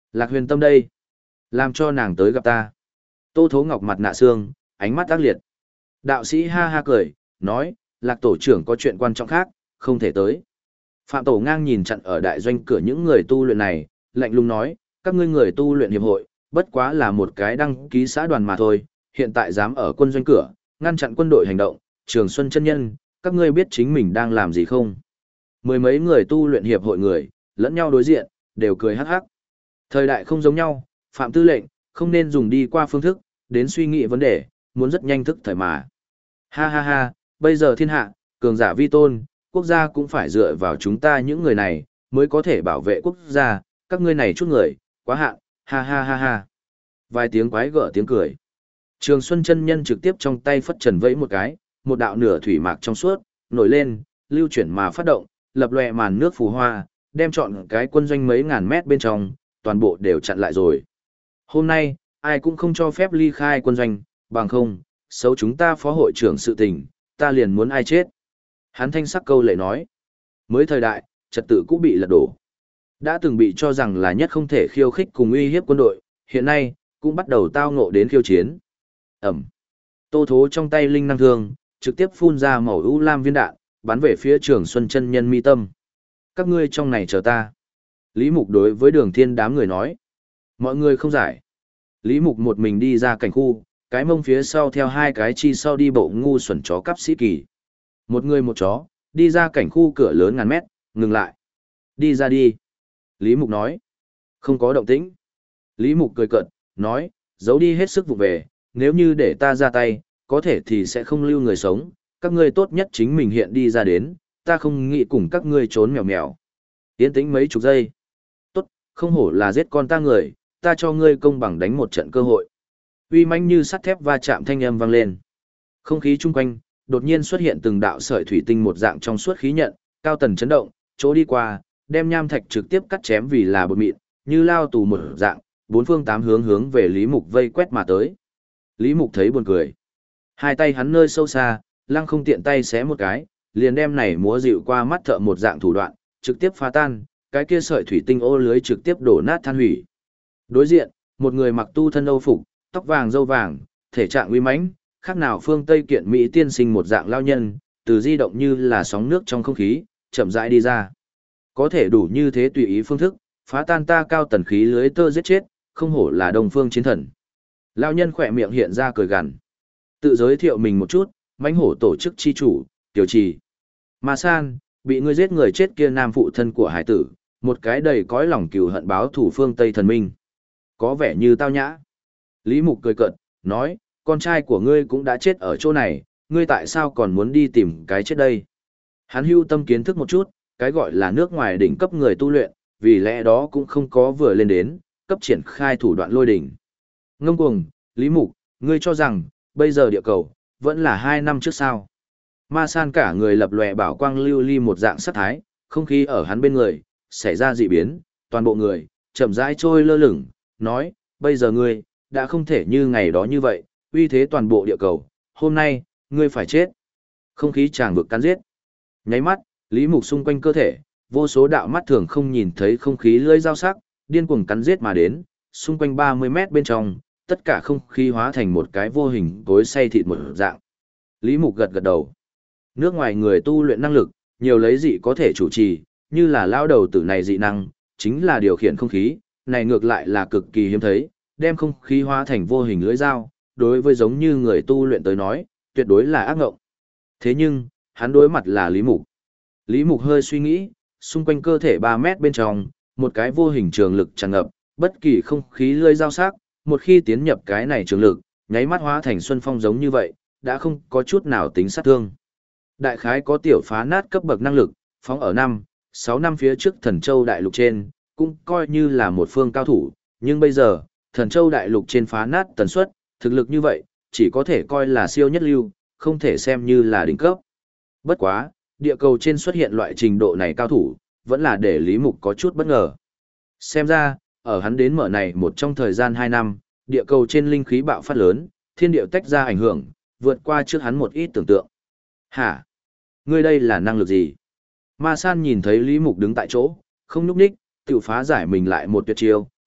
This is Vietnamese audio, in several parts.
Lạc Huyền Tâm đây. Làm cho nàng tới gặp ta. Tô Thố Ngọc mặt nạ xương, ánh mắt ác liệt. Đạo sĩ ha ha cười, nói, Lạc tổ trưởng có chuyện quan trọng khác, không thể tới. Phạm Tổ ngang nhìn chặn ở đại doanh cửa những người tu luyện này, lạnh lùng nói, các ngươi người tu luyện hiệp hội, bất quá là một cái đăng ký xã đoàn mà thôi, hiện tại dám ở quân doanh cửa, ngăn chặn quân đội hành động, Trường Xuân chân nhân, các ngươi biết chính mình đang làm gì không? Mười mấy người tu luyện hiệp hội người, lẫn nhau đối diện, đều cười hắc hắc. Thời đại không giống nhau, Phạm Tư lệnh, không nên dùng đi qua phương thức, đến suy nghĩ vấn đề, muốn rất nhanh thức thời mà. Ha ha ha, bây giờ thiên hạ, cường giả vi tôn, quốc gia cũng phải dựa vào chúng ta những người này, mới có thể bảo vệ quốc gia, các ngươi này chút người, quá hạn, ha ha ha ha. Vài tiếng quái gở tiếng cười. Trường Xuân chân nhân trực tiếp trong tay phất trần vẫy một cái, một đạo nửa thủy mạc trong suốt, nổi lên, lưu chuyển mà phát động, lập lòe màn nước phù hoa, đem trọn cái quân doanh mấy ngàn mét bên trong, toàn bộ đều chặn lại rồi. Hôm nay, ai cũng không cho phép ly khai quân doanh, bằng không, xấu chúng ta phó hội trưởng sự tình, ta liền muốn ai chết. Hắn thanh sắc câu lệ nói, mới thời đại, trật tự cũng bị lật đổ. Đã từng bị cho rằng là nhất không thể khiêu khích cùng uy hiếp quân đội, hiện nay, cũng bắt đầu tao ngộ đến khiêu chiến. Ẩm. Tô Thố trong tay linh năng thương, trực tiếp phun ra màu ưu lam viên đạn, bắn về phía Trường Xuân chân nhân mi tâm. Các ngươi trong này chờ ta. Lý Mục đối với Đường Thiên đám người nói. Mọi người không giải. Lý Mục một mình đi ra cảnh khu, cái mông phía sau theo hai cái chi sau đi bộ ngu xuẩn chó cắp sĩ kỳ. Một người một chó, đi ra cảnh khu cửa lớn ngàn mét, ngừng lại. Đi ra đi. Lý Mục nói. Không có động tĩnh. Lý Mục cười cợt, nói, giấu đi hết sức vụ về, nếu như để ta ra tay, có thể thì sẽ không lưu người sống, các ngươi tốt nhất chính mình hiện đi ra đến, ta không nghĩ cùng các ngươi trốn mèo mèo. Yên tĩnh mấy chục giây. Tốt, không hổ là giết con ta người, ta cho ngươi công bằng đánh một trận cơ hội. Uy mãnh như sắt thép va chạm thanh âm vang lên. Không khí chung quanh, đột nhiên xuất hiện từng đạo sợi thủy tinh một dạng trong suốt khí nhận, cao tần chấn động, chỗ đi qua, đem nham thạch trực tiếp cắt chém vì là bột mịn, như lao tù một dạng, bốn phương tám hướng hướng về Lý Mục vây quét mà tới. Lý Mục thấy buồn cười. Hai tay hắn nơi sâu xa, lăng không tiện tay xé một cái, liền đem này múa dịu qua mắt thợ một dạng thủ đoạn, trực tiếp phá tan, cái kia sợi thủy tinh ô lưới trực tiếp đổ nát than hủy. Đối diện, một người mặc tu thân âu phục, tóc vàng râu vàng, thể trạng uy mãnh, khác nào phương Tây kiện Mỹ tiên sinh một dạng lao nhân, từ di động như là sóng nước trong không khí, chậm rãi đi ra. Có thể đủ như thế tùy ý phương thức, phá tan ta cao tần khí lưới tơ giết chết, không hổ là Đông Phương chiến thần. Lao nhân khỏe miệng hiện ra cười gằn. Tự giới thiệu mình một chút, mãnh hổ tổ chức chi chủ, Tiểu Trì. Ma San, bị ngươi giết người chết kia nam phụ thân của hải tử, một cái đầy cõi lòng cừu hận báo thủ phương Tây thần minh. Có vẻ như tao nhã. Lý Mục cười cợt, nói, con trai của ngươi cũng đã chết ở chỗ này, ngươi tại sao còn muốn đi tìm cái chết đây? Hắn hưu tâm kiến thức một chút, cái gọi là nước ngoài đỉnh cấp người tu luyện, vì lẽ đó cũng không có vừa lên đến, cấp triển khai thủ đoạn lôi đỉnh. Ngông cuồng, Lý Mục, ngươi cho rằng, bây giờ địa cầu, vẫn là 2 năm trước sao. Ma San cả người lập lòe bảo quang lưu ly một dạng sát thái, không khí ở hắn bên người, xảy ra dị biến, toàn bộ người, chậm rãi trôi lơ lửng, nói, bây giờ ngươi, đã không thể như ngày đó như vậy, uy thế toàn bộ địa cầu, hôm nay, ngươi phải chết. Không khí tràn vực cắn giết. Nháy mắt, Lý Mục xung quanh cơ thể, vô số đạo mắt thường không nhìn thấy không khí lưỡi dao sắc, điên cuồng cắn giết mà đến, xung quanh 30 mét bên trong, tất cả không khí hóa thành một cái vô hình cối xay thịt một dạng. Lý Mục gật gật đầu. Nước ngoài người tu luyện năng lực, nhiều lấy dị có thể chủ trì, như là lao đầu tử này dị năng, chính là điều khiển không khí, này ngược lại là cực kỳ hiếm thấy, đem không khí hóa thành vô hình lưỡi dao, đối với giống như người tu luyện tới nói, tuyệt đối là ác ngộng. Thế nhưng, hắn đối mặt là Lý Mục. Lý Mục hơi suy nghĩ, xung quanh cơ thể 3 mét bên trong, một cái vô hình trường lực tràn ngập, bất kỳ không khí lưỡi dao sắc, một khi tiến nhập cái này trường lực, nháy mắt hóa thành xuân phong giống như vậy, đã không có chút nào tính sát thương. Đại khái có tiểu phá nát cấp bậc năng lực, phóng ở 6 năm phía trước Thần Châu đại lục trên, cũng coi như là một phương cao thủ, nhưng bây giờ, Thần Châu đại lục trên phá nát tần suất, thực lực như vậy, chỉ có thể coi là siêu nhất lưu, không thể xem như là đỉnh cấp. Bất quá, địa cầu trên xuất hiện loại trình độ này cao thủ, vẫn là để Lý Mục có chút bất ngờ. Xem ra, ở hắn đến mở này một trong thời gian 2 năm, địa cầu trên linh khí bạo phát lớn, thiên điệu tách ra ảnh hưởng, vượt qua trước hắn một ít tưởng tượng. Hả? Ngươi đây là năng lực gì? Ma San nhìn thấy Lý Mục đứng tại chỗ, không nhúc nhích, tự phá giải mình lại một tuyệt chiêu,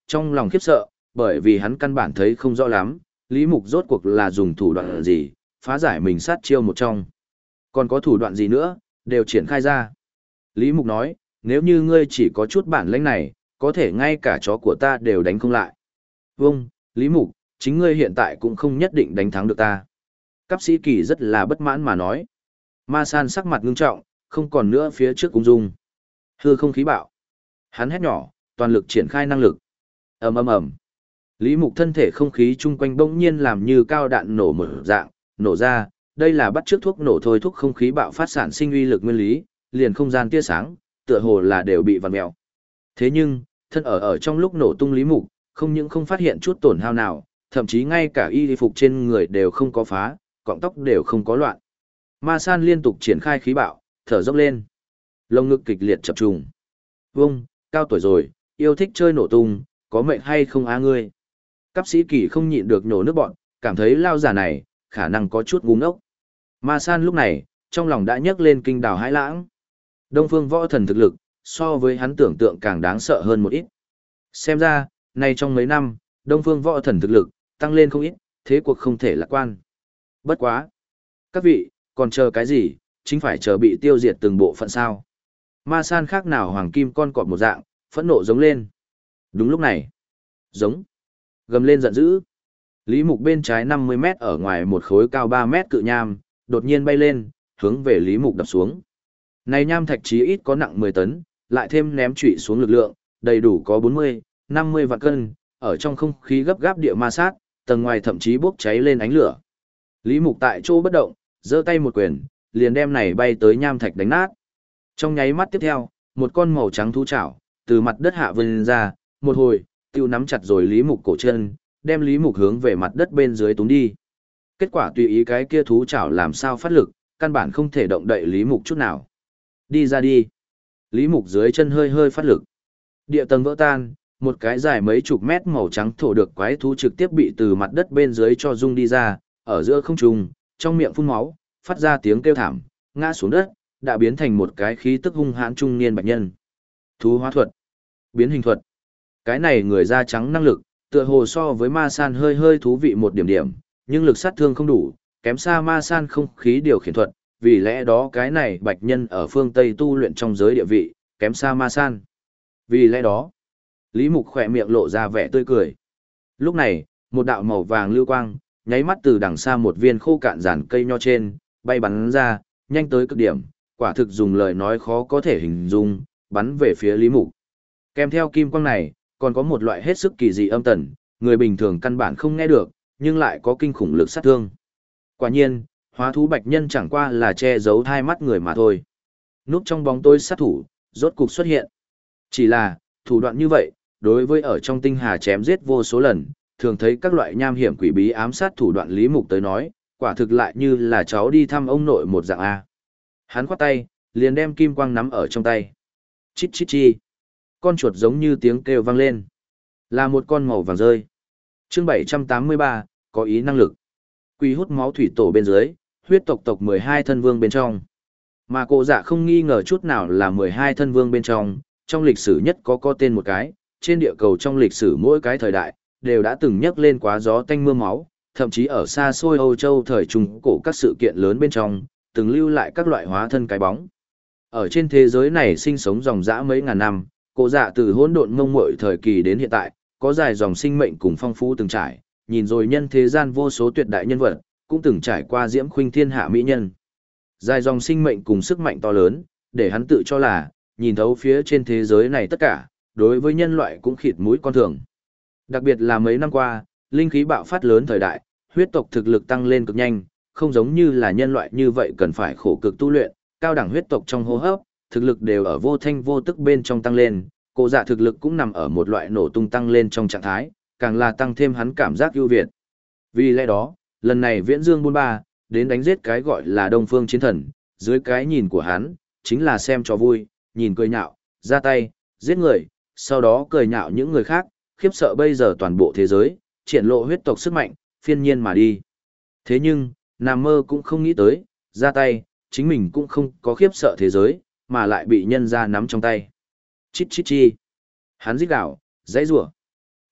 trong lòng khiếp sợ, bởi vì hắn căn bản thấy không rõ lắm, Lý Mục rốt cuộc là dùng thủ đoạn gì, phá giải mình sát chiêu một trong. Còn có thủ đoạn gì nữa, đều triển khai ra. Lý Mục nói, nếu như ngươi chỉ có chút bản lĩnh này, có thể ngay cả chó của ta đều đánh không lại. Vâng, Lý Mục, chính ngươi hiện tại cũng không nhất định đánh thắng được ta. Cáp sĩ Kỳ rất là bất mãn mà nói. Ma San sắc mặt ngưng trọng, không còn nữa phía trước cung dung. Hư không khí bạo. Hắn hét nhỏ, toàn lực triển khai năng lực. Ầm ầm ầm. Lý Mục thân thể không khí chung quanh bỗng nhiên làm như cao đạn nổ mở dạng, nổ ra, đây là bắt chước thuốc nổ thôi thúc không khí bạo phát sản sinh uy lực nguyên lý, liền không gian tia sáng, tựa hồ là đều bị vặn mèo. Thế nhưng, thân ở trong lúc nổ tung Lý Mục, không những không phát hiện chút tổn hao nào, thậm chí ngay cả y phục trên người đều không có phá, cọng tóc đều không có loạn. Ma San liên tục triển khai khí bạo, thở dốc lên. Lông ngực kịch liệt chập trùng. Vông, cao tuổi rồi, yêu thích chơi nổ tung, có mệnh hay không á ngươi? Cáp sĩ Kỳ không nhịn được nhổ nước bọn, cảm thấy lao giả này, khả năng có chút ngu ngốc. Ma San lúc này, trong lòng đã nhấc lên kinh đào hãi lãng. Đông phương võ thần thực lực, so với hắn tưởng tượng càng đáng sợ hơn một ít. Xem ra, nay trong mấy năm, Đông phương võ thần thực lực, tăng lên không ít, thế cuộc không thể lạc quan. Bất quá. Các vị, còn chờ cái gì, chính phải chờ bị tiêu diệt từng bộ phận sao. Ma San khác nào hoàng kim con cọp một dạng, phẫn nộ giống lên. Đúng lúc này. Giống. Gầm lên giận dữ. Lý Mục bên trái 50 mét ở ngoài một khối cao 3 mét cự nham, đột nhiên bay lên, hướng về Lý Mục đập xuống. Này nham thạch chí ít có nặng 10 tấn, lại thêm ném trụy xuống lực lượng, đầy đủ có 40, 50 vạn cân, ở trong không khí gấp gáp địa ma sát, tầng ngoài thậm chí bốc cháy lên ánh lửa. Lý Mục tại chỗ bất động, giơ tay một quyền, liền đem này bay tới nham thạch đánh nát. Trong nháy mắt tiếp theo, một con màu trắng thú chảo từ mặt đất hạ vươn ra, một hồi, tiêu nắm chặt rồi Lý Mục cổ chân, đem Lý Mục hướng về mặt đất bên dưới túng đi. Kết quả tùy ý cái kia thú chảo làm sao phát lực, căn bản không thể động đậy Lý Mục chút nào. Đi ra đi. Lý Mục dưới chân hơi hơi phát lực. Địa tầng vỡ tan, một cái dài mấy chục mét màu trắng thổ được quái thú trực tiếp bị từ mặt đất bên dưới cho rung đi ra, ở giữa không trung, trong miệng phun máu, phát ra tiếng kêu thảm, ngã xuống đất, đã biến thành một cái khí tức hung hãn trung niên bạch nhân. Thú hóa thuật, biến hình thuật. Cái này người da trắng năng lực, tựa hồ so với Ma San hơi hơi thú vị một điểm điểm, nhưng lực sát thương không đủ, kém xa Ma San không khí điều khiển thuật, vì lẽ đó cái này bạch nhân ở phương Tây tu luyện trong giới địa vị, kém xa Ma San. Vì lẽ đó, Lý Mục khỏe miệng lộ ra vẻ tươi cười. Lúc này, một đạo màu vàng lưu quang, nháy mắt từ đằng xa một viên khô cạn giàn cây nho trên, bay bắn ra, nhanh tới cực điểm, quả thực dùng lời nói khó có thể hình dung, bắn về phía Lý Mục. Kèm theo kim quang này, còn có một loại hết sức kỳ dị âm tần, người bình thường căn bản không nghe được, nhưng lại có kinh khủng lực sát thương. Quả nhiên, hóa thú bạch nhân chẳng qua là che giấu hai mắt người mà thôi. Núp trong bóng tối sát thủ, rốt cục xuất hiện. Chỉ là, thủ đoạn như vậy, đối với ở trong tinh hà chém giết vô số lần, thường thấy các loại nham hiểm quỷ bí ám sát thủ đoạn Lý Mục tới nói, quả thực lại như là cháu đi thăm ông nội một dạng A. Hắn khoát tay, liền đem kim quang nắm ở trong tay. Chít chít chi. Con chuột giống như tiếng kêu vang lên. Là một con màu vàng rơi. Chương 783, có ý năng lực. Quỷ hút máu thủy tổ bên dưới, huyết tộc 12 thân vương bên trong. Mà cổ dạ không nghi ngờ chút nào là 12 thân vương bên trong lịch sử nhất có tên một cái, trên địa cầu trong lịch sử mỗi cái thời đại, đều đã từng nhắc lên quá gió tanh mưa máu, thậm chí ở xa xôi Âu Châu thời Trung Cổ các sự kiện lớn bên trong, từng lưu lại các loại hóa thân cái bóng. Ở trên thế giới này sinh sống dòng dã mấy ngàn năm, cổ dạ từ hỗn độn ngông muội thời kỳ đến hiện tại, có dài dòng sinh mệnh cùng phong phú từng trải, nhìn rồi nhân thế gian vô số tuyệt đại nhân vật, cũng từng trải qua diễm khuynh thiên hạ mỹ nhân. Dài dòng sinh mệnh cùng sức mạnh to lớn, để hắn tự cho là, nhìn thấu phía trên thế giới này tất cả, đối với nhân loại cũng khịt mũi con thường. Đặc biệt là mấy năm qua, linh khí bạo phát lớn thời đại, huyết tộc thực lực tăng lên cực nhanh, không giống như là nhân loại như vậy cần phải khổ cực tu luyện, cao đẳng huyết tộc trong hô hấp, thực lực đều ở vô thanh vô tức bên trong tăng lên, cổ dạ thực lực cũng nằm ở một loại nổ tung tăng lên trong trạng thái, càng là tăng thêm hắn cảm giác ưu việt. Vì lẽ đó, lần này Viễn Dương Bôn Ba, đến đánh giết cái gọi là Đông Phương Chiến Thần, dưới cái nhìn của hắn, chính là xem cho vui, nhìn cười nhạo, ra tay, giết người, sau đó cười nhạo những người khác, khiếp sợ bây giờ toàn bộ thế giới, triển lộ huyết tộc sức mạnh, phiên nhiên mà đi. Thế nhưng, nằm mơ cũng không nghĩ tới, ra tay, chính mình cũng không có khiếp sợ thế giới, mà lại bị nhân ra nắm trong tay. Chít chít chi. Hắn rít gào, dãy rủa.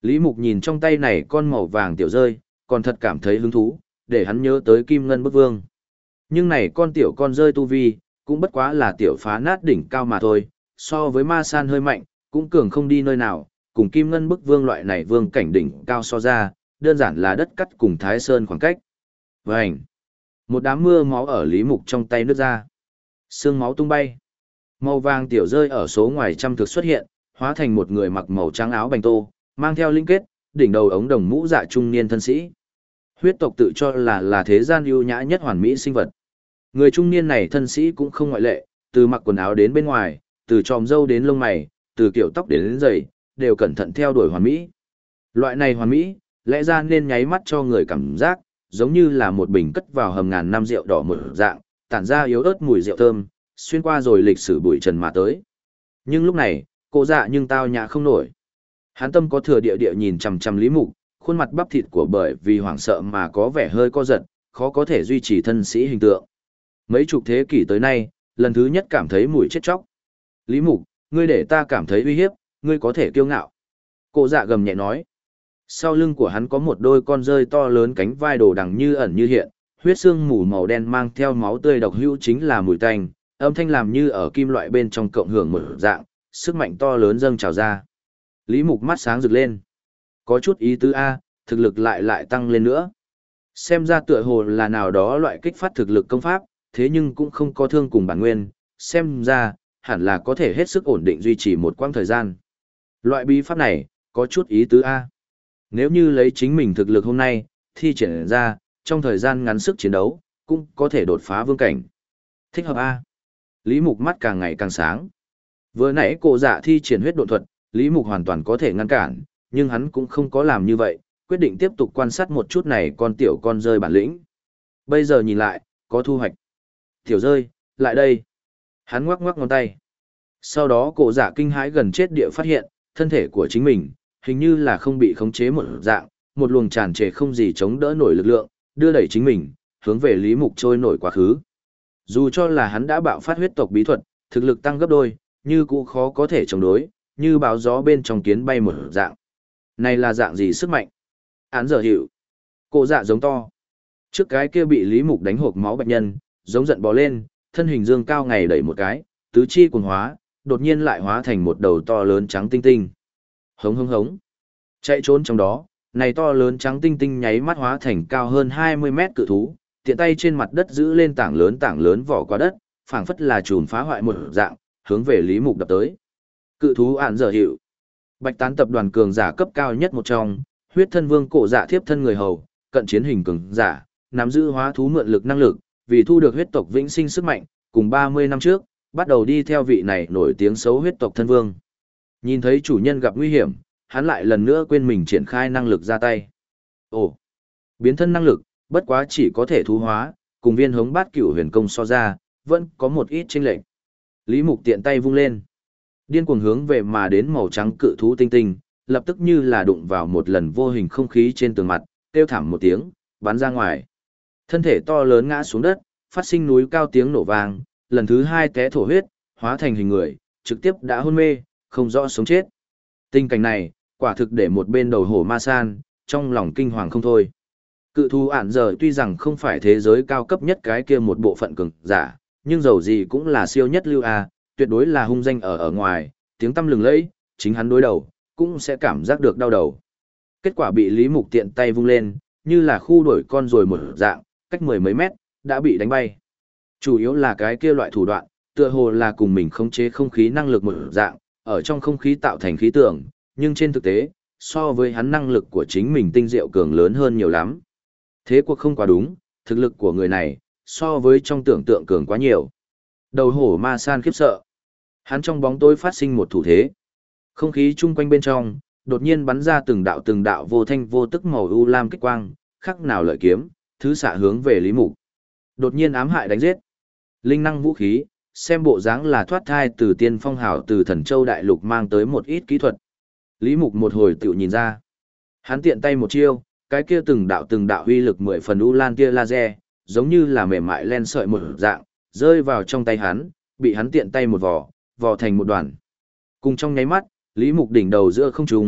Lý Mục nhìn trong tay này con màu vàng tiểu rơi, còn thật cảm thấy hứng thú, để hắn nhớ tới Kim Ngân Bức Vương. Nhưng này con tiểu con rơi tu vi, cũng bất quá là tiểu phá nát đỉnh cao mà thôi, so với ma san hơi mạnh, cũng cường không đi nơi nào, cùng Kim Ngân Bức Vương loại này vương cảnh đỉnh cao so ra, đơn giản là đất cắt cùng Thái Sơn khoảng cách. Vành! Một đám mưa máu ở Lý Mục trong tay nứt ra. Sương máu tung bay. Màu vàng tiểu rơi ở số ngoài trăm thực xuất hiện, hóa thành một người mặc màu trắng áo bành tô, mang theo linh kết, đỉnh đầu ống đồng mũ dạ trung niên thân sĩ. Huyết tộc tự cho là thế gian ưu nhã nhất hoàn mỹ sinh vật. Người trung niên này thân sĩ cũng không ngoại lệ, từ mặc quần áo đến bên ngoài, từ tròm râu đến lông mày, từ kiểu tóc đến giày, đều cẩn thận theo đuổi hoàn mỹ. Loại này hoàn mỹ, lẽ ra nên nháy mắt cho người cảm giác, giống như là một bình cất vào hầm ngàn năm rượu đỏ một dạng, tản ra yếu ớt mùi rượu thơm, xuyên qua rồi lịch sử bụi trần mà tới. Nhưng lúc này, cô dạ nhưng tao nhã không nổi. Hán tâm có thừa địa địa nhìn chằm chằm Lý Mục, khuôn mặt bắp thịt của bởi vì hoảng sợ mà có vẻ hơi co giật, khó có thể duy trì thân sĩ hình tượng. Mấy chục thế kỷ tới nay, lần thứ nhất cảm thấy mùi chết chóc. Lý Mục, ngươi để ta cảm thấy uy hiếp, ngươi có thể kiêu ngạo. Cô dạ gầm nhẹ nói. Sau lưng của hắn có một đôi con rơi to lớn cánh vai đồ đằng như ẩn như hiện, huyết xương mù màu đen mang theo máu tươi độc hữu chính là mùi tanh, âm thanh làm như ở kim loại bên trong cộng hưởng một dạng, sức mạnh to lớn dâng trào ra. Lý Mục mắt sáng rực lên. Có chút ý tứ A, thực lực lại tăng lên nữa. Xem ra tựa hồ là nào đó loại kích phát thực lực công pháp, thế nhưng cũng không có thương cùng bản nguyên, xem ra, hẳn là có thể hết sức ổn định duy trì một quãng thời gian. Loại bí pháp này, có chút ý tứ A. Nếu như lấy chính mình thực lực hôm nay, thi triển ra, trong thời gian ngắn sức chiến đấu, cũng có thể đột phá vương cảnh. Thích hợp A. Lý Mục mắt càng ngày càng sáng. Vừa nãy cổ dạ thi triển huyết độn thuật, Lý Mục hoàn toàn có thể ngăn cản, nhưng hắn cũng không có làm như vậy, quyết định tiếp tục quan sát một chút này con tiểu con rơi bản lĩnh. Bây giờ nhìn lại, có thu hoạch. Tiểu rơi, lại đây. Hắn ngoắc ngoắc ngón tay. Sau đó cổ dạ kinh hãi gần chết địa phát hiện, thân thể của chính mình, hình như là không bị khống chế một dạng, một luồng tràn trề không gì chống đỡ nổi lực lượng, đưa đẩy chính mình, hướng về Lý Mục trôi nổi quá khứ. Dù cho là hắn đã bạo phát huyết tộc bí thuật, thực lực tăng gấp đôi, như cũng khó có thể chống đối, như báo gió bên trong kiến bay một dạng. Này là dạng gì sức mạnh? Án giờ hiệu. Cổ dạ giống to. Trước cái kia bị Lý Mục đánh hộp máu bạch nhân, giống giận bò lên, thân hình dương cao ngày đẩy một cái, tứ chi cuồng hóa, đột nhiên lại hóa thành một đầu to lớn trắng tinh tinh. Hống hống hống. Chạy trốn trong đó, này to lớn trắng tinh tinh nháy mắt hóa thành cao hơn 20 mét cự thú, tiện tay trên mặt đất giữ lên tảng lớn vỏ qua đất, phảng phất là chùm phá hoại một dạng, hướng về Lý Mục đập tới. Cự thú án giờ hiệu. Bạch tán tập đoàn cường giả cấp cao nhất một trong, huyết thân vương cổ dạ thiếp thân người hầu, cận chiến hình cường giả, nắm giữ hóa thú mượn lực năng lực, vì thu được huyết tộc vĩnh sinh sức mạnh, cùng 30 năm trước, bắt đầu đi theo vị này nổi tiếng xấu huyết tộc thân vương. Nhìn thấy chủ nhân gặp nguy hiểm, hắn lại lần nữa quên mình triển khai năng lực ra tay. Ồ, biến thân năng lực, bất quá chỉ có thể thú hóa, cùng viên hống bát cửu huyền công so ra, vẫn có một ít chênh lệch. Lý Mục tiện tay vung lên, điên cuồng hướng về mà đến màu trắng cự thú tinh tinh, lập tức như là đụng vào một lần vô hình không khí trên tường mặt, kêu thảm một tiếng, bắn ra ngoài. Thân thể to lớn ngã xuống đất, phát sinh núi cao tiếng nổ vang, lần thứ hai té thổ huyết, hóa thành hình người, trực tiếp đã hôn mê, không rõ sống chết. Tình cảnh này, quả thực để một bên đầu hổ ma san, trong lòng kinh hoàng không thôi. Cự thú ản giờ tuy rằng không phải thế giới cao cấp nhất cái kia một bộ phận cường giả, nhưng dầu gì cũng là siêu nhất lưu A, tuyệt đối là hung danh ở ngoài, tiếng tăm lừng lẫy, chính hắn đối đầu, cũng sẽ cảm giác được đau đầu. Kết quả bị Lý Mục tiện tay vung lên, như là khu đuổi con rồi một dạng, cách mười mấy mét, đã bị đánh bay. Chủ yếu là cái kia loại thủ đoạn, tựa hồ là cùng mình khống chế không khí năng lực một dạng, ở trong không khí tạo thành khí tượng, nhưng trên thực tế, so với hắn năng lực của chính mình tinh diệu cường lớn hơn nhiều lắm. Thế cuộc không quá đúng, thực lực của người này, so với trong tưởng tượng cường quá nhiều. Đầu hổ ma san khiếp sợ. Hắn trong bóng tối phát sinh một thủ thế. Không khí chung quanh bên trong, đột nhiên bắn ra từng đạo vô thanh vô tức màu u lam kích quang, khắc nào lợi kiếm, thứ xạ hướng về Lý Mục. Đột nhiên ám hại đánh giết. Linh năng vũ khí, xem bộ dáng là thoát thai từ tiên phong hào từ thần châu đại lục mang tới một ít kỹ thuật. Lý Mục một hồi tự nhìn ra. Hắn tiện tay một chiêu, cái kia từng đạo uy lực 10 phần u lan tia laser, giống như là mềm mại len sợi một dạng, rơi vào trong tay hắn, bị hắn tiện tay một vò thành một đoàn. Cùng trong nháy mắt, Lý Mục đỉnh đầu giữa không trung,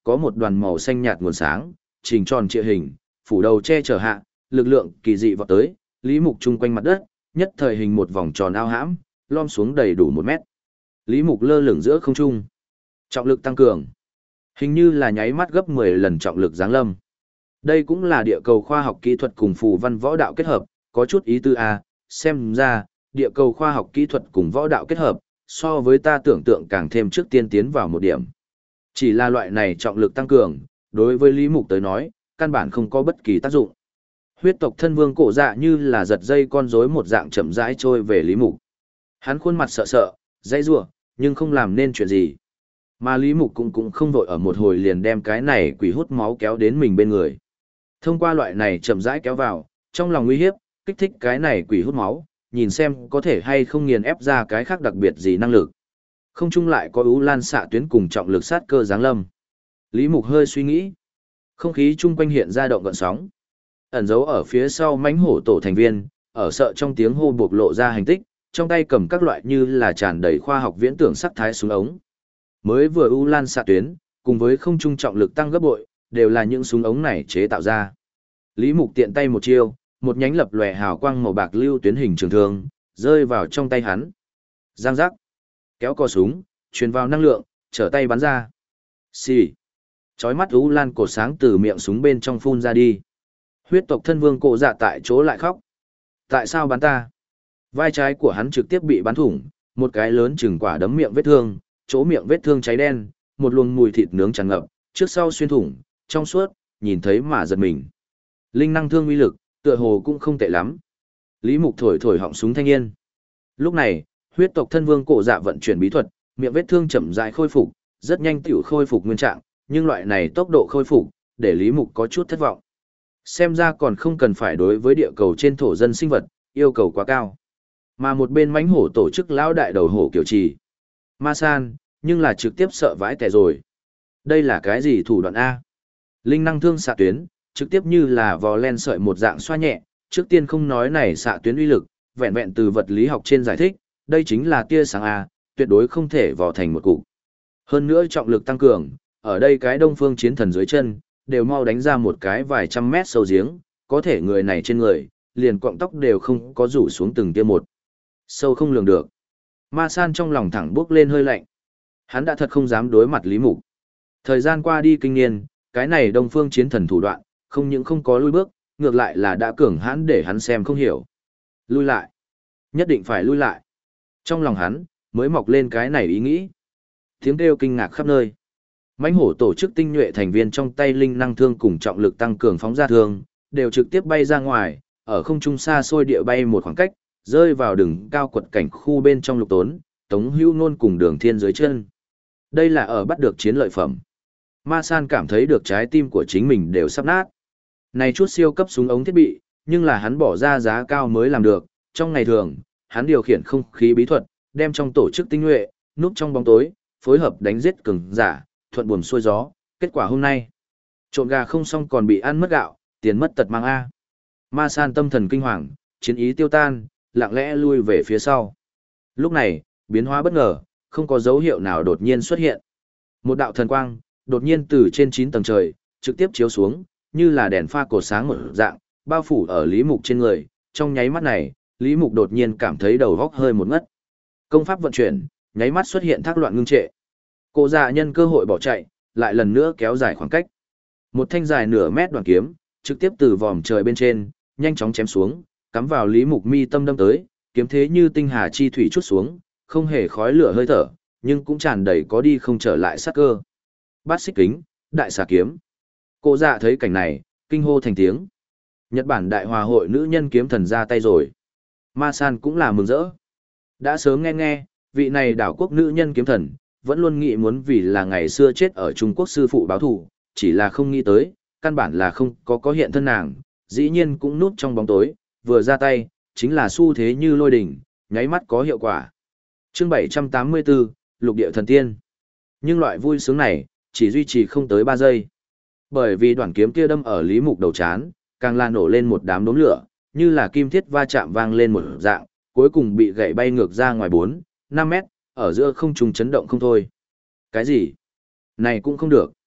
có một đoàn màu xanh nhạt nguồn sáng, trình tròn trịa hình, phủ đầu che chở hạ, lực lượng kỳ dị vọt tới, Lý Mục chung quanh mặt đất, nhất thời hình một vòng tròn ao hãm, lom xuống đầy đủ 1 mét. Lý Mục lơ lửng giữa không trung. Trọng lực tăng cường. Hình như là nháy mắt gấp 10 lần trọng lực giáng lâm. Đây cũng là địa cầu khoa học kỹ thuật cùng phù văn võ đạo kết hợp, có chút ý tư a, xem ra, địa cầu khoa học kỹ thuật cùng võ đạo kết hợp, so với ta tưởng tượng càng thêm trước tiên tiến vào một điểm. Chỉ là loại này trọng lực tăng cường, đối với Lý Mục tới nói, căn bản không có bất kỳ tác dụng. Huyết tộc thân vương cổ dạ như là giật dây con rối một dạng chậm rãi trôi về Lý Mục. Hắn khuôn mặt sợ sợ, dãy rủa, nhưng không làm nên chuyện gì. Mà Lý Mục cũng không vội ở một hồi liền đem cái này quỷ hút máu kéo đến mình bên người. Thông qua loại này chậm rãi kéo vào, trong lòng nguy hiếp, kích thích cái này quỷ hút máu, nhìn xem có thể hay không nghiền ép ra cái khác đặc biệt gì năng lực. Không chung lại có ưu lan xạ tuyến cùng trọng lực sát cơ giáng lâm. Lý Mục hơi suy nghĩ. Không khí chung quanh hiện ra động gợn sóng. Ẩn giấu ở phía sau mãnh hổ tổ thành viên, ở sợ trong tiếng hô buộc lộ ra hành tích, trong tay cầm các loại như là tràn đầy khoa học viễn tưởng sắc thái súng ống. Mới vừa ưu lan xạ tuyến, cùng với không trung trọng lực tăng gấp bội, đều là những súng ống này chế tạo ra. Lý Mục tiện tay một chiêu, một nhánh lập lòe hào quang màu bạc lưu tuyến hình trường thương, rơi vào trong tay hắn. Giang giác, kéo cò súng, truyền vào năng lượng, trở tay bắn ra. Xì. Chói mắt ưu lan cột sáng từ miệng súng bên trong phun ra đi. Huyết tộc thân vương cổ dạ tại chỗ lại khóc. Tại sao bắn ta? Vai trái của hắn trực tiếp bị bắn thủng, một cái lớn chừng quả đấm miệng vết thương, chỗ miệng vết thương cháy đen, một luồng mùi thịt nướng tràn ngập, trước sau xuyên thủng, trong suốt, nhìn thấy mà giật mình. Linh năng thương uy lực, tựa hồ cũng không tệ lắm. Lý Mục thổi thổi họng súng thanh niên. Lúc này, huyết tộc thân vương cổ dạ vận chuyển bí thuật, miệng vết thương chậm rãi khôi phục, rất nhanh tiểu khôi phục nguyên trạng, nhưng loại này tốc độ khôi phục, để Lý Mục có chút thất vọng. Xem ra còn không cần phải đối với địa cầu trên thổ dân sinh vật, yêu cầu quá cao. Mà một bên mãnh hổ tổ chức lão đại đầu hổ kiểu trì. Ma San, nhưng là trực tiếp sợ vãi tẻ rồi. Đây là cái gì thủ đoạn A? Linh năng thương xạ tuyến, trực tiếp như là vò len sợi một dạng xoa nhẹ, trước tiên không nói này xạ tuyến uy lực, vẹn vẹn từ vật lý học trên giải thích, đây chính là tia sáng A, tuyệt đối không thể vò thành một cục. Hơn nữa trọng lực tăng cường, ở đây cái đông phương chiến thần dưới chân, đều mau đánh ra một cái vài trăm mét sâu giếng, có thể người này trên người, liền cọng tóc đều không có rủ xuống từng tia một. Sâu không lường được. Ma San trong lòng thẳng bước lên hơi lạnh. Hắn đã thật không dám đối mặt Lý Mục. Thời gian qua đi kinh niên, cái này đông phương chiến thần thủ đoạn, không những không có lui bước, ngược lại là đã cường hãn để hắn xem không hiểu. Lui lại. Nhất định phải lui lại. Trong lòng hắn, mới mọc lên cái này ý nghĩ. Tiếng kêu kinh ngạc khắp nơi. Mãnh hổ tổ chức tinh nhuệ thành viên trong tay linh năng thương cùng trọng lực tăng cường phóng ra thương, đều trực tiếp bay ra ngoài, ở không trung xa xôi địa bay một khoảng cách, rơi vào đường cao quật cảnh khu bên trong Lục Tốn, Tống Hữu Nôn cùng Đường Thiên dưới chân. Đây là ở bắt được chiến lợi phẩm. Ma San cảm thấy được trái tim của chính mình đều sắp nát. Này chút siêu cấp súng ống thiết bị, nhưng là hắn bỏ ra giá cao mới làm được, trong ngày thường, hắn điều khiển không khí bí thuật, đem trong tổ chức tinh nhuệ, núp trong bóng tối, phối hợp đánh giết cường giả, thuận buồm xuôi gió, kết quả hôm nay, trộn gà không xong còn bị ăn mất gạo, tiền mất tật mang A. Ma San tâm thần kinh hoàng, chiến ý tiêu tan, lặng lẽ lui về phía sau. Lúc này, biến hóa bất ngờ, không có dấu hiệu nào đột nhiên xuất hiện. Một đạo thần quang, đột nhiên từ trên 9 tầng trời, trực tiếp chiếu xuống, như là đèn pha cột sáng một dạng, bao phủ ở Lý Mục trên người. Trong nháy mắt này, Lý Mục đột nhiên cảm thấy đầu óc hơi một ngất. Công pháp vận chuyển, nháy mắt xuất hiện thác loạn ngưng trệ. Cô già nhân cơ hội bỏ chạy, lại lần nữa kéo dài khoảng cách. Một thanh dài nửa mét đoạn kiếm, trực tiếp từ vòm trời bên trên, nhanh chóng chém xuống, cắm vào Lý Mục mi tâm đâm tới, kiếm thế như tinh hà chi thủy chút xuống, không hề khói lửa hơi thở, nhưng cũng tràn đầy có đi không trở lại sát cơ. Bát xích kính, đại xà kiếm. Cô dạ thấy cảnh này, kinh hô thành tiếng. Nhật Bản Đại Hòa hội nữ nhân kiếm thần ra tay rồi. Ma San cũng là mừng rỡ. Đã sớm nghe, vị này đảo quốc nữ nhân kiếm thần, vẫn luôn nghĩ muốn vì là ngày xưa chết ở Trung Quốc sư phụ báo thù, chỉ là không nghĩ tới, căn bản là không có hiện thân nàng, dĩ nhiên cũng núp trong bóng tối, vừa ra tay, chính là xu thế như lôi đỉnh, nháy mắt có hiệu quả. Chương 784, Lục địa thần tiên. Nhưng loại vui sướng này, chỉ duy trì không tới 3 giây. Bởi vì đoạn kiếm kia đâm ở Lý Mục đầu chán, càng là nổ lên một đám đốm lửa, như là kim thiết va chạm vang lên một dạng, cuối cùng bị gãy bay ngược ra ngoài 4-5 mét, ở giữa không trung chấn động không thôi. Cái gì? Này cũng không được.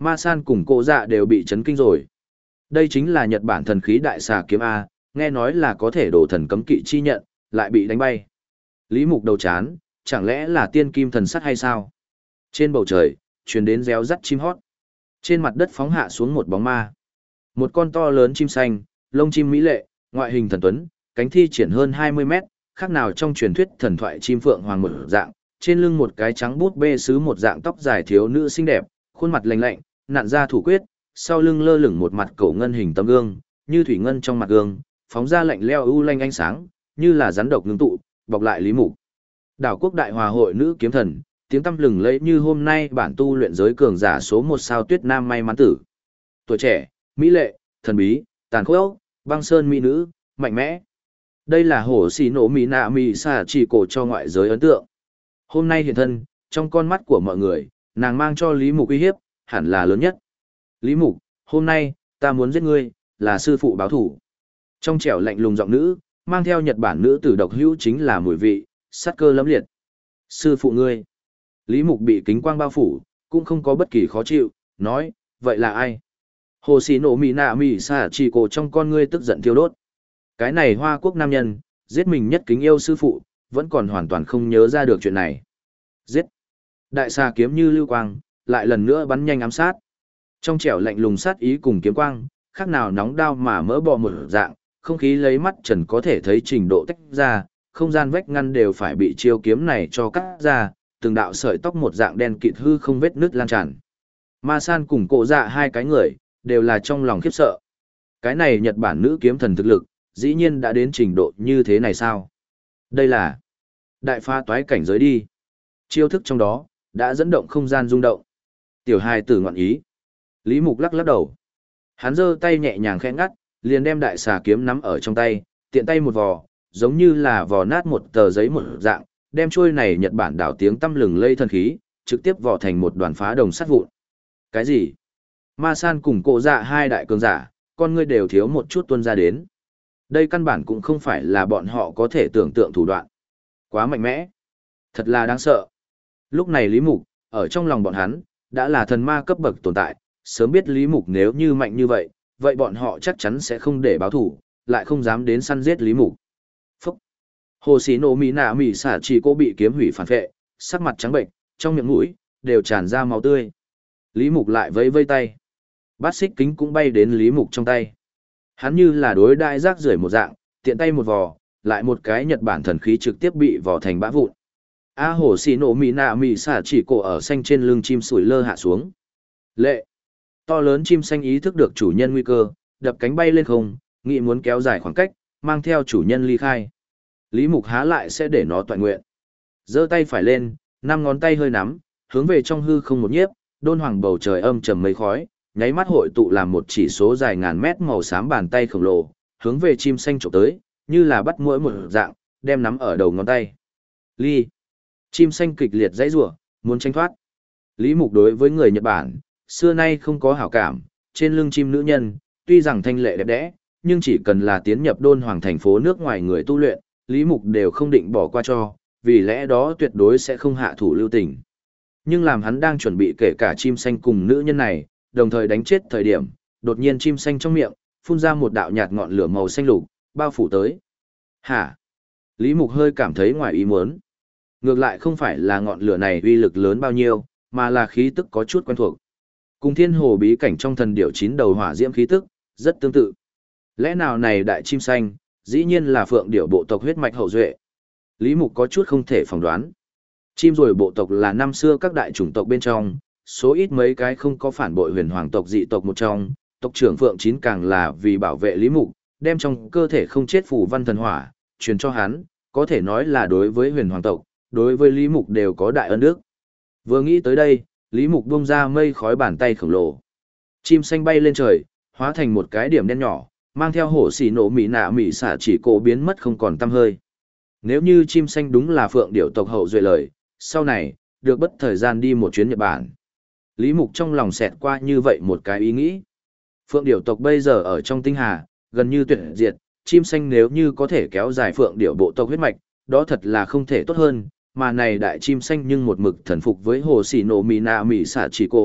Ma San cùng Cổ Dạ đều bị chấn kinh rồi. Đây chính là Nhật Bản thần khí đại xà kiếm A, nghe nói là có thể đổ thần cấm kỵ chi nhận, lại bị đánh bay. Lý Mục đầu chán, chẳng lẽ là tiên kim thần sắt hay sao? Trên bầu trời, truyền đến réo rắt chim hót. Trên mặt đất phóng hạ xuống một bóng ma. Một con to lớn chim xanh, lông chim mỹ lệ, ngoại hình thần tuấn, cánh thi triển hơn 20 mét, khác nào trong truyền thuyết thần thoại chim phượng hoàng một dạng, trên lưng một cái trắng bút bê sứ một dạng tóc dài thiếu nữ xinh đẹp, khuôn mặt lạnh lạnh, nặn ra thủ quyết, sau lưng lơ lửng một mặt cổ ngân hình tấm gương, như thủy ngân trong mặt gương, phóng ra lạnh leo u lanh ánh sáng, như là rắn độc ngưng tụ, bọc lại Lý Mục. Đảo quốc đại hòa hội nữ kiếm thần, tiếng tăm lừng lẫy như hôm nay bản tu luyện giới cường giả số 1 sao Tuyết Nam may mắn tử. Tuổi trẻ, mỹ lệ, thần bí, tàn khốc, băng sơn mỹ nữ, mạnh mẽ. Đây là hổ xì nổ mỹ nạ mỹ xà chỉ cổ cho ngoại giới ấn tượng. Hôm nay hiện thân, trong con mắt của mọi người, nàng mang cho Lý Mục uy hiếp, hẳn là lớn nhất. Lý Mục, hôm nay, ta muốn giết ngươi, là sư phụ báo thủ. Trong trẻo lạnh lùng giọng nữ, mang theo Nhật Bản nữ tử độc hữu chính là mùi vị, sát cơ lẫm liệt. Sư phụ ngươi. Lý Mục bị kính quang bao phủ, cũng không có bất kỳ khó chịu, nói, vậy là ai? Hồ xì nổ mì nạ mì xà chỉ cổ trong con ngươi tức giận thiêu đốt. Cái này Hoa Quốc nam nhân, giết mình nhất kính yêu sư phụ, vẫn còn hoàn toàn không nhớ ra được chuyện này. Giết. Đại xà kiếm như lưu quang, lại lần nữa bắn nhanh ám sát. Trong trẻo lạnh lùng sát ý cùng kiếm quang, khác nào nóng đao mà mỡ bò một dạng, không khí lấy mắt trần có thể thấy trình độ tách ra, không gian vách ngăn đều phải bị chiêu kiếm này cho cắt ra, từng đạo sợi tóc một dạng đen kịt hư không vết nứt lan tràn. Ma San cùng Cổ Dạ hai cái người, đều là trong lòng khiếp sợ. Cái này Nhật Bản nữ kiếm thần thực lực, dĩ nhiên đã đến trình độ như thế này sao? Đây là đại pha toái cảnh giới đi. Chiêu thức trong đó, đã dẫn động không gian rung động. Tiểu hài tử ngoạn ý. Lý Mục lắc lắc đầu. Hắn giơ tay nhẹ nhàng khẽ ngắt, liền đem đại xà kiếm nắm ở trong tay, tiện tay một vò, giống như là vò nát một tờ giấy một dạng, đem trôi này Nhật Bản đảo tiếng tăm lừng lây thần khí, trực tiếp vò thành một đoàn phá đồng sắt vụn. Cái gì? Ma San cùng Cổ Dạ hai đại cường giả, con ngươi đều thiếu một chút tuôn ra đến. Đây căn bản cũng không phải là bọn họ có thể tưởng tượng thủ đoạn. Quá mạnh mẽ. Thật là đáng sợ. Lúc này Lý Mục, ở trong lòng bọn hắn, đã là thần ma cấp bậc tồn tại, sớm biết Lý Mục nếu như mạnh như vậy, vậy bọn họ chắc chắn sẽ không để báo thủ, lại không dám đến săn giết Lý Mục. Phúc! Hồ xí nổ mỹ nạ mỹ xả chỉ cô bị kiếm hủy phản vệ, sắc mặt trắng bệnh, trong miệng mũi, đều tràn ra máu tươi. Lý Mục lại vẫy vây tay. Bát xích kính cũng bay đến Lý Mục trong tay. Hắn như là đối đại rác rưởi một dạng, tiện tay một vò, lại một cái Nhật Bản thần khí trực tiếp bị vò thành bã vụn. A hổ xì nổ mì nạ mì xả chỉ cổ ở xanh trên lưng chim sủi lơ hạ xuống. Lệ! To lớn chim xanh ý thức được chủ nhân nguy cơ, đập cánh bay lên không, nghĩ muốn kéo dài khoảng cách, mang theo chủ nhân ly khai. Lý Mục há lại sẽ để nó toàn nguyện. Giơ tay phải lên, 5 ngón tay hơi nắm, hướng về trong hư không một nhiếp, đôn hoàng bầu trời âm trầm mây khói, nháy mắt hội tụ làm một chỉ số dài ngàn mét màu xám bàn tay khổng lồ, hướng về chim xanh chụp tới, như là bắt mũi một dạng, đem nắm ở đầu ngón tay. Ly! Chim xanh kịch liệt dãy rủa, muốn tránh thoát. Lý Mục đối với người Nhật Bản, xưa nay không có hảo cảm, trên lưng chim nữ nhân, tuy rằng thanh lệ đẹp đẽ, nhưng chỉ cần là tiến nhập đôn hoàng thành phố nước ngoài người tu luyện, Lý Mục đều không định bỏ qua cho, vì lẽ đó tuyệt đối sẽ không hạ thủ lưu tình. Nhưng làm hắn đang chuẩn bị kể cả chim xanh cùng nữ nhân này, đồng thời đánh chết thời điểm, đột nhiên chim xanh trong miệng, phun ra một đạo nhạt ngọn lửa màu xanh lục, bao phủ tới. Hả? Lý Mục hơi cảm thấy ngoài ý muốn. Ngược lại không phải là ngọn lửa này uy lực lớn bao nhiêu, mà là khí tức có chút quen thuộc. Cùng thiên hồ bí cảnh trong thần điểu 9 đầu hỏa diễm khí tức, rất tương tự. Lẽ nào này đại chim xanh, dĩ nhiên là phượng điểu bộ tộc huyết mạch hậu duệ. Lý Mục có chút không thể phỏng đoán. Chim rồi bộ tộc là năm xưa các đại chủng tộc bên trong, số ít mấy cái không có phản bội huyền hoàng tộc dị tộc một trong, tộc trưởng Phượng Chín càng là vì bảo vệ Lý Mục, đem trong cơ thể không chết phù văn thần hỏa, truyền cho hắn, có thể nói là đối với huyền hoàng tộc, đối với Lý Mục đều có đại ân đức. Vừa nghĩ tới đây, Lý Mục buông ra mây khói bàn tay khổng lồ. Chim xanh bay lên trời, hóa thành một cái điểm đen nhỏ, mang theo hổ xì nổ mỉ nạ mỉ xả chỉ cổ biến mất không còn tăm hơi. Nếu như chim xanh đúng là phượng điểu tộc hậu duệ lời, sau này, được bất thời gian đi một chuyến Nhật Bản. Lý Mục trong lòng xẹt qua như vậy một cái ý nghĩ. Phượng điểu tộc bây giờ ở trong tinh hà, gần như tuyệt diệt, chim xanh nếu như có thể kéo dài phượng điểu bộ tộc huyết mạch, đó thật là không thể tốt hơn, mà này đại chim xanh nhưng một mực thần phục với hồ xì nổ mì nạ mì xả chỉ cổ,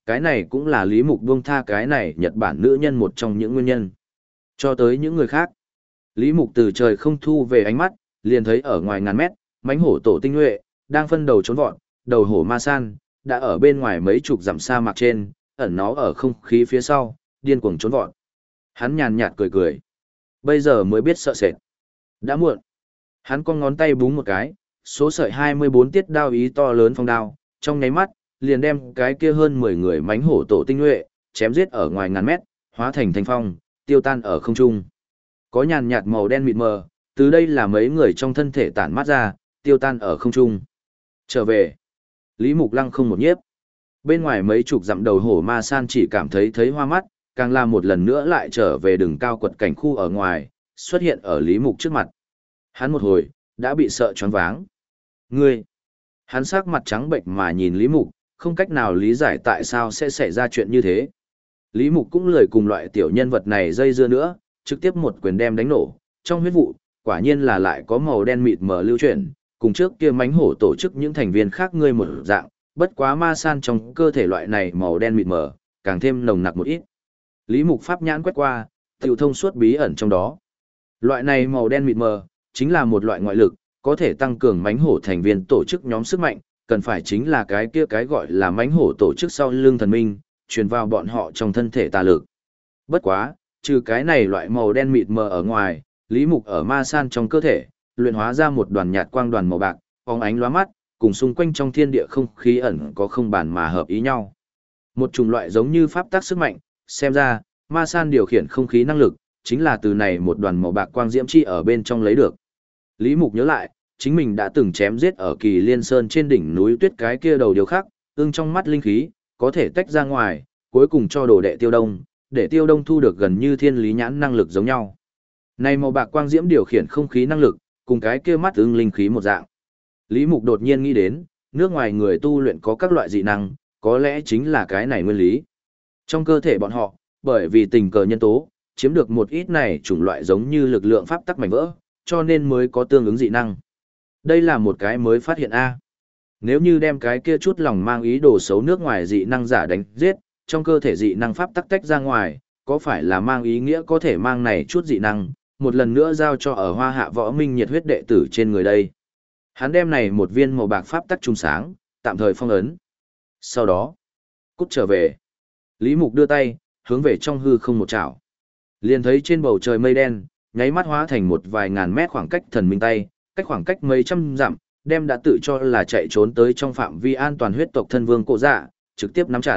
Cái này cũng là Lý Mục buông tha cái này Nhật Bản nữ nhân một trong những nguyên nhân. Cho tới những người khác. Lý Mục từ trời không thu về ánh mắt, liền thấy ở ngoài ngàn mét, mãnh hổ tổ tinh nhuệ, đang phân đầu trốn vọt, đầu hổ ma san, đã ở bên ngoài mấy chục dặm sa mạc trên, ẩn nó ở không khí phía sau, điên cuồng trốn vọt. Hắn nhàn nhạt cười cười. Bây giờ mới biết sợ sệt. Đã muộn. Hắn con ngón tay búng một cái, số sợi 24 tiết đao ý to lớn phong đao, trong nháy mắt, liền đem cái kia hơn 10 người mãnh hổ tổ tinh nhuệ, chém giết ở ngoài ngàn mét, hóa thành thanh phong, tiêu tan ở không trung. Có nhàn nhạt màu đen mịt mờ, từ đây là mấy người trong thân thể tản mát ra, tiêu tan ở không trung. Trở về. Lý Mục Lăng không một nhiếp. Bên ngoài mấy chục dặm đầu hổ ma san chỉ cảm thấy hoa mắt, càng làm một lần nữa lại trở về đường cao quật cảnh khu ở ngoài, xuất hiện ở Lý Mục trước mặt. Hắn một hồi, đã bị sợ choáng váng. Ngươi! Hắn sắc mặt trắng bệnh mà nhìn Lý Mục, không cách nào lý giải tại sao sẽ xảy ra chuyện như thế. Lý Mục cũng lười cùng loại tiểu nhân vật này dây dưa nữa, trực tiếp một quyền đem đánh nổ, trong huyết vụ, quả nhiên là lại có màu đen mịt mờ lưu chuyển, cùng trước kia mánh hổ tổ chức những thành viên khác ngươi một dạng, bất quá ma san trong cơ thể loại này màu đen mịt mờ, càng thêm nồng nặc một ít. Lý Mục pháp nhãn quét qua, tiểu thông suốt bí ẩn trong đó. Loại này màu đen mịt mờ, chính là một loại ngoại lực, có thể tăng cường mánh hổ thành viên tổ chức nhóm sức mạnh, cần phải chính là cái kia cái gọi là mánh hổ tổ chức sau lưng thần minh, truyền vào bọn họ trong thân thể tà lực. Bất quá, trừ cái này loại màu đen mịt mờ ở ngoài, Lý Mục ở ma san trong cơ thể, luyện hóa ra một đoàn nhạt quang đoàn màu bạc, phóng ánh lóa mắt, cùng xung quanh trong thiên địa không khí ẩn có không bàn mà hợp ý nhau. Một chủng loại giống như pháp tắc sức mạnh, xem ra, ma san điều khiển không khí năng lực, chính là từ này một đoàn màu bạc quang diễm chi ở bên trong lấy được. Lý Mục nhớ lại, chính mình đã từng chém giết ở Kỳ Liên Sơn trên đỉnh núi tuyết cái kia đầu điều khác, ương trong mắt linh khí, có thể tách ra ngoài, cuối cùng cho đồ đệ Tiêu Đông, để Tiêu Đông thu được gần như thiên lý nhãn năng lực giống nhau. Này màu bạc quang diễm điều khiển không khí năng lực, cùng cái kia mắt ương linh khí một dạng. Lý Mục đột nhiên nghĩ đến, nước ngoài người tu luyện có các loại dị năng, có lẽ chính là cái này nguyên lý. Trong cơ thể bọn họ, bởi vì tình cờ nhân tố, chiếm được một ít này chủng loại giống như lực lượng pháp tắc mảnh vỡ, cho nên mới có tương ứng dị năng. Đây là một cái mới phát hiện A. Nếu như đem cái kia chút lòng mang ý đồ xấu nước ngoài dị năng giả đánh giết, trong cơ thể dị năng pháp tắc tách ra ngoài, có phải là mang ý nghĩa có thể mang này chút dị năng, một lần nữa giao cho ở Hoa Hạ Võ Minh nhiệt huyết đệ tử trên người đây. Hắn đem này một viên màu bạc pháp tắc trung sáng, tạm thời phong ấn. Sau đó, cút trở về. Lý Mục đưa tay, hướng về trong hư không một chảo. Liền thấy trên bầu trời mây đen, nháy mắt hóa thành một vài ngàn mét khoảng cách thần minh tay, cách khoảng cách mấy trăm dặm, đem đã tự cho là chạy trốn tới trong phạm vi an toàn huyết tộc thân vương Cổ Dạ, trực tiếp nắm chặt.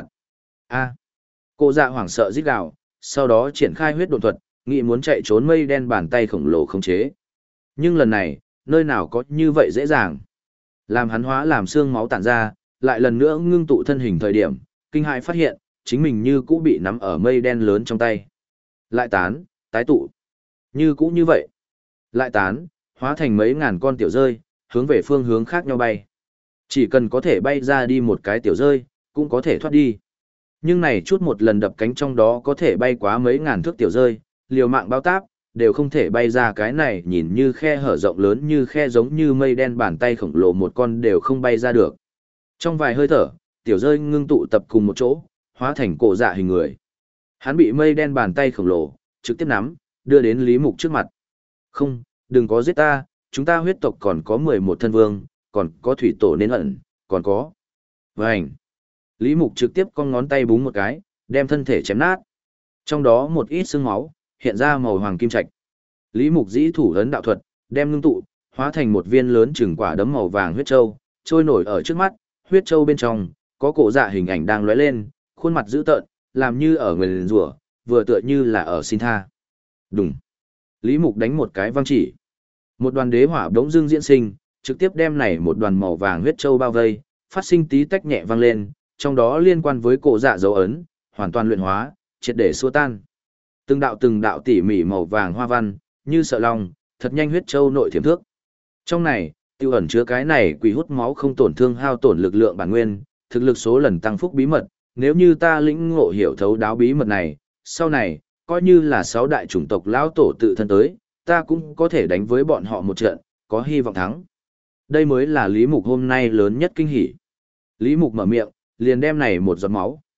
A. Cổ Dạ hoảng sợ rít gào, sau đó triển khai huyết độn thuật, nghĩ muốn chạy trốn mây đen bàn tay khổng lồ khống chế. Nhưng lần này, nơi nào có như vậy dễ dàng. Làm hắn hóa làm xương máu tản ra, lại lần nữa ngưng tụ thân hình thời điểm, kinh hãi phát hiện, chính mình như cũ bị nắm ở mây đen lớn trong tay. Lại tán, tái tụ. Như cũ như vậy. Lại tán, hóa thành mấy ngàn con tiểu rơi, hướng về phương hướng khác nhau bay. Chỉ cần có thể bay ra đi một cái tiểu rơi, cũng có thể thoát đi. Nhưng này chút một lần đập cánh trong đó có thể bay quá mấy ngàn thước tiểu rơi, liều mạng bao táp, đều không thể bay ra cái này nhìn như khe hở rộng lớn như khe giống như mây đen bàn tay khổng lồ một con đều không bay ra được. Trong vài hơi thở, tiểu rơi ngưng tụ tập cùng một chỗ, hóa thành Cổ Dạ hình người. Hắn bị mây đen bàn tay khổng lồ, trực tiếp nắm, đưa đến Lý Mục trước mặt. Không, đừng có giết ta, chúng ta huyết tộc còn có 11 thân vương, còn có thủy tổ nên ẩn, còn có. Vânh! Lý Mục trực tiếp con ngón tay búng một cái, đem thân thể chém nát. Trong đó một ít xương máu, hiện ra màu hoàng kim trạch. Lý Mục dĩ thủ ấn đạo thuật, đem ngưng tụ, hóa thành một viên lớn chừng quả đấm màu vàng huyết châu, trôi nổi ở trước mắt, huyết châu bên trong, có Cổ Dạ hình ảnh đang lóe lên, khuôn mặt dữ tợn, làm như ở nguyền rủa, vừa tựa như là ở xin tha. Đùng. Lý Mục đánh một cái văng chỉ. Một đoàn đế hỏa bỗng dưng diễn sinh, trực tiếp đem này một đoàn màu vàng huyết châu bao vây, phát sinh tí tách nhẹ vang lên, trong đó liên quan với Cổ Dạ dấu ấn, hoàn toàn luyện hóa, triệt để xua tan. Từng đạo tỉ mỉ màu vàng hoa văn, như sợ long, thật nhanh huyết châu nội thiểm thước. Trong này, tiêu ẩn chứa cái này quỷ hút máu không tổn thương hao tổn lực lượng bản nguyên, thực lực số lần tăng phúc bí mật, nếu như ta lĩnh ngộ hiểu thấu đáo bí mật này, sau này, coi như là 6 đại chủng tộc lão tổ tự thân tới, ta cũng có thể đánh với bọn họ một trận, có hy vọng thắng. Đây mới là Lý Mục hôm nay lớn nhất kinh hỉ. Lý Mục mở miệng, liền đem này một giọt máu,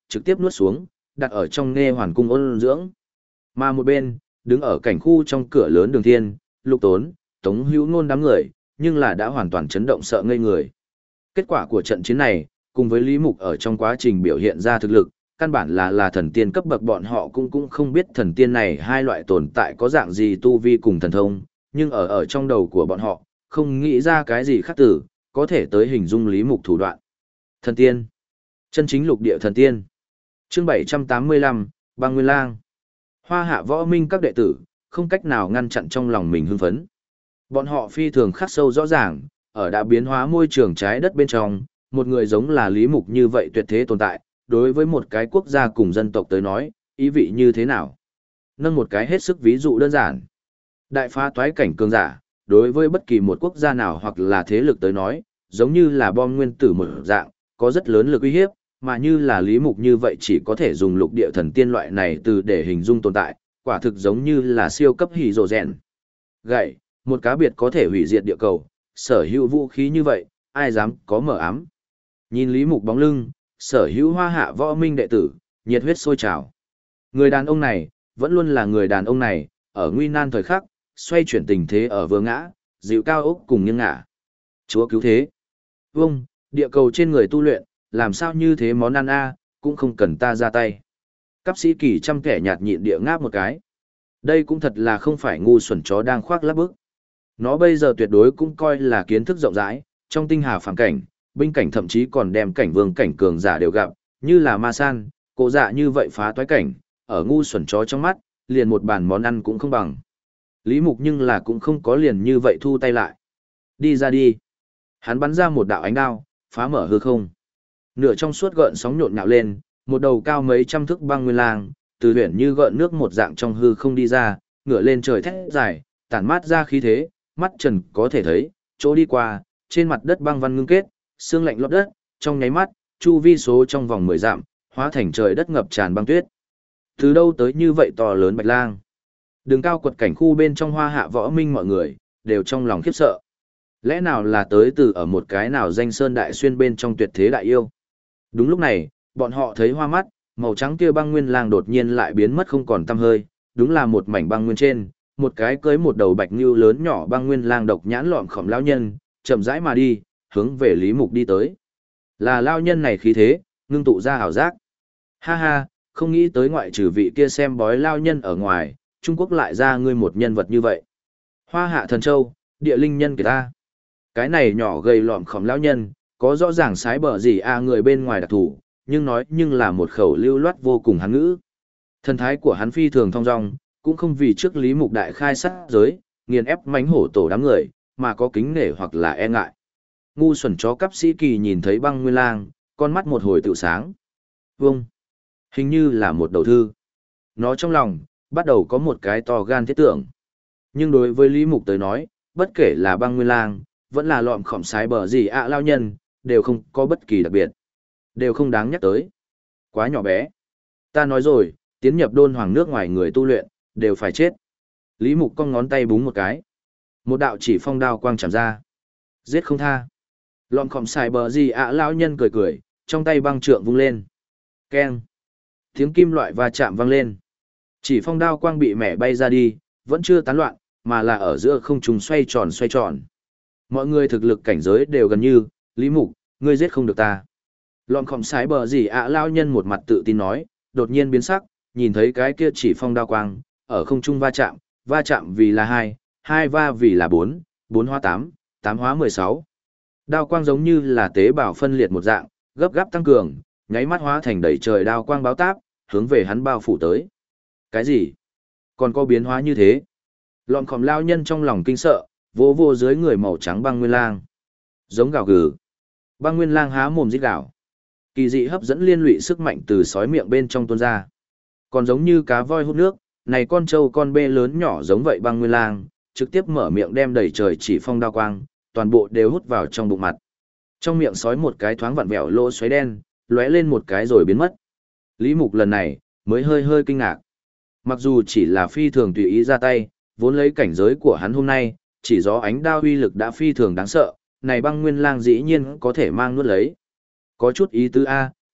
trực tiếp nuốt xuống, đặt ở trong nghe hoàn cung ôn dưỡng. Mà một bên, đứng ở cảnh khu trong cửa lớn Đường Thiên, Lục Tốn, Tống Hữu Nôn đám người, nhưng là đã hoàn toàn chấn động sợ ngây người. Kết quả của trận chiến này, cùng với Lý Mục ở trong quá trình biểu hiện ra thực lực, căn bản là thần tiên cấp bậc, bọn họ cũng không biết thần tiên này hai loại tồn tại có dạng gì tu vi cùng thần thông, nhưng ở trong đầu của bọn họ, không nghĩ ra cái gì khác tử, có thể tới hình dung Lý Mục thủ đoạn. Thần tiên. Chân chính lục địa thần tiên. Chương 785, Băng Nguyên Lang. Hoa Hạ Võ Minh các đệ tử, không cách nào ngăn chặn trong lòng mình hưng phấn. Bọn họ phi thường khắc sâu rõ ràng, ở đã biến hóa môi trường trái đất bên trong, một người giống là Lý Mục như vậy tuyệt thế tồn tại, đối với một cái quốc gia cùng dân tộc tới nói, ý vị như thế nào? Nâng một cái hết sức ví dụ đơn giản. Đại phá toái cảnh cường giả, đối với bất kỳ một quốc gia nào hoặc là thế lực tới nói, giống như là bom nguyên tử một dạng, có rất lớn lực uy hiếp, mà như là Lý Mục như vậy chỉ có thể dùng lục địa thần tiên loại này từ để hình dung tồn tại, quả thực giống như là siêu cấp hỉ rồ rèn. Gậy, một cá biệt có thể hủy diệt địa cầu, sở hữu vũ khí như vậy, ai dám có mở ám. Nhìn Lý Mục bóng lưng, sở hữu Hoa Hạ Võ Minh đệ tử, nhiệt huyết sôi trào. Người đàn ông này, vẫn luôn là người đàn ông này, ở nguy nan thời khắc, xoay chuyển tình thế ở vừa ngã, dịu cao ốc cùng nghiêng ngả. Chúa cứu thế. Vâng, địa cầu trên người tu luyện, làm sao như thế món ăn a, cũng không cần ta ra tay. Cáp sĩ Kỳ chăm kẻ nhạt nhịn địa ngáp một cái. Đây cũng thật là không phải ngu xuẩn chó đang khoác lác bức. Nó bây giờ tuyệt đối cũng coi là kiến thức rộng rãi, trong tinh hà phàm cảnh, binh cảnh thậm chí còn đem cảnh vương cảnh cường giả đều gặp, như là ma san, cổ dạ như vậy phá toái cảnh, ở ngu xuẩn chó trong mắt, liền một bàn món ăn cũng không bằng. Lý Mục nhưng là cũng không có liền như vậy thu tay lại. Đi ra đi. Hắn bắn ra một đạo ánh đao, phá mở hư không. Nửa trong suốt gợn sóng nhộn nhạo lên, một đầu cao mấy trăm thước băng nguyên lang, từ huyền như gợn nước một dạng trong hư không đi ra, ngửa lên trời thét dài, tản mát ra khí thế, mắt trần có thể thấy, chỗ đi qua, trên mặt đất băng văn ngưng kết, xương lạnh lót đất, trong nháy mắt, chu vi số trong vòng 10 dặm, hóa thành trời đất ngập tràn băng tuyết. Từ đâu tới như vậy to lớn bạch lang? Đường cao quật cảnh khu bên trong Hoa Hạ Võ Minh mọi người, đều trong lòng khiếp sợ. Lẽ nào là tới từ ở một cái nào danh sơn đại xuyên bên trong tuyệt thế đại yêu? Đúng lúc này, bọn họ thấy hoa mắt, màu trắng kia băng nguyên lang đột nhiên lại biến mất không còn tăm hơi, đúng là một mảnh băng nguyên trên, một cái cưới một đầu bạch ngưu lớn nhỏ băng nguyên lang độc nhãn lọm khổng lão nhân, chậm rãi mà đi, hướng về Lý Mục đi tới. Là lão nhân này khí thế, ngưng tụ ra ảo giác. Ha ha, không nghĩ tới ngoại trừ vị kia xem bói lão nhân ở ngoài, Trung Quốc lại ra ngươi một nhân vật như vậy. Hoa Hạ Thần Châu, địa linh nhân kìa ta. Cái này nhỏ gầy lọm khổng lão nhân, có rõ ràng sái bờ gì người bên ngoài đặc thủ, nhưng là một khẩu lưu loát vô cùng hán ngữ. Thần thái của hắn phi thường thong dong, cũng không vì trước Lý Mục đại khai sát giới, nghiền ép mánh hổ tổ đám người, mà có kính nể hoặc là e ngại. Ngu xuẩn chó Cáp sĩ Kỳ nhìn thấy băng nguyên lang, con mắt một hồi tự sáng. Vông! Hình như là một đầu thư. Nó trong lòng, bắt đầu có một cái to gan thiết tưởng. Nhưng đối với Lý Mục tới nói, bất kể là băng nguyên lang, vẫn là lọm khỏm sái bờ gì lao nhân, đều không có bất kỳ đặc biệt. Đều không đáng nhắc tới. Quá nhỏ bé. Ta nói rồi, tiến nhập đôn hoàng nước ngoài người tu luyện, đều phải chết. Lý Mục cong ngón tay búng một cái. Một đạo chỉ phong đao quang chạm ra. Giết không tha. Lọm khỏm sái bờ gì lao nhân cười cười, trong tay băng trượng vung lên. Keng. Tiếng kim loại va chạm vang lên. Chỉ phong đao quang bị mẻ bay ra đi, vẫn chưa tán loạn, mà là ở giữa không trung xoay tròn xoay tròn. Mọi người thực lực cảnh giới đều gần như, Lý Mục, ngươi giết không được ta. Lọn khỏm sái bờ gì lao nhân một mặt tự tin nói, đột nhiên biến sắc, nhìn thấy cái kia chỉ phong đao quang, ở không trung va chạm vì là 2, 2 va vì là 4, 4 hóa 8, 8 hóa 16. Đao quang giống như là tế bào phân liệt một dạng, gấp gáp tăng cường, nháy mắt hóa thành đầy trời đao quang báo táp, hướng về hắn bao phủ tới. Cái gì? Còn có biến hóa như thế? Lọn khỏm lao nhân trong lòng kinh sợ, vô vô dưới người màu trắng băng nguyên lang. Giống gào gừ. Băng nguyên lang há mồm rít gào. Kỳ dị hấp dẫn liên lụy sức mạnh từ sói miệng bên trong tuôn ra. Còn giống như cá voi hút nước, này con trâu con bê lớn nhỏ giống vậy băng nguyên lang, trực tiếp mở miệng đem đầy trời chỉ phong đao quang, toàn bộ đều hút vào trong bụng mặt. Trong miệng sói một cái thoáng vặn vẹo lỗ xoáy đen, lóe lên một cái rồi biến mất. Lý Mục lần này mới hơi kinh ngạc. Mặc dù chỉ là phi thường tùy ý ra tay, vốn lấy cảnh giới của hắn hôm nay, chỉ gió ánh đao uy lực đã phi thường đáng sợ, này băng nguyên lang dĩ nhiên có thể mang nuốt lấy. Có chút ý tứ A,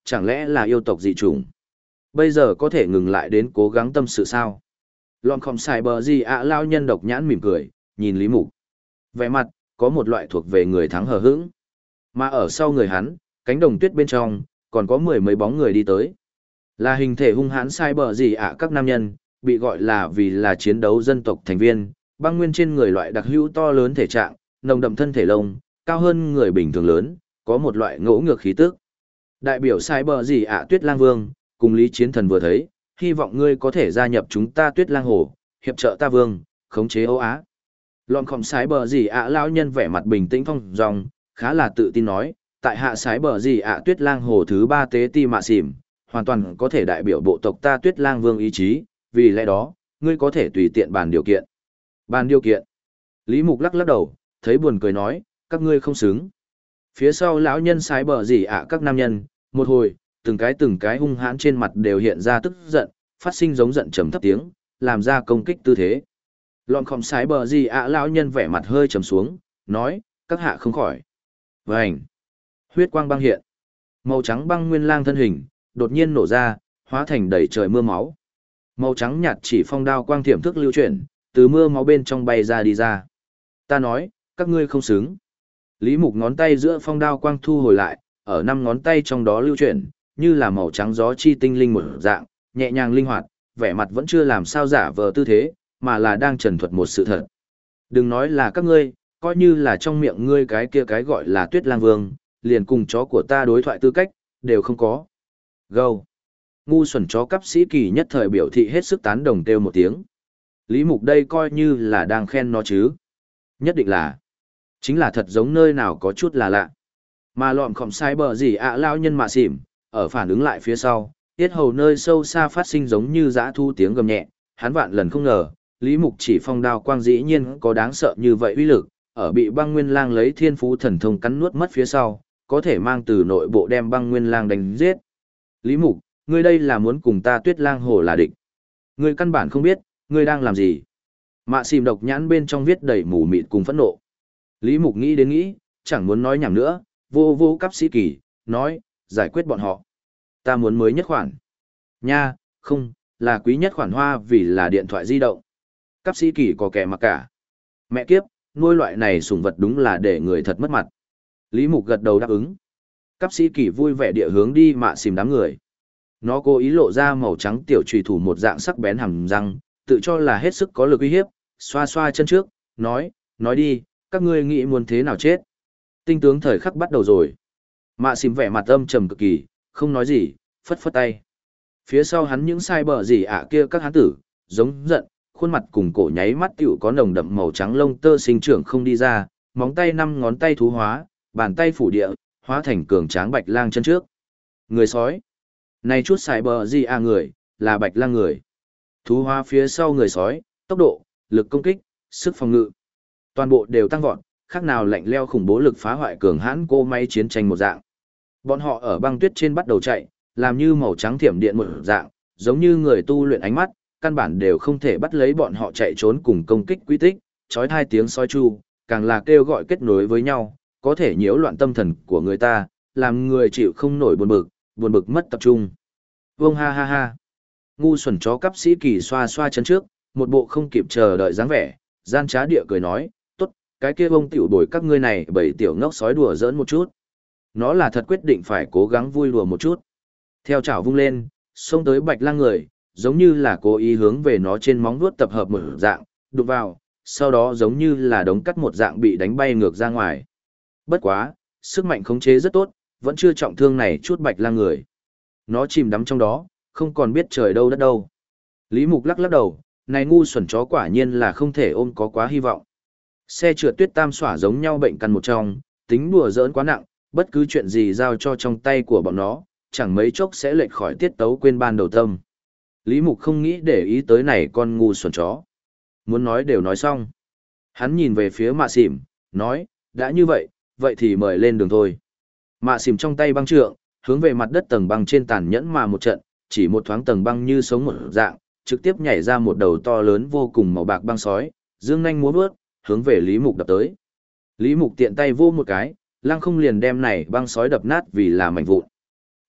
chẳng lẽ là yêu tộc dị chủng? Bây giờ có thể ngừng lại đến cố gắng tâm sự sao? Lon không xài bờ gì ạ lao nhân độc nhãn mỉm cười, nhìn Lý Mục. Vẻ mặt, có một loại thuộc về người thắng hờ hững. Mà ở sau người hắn, cánh đồng tuyết bên trong, còn có mười mấy bóng người đi tới. Là hình thể hung hãn sai bờ gì ạ các nam nhân, bị gọi là vì là chiến đấu dân tộc thành viên, băng nguyên trên người loại đặc hữu to lớn thể trạng, nồng đậm thân thể lông, cao hơn người bình thường lớn, có một loại ngỗ ngược khí tức. Đại biểu sai bờ gì ạ Tuyết Lang Vương, cùng Lý Chiến Thần vừa thấy, hy vọng ngươi có thể gia nhập chúng ta Tuyết Lang Hồ, hiệp trợ ta vương, khống chế Âu Á. Lọn khom sái bờ gì ạ lão nhân vẻ mặt bình tĩnh phong dong, khá là tự tin nói, tại hạ sái bờ gì ạ Tuyết Lang Hồ thứ 3 tế ti mạ xỉm, hoàn toàn có thể đại biểu bộ tộc ta Tuyết Lang Vương ý chí, vì lẽ đó, ngươi có thể tùy tiện bàn điều kiện. Bàn điều kiện. Lý Mục lắc lắc đầu, thấy buồn cười nói, các ngươi không xứng. Phía sau lão nhân sái bờ gì ạ các nam nhân, một hồi, từng cái hung hãn trên mặt đều hiện ra tức giận, phát sinh giống giận trầm thấp tiếng, làm ra công kích tư thế. Lọn khom sái bờ gì ạ lão nhân vẻ mặt hơi trầm xuống, nói, các hạ không khỏi. Vành. Huyết quang băng hiện. Màu trắng băng nguyên lang thân hình, đột nhiên nổ ra, hóa thành đầy trời mưa máu. Màu trắng nhạt chỉ phong đao quang thiểm thức lưu chuyển, từ mưa máu bên trong bay ra đi ra. Ta nói, các ngươi không xứng. Lý Mục ngón tay giữa phong đao quang thu hồi lại, ở 5 ngón tay trong đó lưu chuyển, như là màu trắng gió chi tinh linh một dạng, nhẹ nhàng linh hoạt, vẻ mặt vẫn chưa làm sao giả vờ tư thế, mà là đang trần thuật một sự thật. Đừng nói là các ngươi, coi như là trong miệng ngươi cái kia cái gọi là Tuyết Lang Vương, liền cùng chó của ta đối thoại tư cách, đều không có. Gâu. Ngu xuẩn chó cấp sĩ kỳ nhất thời biểu thị hết sức tán đồng kêu một tiếng. Lý Mục đây coi như là đang khen nó chứ. Nhất định là. Chính là thật giống nơi nào có chút là lạ. Mà lọn khỏm sai bờ gì ạ lao nhân mạ xỉm, ở phản ứng lại phía sau, tiết hầu nơi sâu xa phát sinh giống như dã thu tiếng gầm nhẹ, hắn vạn lần không ngờ, Lý Mục chỉ phong đao quang dĩ nhiên có đáng sợ như vậy uy lực, ở bị băng nguyên lang lấy thiên phú thần thông cắn nuốt mất phía sau, có thể mang từ nội bộ đem băng nguyên lang đánh giết. Lý Mục, ngươi đây là muốn cùng ta Tuyết Lang Hồ là địch. Ngươi căn bản không biết, ngươi đang làm gì. Mạ xìm độc nhãn bên trong viết đầy mù mịt cùng phẫn nộ. Lý Mục nghĩ đến nghĩ, chẳng muốn nói nhảm nữa, vô vô cấp sĩ kỳ, nói, giải quyết bọn họ. Ta muốn mới nhất khoản. Nha, không, là quý nhất khoản hoa vì là điện thoại di động. Cấp sĩ kỳ có kẻ mặc cả. Mẹ kiếp, nuôi loại này sủng vật đúng là để người thật mất mặt. Lý Mục gật đầu đáp ứng. Cấp sĩ kỳ vui vẻ địa hướng đi mạ xìm đám người. Nó cố ý lộ ra màu trắng tiểu trùy thủ một dạng sắc bén hàm răng, tự cho là hết sức có lực uy hiếp, xoa xoa chân trước, nói đi, các ngươi nghĩ muốn thế nào chết. Tinh tướng thời khắc bắt đầu rồi. Mạ xìm vẻ mặt âm trầm cực kỳ, không nói gì, phất phất tay. Phía sau hắn những sai bờ gì ạ kia các hán tử, giống giận, khuôn mặt cùng cổ nháy mắt tiểu có nồng đậm màu trắng lông tơ sinh trưởng không đi ra, móng tay 5 ngón tay thú hóa, bàn tay phủ địa, hóa thành cường tráng bạch lang chân trước. Người sói. Này chút sai bờ gì à người, là bạch lang người. Thú hóa phía sau người sói, tốc độ, lực công kích, sức phòng ngự. Toàn bộ đều tăng vọt, khác nào lạnh leo khủng bố lực phá hoại cường hãn cô máy chiến tranh một dạng. Bọn họ ở băng tuyết trên bắt đầu chạy, làm như màu trắng thiểm điện một dạng, giống như người tu luyện ánh mắt, căn bản đều không thể bắt lấy bọn họ chạy trốn cùng công kích quy tích, chói hai tiếng soi chu, càng là kêu gọi kết nối với nhau, có thể nhiễu loạn tâm thần của người ta, làm người chịu không nổi buồn bực mất tập trung. Vương ha ha ha. Ngu xuẩn chó cấp sĩ kỳ xoa xoa chân trước, một bộ không kịp chờ đợi dáng vẻ, gian trá địa cười nói, tốt, cái kia bông tiểu bồi các ngươi này bảy tiểu ngốc sói đùa giỡn một chút. Nó là thật quyết định phải cố gắng vui đùa một chút. Theo chảo vung lên, xông tới bạch lang người, giống như là cố ý hướng về nó trên móng vuốt tập hợp một dạng, đụng vào, sau đó giống như là đống cắt một dạng bị đánh bay ngược ra ngoài. Bất quá, sức mạnh khống chế rất tốt, vẫn chưa trọng thương này chút bạch lang người. Nó chìm đắm trong đó, không còn biết trời đâu đất đâu. Lý Mục lắc lắc đầu, này ngu xuẩn chó quả nhiên là không thể ôm có quá hy vọng. Xe trượt tuyết tam xỏa giống nhau bệnh căn một trong, tính đùa giỡn quá nặng, bất cứ chuyện gì giao cho trong tay của bọn nó, chẳng mấy chốc sẽ lệch khỏi tiết tấu quên ban đầu tâm. Lý Mục không nghĩ để ý tới này con ngu xuẩn chó. Muốn nói đều nói xong. Hắn nhìn về phía mạ xỉm, nói, đã như vậy, vậy thì mời lên đường thôi. Mạ xỉm trong tay băng trượng, hướng về mặt đất tầng băng trên tàn nhẫn mà một trận, chỉ một thoáng tầng băng như sống một dạng, trực tiếp nhảy ra một đầu to lớn vô cùng màu bạc băng sói, dương nhanh múa vớt, hướng về Lý Mục đập tới. Lý Mục tiện tay vô một cái, lăng không liền đem này băng sói đập nát vì là mảnh vụn.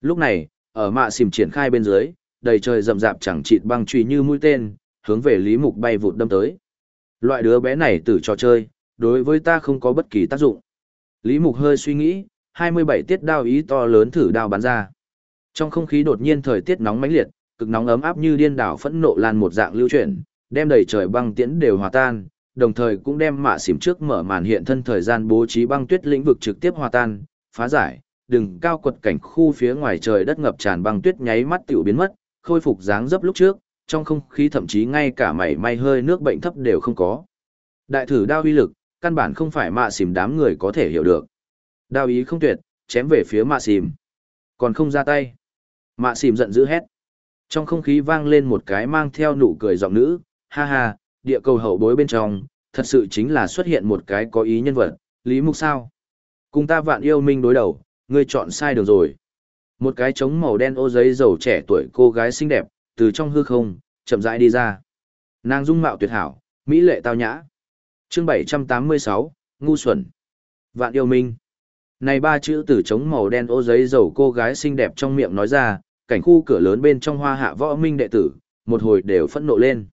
Lúc này, ở mạ xìm triển khai bên dưới, đầy trời rậm rạp chẳng chịt băng chùy như mũi tên, hướng về Lý Mục bay vụt đâm tới. Loại đứa bé này từ trò chơi, đối với ta không có bất kỳ tác dụng. Lý Mục hơi suy nghĩ, 27 tiết đao ý to lớn thử đao bắn ra. Trong không khí đột nhiên thời tiết nóng mãnh liệt, cực nóng ấm áp như điên đảo phẫn nộ lan một dạng lưu chuyển, đem đầy trời băng tiễn đều hòa tan, đồng thời cũng đem mạ xỉm trước mở màn hiện thân thời gian bố trí băng tuyết lĩnh vực trực tiếp hòa tan, phá giải, đừng cao quật cảnh khu phía ngoài trời đất ngập tràn băng tuyết nháy mắt tiểu biến mất, khôi phục dáng dấp lúc trước, trong không khí thậm chí ngay cả mảy may hơi nước bệnh thấp đều không có. Đại thử đao uy lực, căn bản không phải mạ xỉm đám người có thể hiểu được. Đao ý không tuyệt, chém về phía mạ xỉm. Còn không ra tay. Mạ xỉm giận dữ hét. Trong không khí vang lên một cái mang theo nụ cười giọng nữ, ha ha, địa cầu hậu bối bên trong, thật sự chính là xuất hiện một cái có ý nhân vật, Lý Mục sao? Cùng ta Vạn Yêu Minh đối đầu, ngươi chọn sai đường rồi. Một cái trống màu đen ô giấy dầu trẻ tuổi cô gái xinh đẹp, từ trong hư không, chậm rãi đi ra. Nàng dung mạo tuyệt hảo, mỹ lệ tao nhã. Chương 786, ngu xuẩn. Vạn Yêu Minh. Này ba chữ từ trống màu đen ô giấy dầu cô gái xinh đẹp trong miệng nói ra, cảnh khu cửa lớn bên trong Hoa Hạ Võ Minh đệ tử, một hồi đều phẫn nộ lên.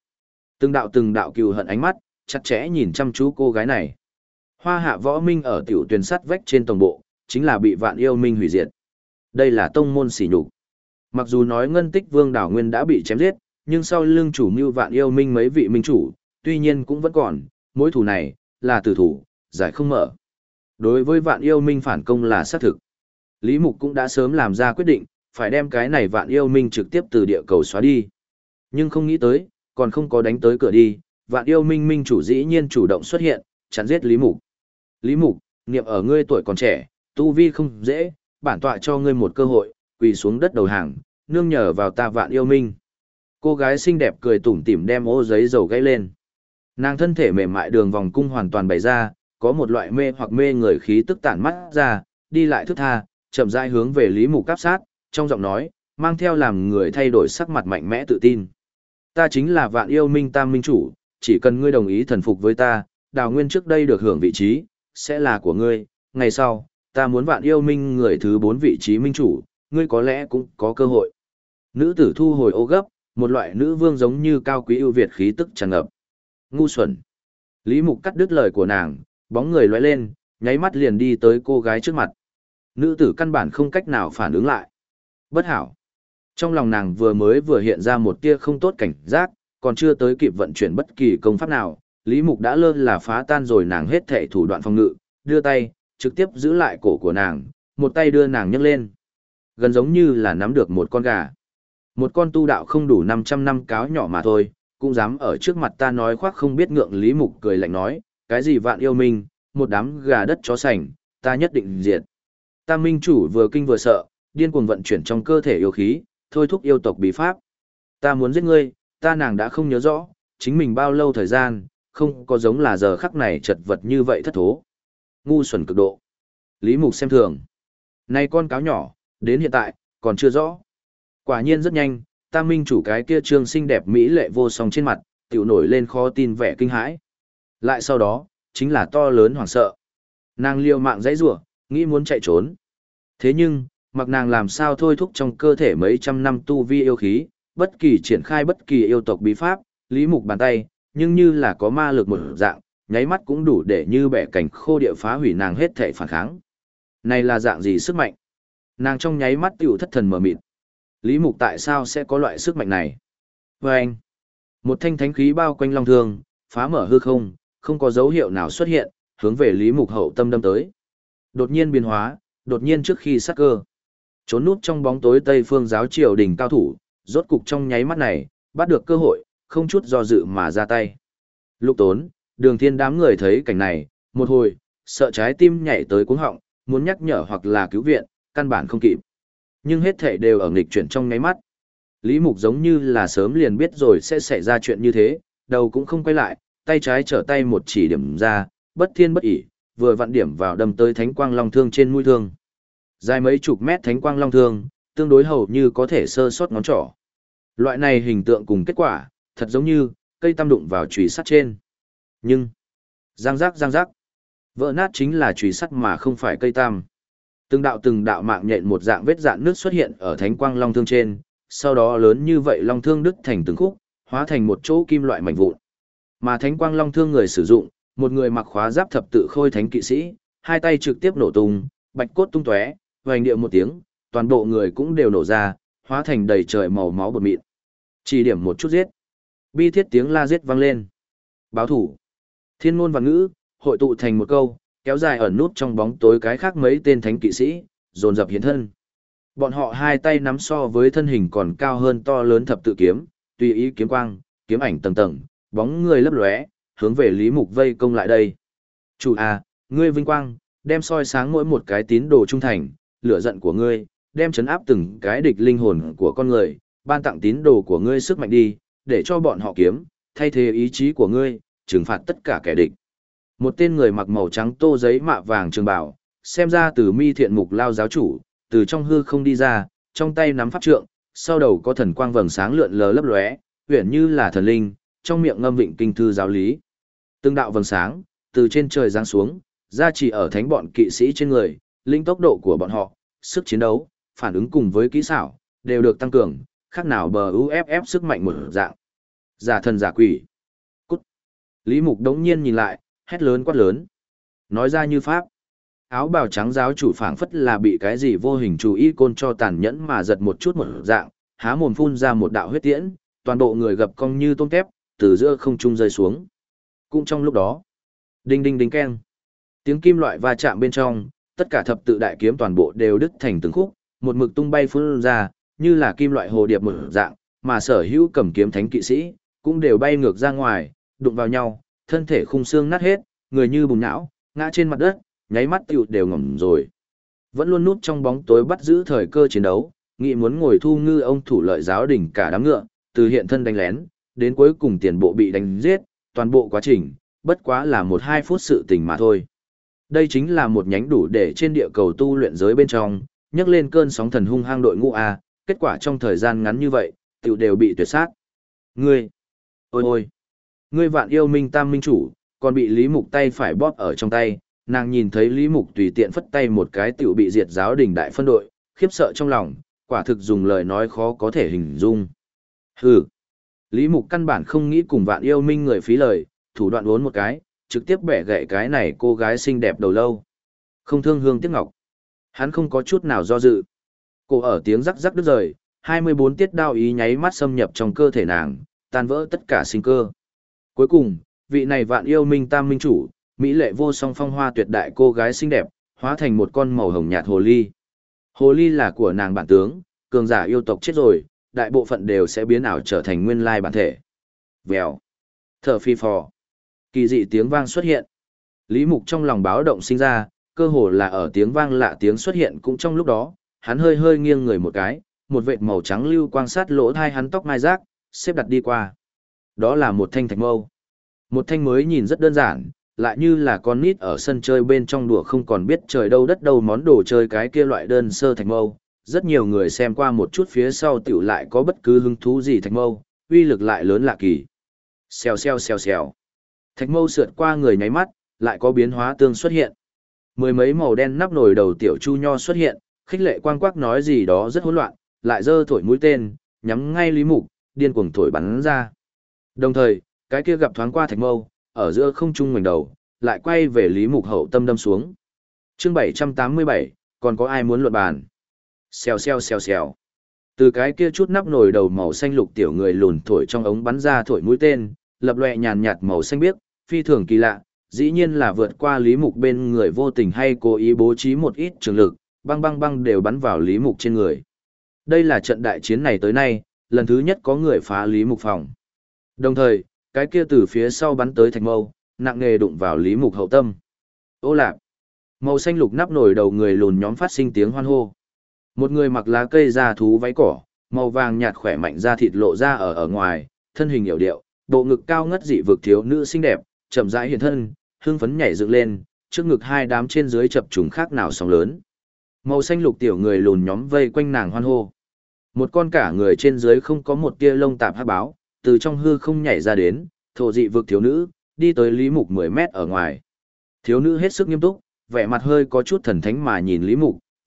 Từng đạo cừu hận ánh mắt, chặt chẽ nhìn chăm chú cô gái này. Hoa Hạ Võ Minh ở tiểu tuyển sắt vách trên tổng bộ, chính là bị Vạn Yêu Minh hủy diệt. Đây là tông môn sỉ nhục. Mặc dù nói Ngân Tích Vương Đảo Nguyên đã bị chém giết, nhưng sau lưng chủ mưu Vạn Yêu Minh mấy vị minh chủ, tuy nhiên cũng vẫn còn, mối thù này là tử thủ, giải không mở. Đối với Vạn Yêu Minh phản công là xác thực. Lý Mục cũng đã sớm làm ra quyết định, phải đem cái này Vạn Yêu Minh trực tiếp từ địa cầu xóa đi. Nhưng không nghĩ tới, còn không có đánh tới cửa đi, Vạn Yêu Minh minh chủ dĩ nhiên chủ động xuất hiện, chặn giết Lý Mục. Lý Mục, niệm ở ngươi tuổi còn trẻ, tu vi không dễ, bản tọa cho ngươi một cơ hội, quỳ xuống đất đầu hàng, nương nhờ vào ta Vạn Yêu Minh. Cô gái xinh đẹp cười tủm tỉm đem ô giấy dầu gãy lên. Nàng thân thể mềm mại đường vòng cung hoàn toàn bày ra, có một loại mê hoặc mê người khí tức tản mắt ra, đi lại thức tha, chậm rãi hướng về Lý Mục cáp sát, trong giọng nói, mang theo làm người thay đổi sắc mặt mạnh mẽ tự tin. Ta chính là Vạn Yêu Minh Tam Minh Chủ, chỉ cần ngươi đồng ý thần phục với ta, Đào Nguyên trước đây được hưởng vị trí, sẽ là của ngươi, ngày sau, ta muốn Vạn Yêu Minh người thứ 4 vị trí Minh Chủ, ngươi có lẽ cũng có cơ hội. Nữ tử thu hồi ô gấp, một loại nữ vương giống như cao quý ưu việt khí tức tràn ngập. Ngu xuẩn. Lý Mục cắt đứt lời của nàng, bóng người lóe lên, nháy mắt liền đi tới cô gái trước mặt. Nữ tử căn bản không cách nào phản ứng lại. Bất hảo. Trong lòng nàng vừa hiện ra một tia không tốt cảnh giác, còn chưa tới kịp vận chuyển bất kỳ công pháp nào, Lý Mục đã lơ là phá tan rồi nàng hết thảy thủ đoạn phòng ngự, đưa tay, trực tiếp giữ lại cổ của nàng, một tay đưa nàng nhấc lên. Gần giống như là nắm được một con gà. Một con tu đạo không đủ 500 năm cáo nhỏ mà thôi, cũng dám ở trước mặt ta nói khoác không biết ngượng. Lý Mục cười lạnh nói, cái gì Vạn Yêu Minh, một đám gà đất chó sành, ta nhất định diệt. Tam Minh Chủ vừa kinh vừa sợ, điên cuồng vận chuyển trong cơ thể yêu khí, thôi thúc yêu tộc bí pháp. Ta muốn giết ngươi, ta nàng đã không nhớ rõ, chính mình bao lâu thời gian, không có giống là giờ khắc này chật vật như vậy thất thố. Ngu xuẩn cực độ. Lý Mục xem thường. Này con cáo nhỏ, đến hiện tại, còn chưa rõ. Quả nhiên rất nhanh, Tam Minh Chủ cái kia trương xinh đẹp mỹ lệ vô song trên mặt, tiểu nổi lên khó tin vẻ kinh hãi. Lại sau đó, chính là to lớn hoảng sợ. Nàng liều mạng dãy rủa, nghĩ muốn chạy trốn. Thế nhưng, mặc nàng làm sao thôi thúc trong cơ thể mấy trăm năm tu vi yêu khí, bất kỳ triển khai bất kỳ yêu tộc bí pháp, Lý Mục bàn tay, nhưng như là có ma lực một dạng, nháy mắt cũng đủ để như bẻ cảnh khô địa phá hủy nàng hết thể phản kháng. Này là dạng gì sức mạnh? Nàng trong nháy mắt tiểu thất thần mờ mịt. Lý Mục tại sao sẽ có loại sức mạnh này? Và anh, một thanh thánh khí bao quanh long thương, phá mở hư không, không có dấu hiệu nào xuất hiện, hướng về Lý Mục hậu tâm đâm tới. Đột nhiên biến hóa, đột nhiên trước khi sát cơ. Trốn núp trong bóng tối Tây Phương giáo triều đình cao thủ, rốt cục trong nháy mắt này, bắt được cơ hội, không chút do dự mà ra tay. Lục Tốn, Đường Thiên đám người thấy cảnh này, một hồi, sợ trái tim nhảy tới cuống họng, muốn nhắc nhở hoặc là cứu viện, căn bản không kịp. Nhưng hết thảy đều ở nghịch chuyển trong nháy mắt. Lý Mục giống như là sớm liền biết rồi sẽ xảy ra chuyện như thế, đầu cũng không quay lại, tay trái trở tay một chỉ điểm ra, bất thiên bất ỷ, vừa vặn điểm vào đâm tới thánh quang long thương trên mũi thương. Dài mấy chục mét thánh quang long thương, tương đối hầu như có thể sơ sót ngón trỏ. Loại này hình tượng cùng kết quả, thật giống như cây tăm đụng vào chùy sắt trên. Nhưng, giang giác, vỡ nát chính là chùy sắt mà không phải cây tăm. Từng đạo mạng nhện một dạng vết dạn nước xuất hiện ở thánh quang long thương trên, sau đó lớn như vậy long thương đứt thành từng khúc, hóa thành một chỗ kim loại mảnh vụn. Mà thánh quang long thương người sử dụng, một người mặc khóa giáp thập tự khôi thánh kỵ sĩ, hai tay trực tiếp nổ tung, bạch cốt tung tóe, vành điệu một tiếng, toàn bộ người cũng đều nổ ra, hóa thành đầy trời màu máu bột mịn. Chỉ điểm một chút giết. Bi thiết tiếng la giết vang lên. Báo thủ. Thiên ngôn và ngữ, hội tụ thành một câu, kéo dài ẩn nút trong bóng tối cái khác mấy tên thánh kỵ sĩ, dồn dập hiện thân. Bọn họ hai tay nắm so với thân hình còn cao hơn to lớn thập tự kiếm, tùy ý kiếm quang, kiếm ảnh tầng tầng, bóng người lấp lóe, hướng về Lý Mục vây công lại đây. Chủ à, ngươi vinh quang, đem soi sáng mỗi một cái tín đồ trung thành, lửa giận của ngươi, đem chấn áp từng cái địch linh hồn của con người, ban tặng tín đồ của ngươi sức mạnh đi, để cho bọn họ kiếm, thay thế ý chí của ngươi, trừng phạt tất cả kẻ địch. Một tên người mặc màu trắng tô giấy mạ vàng trường bào, xem ra từ mi thiện mục lao giáo chủ, từ trong hư không đi ra, trong tay nắm pháp trượng, sau đầu có thần quang vầng sáng lượn lờ lấp lóe, uyển như là thần linh, trong miệng ngâm vịnh kinh thư giáo lý. Từng đạo vầng sáng từ trên trời giáng xuống, ra chỉ ở thánh bọn kỵ sĩ trên người, linh tốc độ của bọn họ, sức chiến đấu, phản ứng cùng với kỹ xảo, đều được tăng cường, khác nào bờ UFF sức mạnh một dạng. Giả thần giả quỷ. Cút. Lý Mục đống nhiên nhìn lại, hét lớn quát lớn. Nói ra như pháp. Áo bào trắng giáo chủ phảng phất là bị cái gì vô hình chủ y côn cho tàn nhẫn mà giật một chút một dạng, há mồm phun ra một đạo huyết tiễn, toàn bộ người gập cong như tôm tép, từ giữa không trung rơi xuống. Cũng trong lúc đó, đinh đinh đinh keng, tiếng kim loại va chạm bên trong, tất cả thập tự đại kiếm toàn bộ đều đứt thành từng khúc, một mực tung bay phun ra, như là kim loại hồ điệp một dạng, mà sở hữu cầm kiếm thánh kỵ sĩ cũng đều bay ngược ra ngoài, đụng vào nhau, thân thể khung xương nát hết, người như bùn não, ngã trên mặt đất, nháy mắt tiểu đều ngỏm rồi. Vẫn luôn núp trong bóng tối bắt giữ thời cơ chiến đấu, nghĩ muốn ngồi thu ngư ông thủ lợi giáo đỉnh cả đám ngựa, từ hiện thân đánh lén, đến cuối cùng tiền bộ bị đánh giết, toàn bộ quá trình, bất quá là 1-2 phút sự tình mà thôi. Đây chính là một nhánh đủ để trên địa cầu tu luyện giới bên trong, nhấc lên cơn sóng thần hung hăng đội ngũ A, kết quả trong thời gian ngắn như vậy, tiểu đều bị tuyệt sát. Ngươi, ôi ôi, ngươi vạn yêu minh tam minh chủ, còn bị Lý Mục tay phải bóp ở trong tay, nàng nhìn thấy Lý Mục tùy tiện phất tay một cái tiểu bị diệt giáo đình đại phân đội, khiếp sợ trong lòng, quả thực dùng lời nói khó có thể hình dung. Hừ, Lý Mục căn bản không nghĩ cùng vạn yêu minh người phí lời, thủ đoạn uốn một cái, trực tiếp bẻ gãy cái này cô gái xinh đẹp đầu lâu. Không thương hương tiếc ngọc. Hắn không có chút nào do dự. Cô ở tiếng rắc rắc đứt rời, 24 tiết đao ý nháy mắt xâm nhập trong cơ thể nàng, tan vỡ tất cả sinh cơ. Cuối cùng, vị này vạn yêu minh tam minh chủ, mỹ lệ vô song phong hoa tuyệt đại cô gái xinh đẹp, hóa thành một con màu hồng nhạt hồ ly. Hồ ly là của nàng bản tướng, cường giả yêu tộc chết rồi, đại bộ phận đều sẽ biến ảo trở thành nguyên lai bản thể. Vèo. Thở phi phò. Kỳ dị tiếng vang xuất hiện. Lý Mục trong lòng báo động sinh ra, cơ hồ là ở tiếng vang lạ tiếng xuất hiện cũng trong lúc đó, hắn hơi hơi nghiêng người một cái, một vệt màu trắng lưu quang sát lỗ thai hắn tóc mai rác, xếp đặt đi qua. Đó là một thanh thạch mâu. Một thanh mới nhìn rất đơn giản, lại như là con nít ở sân chơi bên trong đùa không còn biết trời đâu đất đâu món đồ chơi cái kia loại đơn sơ thạch mâu. Rất nhiều người xem qua một chút phía sau tiểu lại có bất cứ hứng thú gì thạch mâu, uy lực lại lớn lạ kỳ. Xèo xèo xèo xèo. Thạch mâu sượt qua người nháy mắt, lại có biến hóa tương xuất hiện. Mười mấy màu đen nắp nồi đầu tiểu chu nho xuất hiện, khích lệ quang quắc nói gì đó rất hỗn loạn, lại giơ thổi mũi tên, nhắm ngay Lý Mục, điên cuồng thổi bắn ra. Đồng thời, cái kia gặp thoáng qua thạch mâu, ở giữa không trung ngoảnh đầu, lại quay về Lý Mục hậu tâm đâm xuống. Chương 787, còn có ai muốn luận bàn? Xèo xèo xèo xèo. Từ cái kia chút nắp nồi đầu màu xanh lục tiểu người lùn thổi trong ống bắn ra thổi mũi tên, lập lòe nhàn nhạt màu xanh biếc, phi thường kỳ lạ, dĩ nhiên là vượt qua Lý Mục bên người vô tình hay cố ý bố trí một ít trường lực, băng băng băng đều bắn vào Lý Mục trên người. Đây là trận đại chiến này tới nay, lần thứ nhất có người phá Lý Mục phòng. Đồng thời, cái kia từ phía sau bắn tới thạch mâu, nặng nề đụng vào Lý Mục hậu tâm. Ô lạp! Màu xanh lục nắp nổi đầu người lùn nhóm phát sinh tiếng hoan hô. Một người mặc lá cây da thú váy cỏ, màu vàng nhạt khỏe mạnh da thịt lộ ra ở ngoài, thân hình hiểu điệu, bộ ngực cao ngất dị vực thiếu nữ xinh đẹp, chậm rãi hiện thân, hưng phấn nhảy dựng lên, trước ngực hai đám trên dưới chập trùng khác nào sóng lớn. Màu xanh lục tiểu người lùn nhóm vây quanh nàng hoan hô. Một con cả người trên dưới không có một tia lông tạp hắc báo, từ trong hư không nhảy ra đến, thổ dị vực thiếu nữ, đi tới Lý Mục 10 mét ở ngoài. Thiếu nữ hết sức nghiêm túc, vẻ mặt hơi có chút thần thánh mà nhìn Lý Mục,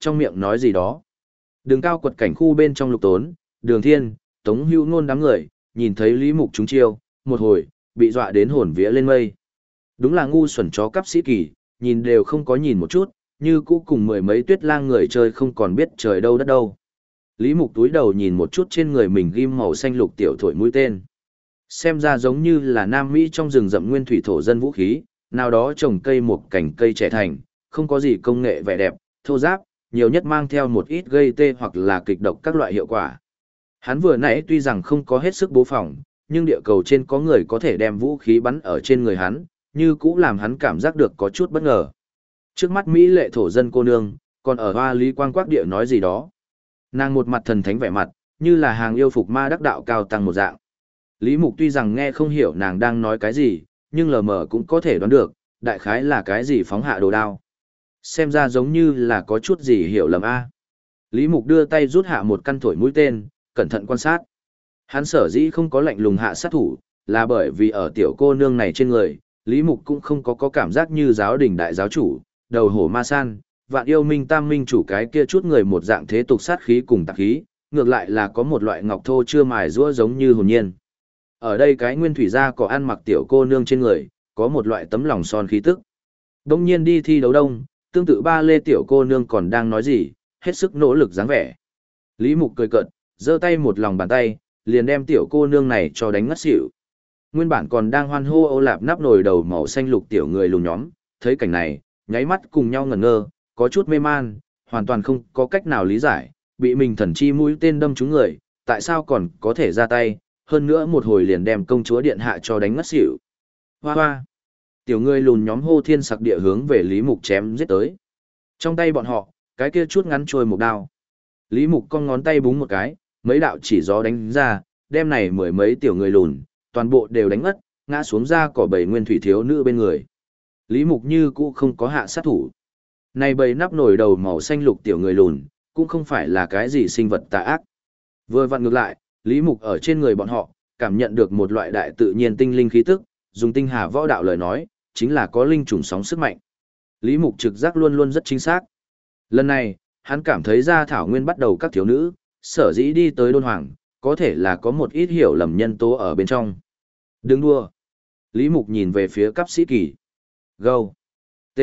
trong miệng nói gì đó. Đường cao quật cảnh khu bên trong Lục Tốn, Đường Thiên, Tống Hữu Nôn đám người, nhìn thấy Lý Mục trúng chiêu, một hồi, bị dọa đến hồn vía lên mây. Đúng là ngu xuẩn chó cắp sĩ kỳ, nhìn đều không có nhìn một chút, như cũ cùng mười mấy tuyết lang người chơi không còn biết trời đâu đất đâu. Lý Mục túi đầu nhìn một chút trên người mình ghim màu xanh lục tiểu thổi mũi tên. Xem ra giống như là Nam Mỹ trong rừng rậm nguyên thủy thổ dân vũ khí, nào đó trồng cây một cành cây trẻ thành, không có gì công nghệ vẻ đẹp, thô giáp, nhiều nhất mang theo một ít gây tê hoặc là kịch độc các loại hiệu quả. Hắn vừa nãy tuy rằng không có hết sức bố phòng, nhưng địa cầu trên có người có thể đem vũ khí bắn ở trên người hắn, như cũ làm hắn cảm giác được có chút bất ngờ. Trước mắt Mỹ lệ thổ dân cô nương, còn ở hoa lý quang quác địa nói gì đó. Nàng một mặt thần thánh vẻ mặt, như là hàng yêu phục ma đắc đạo cao tăng một dạng. Lý Mục tuy rằng nghe không hiểu nàng đang nói cái gì, nhưng lờ mờ cũng có thể đoán được, đại khái là cái gì phóng hạ đồ đao. Xem ra giống như là có chút gì hiểu lầm a. Lý Mục đưa tay rút hạ một căn thổi mũi tên, cẩn thận quan sát. Hắn sở dĩ không có lệnh lùng hạ sát thủ, là bởi vì ở tiểu cô nương này trên người, Lý Mục cũng không có cảm giác như giáo đình đại giáo chủ, đầu hổ ma san, vạn yêu minh tam minh chủ cái kia chút người một dạng thế tục sát khí cùng tạp khí, ngược lại là có một loại ngọc thô chưa mài rũa giống như hồn nhiên. Ở đây cái nguyên thủy gia có ăn mặc tiểu cô nương trên người, có một loại tấm lòng son khí tức. Đông nhiên đi thi đấu đông, tương tự ba lê tiểu cô nương còn đang nói gì, hết sức nỗ lực dáng vẻ. Lý Mục cười cợt, giơ tay một lòng bàn tay, liền đem tiểu cô nương này cho đánh ngất xỉu. Nguyên bản còn đang hoan hô ô lạp nắp nồi đầu màu xanh lục tiểu người lùn nhóm, thấy cảnh này, nháy mắt cùng nhau ngẩn ngơ, có chút mê man, hoàn toàn không có cách nào lý giải, bị mình thần chi mũi tên đâm trúng người, tại sao còn có thể ra tay, hơn nữa một hồi liền đem công chúa điện hạ cho đánh ngất xỉu. Hoa hoa! Tiểu người lùn nhóm hô thiên sặc địa hướng về Lý Mục chém giết tới. Trong tay bọn họ, cái kia chút ngắn trôi một đao. Lý Mục con ngón tay búng một cái, mấy đạo chỉ gió đánh ra, đem này mười mấy tiểu người lùn, toàn bộ đều đánh ngất, ngã xuống ra cỏ bầy nguyên thủy thiếu nữ bên người. Lý Mục như cũ không có hạ sát thủ. Này bầy nắp nổi đầu màu xanh lục tiểu người lùn, cũng không phải là cái gì sinh vật tà ác. Vừa vặn ngược lại, Lý Mục ở trên người bọn họ, cảm nhận được một loại đại tự nhiên tinh linh khí tức, dùng tinh hà võ đạo lời nói, chính là có linh trùng sóng sức mạnh. Lý Mục trực giác luôn luôn rất chính xác. Lần này, hắn cảm thấy ra thảo nguyên bắt đầu các thiếu nữ, sở dĩ đi tới đôn hoàng, có thể là có một ít hiểu lầm nhân tố ở bên trong. Đừng đua. Lý Mục nhìn về phía cấp sĩ kỳ. Gâu. T.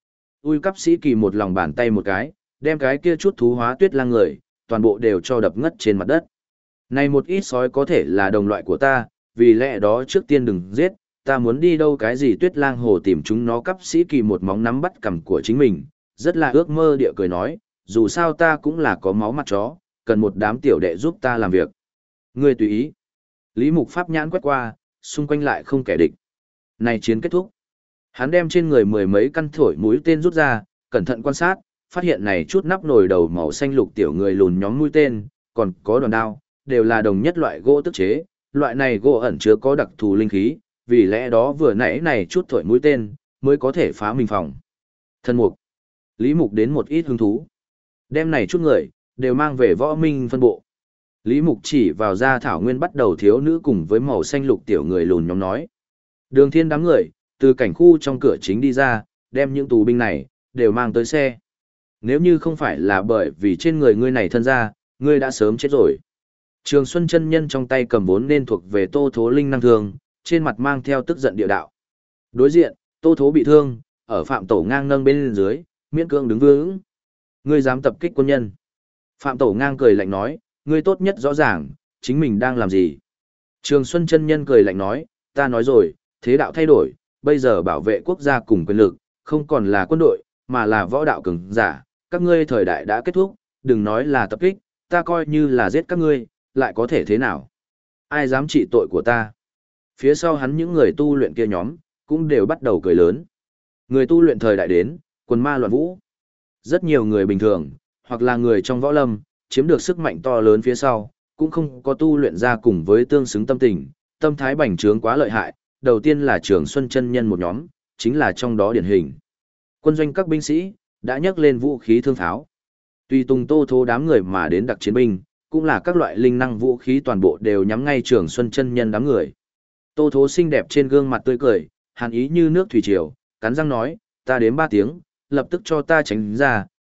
Ui cấp sĩ kỳ một lòng bàn tay một cái, đem cái kia chút thú hóa tuyết lang người, toàn bộ đều cho đập ngất trên mặt đất. Này một ít sói có thể là đồng loại của ta, vì lẽ đó trước tiên đừng giết, ta muốn đi đâu cái gì tuyết lang hồ tìm chúng nó. Cấp sĩ kỳ một móng nắm bắt cằm của chính mình, rất là ước mơ địa cười nói, dù sao ta cũng là có máu mặt chó, cần một đám tiểu đệ giúp ta làm việc. Ngươi tùy ý. Lý Mục pháp nhãn quét qua, xung quanh lại không kẻ địch. Này chiến kết thúc. Hắn đem trên người mười mấy căn thổi mũi tên rút ra, cẩn thận quan sát, phát hiện này chút nắp nồi đầu màu xanh lục tiểu người lùn nhóm mũi tên, còn có đòn đao, đều là đồng nhất loại gỗ tức chế, loại này gỗ ẩn chứa có đặc thù linh khí, vì lẽ đó vừa nãy này chút thổi mũi tên, mới có thể phá mình phòng. Thân mục. Lý Mục đến một ít hứng thú. Đem này chút người, đều mang về võ minh phân bộ. Lý Mục chỉ vào ra thảo nguyên bắt đầu thiếu nữ cùng với màu xanh lục tiểu người lùn nhóm nói. Đường Thiên đám người, từ cảnh khu trong cửa chính đi ra, đem những tù binh này, đều mang tới xe. Nếu như không phải là bởi vì trên người ngươi này thân ra, ngươi đã sớm chết rồi. Trường Xuân chân nhân trong tay cầm vốn nên thuộc về Tô Thố linh năng thương, trên mặt mang theo tức giận địa đạo. Đối diện, Tô Thố bị thương, ở Phạm Tổ ngang nâng bên dưới, miễn cưỡng đứng vững. Ngươi dám tập kích quân nhân. Phạm Tổ ngang cười lạnh nói, ngươi tốt nhất rõ ràng, chính mình đang làm gì. Trường Xuân chân nhân cười lạnh nói, ta nói rồi, thế đạo thay đổi, bây giờ bảo vệ quốc gia cùng quyền lực, không còn là quân đội, mà là võ đạo cường giả, các ngươi thời đại đã kết thúc, đừng nói là tập kích, ta coi như là giết các ngươi, lại có thể thế nào? Ai dám trị tội của ta? Phía sau hắn những người tu luyện kia nhóm, cũng đều bắt đầu cười lớn. Người tu luyện thời đại đến, quần ma loạn vũ. Rất nhiều người bình thường, hoặc là người trong võ lâm, chiếm được sức mạnh to lớn phía sau, cũng không có tu luyện ra cùng với tương xứng tâm tình, tâm thái bành trướng quá lợi hại. Đầu tiên là Trường Xuân chân nhân một nhóm, chính là trong đó điển hình. Quân doanh các binh sĩ, đã nhấc lên vũ khí thương tháo. Tùy tùng Tô Thố đám người mà đến đặc chiến binh, cũng là các loại linh năng vũ khí toàn bộ đều nhắm ngay Trường Xuân chân nhân đám người. Tô Thố xinh đẹp trên gương mặt tươi cười, hàn ý như nước thủy triều, cắn răng nói, ta đếm 3 tiếng, lập tức cho ta tránh ra,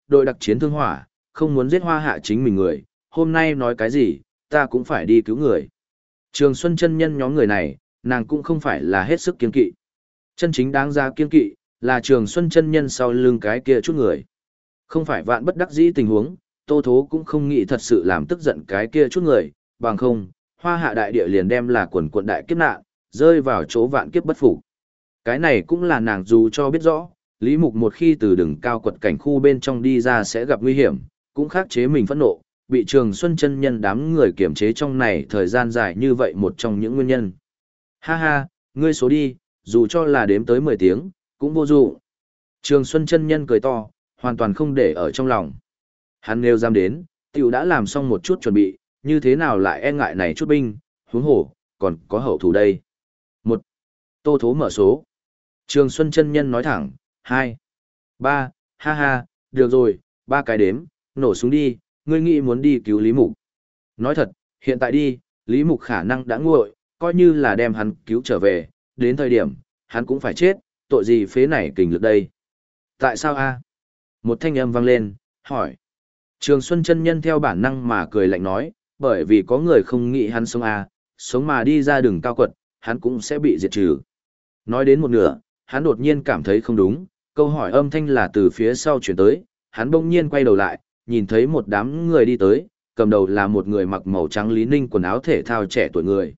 đội đặc chiến thương hỏa, không muốn giết Hoa Hạ chính mình người, hôm nay nói cái gì, ta cũng phải đi cứu người. Trường Xuân chân nhân nhóm người này, nàng cũng không phải là hết sức kiên kỵ. Chân chính đáng ra kiên kỵ, là Trường Xuân chân nhân sau lưng cái kia chút người. Không phải vạn bất đắc dĩ tình huống, Tô Thố cũng không nghĩ thật sự làm tức giận cái kia chút người, bằng không, Hoa Hạ đại địa liền đem là quần quận đại kiếp nạn, rơi vào chỗ vạn kiếp bất phục. Cái này cũng là nàng dù cho biết rõ, Lý Mục một khi từ đường cao quật cảnh khu bên trong đi ra sẽ gặp nguy hiểm, cũng khắc chế mình phẫn nộ, bị Trường Xuân chân nhân đám người kiểm chế trong này thời gian dài như vậy một trong những nguyên nhân. Ha ha, ngươi số đi, dù cho là đếm tới 10 tiếng, cũng vô dụng. Trường Xuân chân nhân cười to, hoàn toàn không để ở trong lòng. Hắn nêu dám đến, tiểu đã làm xong một chút chuẩn bị, như thế nào lại e ngại này chút binh, huống hổ, còn có hậu thủ đây. 1. Tô Thố mở số. Trường Xuân chân nhân nói thẳng, 2. 3. Ha ha, được rồi, 3 cái đếm, nổ súng đi, ngươi nghĩ muốn đi cứu Lý Mục. Nói thật, hiện tại đi, Lý Mục khả năng đã nguội, coi như là đem hắn cứu trở về, đến thời điểm, hắn cũng phải chết, tội gì phế này kình lực đây. Tại sao a? Một thanh âm vang lên, hỏi. Trường Xuân chân nhân theo bản năng mà cười lạnh nói, bởi vì có người không nghĩ hắn sống a, sống mà đi ra đường cao quật, hắn cũng sẽ bị diệt trừ. Nói đến một nửa, hắn đột nhiên cảm thấy không đúng, câu hỏi âm thanh là từ phía sau chuyển tới, hắn bỗng nhiên quay đầu lại, nhìn thấy một đám người đi tới, cầm đầu là một người mặc màu trắng Lý Ninh quần áo thể thao trẻ tuổi người.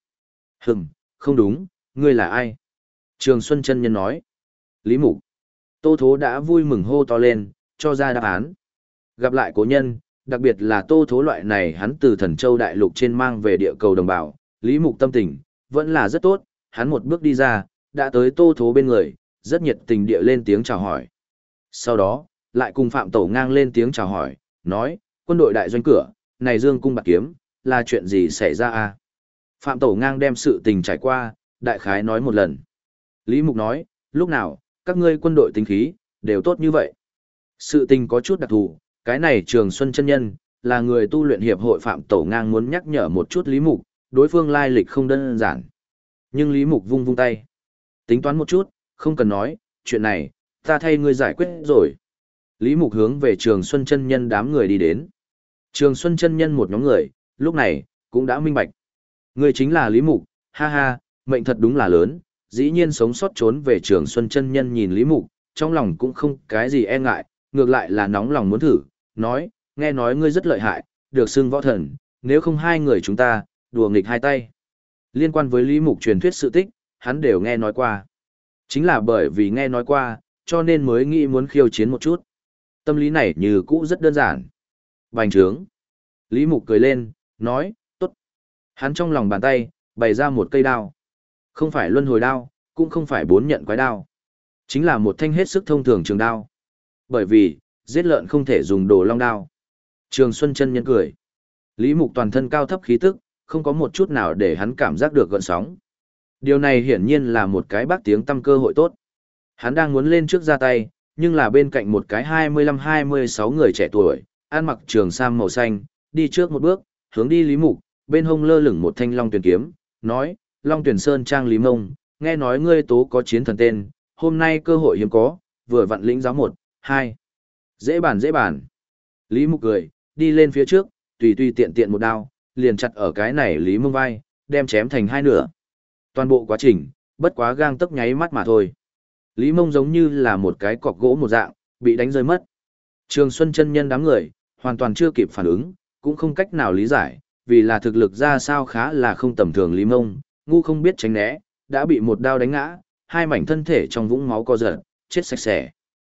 Không đúng, ngươi là ai? Trường Xuân chân nhân nói. Lý Mục. Tô Thố đã vui mừng hô to lên, cho ra đáp án. Gặp lại cố nhân, đặc biệt là Tô Thố loại này hắn từ Thần Châu Đại Lục trên mang về địa cầu đồng bào, Lý Mục tâm tình, vẫn là rất tốt, hắn một bước đi ra, đã tới Tô Thố bên người, rất nhiệt tình địa lên tiếng chào hỏi. Sau đó, lại cùng Phạm Tổ Ngang lên tiếng chào hỏi, nói, quân đội đại doanh cửa, này Dương cung bạc kiếm, là chuyện gì xảy ra a? Phạm Tổ Ngang đem sự tình trải qua, đại khái nói một lần. Lý Mục nói, lúc nào, các ngươi quân đội tính khí, đều tốt như vậy. Sự tình có chút đặc thù, cái này Trường Xuân chân nhân, là người tu luyện hiệp hội Phạm Tổ Ngang muốn nhắc nhở một chút Lý Mục, đối phương lai lịch không đơn giản. Nhưng Lý Mục vung vung tay. Tính toán một chút, không cần nói, chuyện này, ta thay ngươi giải quyết rồi. Lý Mục hướng về Trường Xuân chân nhân đám người đi đến. Trường Xuân chân nhân một nhóm người, lúc này, cũng đã minh bạch. Ngươi chính là Lý Mục, ha ha, mệnh thật đúng là lớn, dĩ nhiên sống sót trốn về Trường Xuân chân nhân nhìn Lý Mục, trong lòng cũng không cái gì e ngại, ngược lại là nóng lòng muốn thử, nói, nghe nói ngươi rất lợi hại, được xưng võ thần, nếu không hai người chúng ta, đùa nghịch hai tay. Liên quan với Lý Mục truyền thuyết sự tích, hắn đều nghe nói qua. Chính là bởi vì nghe nói qua, cho nên mới nghĩ muốn khiêu chiến một chút. Tâm lý này như cũ rất đơn giản. Bành trướng. Lý Mục cười lên, nói, tốt. Hắn trong lòng bàn tay, bày ra một cây đao. Không phải luân hồi đao, cũng không phải bốn nhận quái đao. Chính là một thanh hết sức thông thường trường đao. Bởi vì, giết lợn không thể dùng đồ long đao. Trường Xuân chân nhân cười. Lý Mục toàn thân cao thấp khí tức, không có một chút nào để hắn cảm giác được gợn sóng. Điều này hiển nhiên là một cái bác tiếng tăm cơ hội tốt. Hắn đang muốn lên trước ra tay, nhưng là bên cạnh một cái 25-26 người trẻ tuổi, ăn mặc trường sam màu xanh, đi trước một bước, hướng đi Lý Mục, bên hông lơ lửng một thanh long tuyển kiếm, nói, Long Tuyển Sơn Trang Lý Mông, nghe nói ngươi tố có chiến thần tên, hôm nay cơ hội hiếm có, vừa vặn lĩnh giáo 1, 2. Dễ bàn dễ bàn. Lý Mục cười, đi lên phía trước, tùy tiện tiện một đao, liền chặt ở cái này Lý Mông vai, đem chém thành hai nửa. Toàn bộ quá trình, bất quá gang tấc nháy mắt mà thôi. Lý Mông giống như là một cái cọc gỗ một dạng, bị đánh rơi mất. Trường Xuân chân nhân đám người, hoàn toàn chưa kịp phản ứng, cũng không cách nào lý giải, vì là thực lực ra sao khá là không tầm thường Lý Mông, ngu không biết tránh né, đã bị một đao đánh ngã, hai mảnh thân thể trong vũng máu co giật, chết sạch sẽ.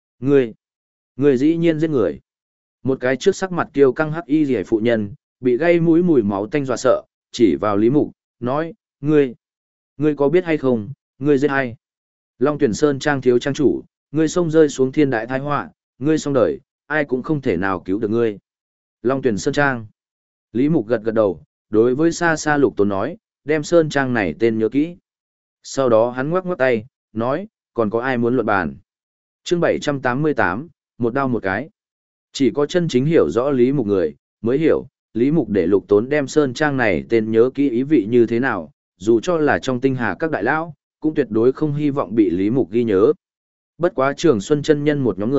Người dĩ nhiên giết người. Một cái trước sắc mặt kiêu căng hắc y rẻ phụ nhân, bị gây mũi mùi máu tanh dọa sợ, chỉ vào Lý Mục, nói, ngươi có biết hay không, ngươi giết ai? Long Tuyển Sơn Trang thiếu trang chủ, ngươi xông rơi xuống thiên đại tai họa, ngươi xong đời, ai cũng không thể nào cứu được ngươi. Long Tuyển Sơn Trang. Lý Mục gật gật đầu, đối với xa xa Lục Tốn nói, đem Sơn Trang này tên nhớ kỹ. Sau đó hắn ngoắc ngoắc tay, nói, còn có ai muốn luận bàn? Chương 788, một đao một cái. Chỉ có chân chính hiểu rõ Lý Mục người, mới hiểu, Lý Mục để Lục Tốn đem Sơn Trang này tên nhớ kỹ ý vị như thế nào, dù cho là trong tinh hà các đại lão, cũng tuyệt đối không hy vọng bị Lý Mục ghi nhớ. Bất quá Trường Xuân chân nhân một nhóm người,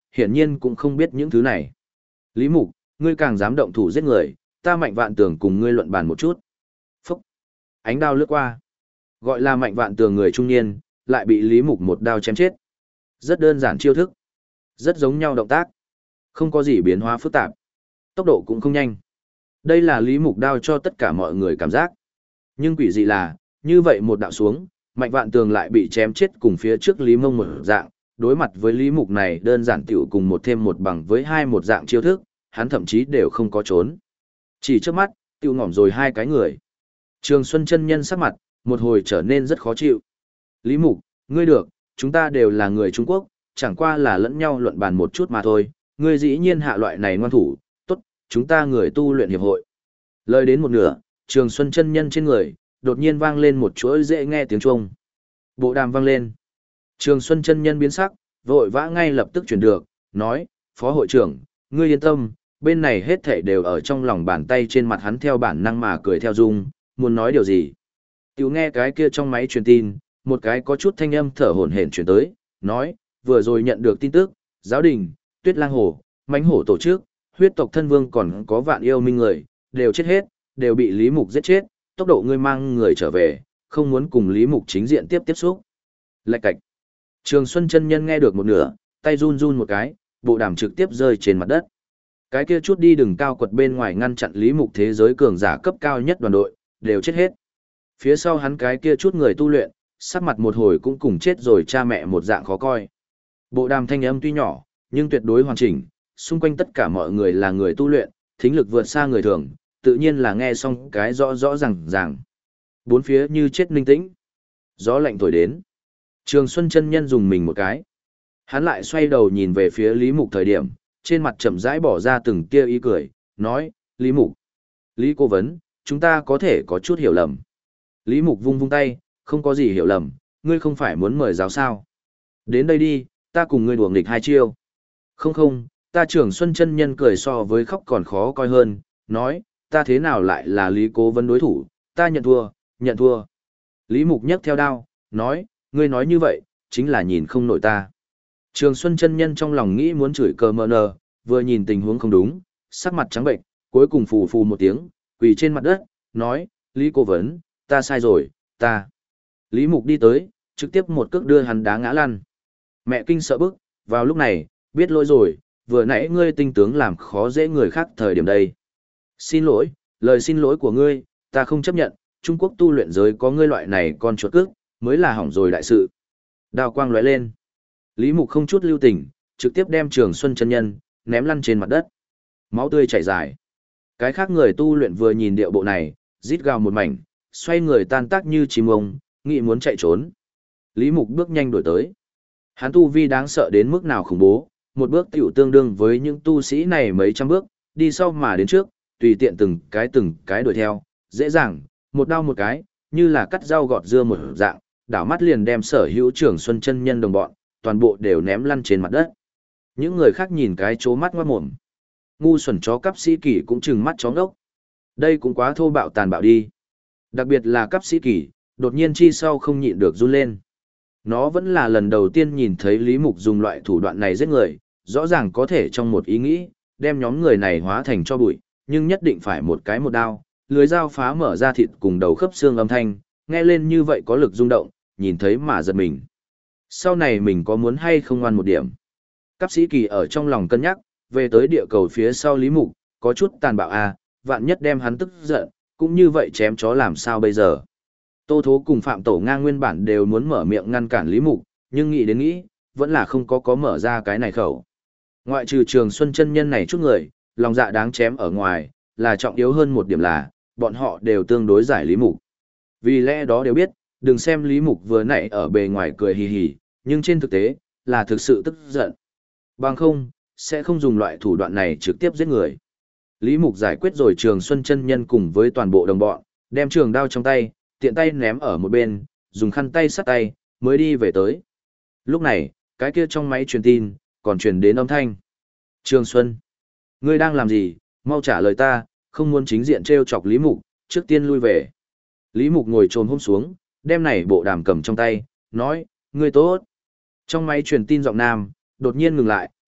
hiển nhiên cũng không biết những thứ này. Lý Mục, ngươi càng dám động thủ giết người, ta Mạnh Vạn Tường cùng ngươi luận bàn một chút. Phúc! Ánh đao lướt qua. Gọi là Mạnh Vạn Tường người trung niên, lại bị Lý Mục một đao chém chết. Rất đơn giản chiêu thức. Rất giống nhau động tác. Không có gì biến hóa phức tạp. Tốc độ cũng không nhanh. Đây là Lý Mục đao cho tất cả mọi người cảm giác. Nhưng quỷ dị là, như vậy một đạo xuống, Mạnh Vạn Tường lại bị chém chết cùng phía trước Lý Mông một dạng. Đối mặt với Lý Mục này đơn giản tiểu cùng một thêm một bằng với hai một dạng chiêu thức, hắn thậm chí đều không có trốn. Chỉ trước mắt, tiêu ngỏm rồi hai cái người. Trường Xuân chân nhân sắc mặt, một hồi trở nên rất khó chịu. Lý Mục, ngươi được, chúng ta đều là người Trung Quốc, chẳng qua là lẫn nhau luận bàn một chút mà thôi, ngươi dĩ nhiên hạ loại này ngoan thủ, tốt, chúng ta người tu luyện hiệp hội. Lời đến một nửa, Trường Xuân chân nhân trên người, đột nhiên vang lên một chuỗi dễ nghe tiếng chuông. Bộ đàm vang lên. Trường Xuân chân nhân biến sắc, vội vã ngay lập tức chuyển được, nói, Phó hội trưởng, ngươi yên tâm, bên này hết thảy đều ở trong lòng bàn tay trên mặt hắn theo bản năng mà cười theo dung, muốn nói điều gì. Tiểu nghe cái kia trong máy truyền tin, một cái có chút thanh âm thở hổn hển chuyển tới, nói, vừa rồi nhận được tin tức, giáo đình, Tuyết Lang Hồ, Mãnh Hổ tổ chức, huyết tộc thân vương còn có vạn yêu minh người, đều chết hết, đều bị Lý Mục giết chết, tốc độ ngươi mang người trở về, không muốn cùng Lý Mục chính diện tiếp xúc. Lạch cạch. Trường Xuân chân nhân nghe được một nửa, tay run run một cái, bộ đàm trực tiếp rơi trên mặt đất. Cái kia chút đi đường cao quật bên ngoài ngăn chặn Lý Mục thế giới cường giả cấp cao nhất đoàn đội, đều chết hết. Phía sau hắn cái kia chút người tu luyện, sắc mặt một hồi cũng cùng chết rồi cha mẹ một dạng khó coi. Bộ đàm thanh âm tuy nhỏ, nhưng tuyệt đối hoàn chỉnh, xung quanh tất cả mọi người là người tu luyện, thính lực vượt xa người thường, tự nhiên là nghe xong cái rõ rõ ràng. Bốn phía như chết ninh tĩnh. Gió lạnh thổi đến. Trường Xuân chân nhân dùng mình một cái. Hắn lại xoay đầu nhìn về phía Lý Mục thời điểm, trên mặt chậm rãi bỏ ra từng tia ý cười, nói, Lý Mục, Lý Cố Vấn, chúng ta có thể có chút hiểu lầm. Lý Mục vung vung tay, không có gì hiểu lầm, ngươi không phải muốn mời giáo sao. Đến đây đi, ta cùng ngươi đùa nghịch hai chiêu. Không, ta Trường Xuân chân nhân cười so với khóc còn khó coi hơn, nói, ta thế nào lại là Lý Cố Vấn đối thủ, ta nhận thua. Lý Mục nhấc theo đao, nói, ngươi nói như vậy, chính là nhìn không nổi ta. Trường Xuân chân nhân trong lòng nghĩ muốn chửi cờ mờ nờ, vừa nhìn tình huống không đúng, sắc mặt trắng bệnh, cuối cùng phù phù một tiếng, quỳ trên mặt đất, nói, Lý Cố Vấn, ta sai rồi, ta. Lý Mục đi tới, trực tiếp một cước đưa hắn đá ngã lăn. Mẹ kinh sợ bức, vào lúc này, biết lỗi rồi, vừa nãy ngươi tinh tướng làm khó dễ người khác thời điểm đây. Xin lỗi, lời xin lỗi của ngươi, ta không chấp nhận, Trung Quốc tu luyện giới có ngươi loại này con chuột cước, mới là hỏng rồi đại sự. Đao quang lóe lên. Lý Mục không chút lưu tình, trực tiếp đem Trường Xuân chân nhân ném lăn trên mặt đất. Máu tươi chảy dài. Cái khác người tu luyện vừa nhìn điệu bộ này, rít gào một mảnh, xoay người tan tác như chim ông, nghĩ muốn chạy trốn. Lý Mục bước nhanh đuổi tới. Hắn tu vi đáng sợ đến mức nào khủng bố, một bước tiểu tương đương với những tu sĩ này mấy trăm bước, đi sau mà đến trước, tùy tiện từng cái đuổi theo, dễ dàng, một đao một cái, như là cắt rau gọt dưa một dạng, đảo mắt liền đem sở hữu Trường Xuân chân nhân đồng bọn, toàn bộ đều ném lăn trên mặt đất. Những người khác nhìn cái chố mắt ngoát mồm. Ngu xuẩn chó cấp sĩ kỷ cũng trừng mắt chó ngốc. Đây cũng quá thô bạo tàn bạo đi. Đặc biệt là cấp sĩ kỷ, đột nhiên chi sau không nhịn được run lên. Nó vẫn là lần đầu tiên nhìn thấy Lý Mục dùng loại thủ đoạn này giết người, rõ ràng có thể trong một ý nghĩ, đem nhóm người này hóa thành cho bụi, nhưng nhất định phải một cái một đao, lưới dao phá mở ra thịt cùng đầu khớp xương âm thanh, nghe lên như vậy có lực rung động, nhìn thấy mà giật mình. Sau này mình có muốn hay không ngoan một điểm. Cấp sĩ kỳ ở trong lòng cân nhắc, về tới địa cầu phía sau Lý Mục, có chút tàn bạo à, vạn nhất đem hắn tức giận, cũng như vậy chém chó làm sao bây giờ. Tô Thố cùng Phạm Tổ Ngang nguyên bản đều muốn mở miệng ngăn cản Lý Mục, nhưng nghĩ đến nghĩ, vẫn là không có mở ra cái này khẩu. Ngoại trừ Trường Xuân chân nhân này chút người, lòng dạ đáng chém ở ngoài, là trọng yếu hơn một điểm là, bọn họ đều tương đối giải Lý Mục. Vì lẽ đó đều biết, đừng xem Lý Mục vừa nãy ở bề ngoài cười hì hì, nhưng trên thực tế, là thực sự tức giận. Bằng không, sẽ không dùng loại thủ đoạn này trực tiếp giết người. Lý Mục giải quyết rồi Trường Xuân chân nhân cùng với toàn bộ đồng bọn, đem trường đao trong tay, tiện tay ném ở một bên, dùng khăn tay sắt tay, mới đi về tới. Lúc này, cái kia trong máy truyền tin, còn truyền đến âm thanh. Trường Xuân, ngươi đang làm gì, mau trả lời ta, không muốn chính diện trêu chọc Lý Mục, trước tiên lui về. Lý Mục ngồi trồm hôm xuống, đem này bộ đàm cầm trong tay, nói, ngươi tốt. Trong máy truyền tin giọng nam, đột nhiên ngừng lại,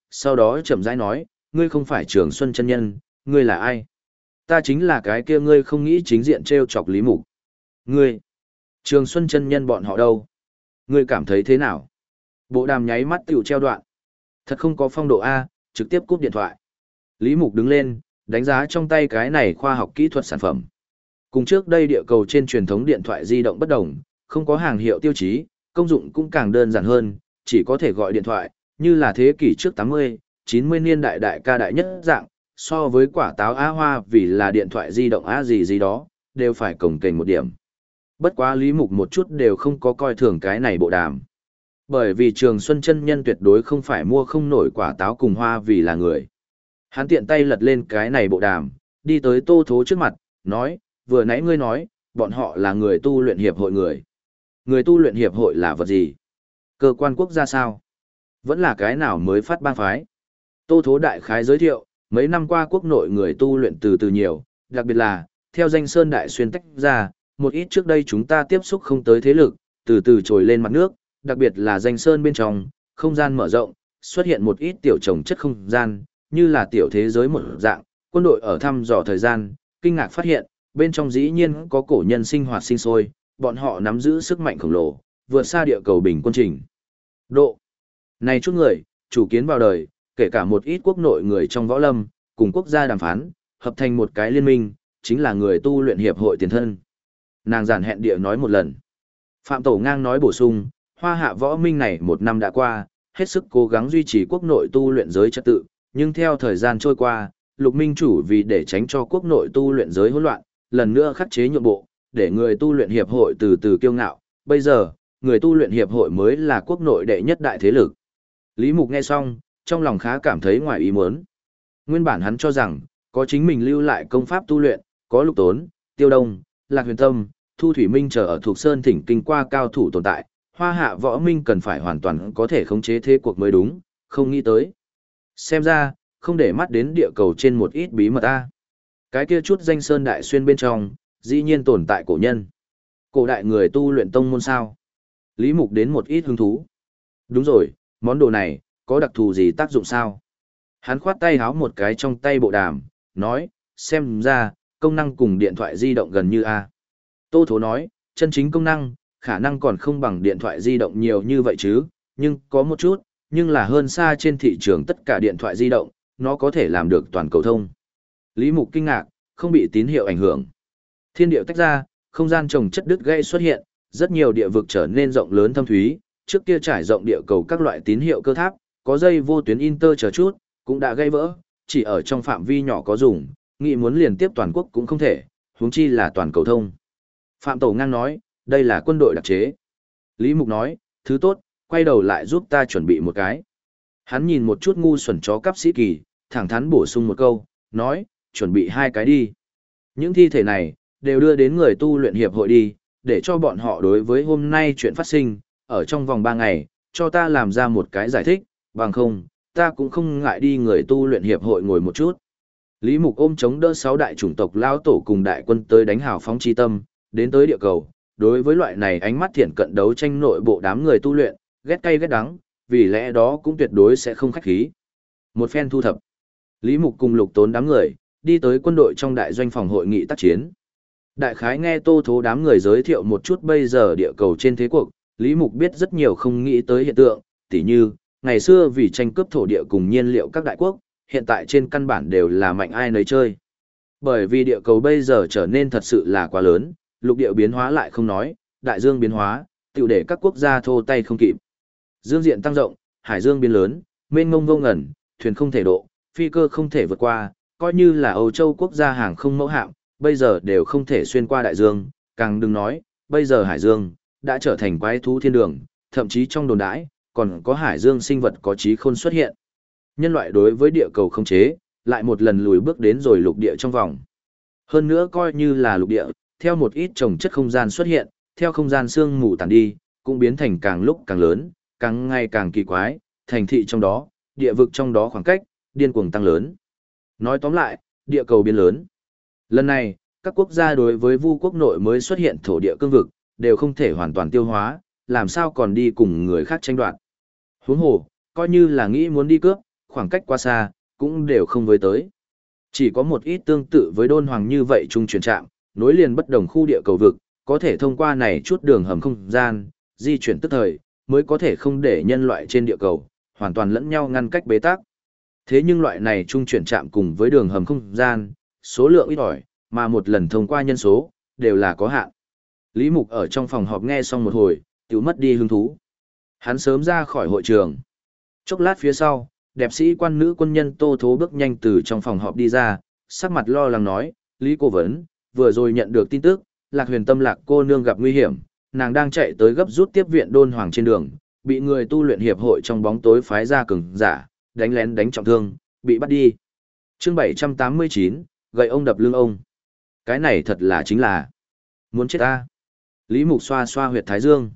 sau đó chậm rãi nói, ngươi không phải Trường Xuân chân nhân, ngươi là ai? Ta chính là cái kia ngươi không nghĩ chính diện trêu chọc Lý Mục. Ngươi, Trường Xuân chân nhân bọn họ đâu? Ngươi cảm thấy thế nào? Bộ đàm nháy mắt tiểu treo đoạn. Thật không có phong độ A, trực tiếp cúp điện thoại. Lý Mục đứng lên, đánh giá trong tay cái này khoa học kỹ thuật sản phẩm. Cùng trước đây địa cầu trên truyền thống điện thoại di động bất đồng, không có hàng hiệu tiêu chí, công dụng cũng càng đơn giản hơn, chỉ có thể gọi điện thoại, như là thế kỷ trước 80, 90 niên đại đại ca đại nhất dạng, so với quả táo Á Hoa vì là điện thoại di động Á gì gì đó, đều phải cồng kềnh một điểm. Bất quá Lý Mục một chút đều không có coi thường cái này bộ đàm. Bởi vì Trường Xuân chân nhân tuyệt đối không phải mua không nổi quả táo cùng hoa vì là người. Hắn tiện tay lật lên cái này bộ đàm, đi tới Tô Thố trước mặt, nói, vừa nãy ngươi nói, bọn họ là người tu luyện hiệp hội người. Người tu luyện hiệp hội là vật gì? Cơ quan quốc gia sao? Vẫn là cái nào mới phát bang phái? Tô Thố đại khái giới thiệu, mấy năm qua quốc nội người tu luyện từ từ nhiều, đặc biệt là, theo danh sơn đại xuyên tách ra, một ít trước đây chúng ta tiếp xúc không tới thế lực, từ từ trồi lên mặt nước, đặc biệt là danh sơn bên trong, không gian mở rộng, xuất hiện một ít tiểu trồng chất không gian, như là tiểu thế giới một dạng, quân đội ở thăm dò thời gian, kinh ngạc phát hiện, bên trong dĩ nhiên có cổ nhân sinh hoạt sinh sôi, bọn họ nắm giữ sức mạnh khổng lồ, vượt xa địa cầu bình quân trình. Độ. Này chút người, chủ kiến vào đời, kể cả một ít quốc nội người trong võ lâm, cùng quốc gia đàm phán, hợp thành một cái liên minh, chính là người tu luyện hiệp hội tiền thân. Nàng giản hẹn địa nói một lần. Phạm Tổ Ngang nói bổ sung, Hoa Hạ võ minh này một năm đã qua, hết sức cố gắng duy trì quốc nội tu luyện giới trật tự, nhưng theo thời gian trôi qua, Lục Minh chủ vì để tránh cho quốc nội tu luyện giới hỗn loạn, lần nữa khắc chế nhượng bộ, để người tu luyện hiệp hội từ từ kiêu ngạo, bây giờ, người tu luyện hiệp hội mới là quốc nội đệ nhất đại thế lực. Lý Mục nghe xong, trong lòng khá cảm thấy ngoài ý muốn. Nguyên bản hắn cho rằng, có chính mình lưu lại công pháp tu luyện, có Lục Tốn, Tiêu Đông, Lạc Huyền Tâm, Thu Thủy Minh chờ ở thuộc Sơn thỉnh kinh qua cao thủ tồn tại, Hoa Hạ võ minh cần phải hoàn toàn có thể khống chế thế cuộc mới đúng, không nghĩ tới. Xem ra, không để mắt đến địa cầu trên một ít bí mật ta. Cái kia chút danh sơn đại xuyên bên trong, dĩ nhiên tồn tại cổ nhân. Cổ đại người tu luyện tông môn sao? Lý Mục đến một ít hứng thú. Đúng rồi, món đồ này, có đặc thù gì tác dụng sao? Hắn khoát tay háo một cái trong tay bộ đàm, nói, xem ra, công năng cùng điện thoại di động gần như A. Tô Thố nói, chân chính công năng, khả năng còn không bằng điện thoại di động nhiều như vậy chứ, nhưng có một chút, nhưng là hơn xa trên thị trường tất cả điện thoại di động, nó có thể làm được toàn cầu thông. Lý Mục kinh ngạc, không bị tín hiệu ảnh hưởng. Thiên địa tách ra, không gian trồng chất đứt gãy xuất hiện, rất nhiều địa vực trở nên rộng lớn thâm thúy, trước kia trải rộng địa cầu các loại tín hiệu cơ tháp, có dây vô tuyến inter chờ chút, cũng đã gây vỡ, chỉ ở trong phạm vi nhỏ có dùng, nghĩ muốn liên tiếp toàn quốc cũng không thể, huống chi là toàn cầu thông. Phạm Tổ Ngang nói, đây là quân đội đặc chế. Lý Mục nói, thứ tốt, quay đầu lại giúp ta chuẩn bị một cái. Hắn nhìn một chút ngu xuẩn chó cắp sĩ kỳ, thẳng thắn bổ sung một câu, nói, chuẩn bị 2 cái đi. Những thi thể này, đều đưa đến người tu luyện hiệp hội đi, để cho bọn họ đối với hôm nay chuyện phát sinh, ở trong vòng 3 ngày, cho ta làm ra một cái giải thích, bằng không, ta cũng không ngại đi người tu luyện hiệp hội ngồi một chút. Lý Mục ôm chống đỡ 6 đại chủng tộc lao tổ cùng đại quân tới đánh hào phóng chi tâm, đến tới địa cầu. Đối với loại này ánh mắt thiện cận đấu tranh nội bộ đám người tu luyện, ghét cay ghét đắng, vì lẽ đó cũng tuyệt đối sẽ không khách khí. Một phen thu thập, Lý Mục cùng Lục Tốn đám người, đi tới quân đội trong đại doanh phòng hội nghị tác chiến. Đại khái nghe Tô Thố đám người giới thiệu một chút bây giờ địa cầu trên thế cuộc, Lý Mục biết rất nhiều không nghĩ tới hiện tượng, tỉ như, ngày xưa vì tranh cướp thổ địa cùng nhiên liệu các đại quốc, hiện tại trên căn bản đều là mạnh ai nấy chơi. Bởi vì địa cầu bây giờ trở nên thật sự là quá lớn, lục địa biến hóa lại không nói, đại dương biến hóa, tiểu để các quốc gia thô tay không kịp. Dương diện tăng rộng, hải dương biến lớn, mênh mông vô ngần, thuyền không thể độ, phi cơ không thể vượt qua, coi như là Âu Châu quốc gia hàng không mẫu hạm, bây giờ đều không thể xuyên qua đại dương, càng đừng nói, bây giờ hải dương đã trở thành quái thú thiên đường, thậm chí trong đồn đãi, còn có hải dương sinh vật có trí khôn xuất hiện. Nhân loại đối với địa cầu không chế, lại một lần lùi bước đến rồi lục địa trong vòng. Hơn nữa coi như là lục địa, theo một ít trồng chất không gian xuất hiện, theo không gian sương mù tàn đi, cũng biến thành càng lúc càng lớn, càng ngày càng kỳ quái, thành thị trong đó, địa vực trong đó khoảng cách, điên cuồng tăng lớn. Nói tóm lại, địa cầu biến lớn. Lần này, các quốc gia đối với Vu quốc nội mới xuất hiện thổ địa cương vực, đều không thể hoàn toàn tiêu hóa, làm sao còn đi cùng người khác tranh đoạt. Huống hồ, coi như là nghĩ muốn đi cướp, khoảng cách quá xa, cũng đều không với tới. Chỉ có một ít tương tự với đôn hoàng như vậy trung chuyển trạm, nối liền bất đồng khu địa cầu vực, có thể thông qua này chút đường hầm không gian, di chuyển tức thời, mới có thể không để nhân loại trên địa cầu, hoàn toàn lẫn nhau ngăn cách bế tắc. Thế nhưng loại này trung chuyển trạm cùng với đường hầm không gian, số lượng ít ỏi, mà một lần thông qua nhân số, đều là có hạn. Lý Mục ở trong phòng họp nghe xong một hồi, tiểu mất đi hứng thú. Hắn sớm ra khỏi hội trường. Chốc lát phía sau, đẹp sĩ quan nữ quân nhân Tô Thố bước nhanh từ trong phòng họp đi ra, sắc mặt lo lắng nói, Lý Cố Vấn, vừa rồi nhận được tin tức, Lạc Huyền Tâm Lạc cô nương gặp nguy hiểm, nàng đang chạy tới gấp rút tiếp viện đôn hoàng trên đường, bị người tu luyện hiệp hội trong bóng tối phái ra cường giả, đánh lén đánh trọng thương, bị bắt đi. Chương 789, gậy ông đập lưng ông. Cái này thật là chính là muốn chết ta. Lý Mục xoa xoa huyệt thái dương.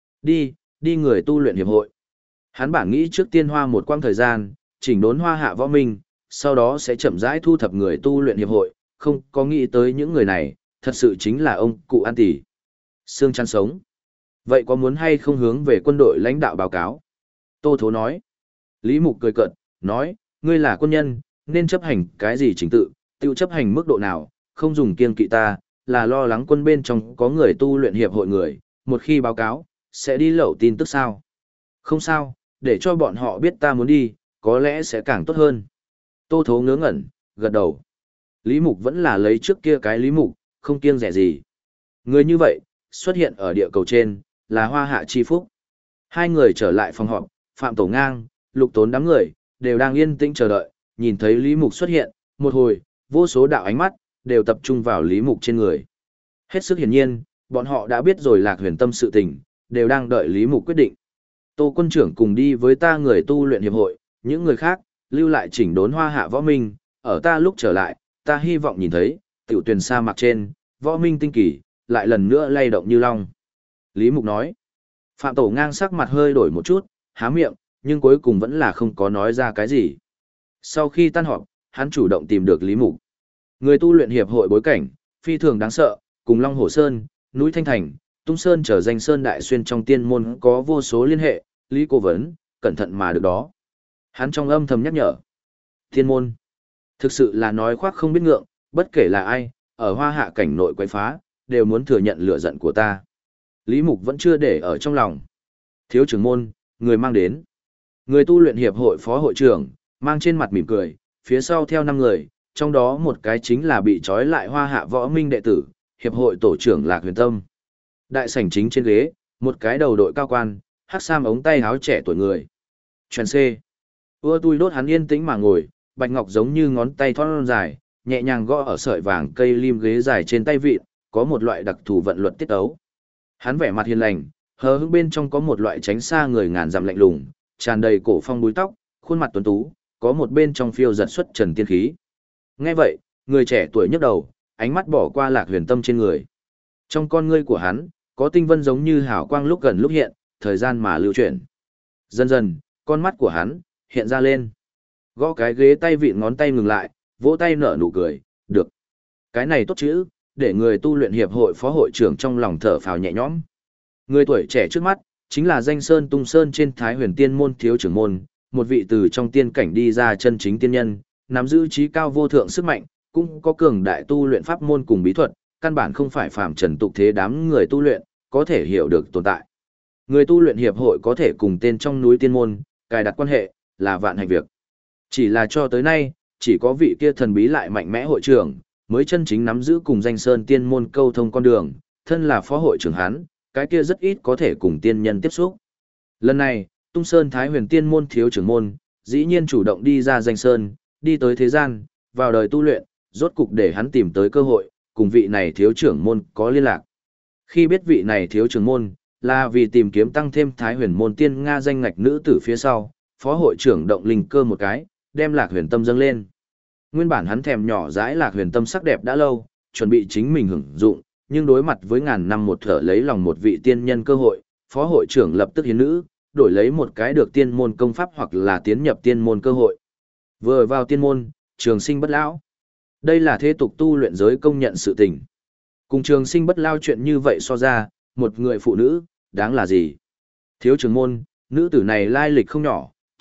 Đi người tu luyện hiệp hội. Hắn bản nghĩ trước tiên hoa một quãng thời gian, chỉnh đốn hoa hạ võ minh, sau đó sẽ chậm rãi thu thập người tu luyện hiệp hội, không có nghĩ tới những người này, thật sự chính là ông cụ An Tỷ. Xương chăn sống. Vậy có muốn hay không hướng về quân đội lãnh đạo báo cáo? Tô Thố nói. Lý Mục cười cợt, nói, ngươi là quân nhân, nên chấp hành cái gì trình tự, tiêu chấp hành mức độ nào, không dùng kiêng kỵ ta, là lo lắng quân bên trong có người tu luyện hiệp hội người, một khi báo cáo, sẽ đi lậu tin tức sao? Không sao, để cho bọn họ biết ta muốn đi, có lẽ sẽ càng tốt hơn. Tô Thố ngớ ngẩn, gật đầu. Lý Mục vẫn là lấy trước kia cái Lý Mục, không kiêng rẻ gì. Người như vậy, xuất hiện ở địa cầu trên, là hoa hạ chi phúc. Hai người trở lại phòng họp, Phạm Tổ Ngang, Lục Tốn đám người, đều đang yên tĩnh chờ đợi, nhìn thấy Lý Mục xuất hiện, một hồi, vô số đạo ánh mắt, đều tập trung vào Lý Mục trên người. Hết sức hiển nhiên, bọn họ đã biết rồi Lạc Huyền Tâm sự tình, đều đang đợi Lý Mục quyết định. Tô quân trưởng cùng đi với ta người tu luyện hiệp hội, những người khác, lưu lại chỉnh đốn hoa hạ võ minh, ở ta lúc trở lại, ta hy vọng nhìn thấy, tiểu tuyển sa mạc trên, võ minh tinh kỳ, lại lần nữa lay động như long. Lý Mục nói, Phạm Tổ Ngang sắc mặt hơi đổi một chút, há miệng, nhưng cuối cùng vẫn là không có nói ra cái gì. Sau khi tan họp, hắn chủ động tìm được Lý Mục. Người tu luyện hiệp hội bối cảnh, phi thường đáng sợ, cùng Long Hổ Sơn, núi Thanh Thành, Tung Sơn trở danh Sơn Đại Xuyên trong tiên môn có vô số liên hệ, Lý Cố Vấn, cẩn thận mà được đó. Hắn trong âm thầm nhắc nhở. Tiên môn, thực sự là nói khoác không biết ngượng, bất kể là ai, ở hoa hạ cảnh nội quấy phá, đều muốn thừa nhận lửa giận của ta. Lý Mục vẫn chưa để ở trong lòng. Thiếu trưởng môn, người mang đến. Người tu luyện hiệp hội phó hội trưởng, mang trên mặt mỉm cười, phía sau theo 5 người, trong đó một cái chính là bị trói lại hoa hạ võ minh đệ tử, hiệp hội tổ trưởng Lạc Huyền Tâm. Đại sảnh chính trên ghế, một cái đầu đội cao quan, hắc sam ống tay áo trẻ tuổi người. Truyền C. Ưa tui đốt hắn yên tĩnh mà ngồi, bạch ngọc giống như ngón tay thon dài, nhẹ nhàng gõ ở sợi vàng cây lim ghế dài trên tay vịn, có một loại đặc thù vận luật tiết ấu. Hắn vẻ mặt hiền lành, hờ hững bên trong có một loại tránh xa người ngàn dặm lạnh lùng, tràn đầy cổ phong búi tóc, khuôn mặt tuấn tú, có một bên trong phiêu giật xuất trần tiên khí. Nghe vậy, người trẻ tuổi nhấc đầu, ánh mắt bỏ qua Lạc Huyền Tâm trên người. Trong con ngươi của hắn, có tinh vân giống như hào quang lúc gần lúc hiện, thời gian mà lưu chuyển. Dần dần, con mắt của hắn hiện ra lên. Gõ cái ghế tay vịn ngón tay ngừng lại, vỗ tay nở nụ cười, được. Cái này tốt chữ, để người tu luyện hiệp hội phó hội trưởng trong lòng thở phào nhẹ nhõm. Người tuổi trẻ trước mắt, chính là danh sơn tung sơn trên Thái Huyền Tiên môn thiếu trưởng môn, một vị từ trong tiên cảnh đi ra chân chính tiên nhân, nắm giữ trí cao vô thượng sức mạnh, cũng có cường đại tu luyện pháp môn cùng bí thuật, căn bản không phải phàm trần tục thế đám người tu luyện, có thể hiểu được tồn tại. Người tu luyện hiệp hội có thể cùng tên trong núi tiên môn, cài đặt quan hệ, là vạn hạnh việc. Chỉ là cho tới nay, chỉ có vị kia thần bí lại mạnh mẽ hội trưởng, mới chân chính nắm giữ cùng danh sơn tiên môn câu thông con đường, thân là phó hội trưởng hắn, cái kia rất ít có thể cùng tiên nhân tiếp xúc. Lần này, Tung Sơn Thái Huyền Tiên môn thiếu trưởng môn, dĩ nhiên chủ động đi ra danh sơn, đi tới thế gian, vào đời tu luyện, rốt cục để hắn tìm tới cơ hội, cùng vị này thiếu trưởng môn có liên lạc. Khi biết vị này thiếu trưởng môn, là vì tìm kiếm tăng thêm Thái Huyền môn tiên Nga danh ngạch nữ tử phía sau, phó hội trưởng động linh cơ một cái, đem Lạc Huyền Tâm dâng lên. Nguyên bản hắn thèm nhỏ dãi Lạc Huyền Tâm sắc đẹp đã lâu, chuẩn bị chính mình hưởng dụng, nhưng đối mặt với ngàn năm một thở lấy lòng một vị tiên nhân cơ hội, phó hội trưởng lập tức hiến nữ, đổi lấy một cái được tiên môn công pháp hoặc là tiến nhập tiên môn cơ hội. Vừa vào tiên môn, trường sinh bất lão. Đây là thế tục tu luyện giới công nhận sự tình. Cùng trường sinh bất lao chuyện như vậy so ra, một người phụ nữ, đáng là gì? Thiếu trưởng môn, nữ tử này lai lịch không nhỏ,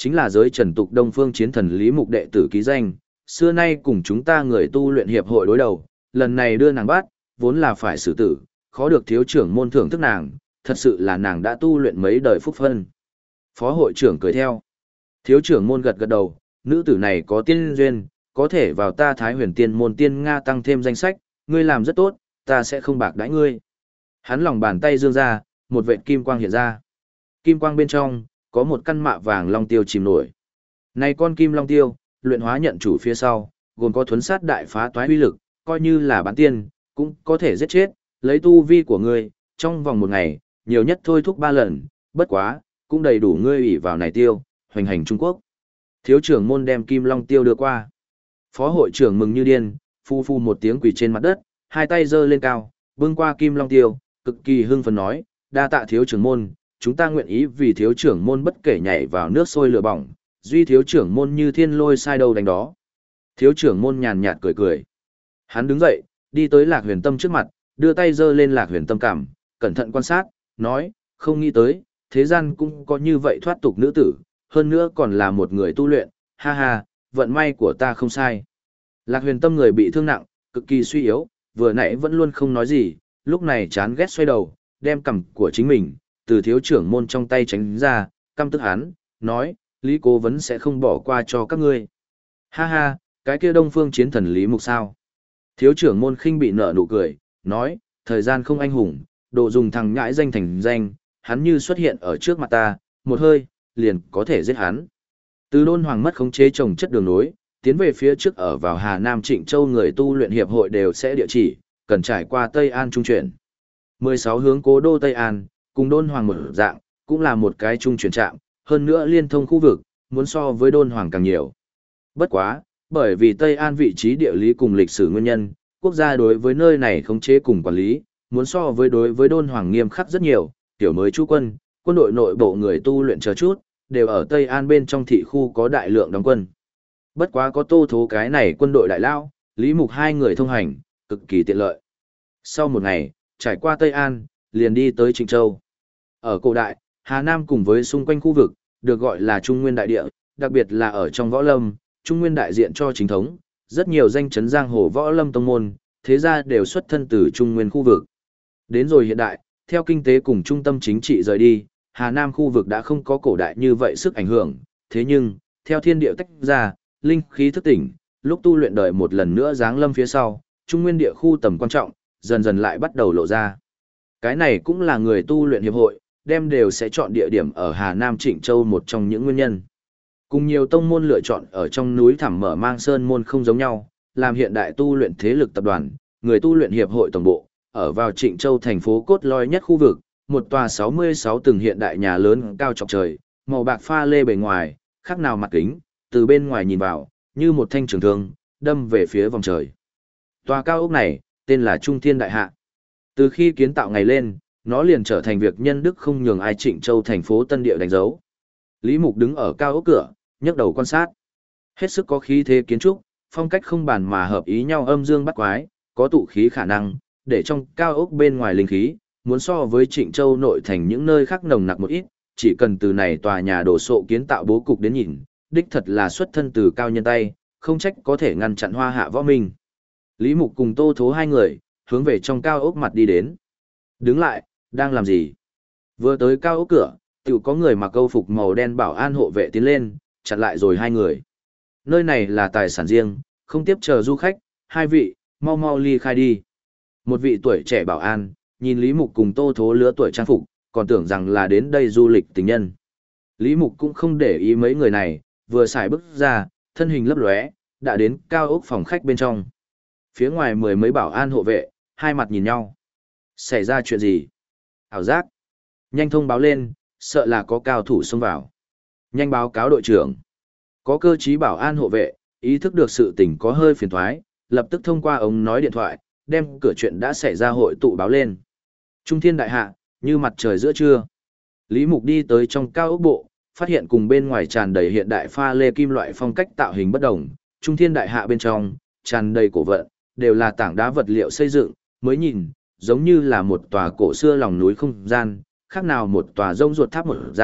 chính là giới trần tục Đông Phương Chiến Thần Lý Mục đệ tử ký danh, xưa nay cùng chúng ta người tu luyện hiệp hội đối đầu, lần này đưa nàng bắt, vốn là phải xử tử, khó được thiếu trưởng môn thưởng thức nàng, thật sự là nàng đã tu luyện mấy đời phúc phân. Phó hội trưởng cười theo. Thiếu trưởng môn gật gật đầu, nữ tử này có tiên duyên, có thể vào ta Thái Huyền Tiên môn tiên Nga tăng thêm danh sách, ngươi làm rất tốt, ta sẽ không bạc đãi ngươi. Hắn lòng bàn tay dương ra, một vệt kim quang hiện ra. Kim quang bên trong, có một căn mạ vàng long tiêu chìm nổi. Này con kim long tiêu, luyện hóa nhận chủ phía sau, gồm có thuấn sát đại phá toái uy lực, coi như là bán tiên, cũng có thể giết chết, lấy tu vi của ngươi, trong vòng một ngày, nhiều nhất thôi thúc 3 lần, bất quá, cũng đầy đủ ngươi ủy vào này tiêu, hoành hành Trung Quốc. Thiếu trưởng môn đem kim long tiêu đưa qua. Phó hội trưởng mừng như điên, phu phu một tiếng quỳ trên mặt đất, hai tay giơ lên cao, bưng qua kim long tiêu, cực kỳ hưng phấn nói, đa tạ thiếu trưởng môn, chúng ta nguyện ý vì thiếu trưởng môn bất kể nhảy vào nước sôi lửa bỏng, duy thiếu trưởng môn như thiên lôi sai đâu đánh đó. Thiếu trưởng môn nhàn nhạt cười cười. Hắn đứng dậy, đi tới Lạc Huyền Tâm trước mặt, đưa tay giơ lên Lạc Huyền Tâm cảm, cẩn thận quan sát, nói, không nghĩ tới, thế gian cũng có như vậy thoát tục nữ tử, hơn nữa còn là một người tu luyện, ha ha, vận may của ta không sai. Lạc Huyền Tâm người bị thương nặng, cực kỳ suy yếu, vừa nãy vẫn luôn không nói gì, lúc này chán ghét xoay đầu, đem cằm của chính mình, từ thiếu trưởng môn trong tay tránh ra, căm tức hắn, nói, Lý Cố Vấn sẽ không bỏ qua cho các ngươi. Ha ha, cái kia Đông Phương Chiến Thần Lý Mục sao? Thiếu trưởng môn khinh bị nở nụ cười, nói, thời gian không anh hùng, độ dùng thằng nhãi danh thành danh, hắn như xuất hiện ở trước mặt ta, một hơi, liền có thể giết hắn. Từ Đôn Hoàng mất khống chế trồng chất đường nối, tiến về phía trước ở vào Hà Nam Trịnh Châu người tu luyện hiệp hội đều sẽ địa chỉ, cần trải qua Tây An trung chuyển. 16 hướng cố đô Tây An, cùng Đôn Hoàng một dạng, cũng là một cái trung chuyển trạm, hơn nữa liên thông khu vực, muốn so với Đôn Hoàng càng nhiều. Bất quá, bởi vì Tây An vị trí địa lý cùng lịch sử nguyên nhân, quốc gia đối với nơi này khống chế cùng quản lý, muốn so với đối với Đôn Hoàng nghiêm khắc rất nhiều, tiểu mới chú quân, quân đội nội bộ người tu luyện chờ chút, đều ở Tây An bên trong thị khu có đại lượng đóng quân. Bất quá có Tô Thố cái này quân đội đại lao, Lý Mục hai người thông hành, cực kỳ tiện lợi. Sau một ngày, trải qua Tây An, liền đi tới Trịnh Châu. Ở cổ đại, Hà Nam cùng với xung quanh khu vực, được gọi là Trung Nguyên Đại Địa, đặc biệt là ở trong võ lâm, Trung Nguyên đại diện cho chính thống, rất nhiều danh chấn giang hồ võ lâm tông môn, thế gia đều xuất thân từ Trung Nguyên khu vực. Đến rồi hiện đại, theo kinh tế cùng trung tâm chính trị rời đi, Hà Nam khu vực đã không có cổ đại như vậy sức ảnh hưởng, thế nhưng, theo thiên địa tách ra, linh khí thức tỉnh, lúc tu luyện đời một lần nữa giáng lâm phía sau, Trung Nguyên địa khu tầm quan trọng, dần dần lại bắt đầu lộ ra. Cái này cũng là người tu luyện hiệp hội, đem đều sẽ chọn địa điểm ở Hà Nam Trịnh Châu một trong những nguyên nhân. Cùng nhiều tông môn lựa chọn ở trong núi thẳm mở mang sơn môn không giống nhau, làm hiện đại tu luyện thế lực tập đoàn, người tu luyện hiệp hội tổng bộ, ở vào Trịnh Châu thành phố cốt lõi nhất khu vực, một tòa 66 tầng hiện đại nhà lớn cao chọc trời, màu bạc pha lê bề ngoài, khác nào mặt kính, từ bên ngoài nhìn vào, như một thanh trường thương, đâm về phía vòng trời. Tòa cao ốc này, tên là Trung Thiên Đại Hạ. Từ khi kiến tạo ngày lên, nó liền trở thành việc nhân đức không nhường ai Trịnh Châu thành phố Tân Địa đánh dấu. Lý Mục đứng ở cao ốc cửa, nhấc đầu quan sát. Hết sức có khí thế kiến trúc, phong cách không bàn mà hợp ý nhau âm dương bắt quái, có tụ khí khả năng, để trong cao ốc bên ngoài linh khí, muốn so với Trịnh Châu nội thành những nơi khác nồng nặc một ít, chỉ cần từ này tòa nhà đổ sộ kiến tạo bố cục đến nhìn, đích thật là xuất thân từ cao nhân tay, không trách có thể ngăn chặn hoa hạ võ minh. Lý Mục cùng Tô Thố hai người, hướng về trong cao ốc mặt đi đến. Đứng lại, đang làm gì? Vừa tới cao ốc cửa, tự có người mặc câu phục màu đen bảo an hộ vệ tiến lên, chặn lại rồi hai người. Nơi này là tài sản riêng, không tiếp chờ du khách, hai vị, mau mau ly khai đi. Một vị tuổi trẻ bảo an, nhìn Lý Mục cùng Tô Thố lứa tuổi trang phục, còn tưởng rằng là đến đây du lịch tình nhân. Lý Mục cũng không để ý mấy người này, vừa xài bước ra, thân hình lấp lóe, đã đến cao ốc phòng khách bên trong. Phía ngoài mười mấy bảo an hộ vệ, hai mặt nhìn nhau. Xảy ra chuyện gì? Ảo giác. Nhanh thông báo lên, sợ là có cao thủ xông vào. Nhanh báo cáo đội trưởng. Có cơ trí bảo an hộ vệ, ý thức được sự tình có hơi phiền thoái, lập tức thông qua ống nói điện thoại, đem cửa chuyện đã xảy ra hội tụ báo lên. Trung Thiên Đại Hạ, như mặt trời giữa trưa. Lý Mục đi tới trong cao ốc bộ, phát hiện cùng bên ngoài tràn đầy hiện đại pha lê kim loại phong cách tạo hình bất đồng. Trung Thiên Đại Hạ bên trong, tràn đầy cổ vận, đều là tảng đá vật liệu xây dựng, mới nhìn, giống như là một tòa cổ xưa lòng núi không gian, khác nào một tòa rông ruột tháp một dạng,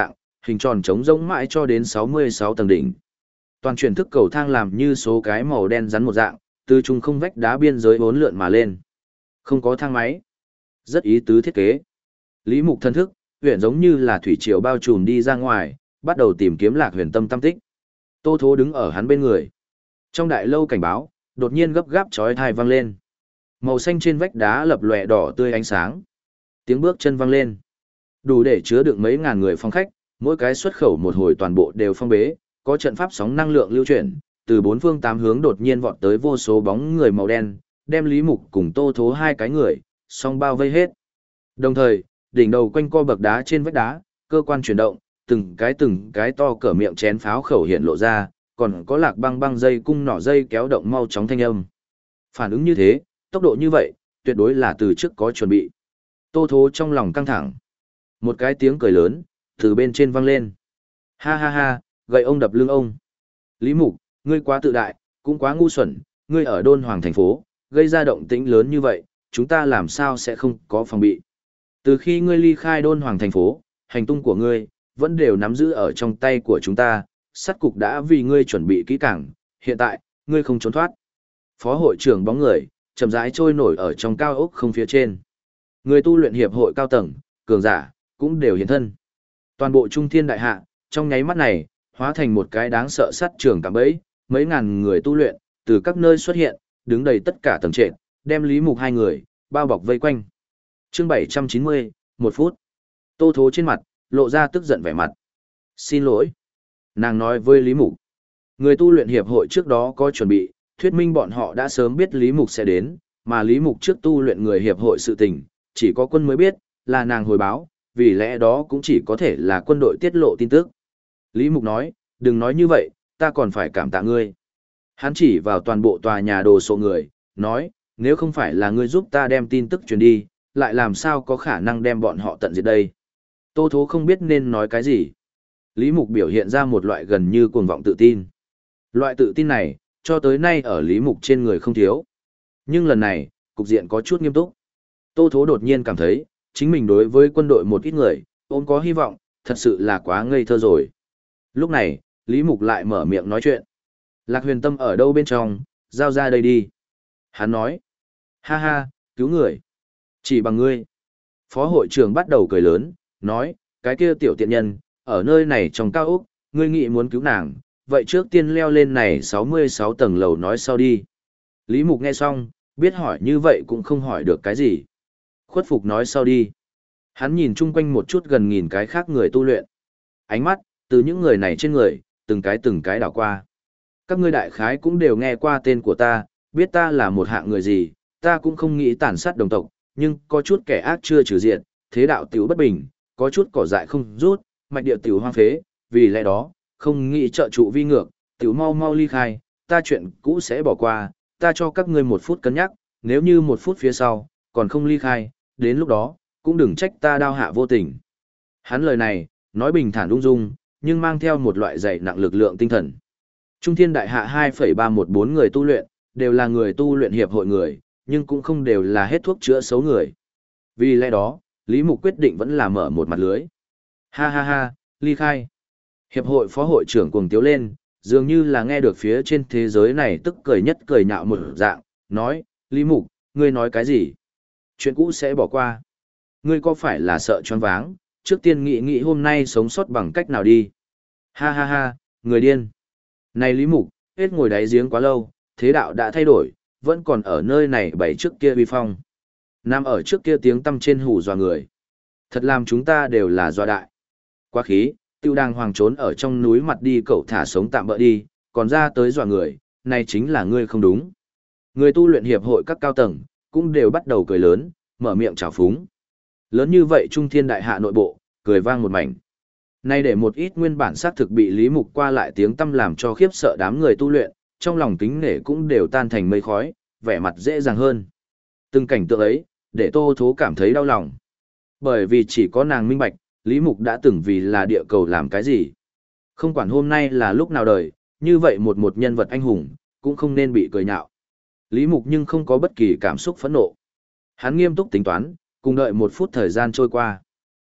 hình tròn trống rỗng mãi cho đến 66 tầng đỉnh. Toàn chuyển thức cầu thang làm như số cái màu đen rắn một dạng, từ trung không vách đá biên giới bốn lượn mà lên. Không có thang máy. Rất ý tứ thiết kế. Lý Mục thân thức, huyện giống như là thủy triều bao trùm đi ra ngoài, bắt đầu tìm kiếm Lạc Huyền Tâm tâm tích. Tô Thố đứng ở hắn bên người. Trong đại lâu cảnh báo, đột nhiên gấp gáp chói tai vang lên. Màu xanh trên vách đá lập lòe đỏ tươi ánh sáng. Tiếng bước chân vang lên. Đủ để chứa đựng mấy ngàn người phòng khách, mỗi cái xuất khẩu một hồi toàn bộ đều phong bế, có trận pháp sóng năng lượng lưu chuyển, từ bốn phương tám hướng đột nhiên vọt tới vô số bóng người màu đen, đem Lý Mục cùng Tô Thố hai cái người, song bao vây hết. Đồng thời, đỉnh đầu quanh co bậc đá trên vách đá, cơ quan chuyển động, từng cái to cỡ miệng chén pháo khẩu hiện lộ ra, còn có lạc băng băng dây cung nỏ dây kéo động mau chóng thanh âm. Phản ứng như thế, tốc độ như vậy, tuyệt đối là từ trước có chuẩn bị. Tô Thố trong lòng căng thẳng. Một cái tiếng cười lớn, từ bên trên vang lên. Ha ha ha, gậy ông đập lưng ông. Lý Mục, ngươi quá tự đại, cũng quá ngu xuẩn, ngươi ở Đôn Hoàng thành phố, gây ra động tĩnh lớn như vậy, chúng ta làm sao sẽ không có phòng bị. Từ khi ngươi ly khai Đôn Hoàng thành phố, hành tung của ngươi, vẫn đều nắm giữ ở trong tay của chúng ta, sát cục đã vì ngươi chuẩn bị kỹ càng, hiện tại, ngươi không trốn thoát. Phó hội trưởng bóng người, chậm rãi trôi nổi ở trong cao ốc không phía trên. Người tu luyện hiệp hội cao tầng, cường giả, cũng đều hiện thân. Toàn bộ trung thiên đại hạ, trong nháy mắt này, hóa thành một cái đáng sợ sát trường cạm bẫy, mấy ngàn người tu luyện, từ các nơi xuất hiện, đứng đầy tất cả tầng trệt, đem Lý Mục hai người, bao bọc vây quanh. Chương 790, 1 phút. Tô Thố trên mặt, lộ ra tức giận vẻ mặt. Xin lỗi. Nàng nói với Lý Mục. Người tu luyện hiệp hội trước đó có chuẩn bị, thuyết minh bọn họ đã sớm biết Lý Mục sẽ đến, mà Lý Mục trước tu luyện người hiệp hội sự tình, chỉ có quân mới biết, là nàng hồi báo, vì lẽ đó cũng chỉ có thể là quân đội tiết lộ tin tức. Lý Mục nói, đừng nói như vậy, ta còn phải cảm tạ ngươi. Hắn chỉ vào toàn bộ tòa nhà đồ sộ người, nói, nếu không phải là ngươi giúp ta đem tin tức truyền đi, lại làm sao có khả năng đem bọn họ tận diệt đây. Tô Thố không biết nên nói cái gì. Lý Mục biểu hiện ra một loại gần như cuồng vọng tự tin. Loại tự tin này, cho tới nay ở Lý Mục trên người không thiếu. Nhưng lần này, cục diện có chút nghiêm túc. Tô Thố đột nhiên cảm thấy, chính mình đối với quân đội một ít người, ôm có hy vọng, thật sự là quá ngây thơ rồi. Lúc này, Lý Mục lại mở miệng nói chuyện. Lạc Huyền Tâm ở đâu bên trong, giao ra đây đi. Hắn nói, ha ha, cứu người. Chỉ bằng ngươi. Phó hội trưởng bắt đầu cười lớn, nói, cái kia tiểu tiện nhân, ở nơi này trong cao ốc, ngươi nghĩ muốn cứu nàng, vậy trước tiên leo lên này 66 tầng lầu nói sau đi. Lý Mục nghe xong, biết hỏi như vậy cũng không hỏi được cái gì. Khuất phục nói sau đi. Hắn nhìn chung quanh một chút gần nghìn cái khác người tu luyện. Ánh mắt, từ những người này trên người, từng cái đảo qua. Các ngươi đại khái cũng đều nghe qua tên của ta, biết ta là một hạng người gì, ta cũng không nghĩ tàn sát đồng tộc, nhưng có chút kẻ ác chưa trừ diệt, thế đạo tiểu bất bình, có chút cỏ dại không rút, mạch địa tiểu hoang phế, vì lẽ đó, không nghĩ trợ trụ vi ngược, tiểu mau mau ly khai, ta chuyện cũ sẽ bỏ qua, ta cho các ngươi 1 phút cân nhắc, nếu như 1 phút phía sau, còn không ly khai, đến lúc đó, cũng đừng trách ta đao hạ vô tình. Hắn lời này, nói bình thản ung dung, nhưng mang theo một loại dày nặng lực lượng tinh thần. Trung thiên đại hạ 2,314 người tu luyện, đều là người tu luyện hiệp hội người, nhưng cũng không đều là hết thuốc chữa xấu người. Vì lẽ đó, Lý Mục quyết định vẫn là mở một mặt lưới. Ha ha ha, ly khai. Hiệp hội phó hội trưởng cuồng tiếu lên, dường như là nghe được phía trên thế giới này tức cười nhất cười nhạo một dạng, nói, Lý Mục, ngươi nói cái gì? Chuyện cũ sẽ bỏ qua. Ngươi có phải là sợ choáng váng, trước tiên nghĩ hôm nay sống sót bằng cách nào đi? Ha ha ha, người điên. Này Lý Mục, hết ngồi đáy giếng quá lâu, thế đạo đã thay đổi, vẫn còn ở nơi này bày trước kia uy phong. Nằm ở trước kia tiếng tâm trên hù dọa người. Thật làm chúng ta đều là dọa đại. Quá khí, tiêu đang hoàng trốn ở trong núi mặt đi cậu thả sống tạm bỡ đi, còn ra tới dọa người, này chính là ngươi không đúng. Người tu luyện hiệp hội các cao tầng, cũng đều bắt đầu cười lớn, mở miệng trào phúng. Lớn như vậy trung thiên đại hạ nội bộ, cười vang một mảnh. Nay để một ít nguyên bản xác thực bị Lý Mục qua lại tiếng tâm làm cho khiếp sợ đám người tu luyện, trong lòng kính nể cũng đều tan thành mây khói, vẻ mặt dễ dàng hơn. Từng cảnh tượng ấy, để Tô Thố cảm thấy đau lòng. Bởi vì chỉ có nàng minh bạch, Lý Mục đã từng vì là địa cầu làm cái gì. Không quản hôm nay là lúc nào đời, như vậy một nhân vật anh hùng, cũng không nên bị cười nhạo. Lý Mục nhưng không có bất kỳ cảm xúc phẫn nộ. Hắn nghiêm túc tính toán, cùng đợi 1 phút thời gian trôi qua.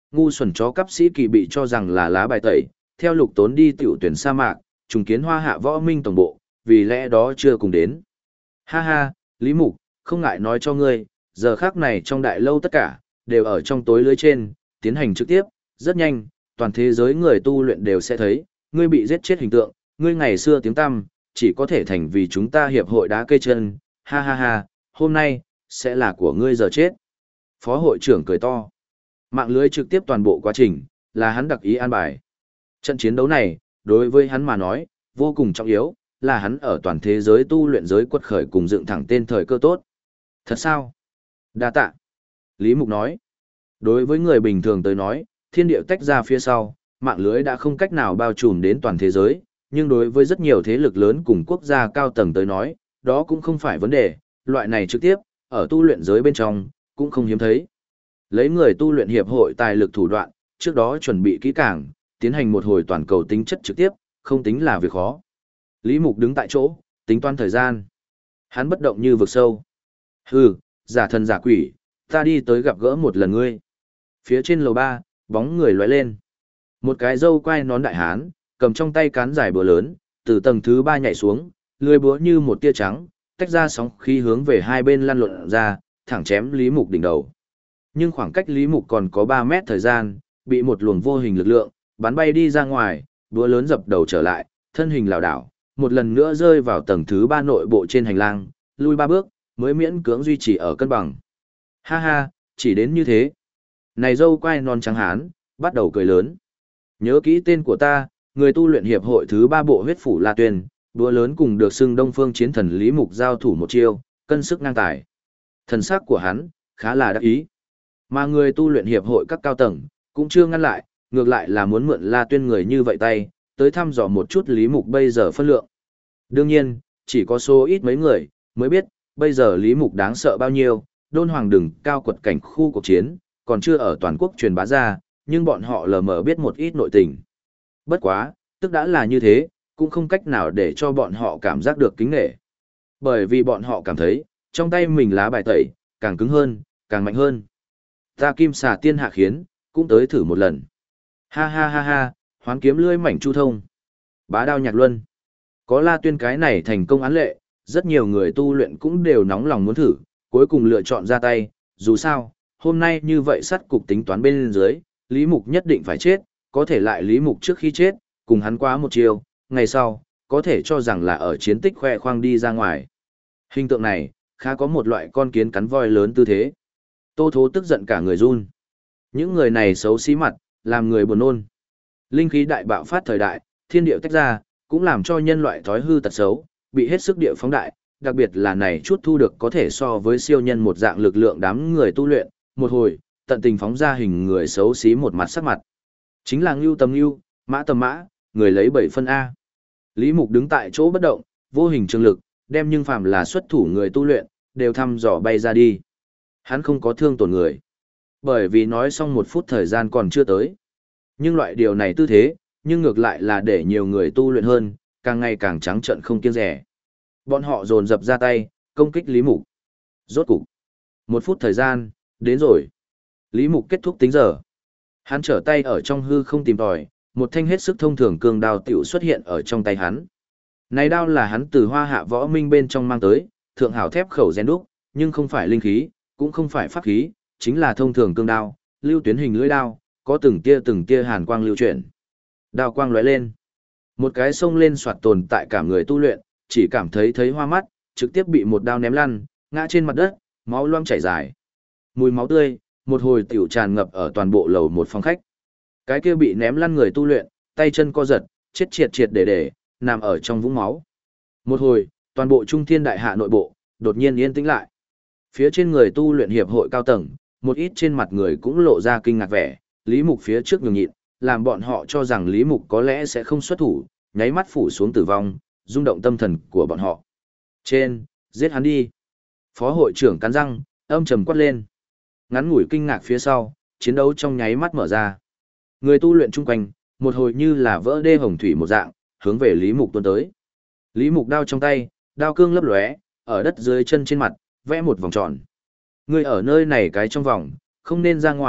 Ngu xuẩn chó cắp sĩ kỳ bị cho rằng là lá bài tẩy, theo Lục Tốn đi tiểu tuyển sa mạc, trùng kiến Hoa Hạ Võ Minh tổng bộ, vì lẽ đó chưa cùng đến. Ha ha, Lý Mục, không ngại nói cho ngươi, giờ khắc này trong đại lâu tất cả, đều ở trong tối lưới trên, tiến hành trực tiếp, rất nhanh, toàn thế giới người tu luyện đều sẽ thấy, ngươi bị giết chết hình tượng, ngươi ngày xưa tiếng tăm, chỉ có thể thành vì chúng ta hiệp hội đá cây chân, ha ha ha, hôm nay, sẽ là của ngươi giờ chết. Phó hội trưởng cười to. Mạng lưới trực tiếp toàn bộ quá trình, là hắn đặc ý an bài. Trận chiến đấu này, đối với hắn mà nói, vô cùng trọng yếu, là hắn ở toàn thế giới tu luyện giới quật khởi cùng dựng thẳng tên thời cơ tốt. Thật sao? Đa tạ. Lý Mục nói. Đối với người bình thường tới nói, thiên địa tách ra phía sau, mạng lưới đã không cách nào bao trùm đến toàn thế giới, nhưng đối với rất nhiều thế lực lớn cùng quốc gia cao tầng tới nói, đó cũng không phải vấn đề, loại này trực tiếp, ở tu luyện giới bên trong, cũng không hiếm thấy. Lấy người tu luyện hiệp hội tài lực thủ đoạn, trước đó chuẩn bị kỹ càng, tiến hành một hồi toàn cầu tính chất trực tiếp, không tính là việc khó. Lý Mục đứng tại chỗ, tính toán thời gian. Hắn bất động như vực sâu. Hừ, giả thần giả quỷ, ta đi tới gặp gỡ một lần ngươi. Phía trên lầu 3, bóng người lóe lên. Một cái râu quai nón đại hán, cầm trong tay cán dài búa lớn, từ tầng thứ 3 nhảy xuống, lưỡi búa như một tia trắng, tách ra sóng khí hướng về hai bên lăn lộn ra, thẳng chém Lý Mục đỉnh đầu. Nhưng khoảng cách Lý Mục còn có 3 mét thời gian, bị một luồng vô hình lực lượng bắn bay đi ra ngoài, búa lớn dập đầu trở lại, thân hình lảo đảo, một lần nữa rơi vào tầng thứ 3 nội bộ trên hành lang, lui 3 bước, mới miễn cưỡng duy trì ở cân bằng. Ha ha, chỉ đến như thế. Này dâu quai non trắng hán, bắt đầu cười lớn. Nhớ kỹ tên của ta, người tu luyện hiệp hội thứ 3 bộ huyết phủ La Tuyên, búa lớn cùng được xưng Đông Phương chiến thần Lý Mục giao thủ một chiêu, cân sức ngang tài. Thần sắc của hắn, khá là đắc ý. Mà người tu luyện hiệp hội các cao tầng, cũng chưa ngăn lại, ngược lại là muốn mượn La Tuyên người như vậy tay, tới thăm dò một chút Lý Mục bây giờ phân lượng. Đương nhiên, chỉ có số ít mấy người, mới biết, bây giờ Lý Mục đáng sợ bao nhiêu, đôn hoàng đừng cao quật cảnh khu cuộc chiến, còn chưa ở toàn quốc truyền bá ra, nhưng bọn họ lờ mờ biết một ít nội tình. Bất quá, tức đã là như thế, cũng không cách nào để cho bọn họ cảm giác được kính nể. Bởi vì bọn họ cảm thấy, trong tay mình lá bài tẩy, càng cứng hơn, càng mạnh hơn. Ta kim xà tiên hạ khiến, cũng tới thử một lần. Ha ha ha ha, hoán kiếm lưỡi mảnh chu thông. Bá đao nhạc luân. Có La Tuyên cái này thành công án lệ, rất nhiều người tu luyện cũng đều nóng lòng muốn thử, cuối cùng lựa chọn ra tay. Dù sao, hôm nay như vậy sắt cục tính toán bên dưới, Lý Mục nhất định phải chết, có thể lại Lý Mục trước khi chết, cùng hắn quá một chiều, ngày sau, có thể cho rằng là ở chiến tích khoe khoang đi ra ngoài. Hình tượng này, khá có một loại con kiến cắn voi lớn tư thế. Tô Thố tức giận cả người run. Những người này xấu xí mặt, làm người buồn nôn. Linh khí đại bạo phát thời đại, thiên địa tách ra, cũng làm cho nhân loại thói hư tật xấu, bị hết sức địa phóng đại, đặc biệt là này chút thu được có thể so với siêu nhân một dạng lực lượng đám người tu luyện, một hồi, tận tình phóng ra hình người xấu xí một mặt sắc mặt. Chính là Ngưu tầm Ngưu, Mã tầm Mã, người lấy 7 phân A. Lý Mục đứng tại chỗ bất động, vô hình trường lực, đem nhưng phàm là xuất thủ người tu luyện, đều thăm dò bay ra đi. Hắn không có thương tổn người. Bởi vì nói xong 1 phút thời gian còn chưa tới. Nhưng loại điều này tư thế, nhưng ngược lại là để nhiều người tu luyện hơn, càng ngày càng trắng trợn không kiêng rẻ. Bọn họ dồn dập ra tay, công kích Lý Mục. Rốt cục. 1 phút thời gian, đến rồi. Lý Mục kết thúc tính giờ. Hắn trở tay ở trong hư không tìm tòi, một thanh hết sức thông thường cường đao tiểu xuất hiện ở trong tay hắn. Này đao là hắn từ Hoa Hạ Võ Minh bên trong mang tới, thượng hảo thép khẩu rèn đúc, nhưng không phải linh khí, cũng không phải pháp khí, chính là thông thường cương đao, lưu tuyến hình lưỡi đao, có từng tia hàn quang lưu chuyển. Đao quang lóe lên. Một cái sông lên soạt tồn tại cả người tu luyện, chỉ cảm thấy hoa mắt, trực tiếp bị một đao ném lăn, ngã trên mặt đất, máu loang chảy dài. Mùi máu tươi, một hồi tiểu tràn ngập ở toàn bộ lầu một phòng khách. Cái kia bị ném lăn người tu luyện, tay chân co giật, chết triệt để, nằm ở trong vũng máu. Một hồi, toàn bộ Trung Thiên Đại Hạ nội bộ, đột nhiên yên tĩnh lại. Phía trên người tu luyện hiệp hội cao tầng, một ít trên mặt người cũng lộ ra kinh ngạc vẻ, Lý Mục phía trước nhường nhịn, làm bọn họ cho rằng Lý Mục có lẽ sẽ không xuất thủ, nháy mắt phủ xuống tử vong, rung động tâm thần của bọn họ. Trên, giết hắn đi. Phó hội trưởng cắn răng, âm trầm quát lên. Ngắn ngủi kinh ngạc phía sau, chiến đấu trong nháy mắt mở ra. Người tu luyện chung quanh, một hồi như là vỡ đê hồng thủy một dạng, hướng về Lý Mục tuôn tới. Lý Mục đao trong tay, đao cương lấp lóe, ở đất dưới chân trên mặt, vẽ một vòng tròn. Người ở nơi này cái trong vòng, không nên ra ngoài,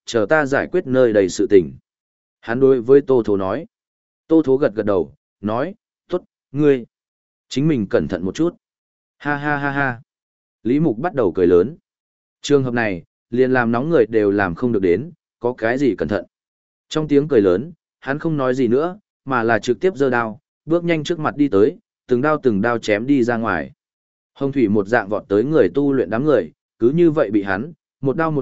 chờ ta giải quyết nơi đầy sự tình. Hắn đối với Tô Thố nói. Tô Thố gật gật đầu, nói, tốt, ngươi. Chính mình cẩn thận một chút. Ha ha ha ha. Lý Mục bắt đầu cười lớn. Trường hợp này, liền làm nóng người đều làm không được đến, có cái gì cẩn thận. Trong tiếng cười lớn, hắn không nói gì nữa, mà là trực tiếp giơ đao, bước nhanh trước mặt đi tới, từng đao chém đi ra ngoài. Hồng thủy một dạng vọt tới người tu luyện đám người, cứ như vậy bị hắn, một đao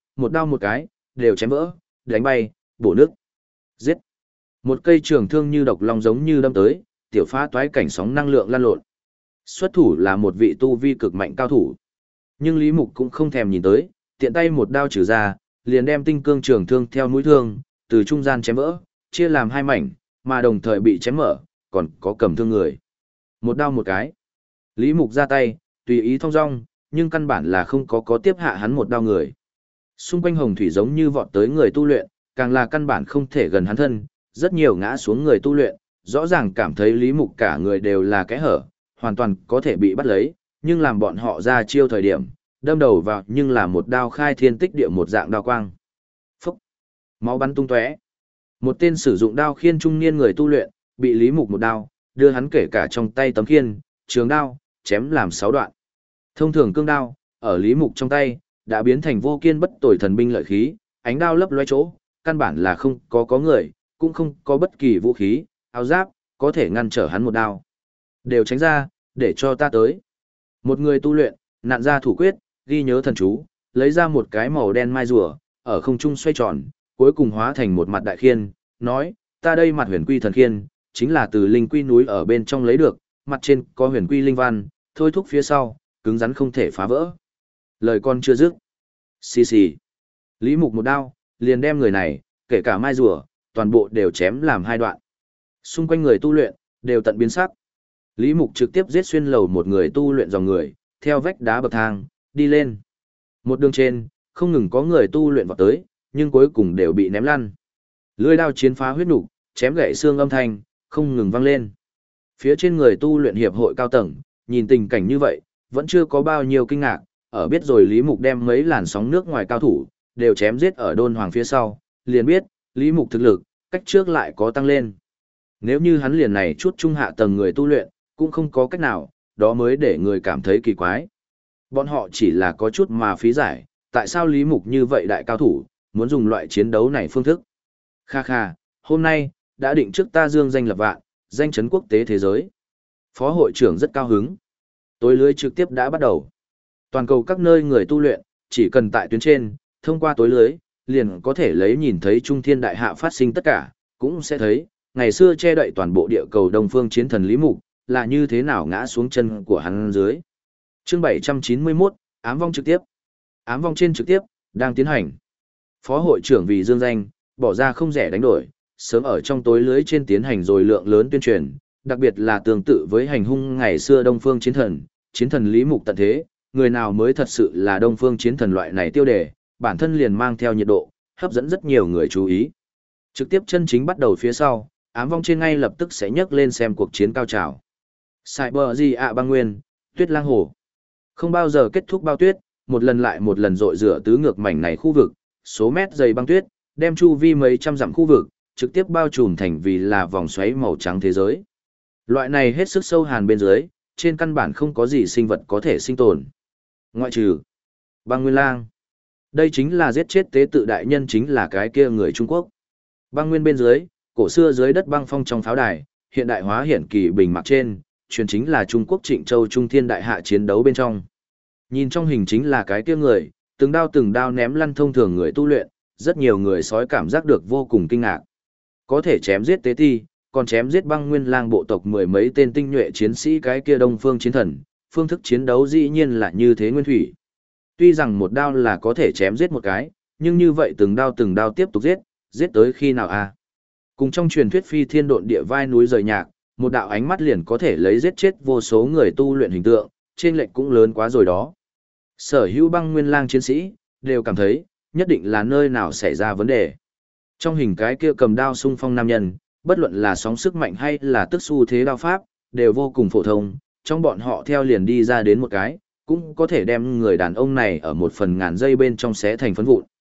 một cái, đều chém vỡ, đánh bay, bổ nước. Giết. Một cây trường thương như độc long giống như đâm tới, tiểu phá toái cảnh sóng năng lượng lan lộn. Xuất thủ là một vị tu vi cực mạnh cao thủ. Nhưng Lý Mục cũng không thèm nhìn tới, tiện tay một đao trừ ra, liền đem tinh cương trường thương theo mũi thương, từ trung gian chém vỡ, chia làm hai mảnh, mà đồng thời bị chém mở, còn có cầm thương người. Một đao một cái. Lý Mục ra tay, tùy ý thong dong, nhưng căn bản là không có tiếp hạ hắn một đao người. Xung quanh hồng thủy giống như vọt tới người tu luyện, càng là căn bản không thể gần hắn thân, rất nhiều ngã xuống người tu luyện, rõ ràng cảm thấy Lý Mục cả người đều là kẽ hở, hoàn toàn có thể bị bắt lấy, nhưng làm bọn họ ra chiêu thời điểm, đâm đầu vào nhưng là một đao khai thiên tích địa một dạng đao quang. Phúc! Máu bắn tung tóe. Một tên sử dụng đao khiên trung niên người tu luyện, bị Lý Mục một đao, đưa hắn kể cả trong tay tấm khiên, trường đao, chém làm 6 đoạn. Thông thường cương đao, ở Lý Mục trong tay, đã biến thành vô kiên bất tồi thần binh lợi khí, ánh đao lấp loé chỗ, căn bản là không có người, cũng không có bất kỳ vũ khí, áo giáp, có thể ngăn trở hắn một đao. Đều tránh ra, để cho ta tới. Một người tu luyện, nạn ra thủ quyết, ghi nhớ thần chú, lấy ra một cái màu đen mai rùa, ở không trung xoay tròn, cuối cùng hóa thành một mặt đại khiên, nói, ta đây mặt huyền quy thần khiên, chính là từ linh quy núi ở bên trong lấy được, mặt trên có huyền quy linh văn, thôi thúc phía sau, cứng rắn không thể phá vỡ. Lời con chưa dứt. Xì xì. Lý Mục một đao, liền đem người này, kể cả mai rùa, toàn bộ đều chém làm 2 đoạn. Xung quanh người tu luyện, đều tận biến sắc. Lý Mục trực tiếp giết xuyên lầu một người tu luyện dòng người, theo vách đá bậc thang, đi lên. Một đường trên, không ngừng có người tu luyện vào tới, nhưng cuối cùng đều bị ném lăn. Lưỡi đao chiến phá huyết nục, chém gãy xương âm thanh, không ngừng vang lên. Phía trên người tu luyện hiệp hội cao tầng, nhìn tình cảnh như vậy, vẫn chưa có bao nhiêu kinh ngạc, ở biết rồi Lý Mục đem mấy làn sóng nước ngoài cao thủ, đều chém giết ở đôn hoàng phía sau, liền biết, Lý Mục thực lực, cách trước lại có tăng lên. Nếu như hắn liền này chút trung hạ tầng người tu luyện, cũng không có cách nào, đó mới để người cảm thấy kỳ quái. Bọn họ chỉ là có chút mà phí giải, tại sao Lý Mục như vậy đại cao thủ, muốn dùng loại chiến đấu này phương thức. Kha kha, hôm nay, đã định trước ta dương danh lập vạn, danh chấn quốc tế thế giới. Phó hội trưởng rất cao hứng. Tối lưới trực tiếp đã bắt đầu. Toàn cầu các nơi người tu luyện, chỉ cần tại tuyến trên, thông qua tối lưới, liền có thể lấy nhìn thấy trung thiên đại hạ phát sinh tất cả, cũng sẽ thấy, ngày xưa che đậy toàn bộ địa cầu Đông Phương chiến thần Lý Mục, là như thế nào ngã xuống chân của hắn dưới. Chương 791, ám vong trực tiếp. Ám vong trên trực tiếp, đang tiến hành. Phó hội trưởng vì dương danh, bỏ ra không rẻ đánh đổi, sớm ở trong tối lưới trên tiến hành rồi lượng lớn tuyên truyền, đặc biệt là tương tự với hành hung ngày xưa Đông Phương chiến thần Lý Mục tận thế, người nào mới thật sự là Đông Phương chiến thần loại này tiêu đề, bản thân liền mang theo nhiệt độ, hấp dẫn rất nhiều người chú ý. Trực tiếp chân chính bắt đầu phía sau, ám vong trên ngay lập tức sẽ nhấc lên xem cuộc chiến cao trào. Cyber gì ạ băng nguyên, tuyết lang hồ. Không bao giờ kết thúc bao tuyết, một lần lại một lần rội rửa tứ ngược mảnh này khu vực, số mét dày băng tuyết, đem chu vi mấy trăm dặm khu vực, trực tiếp bao trùm thành vì là vòng xoáy màu trắng thế giới. Loại này hết sức sâu hàn bên dưới, trên căn bản không có gì sinh vật có thể sinh tồn. Ngoại trừ băng nguyên lang. Đây chính là giết chết tế tự đại nhân chính là cái kia người Trung Quốc. Băng nguyên bên dưới, cổ xưa dưới đất băng phong trong pháo đài, hiện đại hóa hiển kỳ bình mặc trên, truyền chính là Trung Quốc Trịnh Châu Trung Thiên đại hạ chiến đấu bên trong. Nhìn trong hình chính là cái kia người, từng đao ném lăn thông thường người tu luyện, rất nhiều người sói cảm giác được vô cùng kinh ngạc. Có thể chém giết tế ti, còn chém giết băng nguyên lang bộ tộc mười mấy tên tinh nhuệ chiến sĩ cái kia Đông Phương chiến thần, phương thức chiến đấu dĩ nhiên là như thế nguyên thủy. Tuy rằng một đao là có thể chém giết một cái, nhưng như vậy từng đao tiếp tục giết tới khi nào à? Cùng trong truyền thuyết phi thiên độn địa vai núi rời nhạc, một đạo ánh mắt liền có thể lấy giết chết vô số người tu luyện hình tượng, trên lệch cũng lớn quá rồi đó. Sở hữu băng nguyên lang chiến sĩ, đều cảm thấy, nhất định là nơi nào xảy ra vấn đề. Trong hình cái kia cầm đao xung phong nam nhân, bất luận là sóng sức mạnh hay là tức xu thế đao pháp, đều vô cùng phổ thông, trong bọn họ theo liền đi ra đến một cái, cũng có thể đem người đàn ông này ở một phần ngàn giây bên trong xé thành phấn vụn.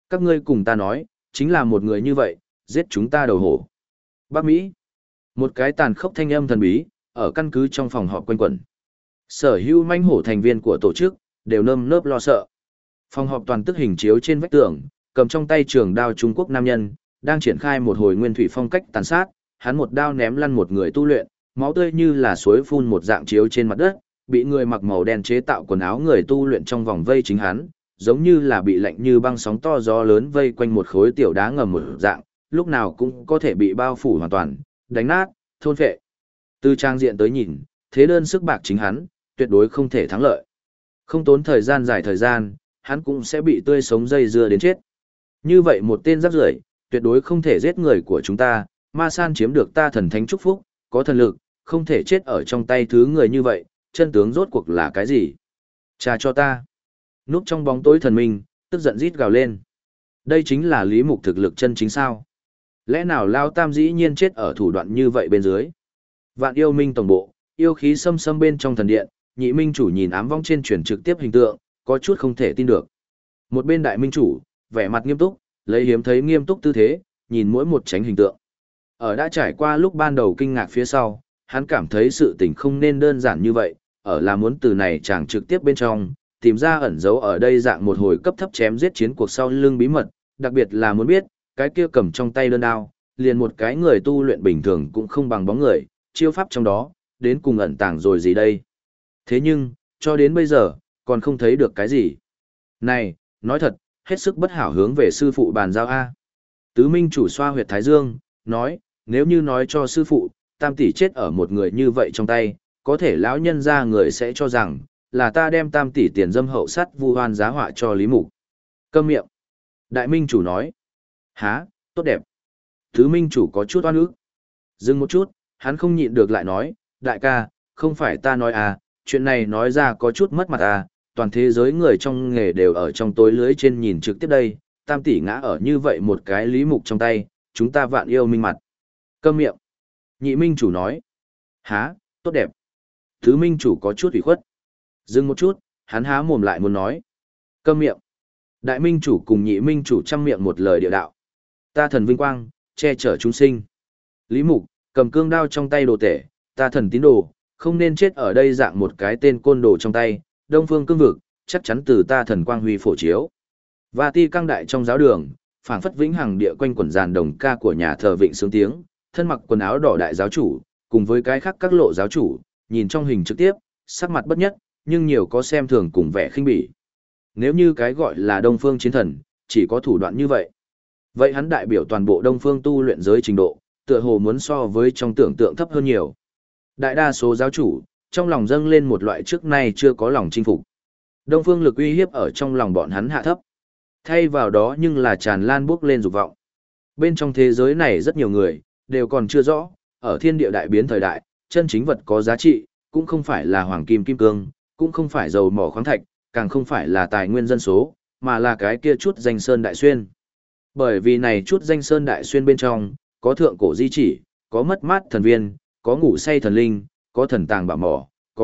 Các ngươi cùng ta nói, chính là một người như vậy, giết chúng ta đầu hổ. Bắc Mỹ. Một cái tàn khốc thanh âm thần bí, ở căn cứ trong phòng họp quanh quẩn. Sở hữu manh hổ thành viên của tổ chức, đều nơm nớp lo sợ. Phòng họp toàn tức hình chiếu trên vách tường, cầm trong tay trường đao Trung Quốc nam nhân, đang triển khai một hồi nguyên thủy phong cách tàn sát, hắn một đao ném lăn một người tu luyện, máu tươi như là suối phun một dạng chiếu trên mặt đất, bị người mặc màu đen chế tạo quần áo người tu luyện trong vòng vây chính hắn, giống như là bị lạnh như băng sóng to gió lớn vây quanh một khối tiểu đá ngầm một dạng, lúc nào cũng có thể bị bao phủ hoàn toàn, đánh nát, thôn phệ. Từ trang diện tới nhìn, thế đơn sức bạc chính hắn, tuyệt đối không thể thắng lợi. Không tốn thời gian dài thời gian, hắn cũng sẽ bị tươi sống dây dưa đến chết. Như vậy một tên rác rưởi, tuyệt đối không thể giết người của chúng ta, Ma San chiếm được ta thần thánh chúc phúc, có thần lực, không thể chết ở trong tay thứ người như vậy, chân tướng rốt cuộc là cái gì? Trả cho ta. Núp trong bóng tối thần minh, tức giận rít gào lên. Đây chính là Lý Mục thực lực chân chính sao? Lẽ nào Lao Tam dĩ nhiên chết ở thủ đoạn như vậy bên dưới? Vạn yêu minh tổng bộ, yêu khí xâm xâm bên trong thần điện, nhị minh chủ nhìn ám vong trên truyền trực tiếp hình tượng, có chút không thể tin được. Một bên đại minh chủ, vẻ mặt nghiêm túc, lấy hiếm thấy nghiêm túc tư thế, nhìn mỗi một tránh hình tượng. Ở đã trải qua lúc ban đầu kinh ngạc phía sau, hắn cảm thấy sự tình không nên đơn giản như vậy, ở là muốn từ này chàng trực tiếp bên trong, tìm ra ẩn dấu ở đây dạng một hồi cấp thấp chém giết chiến cuộc sau lưng bí mật, đặc biệt là muốn biết, cái kia cầm trong tay đơn đao, liền một cái người tu luyện bình thường cũng không bằng bóng người, chiêu pháp trong đó, đến cùng ẩn tàng rồi gì đây. Thế nhưng, cho đến bây giờ, còn không thấy được cái gì. Này, nói thật, hết sức bất hảo hướng về sư phụ bàn giao A. Tứ Minh chủ xoa huyệt Thái Dương, nói, nếu như nói cho sư phụ, Tam tỷ chết ở một người như vậy trong tay, có thể lão nhân ra người sẽ cho rằng, là ta đem Tam tỷ tiền dâm hậu sát vu hoan giá họa cho Lý Mục. Câm miệng. Đại Minh chủ nói, há, tốt đẹp. Tứ Minh chủ có chút oan ức. Dừng một chút, hắn không nhịn được lại nói, đại ca, không phải ta nói à, chuyện này nói ra có chút mất mặt à, toàn thế giới người trong nghề đều ở trong tối lưới trên nhìn trực tiếp đây, Tam tỷ ngã ở như vậy một cái Lý Mục trong tay, chúng ta vạn yêu minh mặt. Câm miệng. Nhị minh chủ nói, há, tốt đẹp. Thứ minh chủ có chút ủy khuất. Dừng một chút, hắn há mồm lại muốn nói. Câm miệng. Đại minh chủ cùng nhị minh chủ chăm miệng một lời địa đạo. Ta thần vinh quang, che chở chúng sinh. Lý Mục, cầm cương đao trong tay đồ tể, ta thần tín đồ, không nên chết ở đây dạng một cái tên côn đồ trong tay, Đông Phương cương vực, chắc chắn từ ta thần quang huy phổ chiếu. Và ti căng đại trong giáo đường, phảng phất vĩnh hằng địa quanh quần giàn đồng ca của nhà thờ vịnh sướng tiếng, thân mặc quần áo đỏ đại giáo chủ, cùng với cái khác các lộ giáo chủ, nhìn trong hình trực tiếp, sắc mặt bất nhất, nhưng nhiều có xem thường cùng vẻ khinh bỉ. Nếu như cái gọi là Đông Phương chiến thần, chỉ có thủ đoạn như vậy. Vậy hắn đại biểu toàn bộ Đông Phương tu luyện giới trình độ, tựa hồ muốn so với trong tưởng tượng thấp hơn nhiều. Đại đa số giáo chủ, trong lòng dâng lên một loại trước nay chưa có lòng chinh phục. Đông Phương lực uy hiếp ở trong lòng bọn hắn hạ thấp. Thay vào đó nhưng là tràn lan bước lên dục vọng. Bên trong thế giới này rất nhiều người, đều còn chưa rõ, ở thiên địa đại biến thời đại, chân chính vật có giá trị, cũng không phải là hoàng kim kim cương, cũng không phải dầu mỏ khoáng thạch, càng không phải là tài nguyên dân số, mà là cái kia chút danh sơn đại xuyên. Bởi vì này chút danh sơn đại xuyên bên trong, có thượng cổ di chỉ, có mất mát thần viên, có ngủ say thần linh, có thần tàng bảo mỏ,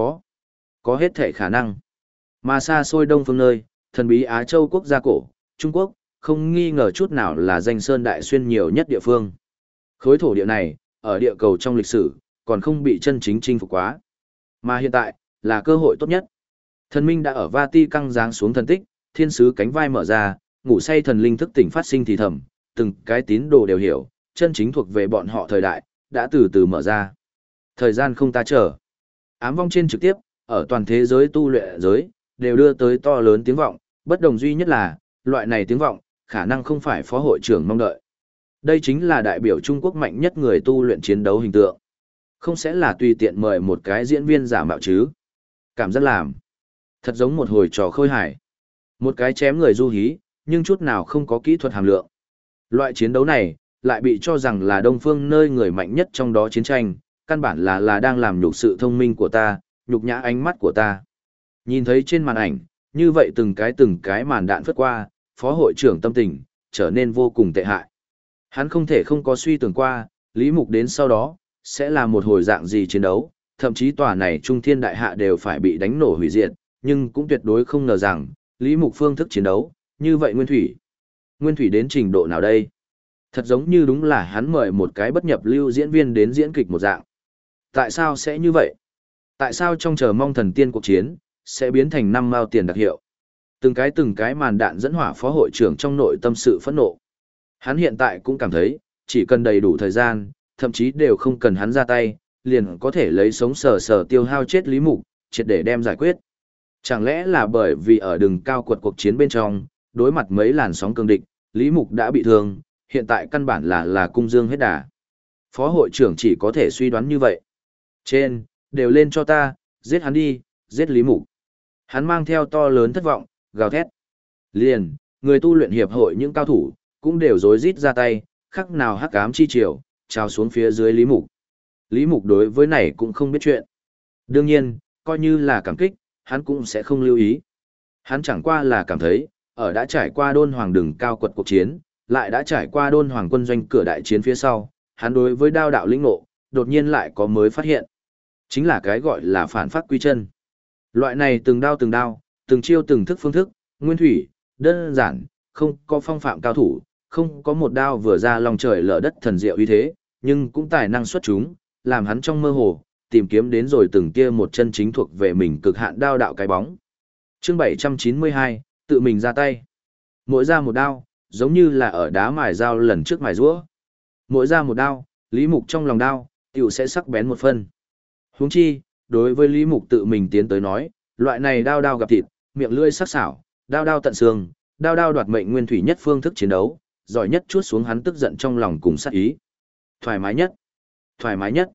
có hết thể khả năng. Mà xa xôi đông phương nơi, thần bí Á Châu quốc gia cổ, Trung Quốc, không nghi ngờ chút nào là danh sơn đại xuyên nhiều nhất địa phương. Khối thổ địa này, ở địa cầu trong lịch sử, còn không bị chân chính chinh phục quá. Mà hiện tại, là cơ hội tốt nhất. Thần minh đã ở Vati căng giáng xuống thần tích, thiên sứ cánh vai mở ra, ngủ say thần linh thức tỉnh phát sinh thì thầm, từng cái tín đồ đều hiểu, chân chính thuộc về bọn họ thời đại, đã từ từ mở ra. Thời gian không ta chờ. Ám vong trên trực tiếp, ở toàn thế giới tu luyện giới, đều đưa tới to lớn tiếng vọng, bất đồng duy nhất là, loại này tiếng vọng, khả năng không phải phó hội trưởng mong đợi. Đây chính là đại biểu Trung Quốc mạnh nhất người tu luyện chiến đấu hình tượng. Không sẽ là tùy tiện mời một cái diễn viên giả mạo chứ. Cảm giác làm. Thật giống một hồi trò khôi hài. Một cái chém người du hí, nhưng chút nào không có kỹ thuật hàm lượng. Loại chiến đấu này, lại bị cho rằng là Đông Phương nơi người mạnh nhất trong đó chiến tranh, căn bản là đang làm nhục sự thông minh của ta, nhục nhã ánh mắt của ta. Nhìn thấy trên màn ảnh, như vậy từng cái màn đạn phất qua, phó hội trưởng tâm tình, trở nên vô cùng tệ hại. Hắn không thể không có suy tưởng qua, Lý Mục đến sau đó, sẽ là một hồi dạng gì chiến đấu, thậm chí tòa này Trung Thiên Đại Hạ đều phải bị đánh nổ hủy diệt, nhưng cũng tuyệt đối không ngờ rằng, Lý Mục phương thức chiến đấu, như vậy nguyên thủy. Nguyên thủy đến trình độ nào đây? Thật giống như đúng là hắn mời một cái bất nhập lưu diễn viên đến diễn kịch một dạng. Tại sao sẽ như vậy? Tại sao trong chờ mong thần tiên cuộc chiến, sẽ biến thành 5 mao tiền đặc hiệu? Từng cái màn đạn dẫn hỏa phó hội trưởng trong nội tâm sự phẫn nộ. Hắn hiện tại cũng cảm thấy, chỉ cần đầy đủ thời gian, thậm chí đều không cần hắn ra tay, liền có thể lấy sống sờ sờ tiêu hao chết Lý Mục, triệt để đem giải quyết. Chẳng lẽ là bởi vì ở đường cao quật cuộc chiến bên trong, đối mặt mấy làn sóng cường địch, Lý Mục đã bị thương, hiện tại căn bản là cung dương hết đà. Phó hội trưởng chỉ có thể suy đoán như vậy. Trên, đều lên cho ta, giết hắn đi, giết Lý Mục. Hắn mang theo to lớn thất vọng, gào thét. Liền, người tu luyện hiệp hội những cao thủ, cũng đều rối rít ra tay, khắc nào hắc ám chi triều, trào xuống phía dưới Lý Mục. Lý Mục đối với này cũng không biết chuyện. Đương nhiên, coi như là cảm kích, hắn cũng sẽ không lưu ý. Hắn chẳng qua là cảm thấy, ở đã trải qua đôn hoàng đường cao quật cuộc chiến, lại đã trải qua đôn hoàng quân doanh cửa đại chiến phía sau, hắn đối với đao đạo lĩnh ngộ, đột nhiên lại có mới phát hiện. Chính là cái gọi là phản phát quy chân. Loại này từng đao, từng chiêu từng thức phương thức, nguyên thủy, đơn giản, không có phong phạm cao thủ, không có một đao vừa ra lòng trời lở đất thần diệu uy thế, nhưng cũng tài năng xuất chúng, làm hắn trong mơ hồ, tìm kiếm đến rồi từng kia một chân chính thuộc về mình cực hạn đao đạo cái bóng. Chương 792, tự mình ra tay. Mỗi ra một đao, giống như là ở đá mài dao lần trước mài rũa. Mỗi ra một đao, Lý Mục trong lòng đao, tiểu sẽ sắc bén một phân. Huống chi, đối với Lý Mục tự mình tiến tới nói, loại này đao đao gặp thịt, miệng lưỡi sắc sảo, đao đao tận xương, đao đao đoạt mệnh nguyên thủy nhất phương thức chiến đấu, giỏi nhất chuốt xuống hắn tức giận trong lòng cùng sát ý. Thoải mái nhất.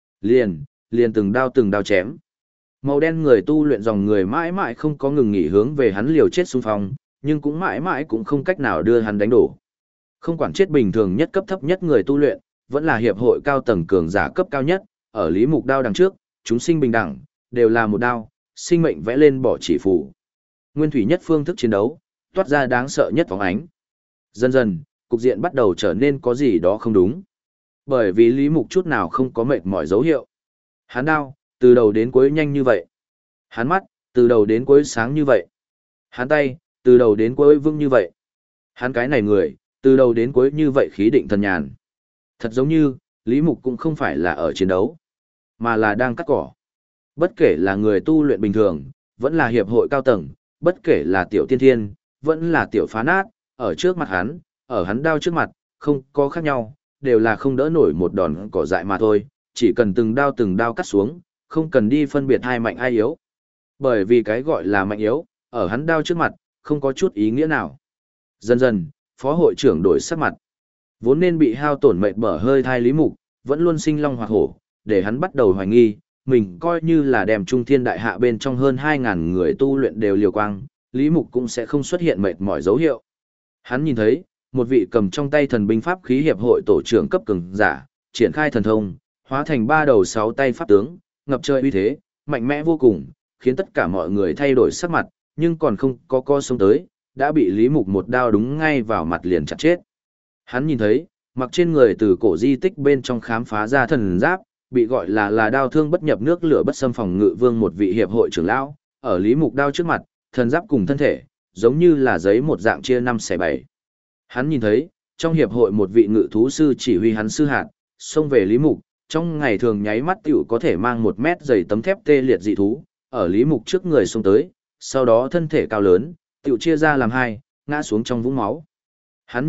Liền từng đao chém. Màu đen người tu luyện dòng người mãi mãi không có ngừng nghỉ hướng về hắn liều chết xung phong, nhưng cũng mãi mãi cũng không cách nào đưa hắn đánh đổ. Không quản chết bình thường nhất cấp thấp nhất người tu luyện, vẫn là hiệp hội cao tầng cường giả cấp cao nhất, ở Lý Mục đao đằng trước, chúng sinh bình đẳng, đều là một đao, sinh mệnh vẽ lên bỏ chỉ phủ. Nguyên thủy nhất phương thức chiến đấu, toát ra đáng sợ nhất phóng ánh. Dần dần, cục diện bắt đầu trở nên có gì đó không đúng. Bởi vì Lý Mục chút nào không có mệt mỏi dấu hiệu. Hắn đao, từ đầu đến cuối nhanh như vậy. Hắn mắt, từ đầu đến cuối sáng như vậy. Hắn tay, từ đầu đến cuối vững như vậy. Hắn cái này người, từ đầu đến cuối như vậy khí định thần nhàn. Thật giống như, Lý Mục cũng không phải là ở chiến đấu, mà là đang cắt cỏ. Bất kể là người tu luyện bình thường, vẫn là hiệp hội cao tầng, bất kể là tiểu tiên thiên, vẫn là tiểu phá nát, ở trước mặt hắn, ở hắn đao trước mặt, không có khác nhau, đều là không đỡ nổi một đòn cỏ dại mà thôi, chỉ cần từng đao cắt xuống, không cần đi phân biệt ai mạnh ai yếu. Bởi vì cái gọi là mạnh yếu, ở hắn đao trước mặt, không có chút ý nghĩa nào. Dần dần, phó hội trưởng đổi sắc mặt. Vốn nên bị hao tổn mệt bở hơi thai Lý Mục, vẫn luôn sinh long hoặc hổ, để hắn bắt đầu hoài nghi, mình coi như là đem trung thiên đại hạ bên trong hơn 2.000 người tu luyện đều liều quang, Lý Mục cũng sẽ không xuất hiện mệt mỏi dấu hiệu. Hắn nhìn thấy, một vị cầm trong tay thần binh pháp khí hiệp hội tổ trưởng cấp cường giả, triển khai thần thông, hóa thành 3 đầu 6 tay pháp tướng, ngập trời uy thế, mạnh mẽ vô cùng, khiến tất cả mọi người thay đổi sắc mặt, nhưng còn không có co sống tới, đã bị Lý Mục một đao đúng ngay vào mặt liền chặt chết. Hắn nhìn thấy, mặc trên người từ cổ di tích bên trong khám phá ra thần giáp, bị gọi là đao thương bất nhập nước lửa bất xâm phòng ngự vương một vị hiệp hội trưởng lão, ở Lý Mục đao trước mặt, thần giáp cùng thân thể, giống như là giấy một dạng chia 5/7. Hắn nhìn thấy, trong hiệp hội một vị ngự thú sư chỉ huy hắn sư hạt, xông về Lý Mục, trong ngày thường nháy mắt tiểu có thể mang 1 mét dày tấm thép tê liệt dị thú, ở Lý Mục trước người xông tới, sau đó thân thể cao lớn, tiểu chia ra làm hai, ngã xuống trong vũng máu. Hắn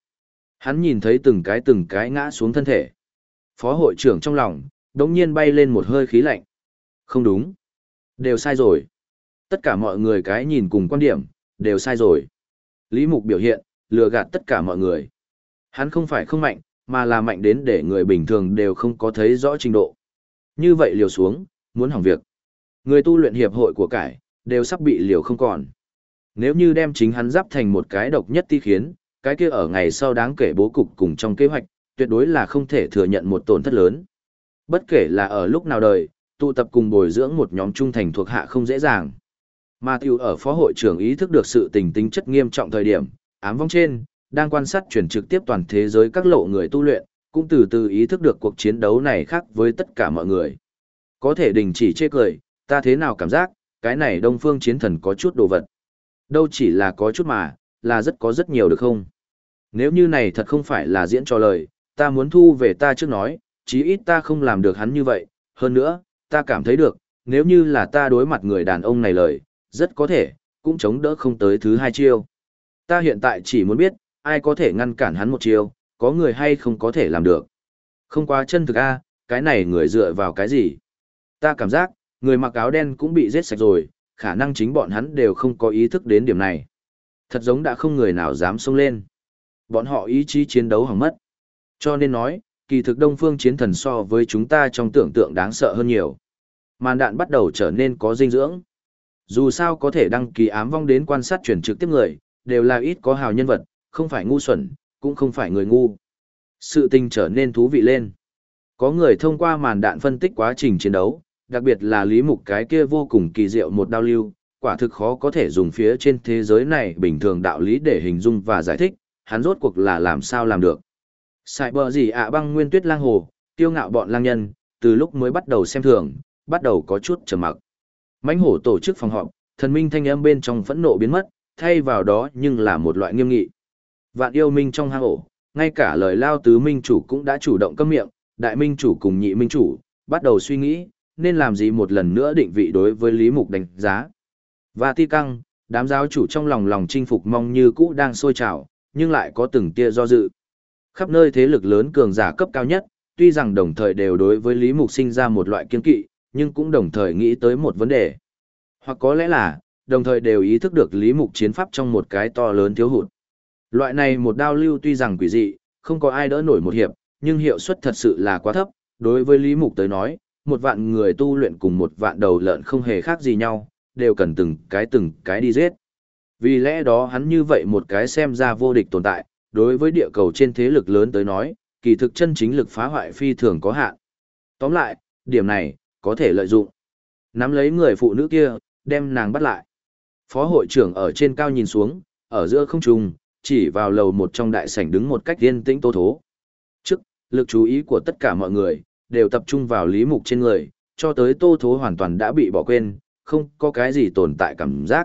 nhìn thấy từng cái ngã xuống thân thể. Phó hội trưởng trong lòng, đống nhiên bay lên một hơi khí lạnh. Không đúng. Đều sai rồi. Tất cả mọi người cái nhìn cùng quan điểm, đều sai rồi. Lý Mục biểu hiện, lừa gạt tất cả mọi người. Hắn không phải không mạnh, mà là mạnh đến để người bình thường đều không có thấy rõ trình độ. Như vậy liều xuống, muốn hỏng việc. Người tu luyện hiệp hội của cải, đều sắp bị liều không còn. Nếu như đem chính hắn giáp thành một cái độc nhất ti khiến, cái kia ở ngày sau đáng kể bố cục cùng trong kế hoạch, tuyệt đối là không thể thừa nhận một tổn thất lớn. Bất kể là ở lúc nào đời, tụ tập cùng bồi dưỡng một nhóm trung thành thuộc hạ không dễ dàng. Mà tiểu ở phó hội trưởng ý thức được sự tình tính chất nghiêm trọng thời điểm, ám vong trên, đang quan sát chuyển trực tiếp toàn thế giới các lộ người tu luyện, cũng từ từ ý thức được cuộc chiến đấu này khác với tất cả mọi người. Có thể đình chỉ chê cười, ta thế nào cảm giác, cái này Đông Phương Chiến Thần có chút đồ vật. Đâu chỉ là có chút mà, là rất có rất nhiều được không? Nếu như này thật không phải là diễn trò lời, ta muốn thu về ta trước nói, chí ít ta không làm được hắn như vậy. Hơn nữa, ta cảm thấy được, nếu như là ta đối mặt người đàn ông này lời, rất có thể, cũng chống đỡ không tới thứ 2 chiêu. Ta hiện tại chỉ muốn biết, ai có thể ngăn cản hắn một chiêu, có người hay không có thể làm được. Không quá chân thực a, cái này người dựa vào cái gì? Ta cảm giác, người mặc áo đen cũng bị giết sạch rồi, khả năng chính bọn hắn đều không có ý thức đến điểm này. Thật giống đã không người nào dám xông lên. Bọn họ ý chí chiến đấu hỏng mất. Cho nên nói, kỳ thực Đông Phương Chiến Thần so với chúng ta trong tưởng tượng đáng sợ hơn nhiều. Màn đạn bắt đầu trở nên có dinh dưỡng. Dù sao có thể đăng ký ám vong đến quan sát chuyển trực tiếp người, đều là ít có hào nhân vật, không phải ngu xuẩn, cũng không phải người ngu. Sự tình trở nên thú vị lên. Có người thông qua màn đạn phân tích quá trình chiến đấu, đặc biệt là Lý Mục cái kia vô cùng kỳ diệu một đao lưu, quả thực khó có thể dùng phía trên thế giới này bình thường đạo lý để hình dung và giải thích, hắn rốt cuộc là làm sao làm được. Sai bờ gì ạ băng nguyên tuyết lang hồ, tiêu ngạo bọn lang nhân, từ lúc mới bắt đầu xem thường, bắt đầu có chút trầm mặc. Mãnh hổ tổ chức phòng họp, thần minh thanh âm bên trong phẫn nộ biến mất, thay vào đó nhưng là một loại nghiêm nghị. Vạn yêu minh trong hang ổ, ngay cả lời lao tứ minh chủ cũng đã chủ động câm miệng, đại minh chủ cùng nhị minh chủ, bắt đầu suy nghĩ, nên làm gì một lần nữa định vị đối với Lý Mục đánh giá. Và ti căng, đám giáo chủ trong lòng chinh phục mong như cũ đang sôi trào, nhưng lại có từng tia do dự. Khắp nơi thế lực lớn cường giả cấp cao nhất, tuy rằng đồng thời đều đối với Lý Mục sinh ra một loại kiên kỵ, nhưng cũng đồng thời nghĩ tới một vấn đề. Hoặc có lẽ là, đồng thời đều ý thức được Lý Mục chiến pháp trong một cái to lớn thiếu hụt. Loại này một đao lưu tuy rằng quỷ dị, không có ai đỡ nổi một hiệp, nhưng hiệu suất thật sự là quá thấp. Đối với Lý Mục tới nói, 1 vạn người tu luyện cùng 1 vạn đầu lợn không hề khác gì nhau, đều cần từng cái đi giết. Vì lẽ đó hắn như vậy một cái xem ra vô địch tồn tại, đối với địa cầu trên thế lực lớn tới nói, kỳ thực chân chính lực phá hoại phi thường có hạn. Tóm lại, điểm này, có thể lợi dụng. Nắm lấy người phụ nữ kia, đem nàng bắt lại. Phó hội trưởng ở trên cao nhìn xuống, ở giữa không trung, chỉ vào lầu một trong đại sảnh đứng một cách yên tĩnh Tô Thố. Trước, lực chú ý của tất cả mọi người, đều tập trung vào Lý Mục trên người, cho tới Tô Thố hoàn toàn đã bị bỏ quên, không có cái gì tồn tại cảm giác.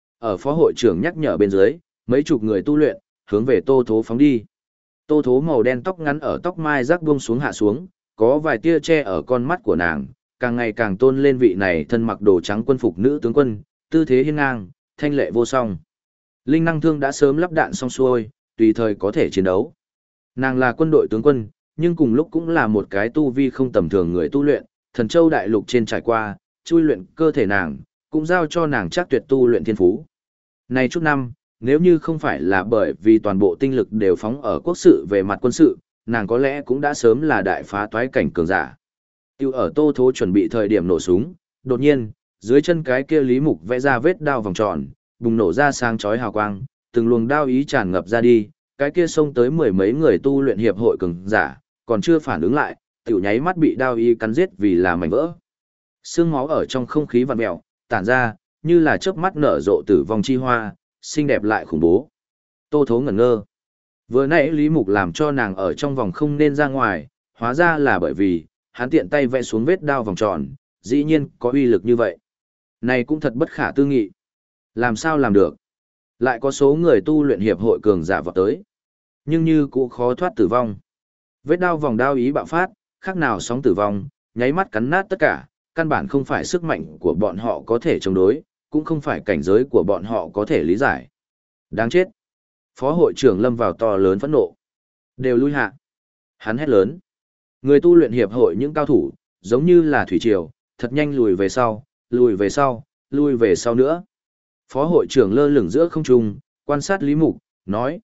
Ở phó hội trưởng nhắc nhở bên dưới, mấy chục người tu luyện, hướng về Tô Thố phóng đi. Tô Thố màu đen tóc ngắn ở tóc mai rác buông xuống hạ xuống, có vài tia che ở con mắt của nàng, càng ngày càng tôn lên vị này thân mặc đồ trắng quân phục nữ tướng quân, tư thế hiên ngang, thanh lệ vô song. Linh năng thương đã sớm lắp đạn xong xuôi, tùy thời có thể chiến đấu. Nàng là quân đội tướng quân, nhưng cùng lúc cũng là một cái tu vi không tầm thường người tu luyện, Thần Châu đại lục trên trải qua, chui luyện cơ thể nàng, cũng giao cho nàng chắc tuyệt tu luyện thiên phú. Này chút năm, nếu như không phải là bởi vì toàn bộ tinh lực đều phóng ở quốc sự về mặt quân sự, nàng có lẽ cũng đã sớm là đại phá toái cảnh cường giả. Tiêu ở Tô Thố chuẩn bị thời điểm nổ súng, đột nhiên, dưới chân cái kia Lý Mục vẽ ra vết đao vòng tròn, bùng nổ ra sáng chói hào quang, từng luồng đao ý tràn ngập ra đi, cái kia xông tới 10 mấy người tu luyện hiệp hội cường giả, còn chưa phản ứng lại, tiểu nháy mắt bị đao ý cắn giết vì là mảnh vỡ. Xương máu ở trong không khí vặn mèo, tản ra, như là chớp mắt nở rộ tử vong chi hoa, xinh đẹp lại khủng bố. Tô Thố ngẩn ngơ. Vừa nãy Lý Mục làm cho nàng ở trong vòng không nên ra ngoài, hóa ra là bởi vì, hắn tiện tay vẽ xuống vết đao vòng tròn, dĩ nhiên có uy lực như vậy. Này cũng thật bất khả tư nghị. Làm sao làm được? Lại có số người tu luyện hiệp hội cường giả vào tới. Nhưng như cũng khó thoát tử vong. Vết đao vòng đao ý bạo phát, khác nào sóng tử vong, nháy mắt cắn nát tất cả, căn bản không phải sức mạnh của bọn họ có thể chống đối, cũng không phải cảnh giới của bọn họ có thể lý giải. Đáng chết. Phó hội trưởng lâm vào to lớn phẫn nộ. Đều lui hạ. Hắn hét lớn. Người tu luyện hiệp hội những cao thủ, giống như là thủy triều, thật nhanh lùi về sau, lùi về sau, lùi về sau nữa. Phó hội trưởng lơ lửng giữa không trung, quan sát Lý Mục, nói,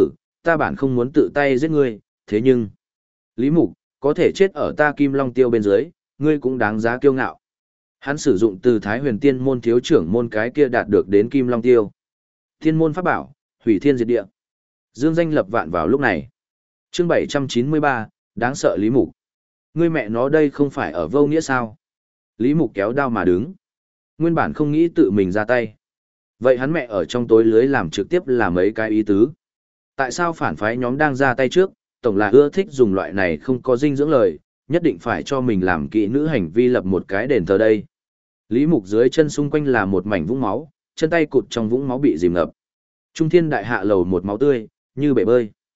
ta bản không muốn tự tay giết ngươi, thế nhưng... Lý Mục, có thể chết ở ta Kim Long Tiêu bên dưới, ngươi cũng đáng giá kiêu ngạo. Hắn sử dụng từ Thái Huyền Tiên môn thiếu trưởng môn cái kia đạt được đến Kim Long Tiêu. Thiên môn pháp bảo, hủy thiên diệt địa. Dương danh lập vạn vào lúc này. Chương 793, đáng sợ Lý Mục. Ngươi mẹ nó đây không phải ở vô nghĩa sao? Lý Mục kéo đao mà đứng. Nguyên bản không nghĩ tự mình ra tay. Vậy hắn mẹ ở trong tối lưới làm trực tiếp là mấy cái ý tứ. Tại sao phản phái nhóm đang ra tay trước, tổng là ưa thích dùng loại này không có dinh dưỡng lời, nhất định phải cho mình làm kỹ nữ hành vi lập một cái đền thờ đây. Lý Mục dưới chân xung quanh là một mảnh vũng máu, chân tay cụt trong vũng máu bị dìm ngập. Trung thiên đại hạ lầu một máu tươi, như bể bơi.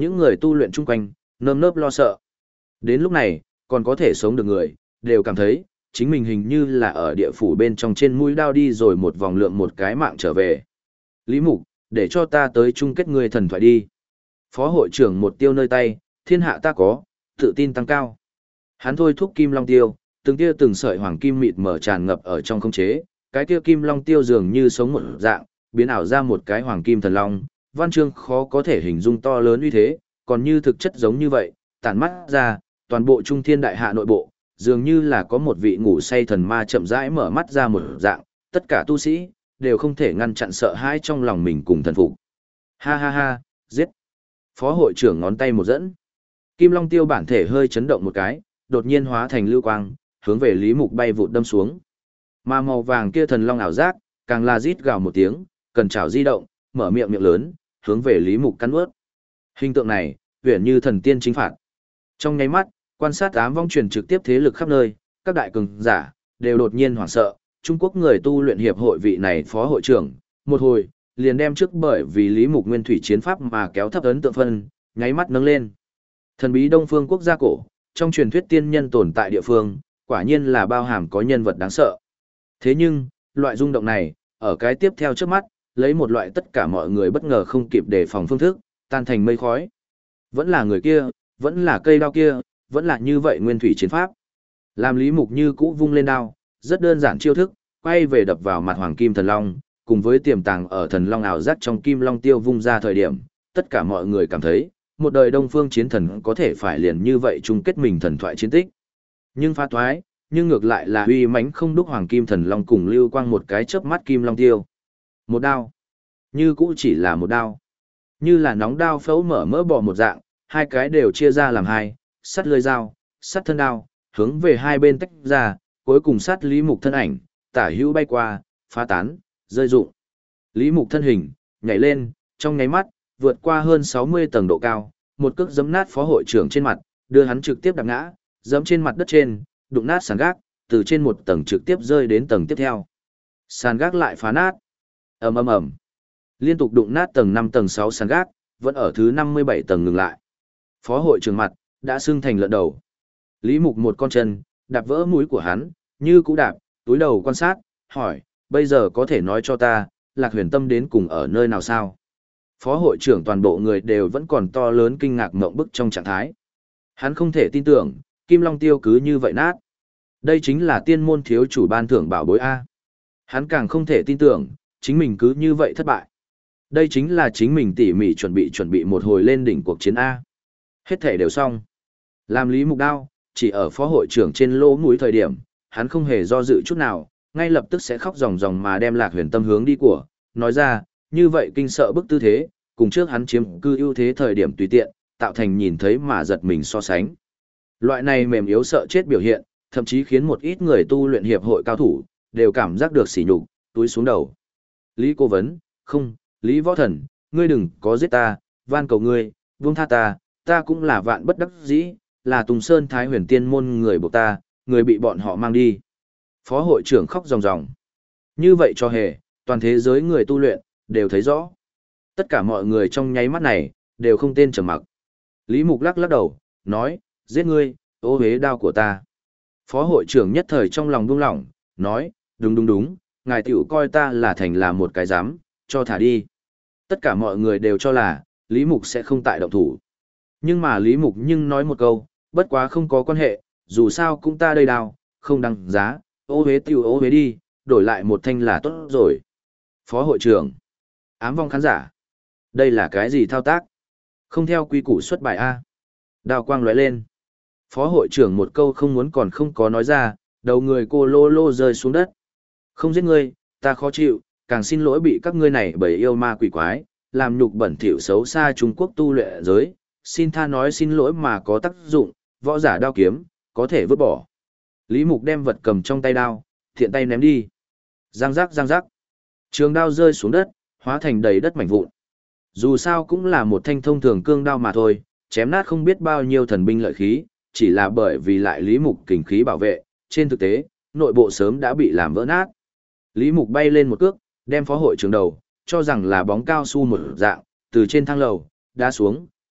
Những người tu luyện chung quanh, nơm nớp lo sợ. Đến lúc này, còn có thể sống được người, đều cảm thấy, chính mình hình như là ở địa phủ bên trong trên mũi đao đi rồi một vòng lượng một cái mạng trở về. Lý Mục, để cho ta tới chung kết người thần thoại đi. Phó hội trưởng một tiêu nơi tay, thiên hạ ta có, tự tin tăng cao. Hắn thôi thúc kim long tiêu, từng tia từng sợi hoàng kim mịt mở tràn ngập ở trong không chế, cái kia kim long tiêu dường như sống một dạng, biến ảo ra một cái hoàng kim thần long, văn chương khó có thể hình dung to lớn uy thế, còn như thực chất giống như vậy, tản mắt ra, toàn bộ trung thiên đại hạ nội bộ, dường như là có một vị ngủ say thần ma chậm rãi mở mắt ra một dạng, tất cả tu sĩ đều không thể ngăn chặn sợ hãi trong lòng mình cùng thần phục. Ha ha ha, giết. Phó hội trưởng ngón tay một dẫn. Kim Long Tiêu bản thể hơi chấn động một cái, đột nhiên hóa thành lưu quang, hướng về Lý Mục bay vụt đâm xuống. Mà màu vàng kia thần long ảo giác, càng là rít gào một tiếng, cần chảo di động, mở miệng miệng lớn, hướng về Lý Mục cắn nuốt. Hình tượng này, huyền như thần tiên chính phạt. Trong nháy mắt, quan sát ám vong truyền trực tiếp thế lực khắp nơi, các đại cường giả đều đột nhiên hoảng sợ. Trung Quốc người tu luyện hiệp hội vị này phó hội trưởng, một hồi liền đem trước bởi vì Lý Mục nguyên thủy chiến pháp mà kéo thấp ấn tượng phân, nháy mắt nâng lên. Thần bí Đông Phương quốc gia cổ, trong truyền thuyết tiên nhân tồn tại địa phương, quả nhiên là bao hàm có nhân vật đáng sợ. Thế nhưng, loại rung động này, ở cái tiếp theo trước mắt, lấy một loại tất cả mọi người bất ngờ không kịp đề phòng phương thức, tan thành mây khói. Vẫn là người kia, vẫn là cây đao kia, vẫn là như vậy nguyên thủy chiến pháp. Làm Lý Mục như cũ vung lên đao, rất đơn giản chiêu thức, quay về đập vào mặt Hoàng Kim Thần Long, cùng với tiềm tàng ở thần long ảo giác trong Kim Long Tiêu vung ra thời điểm, tất cả mọi người cảm thấy, một đời Đông Phương chiến thần có thể phải liền như vậy chung kết mình thần thoại chiến tích. Nhưng phá thoái, nhưng ngược lại là uy mãnh không đúc Hoàng Kim Thần Long cùng lưu quang một cái chớp mắt Kim Long Tiêu. Một đao, như cũ chỉ là một đao, như là nóng đao phẫu mở mỡ bò một dạng, hai cái đều chia ra làm hai, sắt lưỡi dao, sắt thân đao, hướng về hai bên tách ra, cuối cùng sát Lý Mục thân ảnh, tả hữu bay qua, phá tán, rơi rụng. Lý Mục thân hình, nhảy lên, trong nháy mắt, vượt qua hơn 60 tầng độ cao, một cước giẫm nát phó hội trưởng trên mặt, đưa hắn trực tiếp đạp ngã, giẫm trên mặt đất trên, đụng nát sàn gác, từ trên một tầng trực tiếp rơi đến tầng tiếp theo. Sàn gác lại phá nát. Ầm ầm ầm. Liên tục đụng nát tầng 5 tầng 6 sàn gác, vẫn ở thứ 57 tầng ngừng lại. Phó hội trưởng mặt đã sưng thành lợn đầu. Lý Mục một con chân đạp vỡ mũi của hắn, như cũ đạp, túi đầu quan sát, hỏi, bây giờ có thể nói cho ta, Lạc Huyền Tâm đến cùng ở nơi nào sao? Phó hội trưởng toàn bộ người đều vẫn còn to lớn kinh ngạc ngộng bức trong trạng thái. Hắn không thể tin tưởng, Kim Long Tiêu cứ như vậy nát. Đây chính là tiên môn thiếu chủ ban thưởng bảo bối A. Hắn càng không thể tin tưởng, chính mình cứ như vậy thất bại. Đây chính là chính mình tỉ mỉ chuẩn bị một hồi lên đỉnh cuộc chiến A. Hết thể đều xong. Làm Lý Mục đao, chỉ ở phó hội trưởng trên lỗ mũi thời điểm, hắn không hề do dự chút nào, ngay lập tức sẽ khóc ròng ròng mà đem Lạc Huyền Tâm hướng đi của, nói ra, như vậy kinh sợ bức tư thế, cùng trước hắn chiếm cư ưu thế thời điểm tùy tiện, tạo thành nhìn thấy mà giật mình so sánh. Loại này mềm yếu sợ chết biểu hiện, thậm chí khiến một ít người tu luyện hiệp hội cao thủ, đều cảm giác được sỉ nhục, túi xuống đầu. Lý Cố Vấn, không, Lý Võ Thần, ngươi đừng có giết ta, van cầu ngươi, buông tha ta, ta cũng là vạn bất đắc dĩ, là Tùng Sơn Thái Huyền Tiên môn người buộc ta, người bị bọn họ mang đi. Phó hội trưởng khóc ròng ròng. Như vậy cho hề, toàn thế giới người tu luyện, đều thấy rõ. Tất cả mọi người trong nháy mắt này, đều không tên trầm mặc. Lý Mục lắc lắc đầu, nói, giết ngươi, ô hế đao của ta. Phó hội trưởng nhất thời trong lòng buông lỏng, nói, đúng, ngài tiểu coi ta là thành là một cái giám, cho thả đi. Tất cả mọi người đều cho là, Lý Mục sẽ không tại động thủ. Nhưng mà Lý Mục nói một câu, bất quá không có quan hệ, dù sao cũng ta đây đao, không đăng giá, ô hế tiểu ô hế đi, đổi lại một thanh là tốt rồi. Phó hội trưởng, ám vong khán giả, đây là cái gì thao tác? Không theo quy củ xuất bài A. Đao quang lóe lên. Phó hội trưởng một câu không muốn còn không có nói ra, đầu người cô lô lô rơi xuống đất. Không giết ngươi, ta khó chịu, càng xin lỗi bị các ngươi này bởi yêu ma quỷ quái, làm nhục bẩn thỉu xấu xa Trung Quốc tu luyện giới, xin tha nói xin lỗi mà có tác dụng, võ giả đao kiếm, có thể vứt bỏ. Lý Mục đem vật cầm trong tay đao, thiện tay ném đi. Giang giác. Trường đao rơi xuống đất, hóa thành đầy đất mảnh vụn. Dù sao cũng là một thanh thông thường cương đao mà thôi, chém nát không biết bao nhiêu thần binh lợi khí, chỉ là bởi vì lại Lý Mục kình khí bảo vệ, trên thực tế, nội bộ sớm đã bị làm vỡ nát. Lý Mục bay lên một cước, đem phó hội trưởng đầu, cho rằng là bóng cao su một dạng, từ trên thang lầu, đá xuống,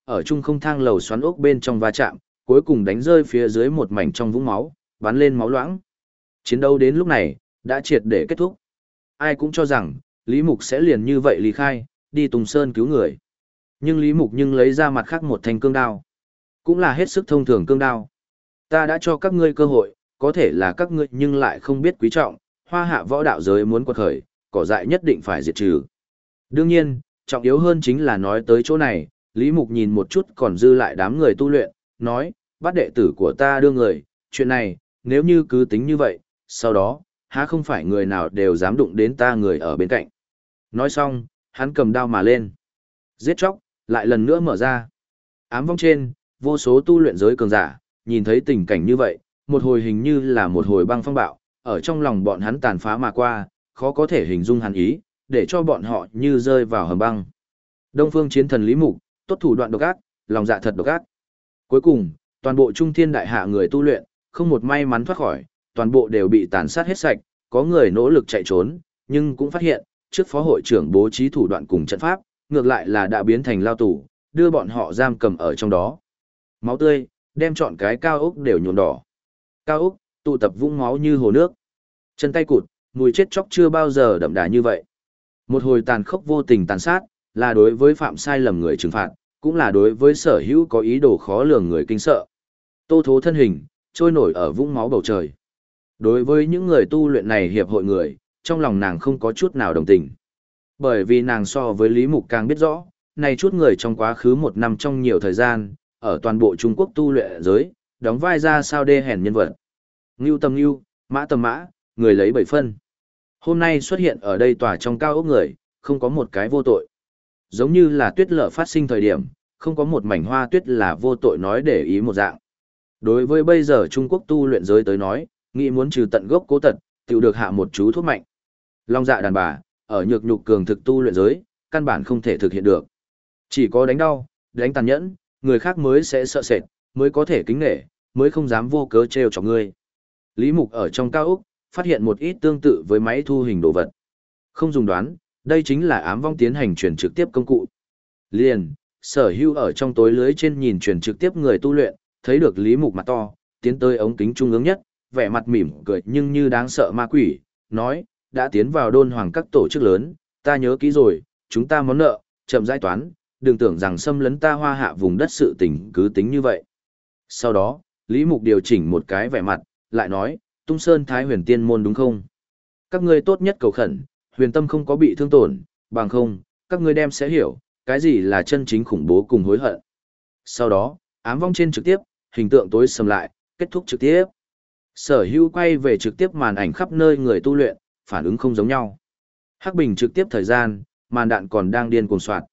ở trung không thang lầu xoắn ốc bên trong va chạm, cuối cùng đánh rơi phía dưới một mảnh trong vũng máu, bắn lên máu loãng. Chiến đấu đến lúc này, đã triệt để kết thúc. Ai cũng cho rằng, Lý Mục sẽ liền như vậy ly khai, đi Tùng Sơn cứu người. Nhưng Lý Mục lấy ra mặt khác một thanh cương đao. Cũng là hết sức thông thường cương đao. Ta đã cho các ngươi cơ hội, có thể là các ngươi nhưng lại không biết quý trọng, hoa hạ võ đạo giới muốn quật khởi, cỏ dại nhất định phải diệt trừ. Đương nhiên, trọng yếu hơn chính là nói tới chỗ này, Lý Mục nhìn một chút còn dư lại đám người tu luyện, nói, bắt đệ tử của ta đưa người, chuyện này, nếu như cứ tính như vậy, sau đó, há không phải người nào đều dám đụng đến ta người ở bên cạnh. Nói xong, hắn cầm đao mà lên. Giết chóc, lại lần nữa mở ra. Ám vong trên, vô số tu luyện giới cường giả, nhìn thấy tình cảnh như vậy, một hồi hình như là một hồi băng phong bạo, ở trong lòng bọn hắn tàn phá mà qua, khó có thể hình dung hắn ý, để cho bọn họ như rơi vào hầm băng. Đông Phương Chiến Thần Lý Mục, tốt thủ đoạn độc ác, lòng dạ thật độc ác. Cuối cùng, toàn bộ Trung Thiên Đại Hạ người tu luyện, không một may mắn thoát khỏi, toàn bộ đều bị tàn sát hết sạch, có người nỗ lực chạy trốn, nhưng cũng phát hiện, trước phó hội trưởng bố trí thủ đoạn cùng trận pháp, ngược lại là đã biến thành lao tù, đưa bọn họ giam cầm ở trong đó. Máu tươi, đem trọn cái cao ốc đều nhuộm đỏ. Cao ốc, tụ tập vũng máu như hồ nước. Chân tay cụt, mùi chết chóc chưa bao giờ đậm đà như vậy. Một hồi tàn khốc vô tình tàn sát, là đối với phạm sai lầm người trừng phạt, cũng là đối với sở hữu có ý đồ khó lường người kinh sợ. Tô Thố thân hình, trôi nổi ở vũng máu bầu trời. Đối với những người tu luyện này hiệp hội người, trong lòng nàng không có chút nào đồng tình. Bởi vì nàng so với Lý Mục càng biết rõ, này chút người trong quá khứ một năm trong nhiều thời gian, ở toàn bộ Trung Quốc tu luyện giới, đóng vai ra sao đê hèn nhân vật. Ngưu tầm ngưu, mã tầm mã, người lấy 7 phân. Hôm nay xuất hiện ở đây tòa trong cao ốc người, không có một cái vô tội. Giống như là tuyết lở phát sinh thời điểm, không có một mảnh hoa tuyết là vô tội nói để ý một dạng. Đối với bây giờ Trung Quốc tu luyện giới tới nói, nghĩ muốn trừ tận gốc cố tật, tự được hạ một chú thuốc mạnh. Long dạ đàn bà, ở nhược nhục cường thực tu luyện giới, căn bản không thể thực hiện được. Chỉ có đánh đau, đánh tàn nhẫn, người khác mới sẽ sợ sệt, mới có thể kính nể, mới không dám vô cớ trêu chọc ngươi. Lý Mục ở trong cao ốc, phát hiện một ít tương tự với máy thu hình đồ vật. Không dùng đoán, đây chính là ám vong tiến hành truyền trực tiếp công cụ. Liền, sở hữu ở trong tối lưới trên nhìn truyền trực tiếp người tu luyện, thấy được Lý Mục mặt to, tiến tới ống kính trung ương nhất, vẻ mặt mỉm cười nhưng như đáng sợ ma quỷ, nói, đã tiến vào đôn hoàng các tổ chức lớn, ta nhớ kỹ rồi, chúng ta món nợ, chậm giải toán, đừng tưởng rằng xâm lấn ta hoa hạ vùng đất sự tình cứ tính như vậy. Sau đó, Lý Mục điều chỉnh một cái vẻ mặt, lại nói, Tung Sơn Thái Huyền Tiên môn đúng không? Các ngươi tốt nhất cầu khẩn, huyền tâm không có bị thương tổn, bằng không, các ngươi đem sẽ hiểu, cái gì là chân chính khủng bố cùng hối hận. Sau đó, ám vong trên trực tiếp, hình tượng tối sầm lại, kết thúc trực tiếp. Sở hữu quay về trực tiếp màn ảnh khắp nơi người tu luyện, phản ứng không giống nhau. Hắc Bình trực tiếp thời gian, màn đạn còn đang điên cuồng soạt.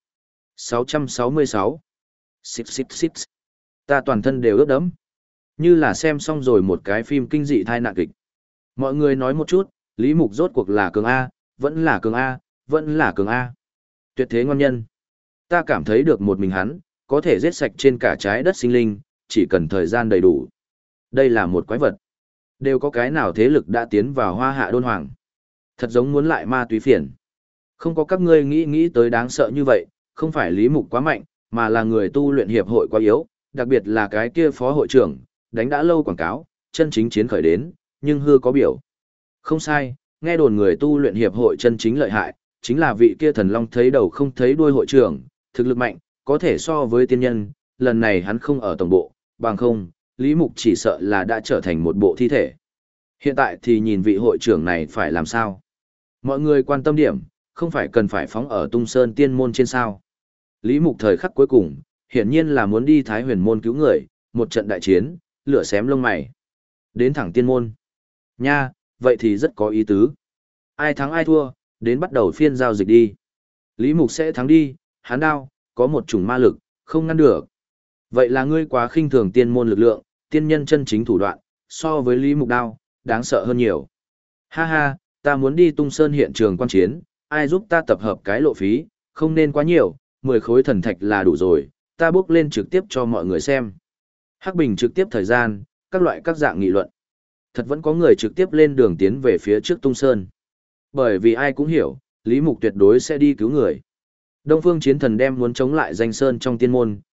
666. Xích xích xích. Ta toàn thân đều ướt đẫm. Như là xem xong rồi một cái phim kinh dị thai nạn kịch. Mọi người nói một chút, Lý Mục rốt cuộc là cường A, vẫn là cường A, vẫn là cường A. Tuyệt thế ngon nhân. Ta cảm thấy được một mình hắn, có thể giết sạch trên cả trái đất sinh linh, chỉ cần thời gian đầy đủ. Đây là một quái vật. Đều có cái nào thế lực đã tiến vào hoa hạ đôn hoàng. Thật giống muốn lại ma túy phiền. Không có các ngươi nghĩ tới đáng sợ như vậy, không phải Lý Mục quá mạnh, mà là người tu luyện hiệp hội quá yếu, đặc biệt là cái kia phó hội trưởng, đánh đã lâu quảng cáo, chân chính chiến khởi đến, nhưng hư có biểu. Không sai, nghe đồn người tu luyện hiệp hội chân chính lợi hại, chính là vị kia thần long thấy đầu không thấy đuôi hội trưởng, thực lực mạnh, có thể so với tiên nhân, lần này hắn không ở tổng bộ, bằng không, Lý Mục chỉ sợ là đã trở thành một bộ thi thể. Hiện tại thì nhìn vị hội trưởng này phải làm sao. Mọi người quan tâm điểm, không phải cần phải phóng ở Tung Sơn Tiên môn trên sao. Lý Mục thời khắc cuối cùng, hiển nhiên là muốn đi Thái Huyền môn cứu người, một trận đại chiến, lửa xém lông mày. Đến thẳng Tiên môn. Nha, vậy thì rất có ý tứ. Ai thắng ai thua, đến bắt đầu phiên giao dịch đi. Lý Mục sẽ thắng đi, hắn đao, có một chủng ma lực, không ngăn được. Vậy là ngươi quá khinh thường tiên môn lực lượng, tiên nhân chân chính thủ đoạn, so với Lý Mục đao, đáng sợ hơn nhiều. Ha ha, ta muốn đi Tung Sơn hiện trường quan chiến, ai giúp ta tập hợp cái lộ phí, không nên quá nhiều, 10 khối thần thạch là đủ rồi, ta bước lên trực tiếp cho mọi người xem. Hắc Bình trực tiếp thời gian, các loại các dạng nghị luận. Thật vẫn có người trực tiếp lên đường tiến về phía trước Tung Sơn. Bởi vì ai cũng hiểu, Lý Mục tuyệt đối sẽ đi cứu người. Đông Phương Chiến Thần đem muốn chống lại danh sơn trong tiên môn,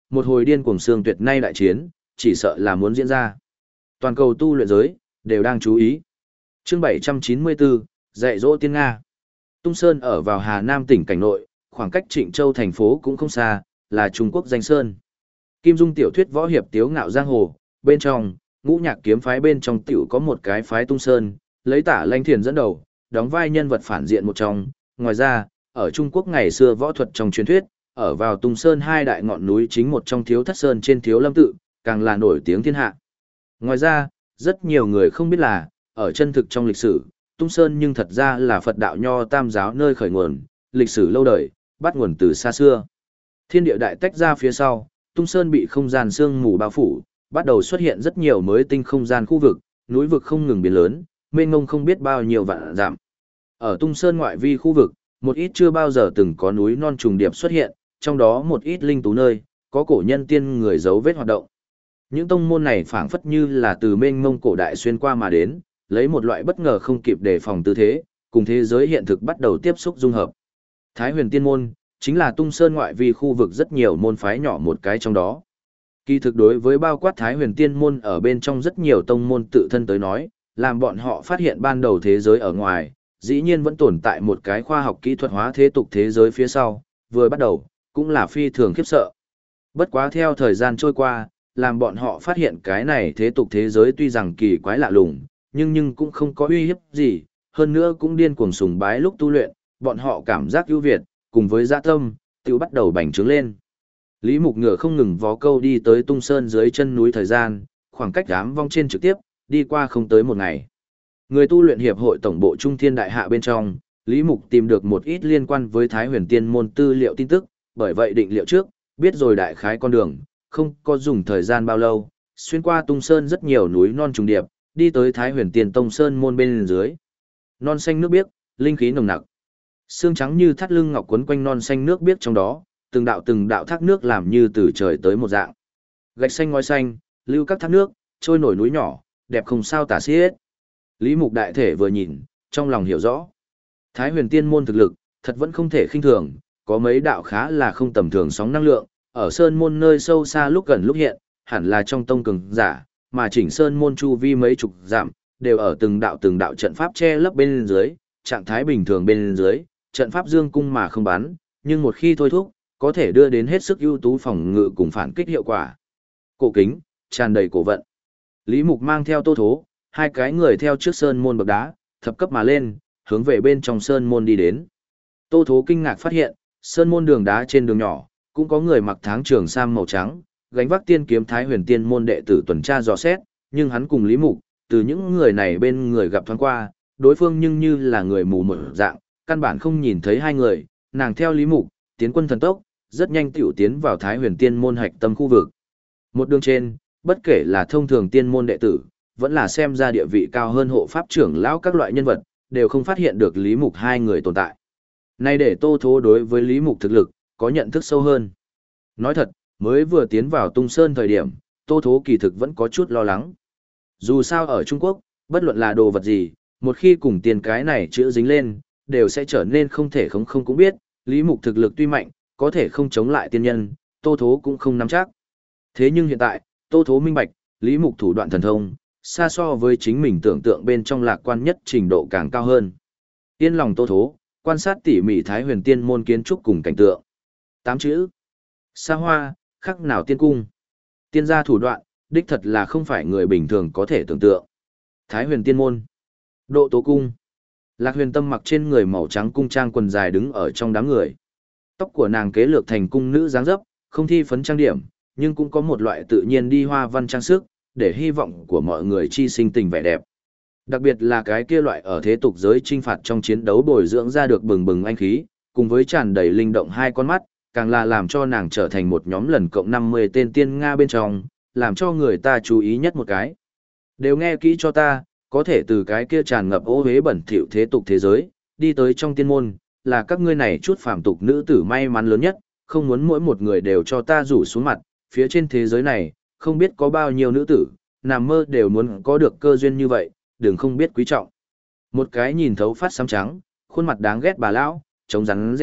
một hồi điên cuồng xương tuyệt nay đại chiến, chỉ sợ là muốn diễn ra. Toàn cầu tu luyện giới, đều đang chú ý. Chương 794, dạy dỗ tiên Nga. Tung Sơn ở vào Hà Nam tỉnh cảnh nội, khoảng cách Trịnh Châu thành phố cũng không xa, là Trung Quốc danh sơn. Kim Dung tiểu thuyết võ hiệp tiếu ngạo giang hồ, bên trong, ngũ nhạc kiếm phái bên trong tiểu có một cái phái Tung Sơn, lấy Tả Lanh Thiền dẫn đầu, đóng vai nhân vật phản diện một trong. Ngoài ra, ở Trung Quốc ngày xưa võ thuật trong truyền thuyết, ở vào Tung Sơn hai đại ngọn núi chính một trong Thiếu Thất Sơn trên Thiếu Lâm Tự, càng là nổi tiếng thiên hạ. Ngoài ra, rất nhiều người không biết là, ở chân thực trong lịch sử, Tung Sơn nhưng thật ra là Phật đạo nho tam giáo nơi khởi nguồn, lịch sử lâu đời, bắt nguồn từ xa xưa. Thiên địa đại tách ra phía sau, Tung Sơn bị không gian sương mù bao phủ, bắt đầu xuất hiện rất nhiều mới tinh không gian khu vực, núi vực không ngừng biến lớn, mênh mông không biết bao nhiêu vạn dặm. Ở Tung Sơn ngoại vi khu vực, một ít chưa bao giờ từng có núi non trùng điệp xuất hiện, trong đó một ít linh tú nơi, có cổ nhân tiên người dấu vết hoạt động. Những tông môn này phảng phất như là từ mênh mông cổ đại xuyên qua mà đến, lấy một loại bất ngờ không kịp đề phòng tư thế, cùng thế giới hiện thực bắt đầu tiếp xúc dung hợp. Thái Huyền Tiên môn chính là Tung Sơn ngoại vi khu vực rất nhiều môn phái nhỏ một cái trong đó. Kỳ thực đối với bao quát Thái Huyền Tiên môn ở bên trong rất nhiều tông môn tự thân tới nói, làm bọn họ phát hiện ban đầu thế giới ở ngoài, dĩ nhiên vẫn tồn tại một cái khoa học kỹ thuật hóa thế tục thế giới phía sau, vừa bắt đầu, cũng là phi thường khiếp sợ. Bất quá theo thời gian trôi qua, làm bọn họ phát hiện cái này thế tục thế giới tuy rằng kỳ quái lạ lùng, nhưng cũng không có uy hiếp gì, hơn nữa cũng điên cuồng sùng bái lúc tu luyện, bọn họ cảm giác ưu việt, cùng với dạ tâm, tự bắt đầu bành trướng lên. Lý Mục ngựa không ngừng vó câu đi tới Tung Sơn dưới chân núi thời gian, khoảng cách đám vong trên trực tiếp, đi qua không tới một ngày. Người tu luyện hiệp hội tổng bộ Trung Thiên Đại Hạ bên trong, Lý Mục tìm được một ít liên quan với Thái Huyền Tiên môn tư liệu tin tức, bởi vậy định liệu trước, biết rồi đại khái con đường, không có dùng thời gian bao lâu, xuyên qua Tung Sơn rất nhiều núi non trùng điệp, đi tới Thái Huyền Tiên Tông Sơn môn bên dưới. Non xanh nước biếc, linh khí nồng nặc. Xương trắng như thắt lưng ngọc quấn quanh non xanh nước biếc trong đó, từng đạo thác nước làm như từ trời tới một dạng. Gạch xanh ngói xanh, lưu các thác nước, trôi nổi núi nhỏ, đẹp không sao tả xiết. Lý Mục đại thể vừa nhìn, trong lòng hiểu rõ. Thái Huyền Tiên môn thực lực, thật vẫn không thể khinh thường, có mấy đạo khá là không tầm thường sóng năng lượng, ở sơn môn nơi sâu xa lúc gần lúc hiện, hẳn là trong tông cường giả, mà chỉnh sơn môn chu vi mấy chục dặm, đều ở từng đạo trận pháp che lấp bên dưới, trạng thái bình thường bên dưới, trận pháp dương cung mà không bắn, nhưng một khi thôi thúc, có thể đưa đến hết sức ưu tú phòng ngự cùng phản kích hiệu quả. Cổ kính, tràn đầy cổ vận. Lý Mục mang theo Tô Thố, hai cái người theo trước sơn môn bậc đá, thập cấp mà lên, hướng về bên trong sơn môn đi đến. Tô Thố kinh ngạc phát hiện, sơn môn đường đá trên đường nhỏ, cũng có người mặc tháng trường sam màu trắng, gánh vác tiên kiếm Thái Huyền Tiên môn đệ tử tuần tra dò xét, nhưng hắn cùng Lý Mục, từ những người này bên người gặp thoáng qua, đối phương nhưng như là người mù một dạng, căn bản không nhìn thấy hai người, nàng theo Lý Mục, tiến quân thần tốc, rất nhanh tiểu tiến vào Thái Huyền Tiên môn hạch tâm khu vực. Một đường trên, bất kể là thông thường tiên môn đệ tử, vẫn là xem ra địa vị cao hơn hộ pháp trưởng lão các loại nhân vật, đều không phát hiện được Lý Mục hai người tồn tại. Nay để Tô Thố đối với Lý Mục thực lực, có nhận thức sâu hơn. Nói thật, mới vừa tiến vào Tung Sơn thời điểm, Tô Thố kỳ thực vẫn có chút lo lắng. Dù sao ở Trung Quốc, bất luận là đồ vật gì, một khi cùng tiền cái này chữa dính lên, đều sẽ trở nên không thể không cũng biết, Lý Mục thực lực tuy mạnh, có thể không chống lại tiên nhân, Tô Thố cũng không nắm chắc. Thế nhưng hiện tại, Tô Thố minh bạch, Lý Mục thủ đoạn thần thông, xa so với chính mình tưởng tượng bên trong lạc quan nhất trình độ càng cao hơn. Yên lòng Tô Thố, quan sát tỉ mỉ Thái Huyền Tiên môn kiến trúc cùng cảnh tượng. 8 chữ. Xa hoa, khắc nào tiên cung. Tiên gia thủ đoạn, đích thật là không phải người bình thường có thể tưởng tượng. Thái Huyền Tiên môn. Độ Tố cung. Lạc Huyền Tâm mặc trên người màu trắng cung trang quần dài đứng ở trong đám người. Tóc của nàng kế lược thành cung nữ dáng dấp, không thi phấn trang điểm, nhưng cũng có một loại tự nhiên đi hoa văn trang sức, để hy vọng của mọi người chi sinh tình vẻ đẹp. Đặc biệt là cái kia loại ở thế tục giới chinh phạt trong chiến đấu bồi dưỡng ra được bừng bừng anh khí, cùng với tràn đầy linh động hai con mắt, càng là làm cho nàng trở thành một nhóm lần cộng 50 tên tiên Nga bên trong, làm cho người ta chú ý nhất một cái. Đều nghe kỹ cho ta, có thể từ cái kia tràn ngập ô hế bẩn thỉu thế tục thế giới, đi tới trong tiên môn, là các ngươi này chút phàm tục nữ tử may mắn lớn nhất, không muốn mỗi một người đều cho ta rủ xuống mặt, phía trên thế giới này, không biết có bao nhiêu nữ tử, nằm mơ đều muốn có được cơ duyên như vậy, đừng không biết quý trọng. Một cái nhìn thấu phát xám trắng, khuôn mặt đáng ghét bà lão, trông rắn rẽ,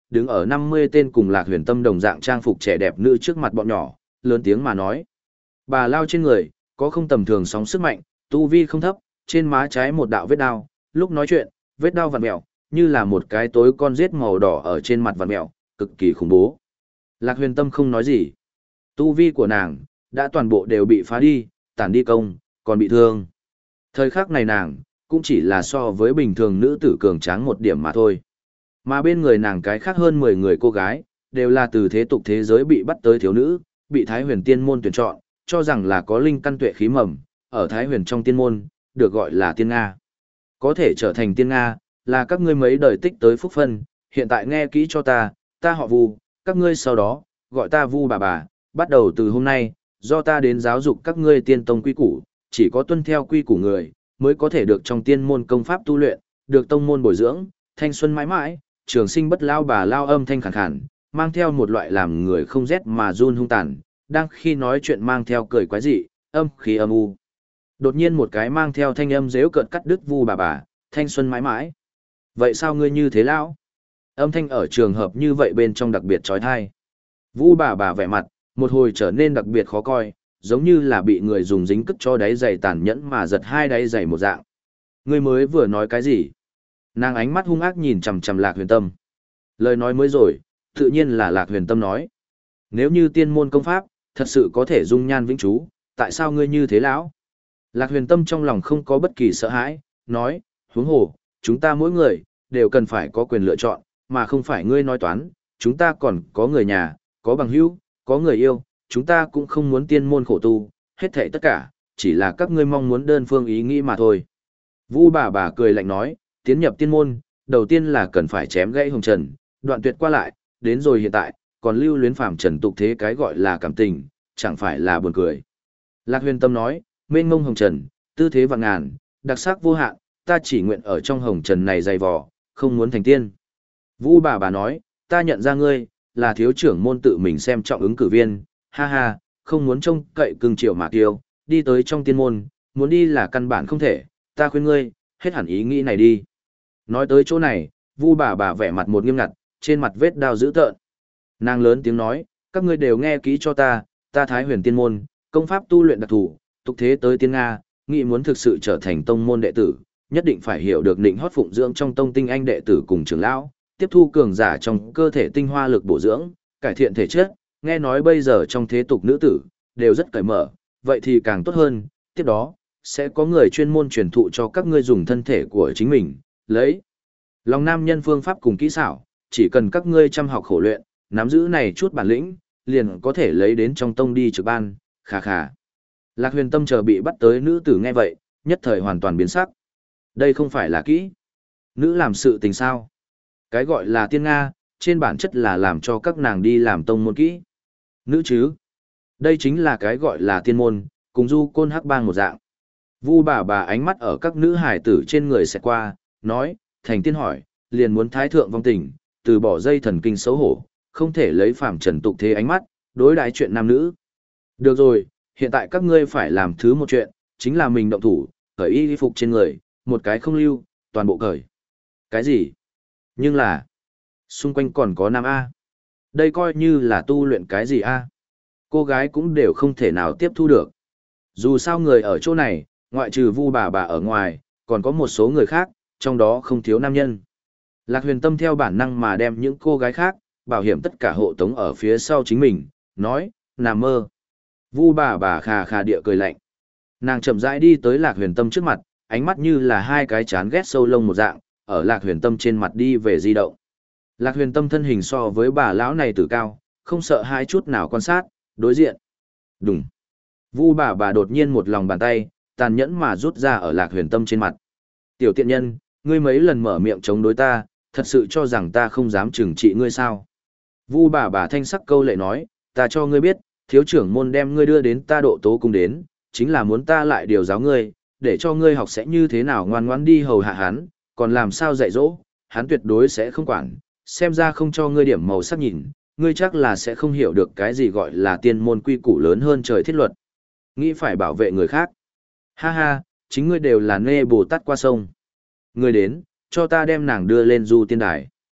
đứng ở 50 tên cùng Lạc Huyền Tâm đồng dạng trang phục trẻ đẹp nữ trước mặt bọn nhỏ, lớn tiếng mà nói. Bà Lao trên người, có không tầm thường sóng sức mạnh, tu vi không thấp, trên má trái một đạo vết đao, lúc nói chuyện, vết đao vặn mèo, như là một cái tối con rết màu đỏ ở trên mặt vặn mèo, cực kỳ khủng bố. Lạc Huyền Tâm không nói gì. Tu vi của nàng, đã toàn bộ đều bị phá đi, tản đi công, còn bị thương. Thời khắc này nàng, cũng chỉ là so với bình thường nữ tử cường tráng một điểm mà thôi. Mà bên người nàng cái khác hơn 10 người cô gái, đều là từ thế tục thế giới bị bắt tới thiếu nữ, bị Thái Huyền Tiên môn tuyển chọn, cho rằng là có linh căn tuệ khí mầm, ở Thái Huyền trong tiên môn, được gọi là tiên Nga. Có thể trở thành tiên Nga, là các ngươi mấy đời tích tới phúc phân, hiện tại nghe kỹ cho ta họ Vu, các ngươi sau đó, gọi ta Vu bà, bắt đầu từ hôm nay, do ta đến giáo dục các ngươi tiên tông quy củ, chỉ có tuân theo quy củ người, mới có thể được trong tiên môn công pháp tu luyện, được tông môn bồi dưỡng, thanh xuân mãi mãi, trường sinh bất lao. Bà Lao âm thanh khàn khàn, mang theo một loại làm người không rét mà run hung tàn, đang khi nói chuyện mang theo cười quái dị, âm khí âm u. Đột nhiên một cái mang theo thanh âm dễu cợt cắt đứt Vu bà, thanh xuân mãi mãi. Vậy sao ngươi như thế lão? Âm thanh ở trường hợp như vậy bên trong đặc biệt trói thai. Vu bà vẻ mặt, một hồi trở nên đặc biệt khó coi, giống như là bị người dùng dính cất cho đáy giày tàn nhẫn mà giật hai đáy giày một dạng. Ngươi mới vừa nói cái gì? Nàng ánh mắt hung ác nhìn chằm chằm Lạc Huyền Tâm. Lời nói mới rồi, tự nhiên là Lạc Huyền Tâm nói. Nếu như tiên môn công pháp, thật sự có thể dung nhan vĩnh chú, tại sao ngươi như thế lão? Lạc Huyền Tâm trong lòng không có bất kỳ sợ hãi, nói, huống hồ, chúng ta mỗi người, đều cần phải có quyền lựa chọn, mà không phải ngươi nói toán, chúng ta còn có người nhà, có bằng hữu, có người yêu, chúng ta cũng không muốn tiên môn khổ tu, hết thảy tất cả, chỉ là các ngươi mong muốn đơn phương ý nghĩ mà thôi. Vu bà cười lạnh nói, tiến nhập tiên môn, đầu tiên là cần phải chém gãy hồng trần, đoạn tuyệt qua lại, đến rồi hiện tại, còn lưu luyến phàm trần tục thế cái gọi là cảm tình, chẳng phải là buồn cười. Lạc Huyền Tâm nói, mênh mông hồng trần, tư thế vạn ngàn, đặc sắc vô hạn, ta chỉ nguyện ở trong hồng trần này dày vò, không muốn thành tiên. Vu bà nói, ta nhận ra ngươi, là thiếu trưởng môn tự mình xem trọng ứng cử viên, ha ha, không muốn trông cậy cưng chiều mà kiêu, đi tới trong tiên môn, muốn đi là căn bản không thể, ta khuyên ngươi, hết hẳn ý nghĩ này đi. Nói tới chỗ này, Vu bà vẻ mặt một nghiêm ngặt, trên mặt vết đao dữ tợn. Nàng lớn tiếng nói, các ngươi đều nghe kỹ cho ta Thái Huyền Tiên môn, công pháp tu luyện đặc thù, tục thế tới tiên Nga, nghĩ muốn thực sự trở thành tông môn đệ tử, nhất định phải hiểu được định hót phụng dưỡng trong tông tinh anh đệ tử cùng trưởng lão, tiếp thu cường giả trong cơ thể tinh hoa lực bổ dưỡng, cải thiện thể chất, nghe nói bây giờ trong thế tục nữ tử, đều rất cởi mở, vậy thì càng tốt hơn, tiếp đó, sẽ có người chuyên môn truyền thụ cho các ngươi dùng thân thể của chính mình, lấy lòng nam nhân phương pháp cùng kỹ xảo, chỉ cần các ngươi chăm học khổ luyện, nắm giữ này chút bản lĩnh, liền có thể lấy đến trong tông đi trực ban, khà khà. Lạc Huyền Tâm chờ bị bắt tới nữ tử nghe vậy, nhất thời hoàn toàn biến sắc. Đây không phải là kỹ. Nữ làm sự tình sao? Cái gọi là tiên Nga, trên bản chất là làm cho các nàng đi làm tông môn kỹ. Nữ chứ? Đây chính là cái gọi là tiên môn, cùng du côn hắc bang một dạng. Vu bà ánh mắt ở các nữ hải tử trên người sẽ qua, nói, thành tiên hỏi, liền muốn thái thượng vong tình, từ bỏ dây thần kinh xấu hổ, không thể lấy phàm trần tục thế ánh mắt, đối đãi chuyện nam nữ. Được rồi, hiện tại các ngươi phải làm thứ một chuyện, chính là mình động thủ, cởi y phục trên người, một cái không lưu, toàn bộ cởi. Cái gì? Nhưng là, xung quanh còn có nam A. Đây coi như là tu luyện cái gì A. Cô gái cũng đều không thể nào tiếp thu được. Dù sao người ở chỗ này, ngoại trừ Vu bà ở ngoài, còn có một số người khác, trong đó không thiếu nam nhân. Lạc Huyền Tâm theo bản năng mà đem những cô gái khác, bảo hiểm tất cả hộ tống ở phía sau chính mình, nói, nằm mơ. Vu bà khà khà địa cười lạnh. Nàng chậm rãi đi tới Lạc Huyền Tâm trước mặt, ánh mắt như là hai cái chán ghét sâu lông một dạng, ở Lạc Huyền Tâm trên mặt đi về di động. Lạc Huyền Tâm thân hình so với bà lão này tử cao, không sợ hai chút nào quan sát, đối diện. Đùng. Vu bà đột nhiên một lòng bàn tay, tàn nhẫn mà rút ra ở Lạc Huyền Tâm trên mặt. Tiểu tiện nhân, ngươi mấy lần mở miệng chống đối ta, thật sự cho rằng ta không dám trừng trị ngươi sao? Vu bà thanh sắc câu lệ nói, ta cho ngươi biết, thiếu trưởng môn đem ngươi đưa đến ta Độ Tố cung đến, chính là muốn ta lại điều giáo ngươi, để cho ngươi học sẽ như thế nào ngoan ngoãn đi hầu hạ hắn, còn làm sao dạy dỗ, hắn tuyệt đối sẽ không quản, xem ra không cho ngươi điểm màu sắc nhìn, ngươi chắc là sẽ không hiểu được cái gì gọi là tiên môn quy củ lớn hơn trời thiết luật. Nghĩ phải bảo vệ người khác. Ha ha, chính ngươi đều là nê Bồ Tát qua sông. Ngươi đến, cho ta đem nàng đưa lên du tiên đài.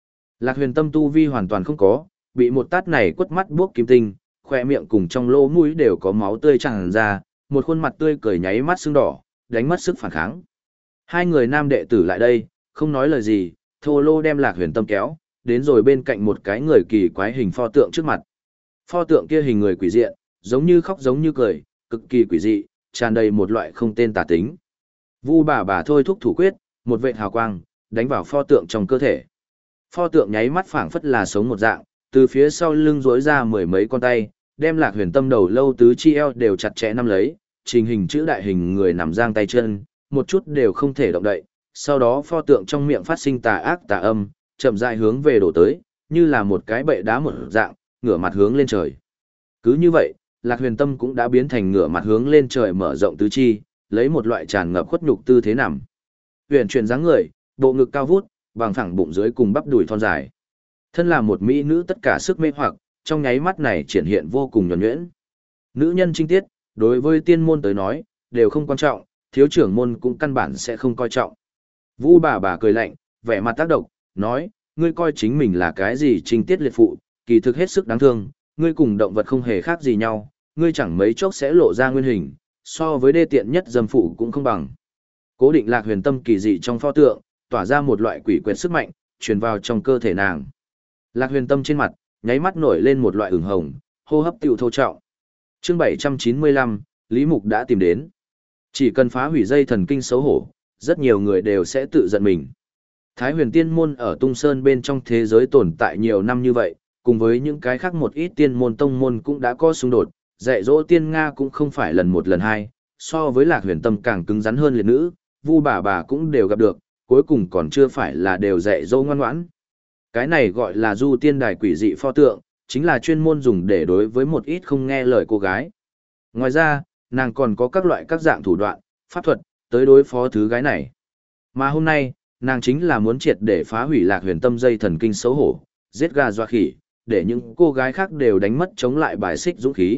Lạc Huyền Tâm tu vi hoàn toàn không có, bị một tát này quất mắt buốc kim tinh, khoe miệng cùng trong lỗ mũi đều có máu tươi tràn ra, một khuôn mặt tươi cười nháy mắt sưng đỏ, đánh mất sức phản kháng. Hai người nam đệ tử lại đây, không nói lời gì, thô lô đem Lạc Huyền Tâm kéo, đến rồi bên cạnh một cái người kỳ quái hình pho tượng trước mặt. Pho tượng kia hình người quỷ diện, giống như khóc giống như cười, cực kỳ quỷ dị, tràn đầy một loại không tên tà tính. Vu bà thôi thúc thủ quyết, một vệt hào quang, đánh vào pho tượng trong cơ thể. Pho tượng nháy mắt phảng phất là sống một dạng, từ phía sau lưng rỗi ra mười mấy con tay, đem Lạc Huyền Tâm đầu lâu tứ chi eo đều chặt chẽ nắm lấy, trình hình chữ đại hình người nằm giang tay chân, một chút đều không thể động đậy. Sau đó pho tượng trong miệng phát sinh tà ác tà âm, chậm rãi hướng về đổ tới, như là một cái bệ đá một dạng, ngửa mặt hướng lên trời. Cứ như vậy, Lạc Huyền Tâm cũng đã biến thành ngửa mặt hướng lên trời mở rộng tứ chi, lấy một loại tràn ngập khuất nhục tư thế nằm. Huyền chuyển dáng người, bộ ngực cao vút, bằng phẳng bụng dưới cùng bắp đùi thon dài. Thân là một mỹ nữ tất cả sức mê hoặc, trong nháy mắt này triển hiện vô cùng nhuần nhuyễn. Nữ nhân trinh tiết, đối với tiên môn tới nói, đều không quan trọng, thiếu trưởng môn cũng căn bản sẽ không coi trọng. Vu bà cười lạnh, vẻ mặt tác động, nói, ngươi coi chính mình là cái gì trinh tiết liệt phụ, kỳ thực hết sức đáng thương, ngươi cùng động vật không hề khác gì nhau, ngươi chẳng mấy chốc sẽ lộ ra nguyên hình, so với đê tiện nhất dâm phụ cũng không bằng. Cố Định Lạc Huyền Tâm kỳ dị trong pho tượng, tỏa ra một loại quỷ quyệt sức mạnh, truyền vào trong cơ thể nàng. Lạc Huyền Tâm trên mặt, nháy mắt nổi lên một loại ửng hồng, hô hấp tiêu thô trọng. Chương 795, Lý Mục đã tìm đến. Chỉ cần phá hủy dây thần kinh xấu hổ, rất nhiều người đều sẽ tự giận mình. Thái Huyền Tiên môn ở Tung Sơn bên trong thế giới tồn tại nhiều năm như vậy, cùng với những cái khác một ít tiên môn tông môn cũng đã có xung đột, dạy dỗ tiên Nga cũng không phải lần một lần hai, so với Lạc Huyền Tâm càng cứng rắn hơn liệt nữ, Vu bà cũng đều gặp được, cuối cùng còn chưa phải là đều dạy dỗ ngoan ngoãn. Cái này gọi là du tiên đài quỷ dị pho tượng, chính là chuyên môn dùng để đối với một ít không nghe lời cô gái. Ngoài ra, nàng còn có các loại các dạng thủ đoạn, pháp thuật, tới đối phó thứ gái này. Mà hôm nay, nàng chính là muốn triệt để phá hủy Lạc Huyền Tâm dây thần kinh xấu hổ, giết gà dọa khỉ, để những cô gái khác đều đánh mất chống lại bài xích dũng khí.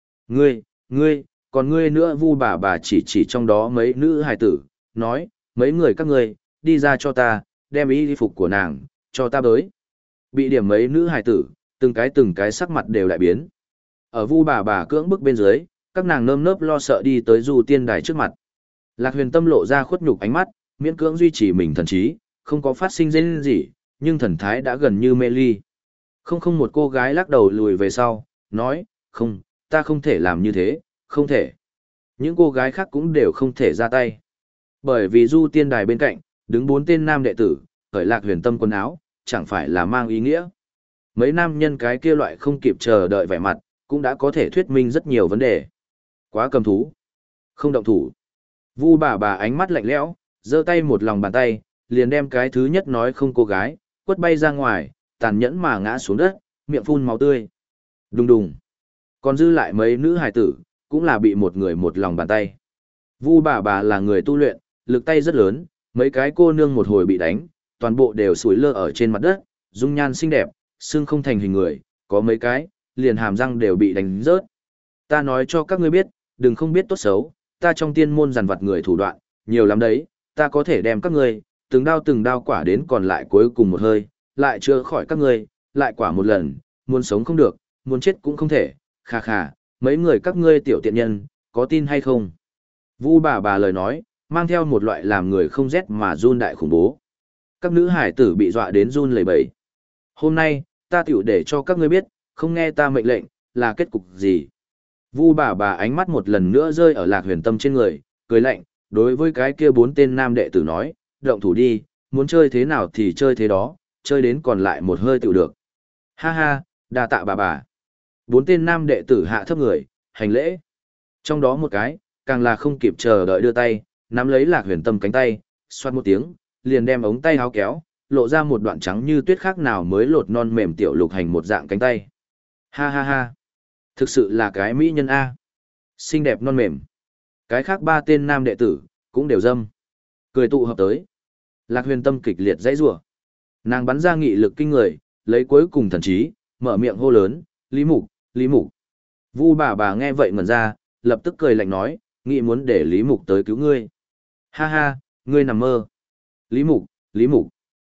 Ngươi, còn ngươi nữa. Vu bà chỉ trong đó mấy nữ hài tử, nói, mấy người các ngươi, đi ra cho ta, đem y phục của nàng, cho ta bới. Bị điểm mấy nữ hài tử, từng cái sắc mặt đều đại biến. Ở Vu bà cưỡng bức bên dưới, các nàng nơm nớp lo sợ đi tới du tiên đài trước mặt. Lạc Huyền Tâm lộ ra khuất nhục ánh mắt, miễn cưỡng duy trì mình thần trí, không có phát sinh rên gì, nhưng thần thái đã gần như mê ly. Không một cô gái lắc đầu lùi về sau, nói, không, ta không thể làm như thế, không thể. Những cô gái khác cũng đều không thể ra tay. Bởi vì du tiên đài bên cạnh, đứng 4 tên nam đệ tử, khởi Lạc Huyền Tâm quần áo, chẳng phải là mang ý nghĩa. Mấy nam nhân cái kia loại không kịp chờ đợi vẻ mặt, cũng đã có thể thuyết minh rất nhiều vấn đề. Quá cầm thú. Không động thủ. Vu bà ánh mắt lạnh lẽo, giơ tay một lòng bàn tay, liền đem cái thứ nhất nói không cô gái, quất bay ra ngoài, tàn nhẫn mà ngã xuống đất, miệng phun máu tươi. Đùng đùng. Còn dư lại mấy nữ hài tử, cũng là bị một người một lòng bàn tay. Vu bà là người tu luyện, lực tay rất lớn, mấy cái cô nương một hồi bị đánh, toàn bộ đều sủi lơ ở trên mặt đất, dung nhan xinh đẹp, xương không thành hình người, có mấy cái, liền hàm răng đều bị đánh rớt. Ta nói cho các ngươi biết, đừng không biết tốt xấu, ta trong tiên môn giàn vặt người thủ đoạn, nhiều lắm đấy, ta có thể đem các ngươi, từng đao quả đến còn lại cuối cùng một hơi, lại chữa khỏi các ngươi, lại quả một lần, muốn sống không được, muốn chết cũng không thể, khà khà, mấy người các ngươi tiểu tiện nhân, có tin hay không? Vu bà lời nói, mang theo một loại làm người không rét mà run đại khủng bố. Các nữ hải tử bị dọa đến run lẩy bẩy. Hôm nay, ta tiểu để cho các ngươi biết, không nghe ta mệnh lệnh, là kết cục gì. Vu bà ánh mắt một lần nữa rơi ở Lạc Huyền Tâm trên người, cười lạnh, đối với cái kia 4 tên nam đệ tử nói, động thủ đi, muốn chơi thế nào thì chơi thế đó, chơi đến còn lại một hơi tiểu được. Ha ha, đa tạ bà. 4 tên nam đệ tử hạ thấp người, hành lễ. Trong đó một cái, càng là không kịp chờ đợi đưa tay, nắm lấy Lạc Huyền Tâm cánh tay, xoát một tiếng, liền đem ống tay áo kéo, lộ ra một đoạn trắng như tuyết khác nào mới lột non mềm tiểu lục hành một dạng cánh tay. Ha ha ha, thực sự là cái mỹ nhân A. Xinh đẹp non mềm. Cái khác 3 tên nam đệ tử, cũng đều dâm. Cười tụ hợp tới. Lạc Huyền Tâm kịch liệt dãy rủa. Nàng bắn ra nghị lực kinh người, lấy cuối cùng thần trí, mở miệng hô lớn, Lý Mục, Lý Mục. Vu bà nghe vậy ngẩn ra, lập tức cười lạnh nói, nghĩ muốn để Lý Mục tới cứu ngươi. Ha ha, ngươi nằm mơ. Lý Mục, Lý Mục.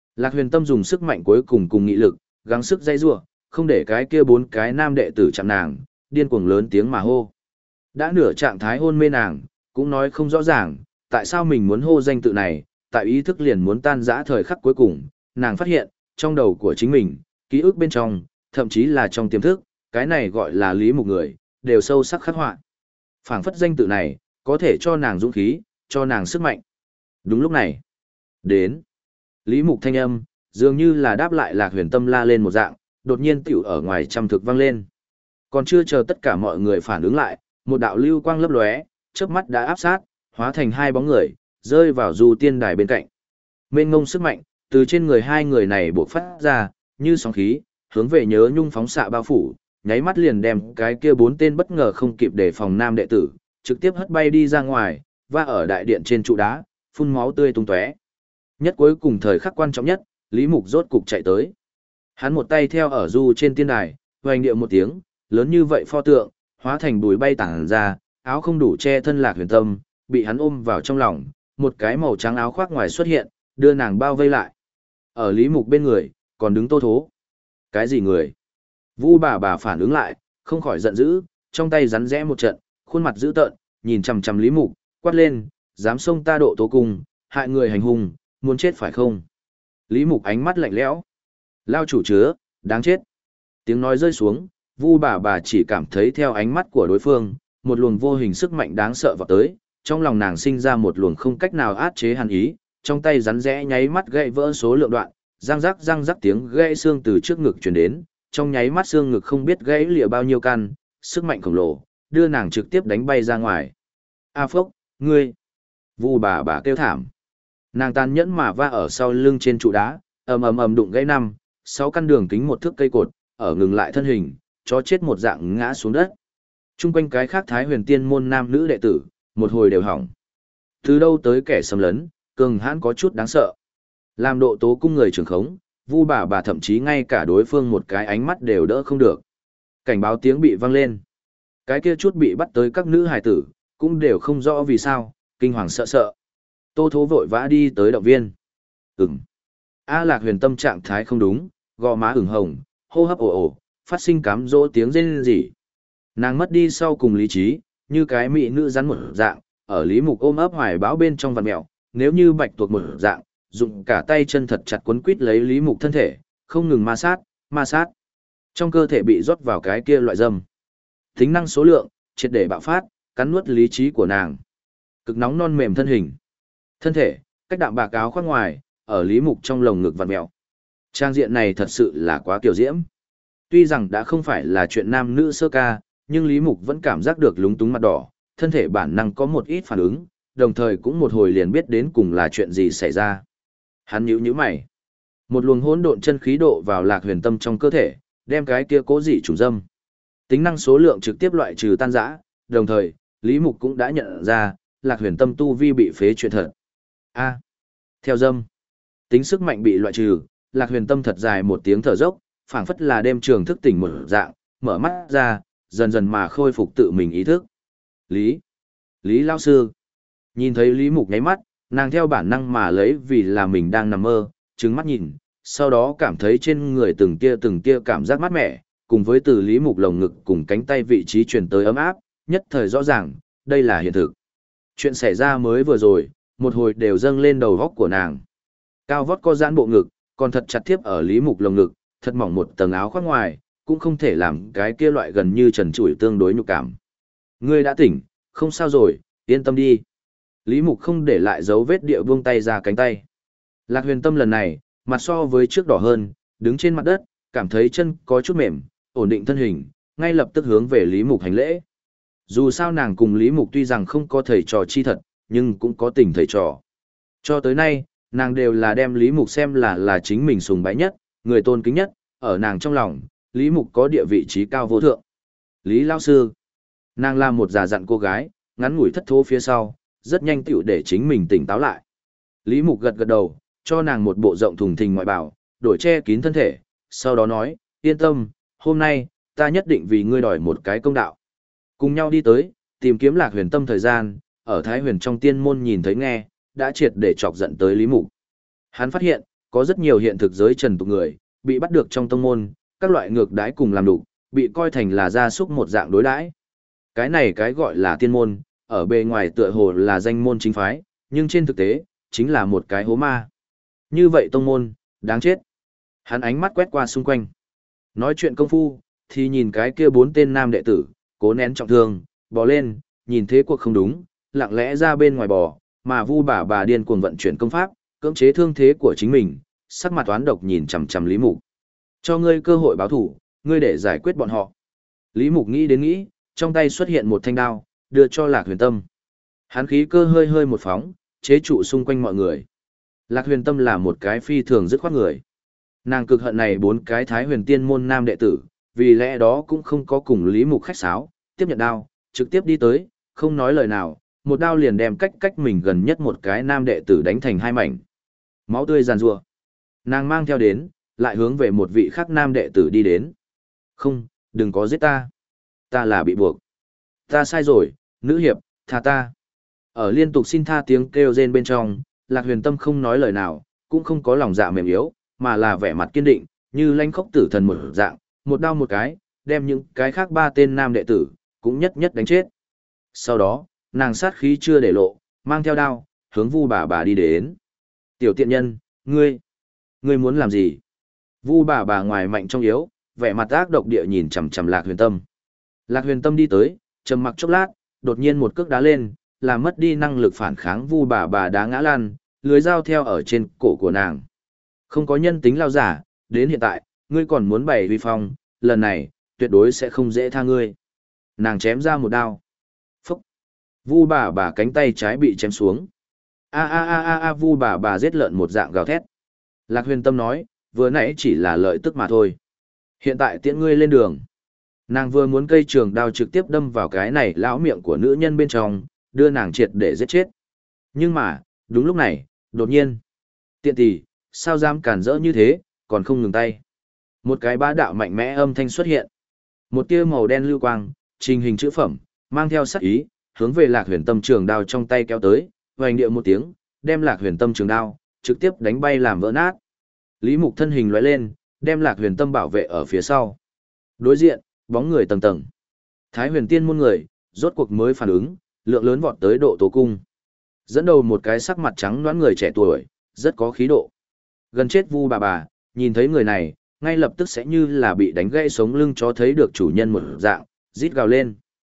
Lạc Huyền Tâm dùng sức mạnh cuối cùng cùng nghị lực, gắng sức dây rủa, không để cái kia 4 cái nam đệ tử chạm nàng, điên cuồng lớn tiếng mà hô. Đã nửa trạng thái hôn mê nàng, cũng nói không rõ ràng, tại sao mình muốn hô danh tự này, tại ý thức liền muốn tan rã thời khắc cuối cùng, nàng phát hiện, trong đầu của chính mình, ký ức bên trong, thậm chí là trong tiềm thức, cái này gọi là Lý Mục người, đều sâu sắc khắc họa. Phảng phất danh tự này, có thể cho nàng dũng khí, cho nàng sức mạnh. Đúng lúc này, đến. Lý Mục thanh âm, dường như là đáp lại Lạc Huyền Tâm la lên một dạng, đột nhiên tiểu ở ngoài trăm thực vang lên. Còn chưa chờ tất cả mọi người phản ứng lại, một đạo lưu quang lấp lóe, chớp mắt đã áp sát, hóa thành hai bóng người, rơi vào du tiên đài bên cạnh. Mênh ngông sức mạnh, từ trên người hai người này bộc phát ra, như sóng khí, hướng về Nhớ Nhung phóng xạ bao phủ, nháy mắt liền đem cái kia 4 tên bất ngờ không kịp đề phòng nam đệ tử, trực tiếp hất bay đi ra ngoài, và ở đại điện trên trụ đá, phun máu tươi tung tóe. Nhất cuối cùng thời khắc quan trọng nhất, Lý Mục rốt cục chạy tới. Hắn một tay theo ở du trên tiên đài, hoành điệu một tiếng, lớn như vậy pho tượng, hóa thành bụi bay tản ra, áo không đủ che thân Lạc Huyền Tâm, bị hắn ôm vào trong lòng, một cái màu trắng áo khoác ngoài xuất hiện, đưa nàng bao vây lại. Ở Lý Mục bên người, còn đứng Tô Thố. Cái gì người? Vu bà phản ứng lại, không khỏi giận dữ, trong tay rắn rẽ một trận, khuôn mặt dữ tợn, nhìn chằm chằm Lý Mục, quát lên, dám xông ta Độ Tố Cung, hại người hành hung, muốn chết phải không? Lý Mục ánh mắt lạnh lẽo. Lao chủ chứa, đáng chết. Tiếng nói rơi xuống, Vu bà chỉ cảm thấy theo ánh mắt của đối phương, một luồng vô hình sức mạnh đáng sợ vọt tới, trong lòng nàng sinh ra một luồng không cách nào át chế hàn ý, trong tay rắn rẽ nháy mắt gãy vỡ số lượng đoạn, răng rắc tiếng gãy xương từ trước ngực truyền đến, trong nháy mắt xương ngực không biết gãy lìa bao nhiêu căn, sức mạnh khổng lồ, đưa nàng trực tiếp đánh bay ra ngoài. A phốc, ngươi! Vu bà kêu thảm. Nàng tàn nhẫn mà va ở sau lưng trên trụ đá, ầm đụng gãy 5, 6 căn đường kính một thước cây cột, ở ngừng lại thân hình, chó chết một dạng ngã xuống đất. Trung quanh cái khác Thái Huyền Tiên môn nam nữ đệ tử, một hồi đều hỏng. Từ đâu tới kẻ xâm lấn, cường hãn có chút đáng sợ. Làm Độ Tố Cung người trưởng khống, Vu bà thậm chí ngay cả đối phương một cái ánh mắt đều đỡ không được. Cảnh báo tiếng bị vang lên. Cái kia chút bị bắt tới các nữ hài tử, cũng đều không rõ vì sao, kinh hoàng sợ sợ. Tô Thố vội vã đi tới động viên. A Lạc Huyền Tâm trạng thái không đúng, gò má ửng hồng, hô hấp ồ, phát sinh cám dỗ tiếng rên rỉ. Nàng mất đi sau cùng lý trí, như cái mỹ nữ rắn một dạng, ở Lý Mục ôm ấp hoài bão bên trong vằn mèo, nếu như bạch tuộc một dạng, dùng cả tay chân thật chặt quấn quít lấy Lý Mục thân thể, không ngừng ma sát. Trong cơ thể bị rót vào cái kia loại dâm. Tính năng số lượng, triệt để bạo phát, cắn nuốt lý trí của nàng. Cực nóng non mềm thân hình. Thân thể, cách đạm bạc áo khoác ngoài, ở Lý Mục trong lồng ngực vặn mèo. Trang diện này thật sự là quá kiểu diễm. Tuy rằng đã không phải là chuyện nam nữ sơ ca, nhưng Lý Mục vẫn cảm giác được lúng túng mặt đỏ, thân thể bản năng có một ít phản ứng, đồng thời cũng một hồi liền biết đến cùng là chuyện gì xảy ra. Hắn nhíu mày. Một luồng hỗn độn chân khí độ vào Lạc Huyền Tâm trong cơ thể, đem cái kia cố dị trùng dâm. Tính năng số lượng trực tiếp loại trừ tan rã, đồng thời, Lý Mục cũng đã nhận ra, Lạc Huyền Tâm tu vi bị phế chuyển thật. Theo dâm, tính sức mạnh bị loại trừ, Lạc Huyền Tâm thật dài một tiếng thở dốc, phảng phất là đêm trường thức tỉnh một dạng, mở mắt ra, dần dần mà khôi phục tự mình ý thức. Lý lão sư. Nhìn thấy Lý Mục nháy mắt, nàng theo bản năng mà lấy vì là mình đang nằm mơ, trừng mắt nhìn, sau đó cảm thấy trên người từng tia cảm giác mát mẻ, cùng với từ Lý Mục lồng ngực cùng cánh tay vị trí truyền tới ấm áp, nhất thời rõ ràng, đây là hiện thực. Chuyện xảy ra mới vừa rồi, một hồi đều dâng lên đầu góc của nàng. Cao vót co giãn bộ ngực, còn thật chặt tiếp ở Lý Mục lồng ngực, thật mỏng một tầng áo khoác ngoài, cũng không thể làm cái kia loại gần như trần trụi tương đối nhục cảm. Ngươi đã tỉnh, không sao rồi, yên tâm đi. Lý Mục không để lại dấu vết địa buông tay ra cánh tay. Lạc Huyền Tâm lần này, mặt so với trước đỏ hơn, đứng trên mặt đất, cảm thấy chân có chút mềm, ổn định thân hình, ngay lập tức hướng về Lý Mục hành lễ. Dù sao nàng cùng Lý Mục tuy rằng không có thầy trò chi thật, nhưng cũng có tình thầy trò. Cho tới nay, nàng đều là đem Lý Mục xem là chính mình sùng bái nhất, người tôn kính nhất, ở nàng trong lòng, Lý Mục có địa vị trí cao vô thượng. Lý lão sư. Nàng là một già dặn cô gái, ngắn ngủi thất thố phía sau, rất nhanh tựu để chính mình tỉnh táo lại. Lý Mục gật đầu, cho nàng một bộ rộng thùng thình ngoại bào, đổi che kín thân thể, sau đó nói, yên tâm, hôm nay, ta nhất định vì ngươi đòi một cái công đạo. Cùng nhau đi tới, tìm kiếm Lạc Huyền Tâm thời gian, ở Thái Huyền trong tiên môn nhìn thấy nghe, đã triệt để chọc giận tới Lý Mục. Hắn phát hiện, có rất nhiều hiện thực giới trần tục người, bị bắt được trong tông môn, các loại ngược đãi cùng làm đủ, bị coi thành là gia súc một dạng đối đãi. Cái này cái gọi là tiên môn, ở bề ngoài tựa hồ là danh môn chính phái, nhưng trên thực tế, chính là một cái hố ma. Như vậy tông môn, đáng chết. Hắn ánh mắt quét qua xung quanh. Nói chuyện công phu, thì nhìn cái kia 4 tên nam đệ tử, cố nén trọng thương, bò lên, nhìn thế cuộc không đúng, lặng lẽ ra bên ngoài bò, mà Vu bà điên cuồng vận chuyển công pháp, cưỡng chế thương thế của chính mình, sắc mặt toán độc nhìn chằm chằm Lý Mục. Cho ngươi cơ hội báo thủ, ngươi để giải quyết bọn họ. Lý Mục nghĩ đến nghĩ, trong tay xuất hiện một thanh đao, đưa cho Lạc Huyền Tâm. Hắn khí cơ hơi hơi một phóng, chế trụ xung quanh mọi người. Lạc Huyền Tâm là một cái phi thường dứt khoát người. Nàng cực hận này 4 cái Thái Huyền Tiên môn nam đệ tử, vì lẽ đó cũng không có cùng Lý Mục khách sáo, tiếp nhận đao, trực tiếp đi tới, không nói lời nào, một đao liền đem cách mình gần nhất một cái nam đệ tử đánh thành 2 mảnh. Máu tươi giàn rủa. Nàng mang theo đến, lại hướng về một vị khác nam đệ tử đi đến. Không, đừng có giết ta. Ta là bị buộc. Ta sai rồi, nữ hiệp, tha ta. Ở liên tục xin tha tiếng kêu rên bên trong, Lạc Huyền Tâm không nói lời nào, cũng không có lòng dạ mềm yếu, mà là vẻ mặt kiên định, như lanh khốc tử thần một dạng, một đao một cái, đem những cái khác 3 tên nam đệ tử, cũng nhất nhất đánh chết. Sau đó, nàng sát khí chưa để lộ, mang theo đao, hướng Vu bà đi đến. Tiểu tiện nhân, ngươi muốn làm gì? Vu bà ngoài mạnh trong yếu, vẻ mặt ác độc địa nhìn chằm chằm Lạc Huyền Tâm. Lạc Huyền Tâm đi tới, trầm mặc chốc lát, đột nhiên một cước đá lên, làm mất đi năng lực phản kháng. Vu bà đá ngã lăn, lưới dao theo ở trên cổ của nàng. Không có nhân tính lao giả, đến hiện tại, ngươi còn muốn bày uy phong, lần này, tuyệt đối sẽ không dễ tha ngươi. Nàng chém ra một đao. Phúc! Vu bà cánh tay trái bị chém xuống. Vu bà giết lợn một dạng gào thét. Lạc Huyền Tâm nói, vừa nãy chỉ là lợi tức mà thôi. Hiện tại tiễn ngươi lên đường. Nàng vừa muốn cây trường đao trực tiếp đâm vào cái này lão miệng của nữ nhân bên trong, đưa nàng triệt để giết chết. Nhưng mà, đúng lúc này, đột nhiên. Tiện tỷ, sao dám cản rỡ như thế, còn không ngừng tay. Một cái bá đạo mạnh mẽ âm thanh xuất hiện. Một tia màu đen lưu quang, trình hình chữ phẩm, mang theo sắc ý, hướng về Lạc Huyền Tâm trường đao trong tay kéo tới, hoành điệu một tiếng, đem Lạc Huyền Tâm trường đao, trực tiếp đánh bay làm vỡ nát. Lý Mục thân hình lóe lên, đem Lạc Huyền Tâm bảo vệ ở phía sau. Đối diện, bóng người tầng tầng. Thái Huyền Tiên môn người, rốt cuộc mới phản ứng, lượng lớn vọt tới Độ Tố cung. Dẫn đầu một cái sắc mặt trắng nõn người trẻ tuổi, rất có khí độ. Gần chết Vu bà, nhìn thấy người này, ngay lập tức sẽ như là bị đánh gãy sống lưng cho thấy được chủ nhân một dạng, rít gào lên.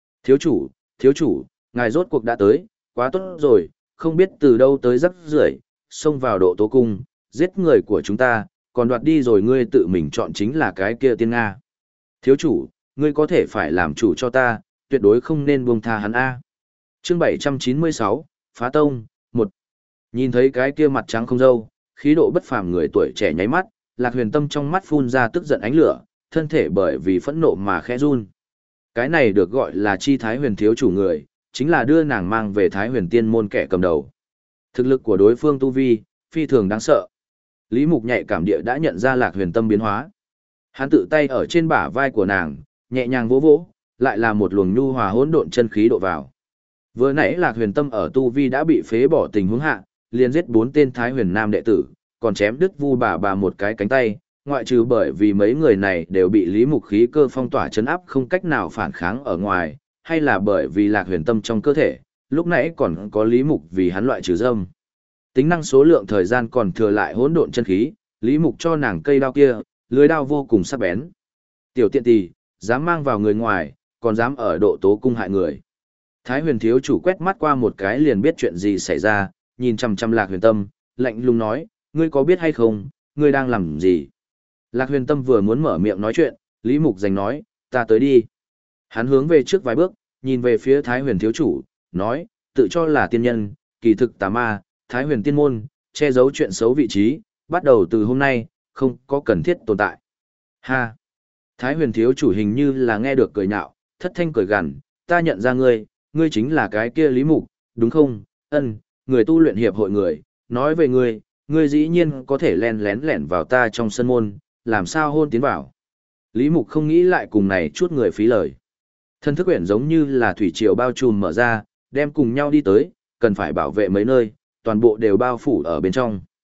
Thiếu chủ, ngài rốt cuộc đã tới, quá tốt rồi, không biết từ đâu tới rắc rưởi, xông vào Độ Tố cung, giết người của chúng ta, còn đoạt đi rồi ngươi tự mình chọn chính là cái kia tiên Nga. Thiếu chủ, ngươi có thể phải làm chủ cho ta, tuyệt đối không nên buông tha hắn A. Chương 796, Phá Tông, 1. Nhìn thấy cái kia mặt trắng không râu, khí độ bất phàm người tuổi trẻ nháy mắt, Lạc Huyền Tâm trong mắt phun ra tức giận ánh lửa, thân thể bởi vì phẫn nộ mà khẽ run. Cái này được gọi là chi Thái Huyền thiếu chủ người, chính là đưa nàng mang về Thái Huyền Tiên môn kẻ cầm đầu. Thực lực của đối phương tu vi, phi thường đáng sợ. Lý Mục nhạy cảm địa đã nhận ra Lạc Huyền Tâm biến hóa. Hắn tự tay ở trên bả vai của nàng, nhẹ nhàng vỗ vỗ, lại là một luồng nhu hòa hỗn độn chân khí độ vào. Vừa nãy Lạc Huyền Tâm ở tu vi đã bị phế bỏ tình huống hạ, liền giết 4 tên Thái Huyền nam đệ tử, còn chém đứt Vu bà một cái cánh tay, ngoại trừ bởi vì mấy người này đều bị Lý Mục khí cơ phong tỏa trấn áp không cách nào phản kháng ở ngoài, hay là bởi vì Lạc Huyền Tâm trong cơ thể, lúc nãy còn có Lý Mục vì hắn loại trừ dâm. Tính năng số lượng thời gian còn thừa lại hỗn độn chân khí, Lý Mục cho nàng cây đao kia, lưới đao vô cùng sắc bén. Tiểu tiện tỳ, dám mang vào người ngoài, còn dám ở Độ Tố cung hại người. Thái Huyền thiếu chủ quét mắt qua một cái liền biết chuyện gì xảy ra, nhìn chằm chằm Lạc Huyền Tâm, lạnh lùng nói, ngươi có biết hay không, ngươi đang làm gì? Lạc Huyền Tâm vừa muốn mở miệng nói chuyện, Lý Mục giành nói, ta tới đi. Hắn hướng về trước vài bước, nhìn về phía Thái Huyền thiếu chủ, nói, tự cho là tiên nhân, kỳ thực tà ma, Thái Huyền tiên môn, che giấu chuyện xấu vị trí, bắt đầu từ hôm nay, không có cần thiết tồn tại. Ha! Thái Huyền thiếu chủ hình như là nghe được cười nhạo, thất thanh cười gằn, ta nhận ra ngươi, ngươi chính là cái kia Lý Mục, đúng không? Ân, người tu luyện hiệp hội người, nói về ngươi, ngươi dĩ nhiên có thể len lén lẻn vào ta trong sân môn, làm sao hôn tiến vào. Lý Mục không nghĩ lại cùng này chút người phí lời. Thân thức quyển giống như là thủy triều bao trùm mở ra, đem cùng nhau đi tới, cần phải bảo vệ mấy nơi, toàn bộ đều bao phủ ở bên trong.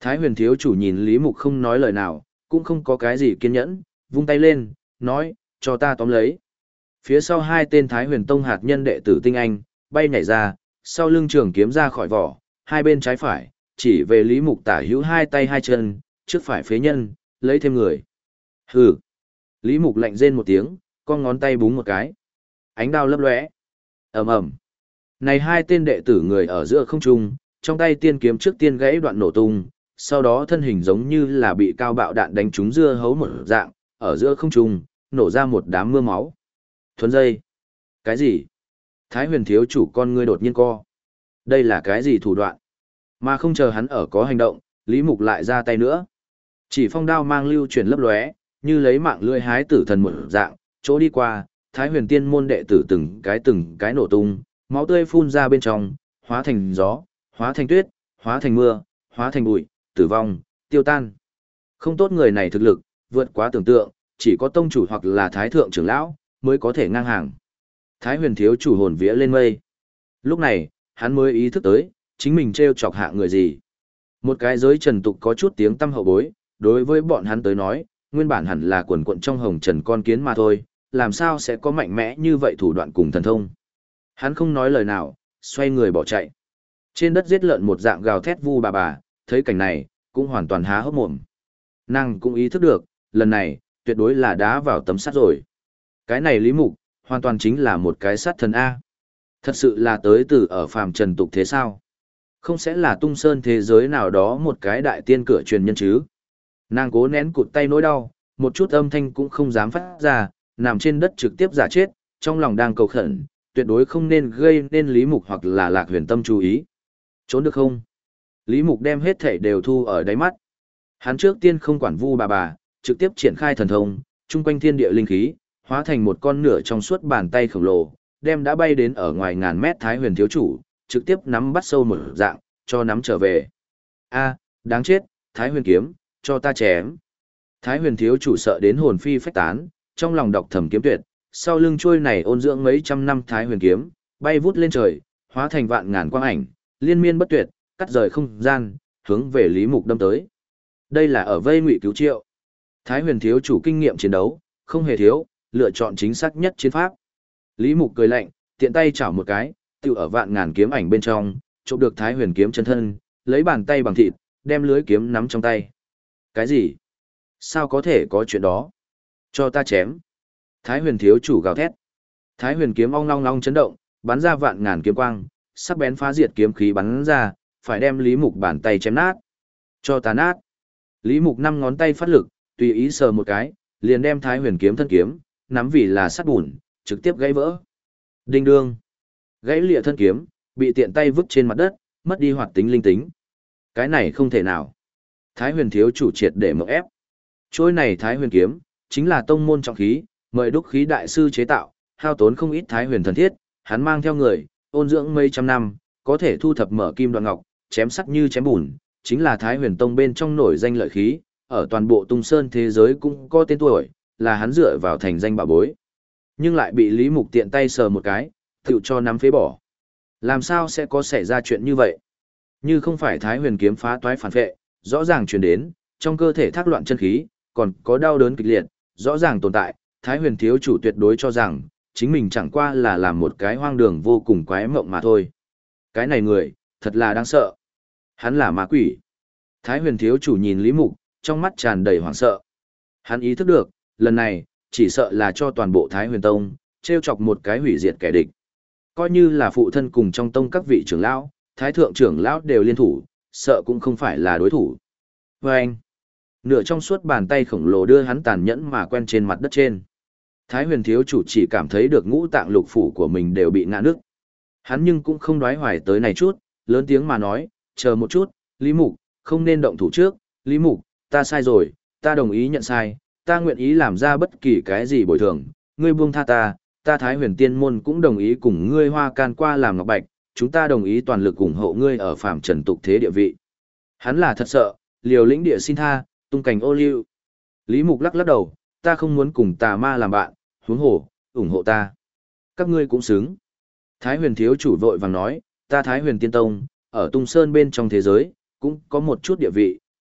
Thái huyền thiếu chủ nhìn Lý Mục không nói lời nào, cũng không có cái gì kiên nhẫn, vung tay lên, nói, cho ta tóm lấy. Phía sau hai tên Thái huyền tông hạt nhân đệ tử tinh anh, bay nhảy ra, sau lưng trường kiếm ra khỏi vỏ, hai bên trái phải, chỉ về Lý Mục tả hữu hai tay hai chân, trước phải phế nhân, lấy thêm người. Hừ. Lý Mục lạnh rên một tiếng, con ngón tay búng một cái. Ánh đao lấp lóe. Ầm ầm. Này hai tên đệ tử người ở giữa không trung, trong tay tiên kiếm trước tiên gãy đoạn nổ tung, sau đó thân hình giống như là bị cao bạo đạn đánh trúng dưa hấu một dạng, ở giữa không trung, nổ ra một đám mưa máu. Thuấn dây. Cái gì? Thái huyền thiếu chủ con ngươi đột nhiên co. Đây là cái gì thủ đoạn? Mà không chờ hắn ở có hành động, Lý Mục lại ra tay nữa. Chỉ phong đao mang lưu chuyển lấp lóe, như lấy mạng lưỡi hái tử thần một dạng, chỗ đi qua, Thái huyền tiên môn đệ tử từng cái nổ tung, máu tươi phun ra bên trong, hóa thành gió, hóa thành tuyết, hóa thành mưa, hóa thành bụi, tử vong, tiêu tan. Không tốt, người này thực lực, vượt quá tưởng tượng, chỉ có tông chủ hoặc là thái thượng trưởng lão, mới có thể ngang hàng. Thái huyền thiếu chủ hồn vía lên mây. Lúc này, hắn mới ý thức tới, chính mình treo chọc hạ người gì. Một cái giới trần tục có chút tiếng tăm hậu bối, đối với bọn hắn tới nói, nguyên bản hẳn là quần quận trong hồng trần con kiến mà thôi, làm sao sẽ có mạnh mẽ như vậy thủ đoạn cùng thần thông. Hắn không nói lời nào, xoay người bỏ chạy. Trên đất giết lợn một dạng gào thét vu bà, thấy cảnh này, cũng hoàn toàn há hốc mồm. Nàng cũng ý thức được, lần này, tuyệt đối là đá vào tấm sắt rồi. Cái này Lý Mục, hoàn toàn chính là một cái sát thần A. Thật sự là tới từ ở phàm trần tục thế sao? Không sẽ là tung sơn thế giới nào đó một cái đại tiên cửa truyền nhân chứ? Nàng cố nén cụt tay nỗi đau, một chút âm thanh cũng không dám phát ra, nằm trên đất trực tiếp giả chết, trong lòng đang cầu khẩn, tuyệt đối không nên gây nên Lý Mục hoặc là Lạc Huyền Tâm chú ý. Trốn được không? Lý Mục đem hết thảy đều thu ở đáy mắt. Hắn trước tiên không quản vu bà, trực tiếp triển khai thần thông, trung quanh thiên địa linh khí, hóa thành một con nửa trong suốt bàn tay khổng lồ, đem đã bay đến ở ngoài ngàn mét Thái huyền thiếu chủ, trực tiếp nắm bắt sâu một dạng, cho nắm trở về. A, đáng chết, Thái huyền kiếm, cho ta chém. Thái huyền thiếu chủ sợ đến hồn phi phách tán, trong lòng đọc thầm kiếm tuyệt, sau lưng trôi này ôn dưỡng mấy trăm năm Thái huyền kiếm, bay vút lên trời, hóa thành vạn ngàn quang ảnh, liên miên bất tuyệt, cắt rời không gian, hướng về Lý Mục đâm tới. Đây là ở vây ngụy cứu triệu. Thái huyền thiếu chủ kinh nghiệm chiến đấu, không hề thiếu, lựa chọn chính xác nhất chiến pháp. Lý Mục cười lạnh, tiện tay chảo một cái, tiêu ở vạn ngàn kiếm ảnh bên trong, chụp được Thái huyền kiếm chân thân, lấy bàn tay bằng thịt, đem lưới kiếm nắm trong tay. Cái gì? Sao có thể có chuyện đó? Cho ta chém. Thái huyền thiếu chủ gào thét. Thái huyền kiếm ong long long chấn động, bắn ra vạn ngàn kiếm quang, sắc bén phá diệt kiếm khí bắn ra, phải đem Lý Mục bàn tay chém nát. Cho ta nát. Lý Mục năm ngón tay phát lực, tùy ý sờ một cái, liền đem Thái huyền kiếm thân kiếm, nắm vì là sắt bùn, trực tiếp gãy vỡ. Đinh đương. Gãy lìa thân kiếm, bị tiện tay vứt trên mặt đất, mất đi hoạt tính linh tính. Cái này không thể nào. Thái huyền thiếu chủ triệt để mộng ép. Trôi này Thái huyền kiếm, chính là tông môn trọng khí, mời đúc khí đại sư chế tạo, hao tốn không ít Thái huyền thần thiết, hắn mang theo người, ôn dưỡng mấy trăm năm, có thể thu thập mở kim đoạn ngọc, chém sắt như chém bùn, chính là Thái huyền tông bên trong nổi danh lợi khí, ở toàn bộ tung sơn thế giới cũng có tên tuổi, là hắn dựa vào thành danh bảo bối. Nhưng lại bị Lý Mục tiện tay sờ một cái, tự cho nắm phế bỏ. Làm sao sẽ có xảy ra chuyện như vậy? Như không phải Thái huyền kiếm phá toái phản vệ, rõ ràng truyền đến, trong cơ thể thác loạn chân khí, còn có đau đớn kịch liệt, rõ ràng tồn tại, Thái huyền thiếu chủ tuyệt đối cho rằng, chính mình chẳng qua là làm một cái hoang đường vô cùng quái mộng mà thôi. Cái này người, thật là đáng sợ. Hắn là ma quỷ. Thái huyền thiếu chủ nhìn Lý Mục, trong mắt tràn đầy hoảng sợ. Hắn ý thức được, lần này, chỉ sợ là cho toàn bộ Thái huyền tông, treo chọc một cái hủy diệt kẻ địch. Coi như là phụ thân cùng trong tông các vị trưởng lão, Thái thượng trưởng lão đều liên thủ, sợ cũng không phải là đối thủ. Và anh, nửa trong suốt bàn tay khổng lồ đưa hắn tàn nhẫn mà quen trên mặt đất trên. Thái huyền thiếu chủ chỉ cảm thấy được ngũ tạng lục phủ của mình đều bị ngã nứt. Hắn nhưng cũng không đoái hoài tới này chút, lớn tiếng mà nói, chờ một chút, Lý Mục, không nên động thủ trước, Lý Mục, ta sai rồi, ta đồng ý nhận sai, ta nguyện ý làm ra bất kỳ cái gì bồi thường, ngươi buông tha ta, ta Thái huyền tiên môn cũng đồng ý cùng ngươi hoa can qua làm ngọc bạch, chúng ta đồng ý toàn lực ủng hộ ngươi ở phàm trần tục thế địa vị. Hắn là thật sợ, liều lĩnh địa xin tha, tung cảnh ô liu. Lý Mục lắc lắc đầu, ta không muốn cùng tà ma làm bạn, huống hồ, ủng hộ ta. Các ngươi cũng xứng. Thái huyền thiếu chủ vội vàng nói, ta Thái huyền tiên tông, ở tung sơn bên trong thế giới, cũng có một chút địa vị,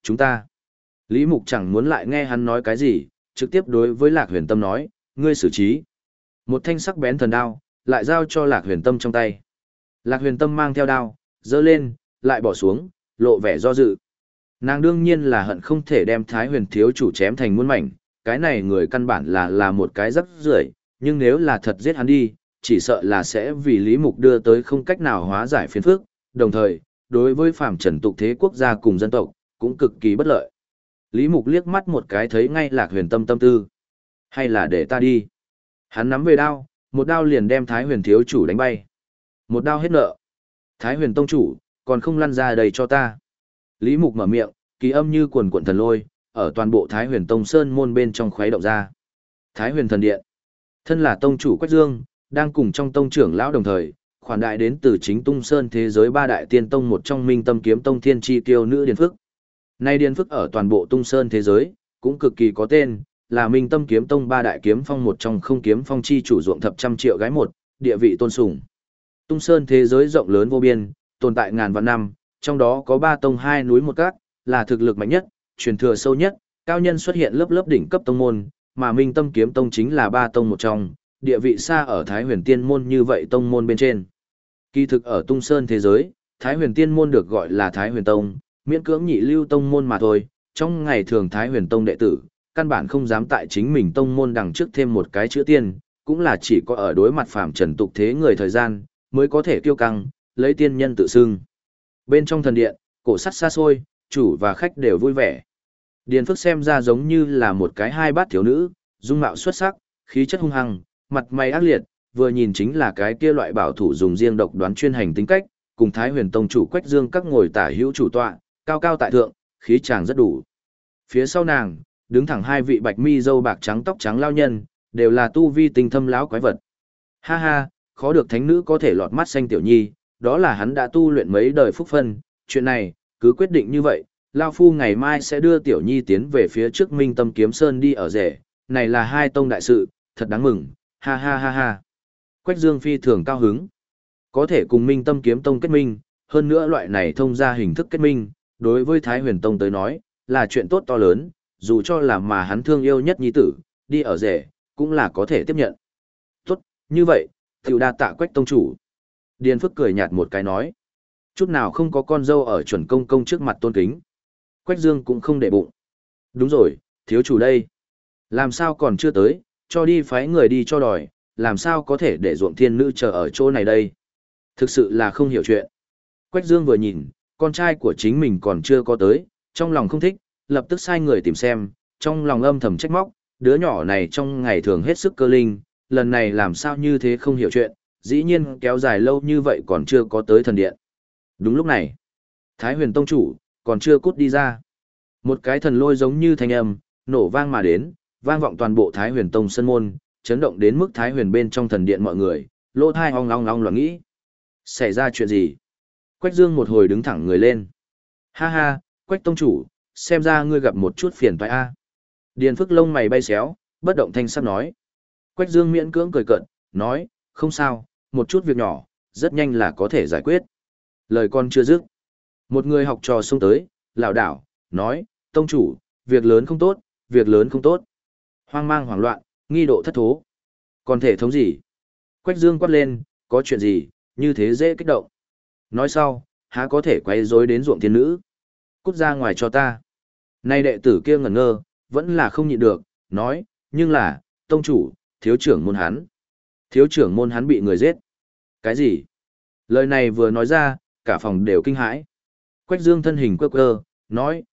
chúng ta. Lý Mục chẳng muốn lại nghe hắn nói cái gì, trực tiếp đối với Lạc Huyền Tâm nói, ngươi xử trí. Một thanh sắc bén thần đao, lại giao cho Lạc Huyền Tâm trong tay. Lạc Huyền Tâm mang theo đao, giơ lên, lại bỏ xuống, lộ vẻ do dự. Nàng đương nhiên là hận không thể đem Thái Huyền thiếu chủ chém thành muôn mảnh, cái này người căn bản là một cái rắc rưởi, nhưng nếu là thật giết hắn đi, chỉ sợ là sẽ vì Lý Mục đưa tới không cách nào hóa giải phiền phức, đồng thời, đối với phàm trần tục thế quốc gia cùng dân tộc, cũng cực kỳ bất lợi. Lý Mục liếc mắt một cái thấy ngay Lạc Huyền Tâm tâm tư. Hay là để ta đi. Hắn nắm về đao, một đao liền đem Thái Huyền thiếu chủ đánh bay. Một đao hết nợ. Thái Huyền tông chủ, còn không lăn ra đây cho ta. Lý Mục mở miệng, kỳ âm như quần quần thần lôi, ở toàn bộ Thái Huyền tông sơn môn bên trong khuấy động ra. Thái Huyền thần điện. Thân là tông chủ Quách Dương, đang cùng trong tông trưởng lão đồng thời, khoản đại đến từ chính Tung Sơn thế giới ba đại tiên tông một trong Minh Tâm kiếm tông thiên chi tiêu nữ Điền Phức. Nay Điền Phức ở toàn bộ Tung Sơn thế giới, cũng cực kỳ có tên, là Minh Tâm kiếm tông ba đại kiếm phong một trong không kiếm phong chi chủ ruộng thập trăm triệu gái một, địa vị tôn sùng. Tung Sơn thế giới rộng lớn vô biên, tồn tại ngàn vạn năm, trong đó có ba tông hai núi một cát, là thực lực mạnh nhất, truyền thừa sâu nhất, cao nhân xuất hiện lớp lớp đỉnh cấp tông môn, mà Minh Tâm kiếm tông chính là ba tông một trong, địa vị xa ở Thái Huyền tiên môn như vậy tông môn bên trên. Kỳ thực ở Tung Sơn thế giới, Thái Huyền tiên môn được gọi là Thái Huyền tông, miễn cưỡng nhị lưu tông môn mà thôi, trong ngày thường Thái Huyền tông đệ tử, căn bản không dám tại chính mình tông môn đằng trước thêm một cái chữ tiên, cũng là chỉ có ở đối mặt phàm trần tục thế người thời gian, mới có thể kiêu căng, lấy tiên nhân tự xưng. Bên trong thần điện, cổ sắt xa xôi, chủ và khách đều vui vẻ. Điền Phức xem ra giống như là một cái hai bát thiếu nữ, dung mạo xuất sắc, khí chất hung hăng, mặt mày ác liệt, vừa nhìn chính là cái kia loại bảo thủ dùng riêng độc đoán chuyên hành tính cách, cùng Thái Huyền tông chủ Quách Dương các ngồi tả hữu chủ tọa, cao cao tại thượng, khí chàng rất đủ. Phía sau nàng, đứng thẳng hai vị bạch mi râu bạc trắng tóc trắng lao nhân, đều là tu vi tinh thâm lão quái vật. Ha ha, khó được thánh nữ có thể lọt mắt xanh tiểu nhi, đó là hắn đã tu luyện mấy đời phúc phân, chuyện này, cứ quyết định như vậy, Lao Phu ngày mai sẽ đưa tiểu nhi tiến về phía trước Minh Tâm Kiếm Sơn đi ở rể, này là hai tông đại sự, thật đáng mừng, ha ha ha ha. Quách Dương phi thường cao hứng, có thể cùng Minh Tâm Kiếm Tông kết minh, hơn nữa loại này thông ra hình thức kết minh, đối với Thái Huyền Tông tới nói, là chuyện tốt to lớn, dù cho là mà hắn thương yêu nhất nhi tử, đi ở rể, cũng là có thể tiếp nhận. Tốt, như vậy, tiểu đa tạ Quách Tông chủ. Điền Phức cười nhạt một cái nói, chút nào không có con dâu ở chuẩn công công trước mặt tôn kính. Quách Dương cũng không để bụng. Đúng rồi, thiếu chủ đây. Làm sao còn chưa tới, cho đi phái người đi cho đòi, làm sao có thể để ruộng thiên nữ chờ ở chỗ này đây. Thực sự là không hiểu chuyện. Quách Dương vừa nhìn, con trai của chính mình còn chưa có tới, trong lòng không thích, lập tức sai người tìm xem, trong lòng âm thầm trách móc, đứa nhỏ này trong ngày thường hết sức cơ linh, lần này làm sao như thế không hiểu chuyện, dĩ nhiên kéo dài lâu như vậy còn chưa có tới thần điện. Đúng lúc này, Thái Huyền Tông chủ, còn chưa cút đi ra. Một cái thần lôi giống như thanh âm, nổ vang mà đến, vang vọng toàn bộ Thái Huyền Tông sân môn, chấn động đến mức Thái Huyền bên trong thần điện mọi người, lỗ thai ong ong ong loạn nghĩ. Xảy ra chuyện gì? Quách Dương một hồi đứng thẳng người lên. Ha ha, Quách Tông chủ, xem ra ngươi gặp một chút phiền toái a. Điền Phức lông mày bay xéo, bất động thanh sắc nói. Quách Dương miễn cưỡng cười cợt, nói, không sao, một chút việc nhỏ, rất nhanh là có thể giải quyết. Lời con chưa dứt. Một người học trò xông tới, lảo đảo, nói, Tông chủ, việc lớn không tốt, việc lớn không tốt. Hoang mang hoảng loạn, nghi độ thất thố. Còn thể thống gì? Quách Dương quát lên, có chuyện gì, như thế dễ kích động. Nói sau, há có thể quấy rối đến ruộng thiên nữ. Cút ra ngoài cho ta. Nay đệ tử kia ngẩn ngơ, vẫn là không nhịn được, nói, nhưng là, tông chủ, thiếu trưởng môn hắn. Thiếu trưởng môn hắn bị người giết. Cái gì? Lời này vừa nói ra, cả phòng đều kinh hãi. Quách Dương thân hình quơ quơ, nói,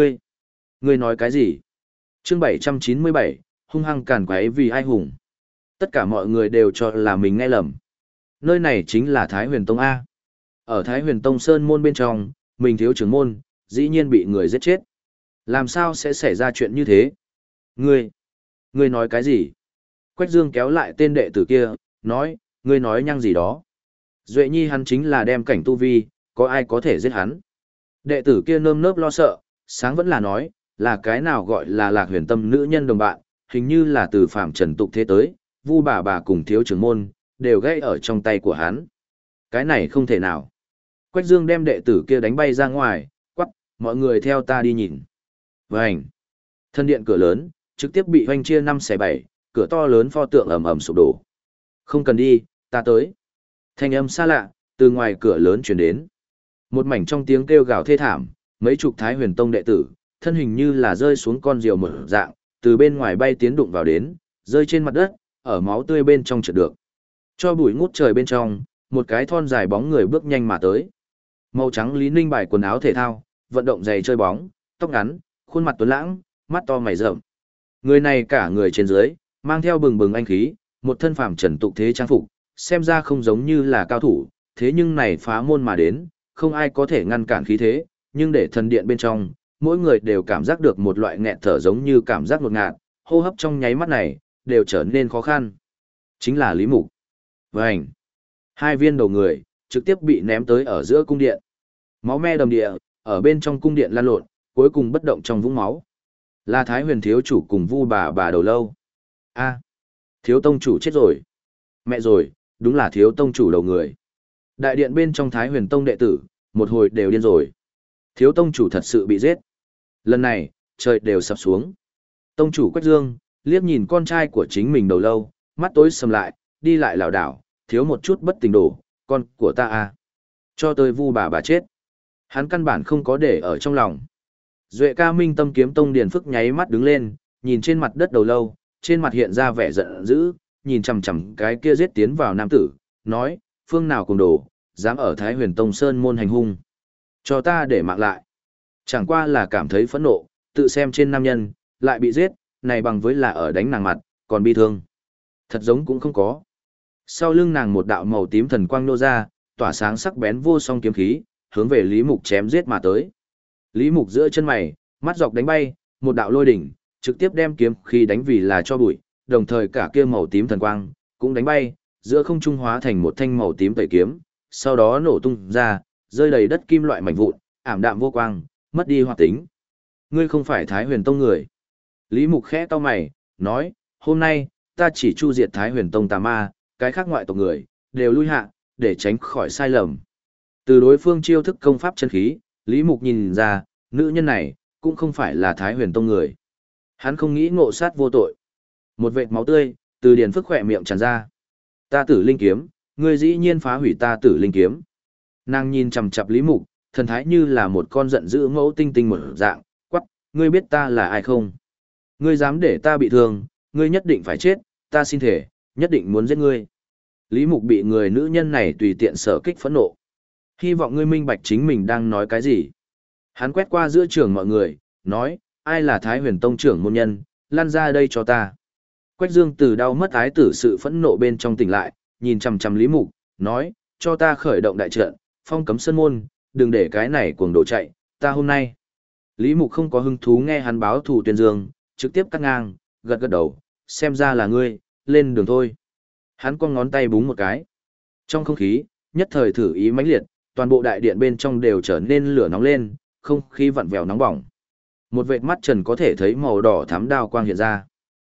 ngươi nói cái gì? Chương 797, hung hăng càn quấy vì ai hùng. Tất cả mọi người đều cho là mình nghe lầm. Nơi này chính là Thái Huyền Tông A. Ở Thái Huyền Tông Sơn môn bên trong, mình thiếu trưởng môn, dĩ nhiên bị người giết chết. Làm sao sẽ xảy ra chuyện như thế? Ngươi nói cái gì? Quách Dương kéo lại tên đệ tử kia, nói, ngươi nói nhăng gì đó. Duệ Nhi hắn chính là đem cảnh tu vi, có ai có thể giết hắn. Đệ tử kia nơm nớp lo sợ, sáng vẫn là nói, là cái nào gọi là Lạc Huyền Tâm nữ nhân đồng bạn, hình như là từ phạm trần tục thế tới, Vu bà cùng thiếu trưởng môn, đều gây ở trong tay của hắn. Cái này không thể nào. Quách Dương đem đệ tử kia đánh bay ra ngoài, quắc, mọi người theo ta đi nhìn. Vành. Thân điện cửa lớn, trực tiếp bị hoanh chia 5/7, cửa to lớn pho tượng ầm ầm sụp đổ. Không cần đi, ta tới. Thanh âm xa lạ, từ ngoài cửa lớn truyền đến. Một mảnh trong tiếng kêu gào thê thảm, mấy chục Thái Huyền Tông đệ tử, thân hình như là rơi xuống con diều mở dạng, từ bên ngoài bay tiến đụng vào đến, rơi trên mặt đất, ở máu tươi bên trong trượt được. Cho bụi ngút trời bên trong, một cái thon dài bóng người bước nhanh mà tới. Màu trắng Lý Ninh bài quần áo thể thao, vận động giày chơi bóng, tóc ngắn, khuôn mặt tuấn lãng, mắt to mày rậm. Người này cả người trên dưới, mang theo bừng bừng anh khí, một thân phàm trần tục thế trang phục, xem ra không giống như là cao thủ, thế nhưng này phá môn mà đến, không ai có thể ngăn cản khí thế, nhưng để thần điện bên trong, mỗi người đều cảm giác được một loại nghẹt thở giống như cảm giác ngột ngạt, hô hấp trong nháy mắt này, đều trở nên khó khăn. Chính là Lý Mục. Vành. Hai viên đầu người, trực tiếp bị ném tới ở giữa cung điện. Máu me đầm địa, ở bên trong cung điện lan lộn, cuối cùng bất động trong vũng máu. Là Thái Huyền thiếu chủ cùng Vu bà đầu lâu. A, thiếu tông chủ chết rồi. Mẹ rồi, đúng là thiếu tông chủ đầu người. Đại điện bên trong Thái Huyền tông đệ tử, một hồi đều điên rồi. Thiếu tông chủ thật sự bị giết. Lần này, trời đều sập xuống. Tông chủ Quách Dương, liếc nhìn con trai của chính mình đầu lâu, mắt tối sầm lại, đi lại lảo đảo, thiếu một chút bất tình đổ, con của ta à. Cho tôi Vu bà chết. Hắn căn bản không có để ở trong lòng. Duệ ca Minh Tâm Kiếm Tông Điền Phức nháy mắt đứng lên, nhìn trên mặt đất đầu lâu, trên mặt hiện ra vẻ giận dữ, nhìn chằm chằm cái kia giết tiến vào nam tử, nói, phương nào cùng đồ, dám ở Thái Huyền Tông Sơn môn hành hung. Cho ta để mạng lại. Chẳng qua là cảm thấy phẫn nộ, tự xem trên nam nhân, lại bị giết, này bằng với là ở đánh nàng mặt, còn bi thương. Thật giống cũng không có. Sau lưng nàng một đạo màu tím thần quang nô ra, tỏa sáng sắc bén vô song kiếm khí, hướng về Lý Mục chém giết mà tới. Lý Mục giữa chân mày, mắt dọc đánh bay, một đạo lôi đỉnh, trực tiếp đem kiếm khí đánh vì là cho bụi, đồng thời cả kia màu tím thần quang cũng đánh bay, giữa không trung hóa thành một thanh màu tím tẩy kiếm, sau đó nổ tung ra, rơi đầy đất kim loại mảnh vụn, ảm đạm vô quang, mất đi hoạt tính. Ngươi không phải Thái Huyền Tông người. Lý Mục khẽ cau mày, nói, hôm nay, ta chỉ chu diệt Thái Huyền Tông tà ma, cái khác ngoại tộc người, đều lui hạ, để tránh khỏi sai lầm. Từ đối phương chiêu thức công pháp chân khí, Lý Mục nhìn ra, nữ nhân này, cũng không phải là Thái Huyền Tông người. Hắn không nghĩ ngộ sát vô tội. Một vệt máu tươi, từ Điền Phức khỏe miệng tràn ra. Ta Tử Linh kiếm, ngươi dĩ nhiên phá hủy ta Tử Linh kiếm. Nàng nhìn chằm chằm Lý Mục, thần thái như là một con giận dữ mẫu tinh tinh một dạng, quắc, ngươi biết ta là ai không? Ngươi dám để ta bị thương, ngươi nhất định phải chết, ta xin thể, nhất định muốn giết ngươi. Lý Mục bị người nữ nhân này tùy tiện sở kích phẫn nộ. Hy vọng ngươi minh bạch chính mình đang nói cái gì. Hắn quét qua giữa trường mọi người, nói, ai là Thái Huyền Tông trưởng môn nhân, lan ra đây cho ta. Quách Dương từ đau mất ái tử sự phẫn nộ bên trong tỉnh lại, nhìn chằm chằm Lý Mục, nói, cho ta khởi động đại trận, phong cấm sơn môn, đừng để cái này cuồng đồ chạy, ta hôm nay. Lý Mục không có hứng thú nghe hắn báo thù tuyên dương, trực tiếp cắt ngang, gật gật đầu, xem ra là ngươi, lên đường thôi. Hắn con ngón tay búng một cái. Trong không khí, nhất thời thử ý mãnh liệt, toàn bộ đại điện bên trong đều trở nên lửa nóng lên, không khí vặn vẹo nóng bỏng. Một vệt mắt trần có thể thấy màu đỏ thắm đao quang hiện ra.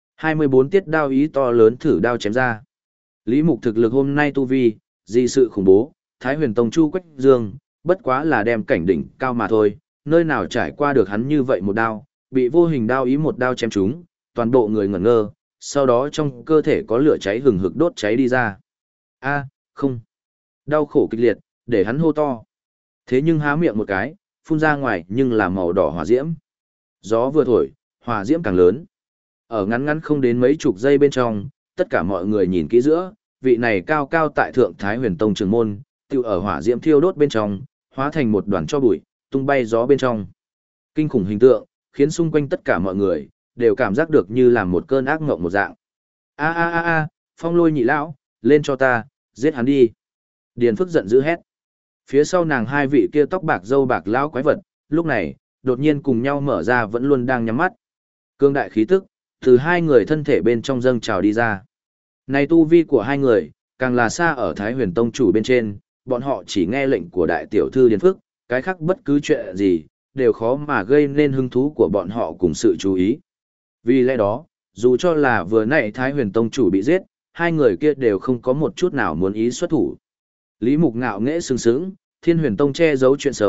24 tiết đao ý to lớn thử đao chém ra. Lý Mục thực lực hôm nay tu vi, dị sự khủng bố, Thái Huyền Tông Chu Quách Dương, bất quá là đem cảnh đỉnh cao mà thôi, nơi nào trải qua được hắn như vậy một đao, bị vô hình đao ý một đao chém trúng, toàn bộ người ngẩn ngơ, sau đó trong cơ thể có lửa cháy hừng hực đốt cháy đi ra. A, không. Đau khổ kịch liệt, để hắn hô to. Thế nhưng há miệng một cái, phun ra ngoài nhưng là màu đỏ hỏa diễm. Gió vừa thổi, hỏa diễm càng lớn. Ở ngắn ngắn không đến mấy chục giây bên trong, tất cả mọi người nhìn kỹ giữa, vị này cao cao tại thượng Thái Huyền Tông trưởng môn, tiêu ở hỏa diễm thiêu đốt bên trong, hóa thành một đoàn tro bụi, tung bay gió bên trong. Kinh khủng hình tượng, khiến xung quanh tất cả mọi người đều cảm giác được như là một cơn ác mộng một dạng. A a a a, Phong Lôi nhị lão, lên cho ta, giết hắn đi. Điền Phức giận dữ hét. Phía sau nàng hai vị kia tóc bạc râu bạc lão quái vật, lúc này, đột nhiên cùng nhau mở ra vẫn luôn đang nhắm mắt. Cương đại khí tức, từ hai người thân thể bên trong dâng trào đi ra. Này tu vi của hai người, càng là xa ở Thái Huyền Tông chủ bên trên, bọn họ chỉ nghe lệnh của đại tiểu thư Điền Phức, cái khác bất cứ chuyện gì, đều khó mà gây nên hứng thú của bọn họ cùng sự chú ý. Vì lẽ đó, dù cho là vừa nãy Thái Huyền Tông chủ bị giết, hai người kia đều không có một chút nào muốn ý xuất thủ. Lý Mục ngạo nghễ sừng sững, Thiên Huyền Tông che giấu chuyện xấu,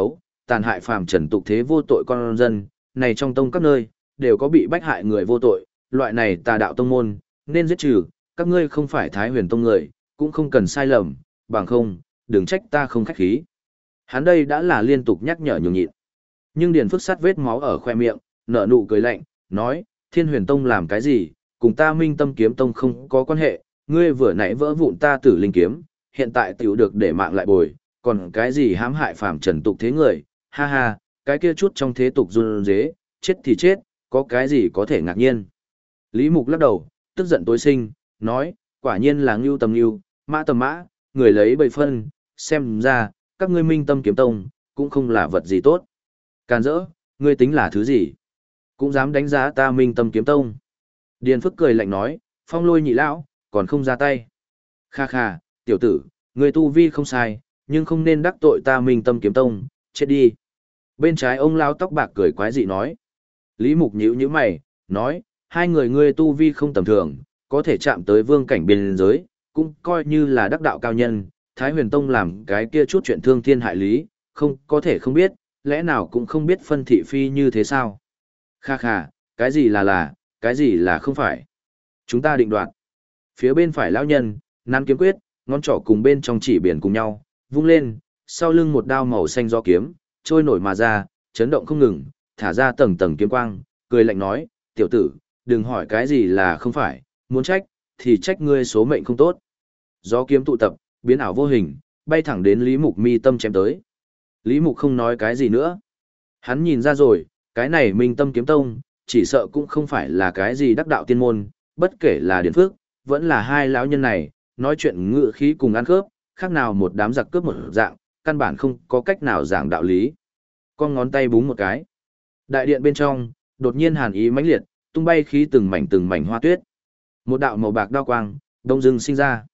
tàn hại phàm trần tục thế vô tội con dân, này trong tông các nơi, đều có bị bách hại người vô tội, loại này tà đạo tông môn, nên giết trừ, các ngươi không phải Thái Huyền tông người, cũng không cần sai lầm, bằng không, đừng trách ta không khách khí. Hắn đây đã là liên tục nhắc nhở nhường nhịn. Nhưng Điền Phức sát vết máu ở khoe miệng, nở nụ cười lạnh, nói, Thiên Huyền tông làm cái gì, cùng ta Minh Tâm kiếm tông không có quan hệ, ngươi vừa nãy vỡ vụn ta Tử Linh kiếm, hiện tại tiểu được để mạng lại bồi, còn cái gì hãm hại phàm trần tục thế người, ha ha, cái kia chút trong thế tục run rế, chết thì chết, có cái gì có thể ngạc nhiên. Lý Mục lắc đầu, tức giận tối sinh, nói, quả nhiên là ngưu tầm ngưu, mã tầm mã, người lấy bầy phân, xem ra, các ngươi Minh Tâm kiếm tông, cũng không là vật gì tốt. Càn rỡ, ngươi tính là thứ gì? Cũng dám đánh giá ta Minh Tâm kiếm tông. Điền Phức cười lạnh nói, Phong Lôi nhị lão, còn không ra tay. Kha kha, tiểu tử, ngươi tu vi không sai, nhưng không nên đắc tội ta Minh Tâm kiếm tông, chết đi. Bên trái ông lão tóc bạc cười quái dị nói. Lý Mục nhíu nhíu mày, nói, hai người ngươi tu vi không tầm thường, có thể chạm tới vương cảnh biên giới, cũng coi như là đắc đạo cao nhân, Thái Huyền Tông làm cái kia chút chuyện thương thiên hại lý, không có thể không biết, lẽ nào cũng không biết phân thị phi như thế sao? Kha kha, cái gì là, cái gì là không phải? Chúng ta định đoạt. Phía bên phải lão nhân, nắn kiếm quyết, ngón trỏ cùng bên trong chỉ biển cùng nhau, vung lên, sau lưng một đao màu xanh do kiếm, trôi nổi mà ra, chấn động không ngừng, thả ra tầng tầng kiếm quang, cười lạnh nói, tiểu tử, đừng hỏi cái gì là không phải, muốn trách, thì trách ngươi số mệnh không tốt. Gió kiếm tụ tập, biến ảo vô hình, bay thẳng đến Lý Mục mi tâm chém tới. Lý Mục không nói cái gì nữa. Hắn nhìn ra rồi, cái này Minh Tâm kiếm tông, chỉ sợ cũng không phải là cái gì đắc đạo tiên môn, bất kể là Điền Phước, vẫn là hai lão nhân này, nói chuyện ngự khí cùng ăn khớp, khác nào một đám giặc cướp một dạng, căn bản không có cách nào giảng đạo lý. Con ngón tay búng một cái. Đại điện bên trong, đột nhiên hàn ý mãnh liệt, tung bay khí từng mảnh hoa tuyết. Một đạo màu bạc đao quang, đông dưng sinh ra.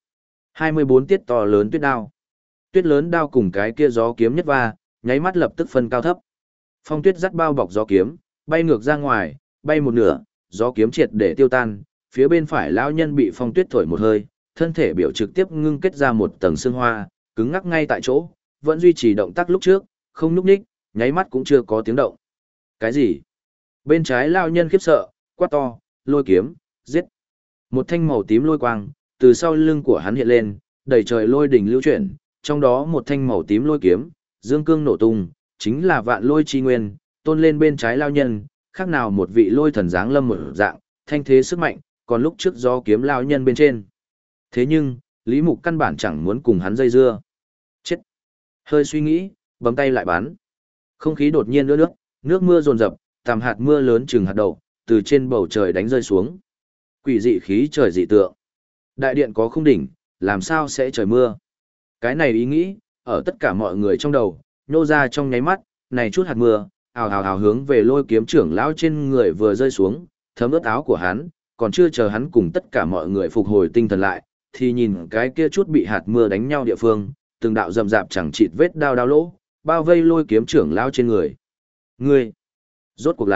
24 tiết to lớn tuyết đao. Tuyết lớn đao cùng cái kia gió kiếm nhất va, nháy mắt lập tức phân cao thấp. Phong tuyết dắt bao bọc gió kiếm, bay ngược ra ngoài, bay một nửa, gió kiếm triệt để tiêu tan, phía bên phải lão nhân bị phong tuyết thổi một hơi, thân thể biểu trực tiếp ngưng kết ra một tầng xương hoa, cứng ngắc ngay tại chỗ, vẫn duy trì động tác lúc trước, không nhúc nhích, nháy mắt cũng chưa có tiếng động. Cái gì? Bên trái lão nhân khiếp sợ, quát to, lôi kiếm, giết. Một thanh màu tím lôi quang, từ sau lưng của hắn hiện lên, đầy trời lôi đỉnh lưu chuyển, trong đó một thanh màu tím lôi kiếm, dương cương nổ tung, chính là vạn lôi chi nguyên, tôn lên bên trái lao nhân, khác nào một vị lôi thần dáng lâm một dạng, thanh thế sức mạnh, còn lúc trước do kiếm lao nhân bên trên. Thế nhưng, Lý Mục căn bản chẳng muốn cùng hắn dây dưa. Chết! Hơi suy nghĩ, bấm tay lại bắn. Không khí đột nhiên ướt nước, nước mưa dồn dập, tầm hạt mưa lớn chừng hạt đậu, từ trên bầu trời đánh rơi xuống. Quỷ dị khí trời dị tượng. Đại điện có khung đỉnh, làm sao sẽ trời mưa? Cái này ý nghĩ, ở tất cả mọi người trong đầu, nhô ra trong nháy mắt, này chút hạt mưa, ào ào ào hướng về lôi kiếm trưởng lão trên người vừa rơi xuống, thấm ướt áo của hắn, còn chưa chờ hắn cùng tất cả mọi người phục hồi tinh thần lại, thì nhìn cái kia chút bị hạt mưa đánh nhau địa phương, từng đạo rậm rạp chẳng chịt vết đao đao lỗ, bao vây lôi kiếm trưởng lão trên người. Ngươi, rốt cuộc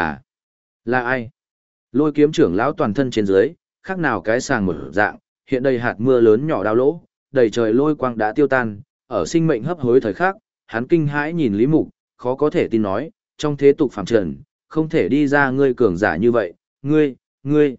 là ai? Lôi kiếm trưởng lão toàn thân trên dưới, khác nào cái sàng một dạng, hiện đây hạt mưa lớn nhỏ đao lỗ, đầy trời lôi quang đã tiêu tan, ở sinh mệnh hấp hối thời khắc, hắn kinh hãi nhìn Lý Mục, khó có thể tin nói, trong thế tục phàm trần, không thể đi ra ngươi cường giả như vậy, ngươi,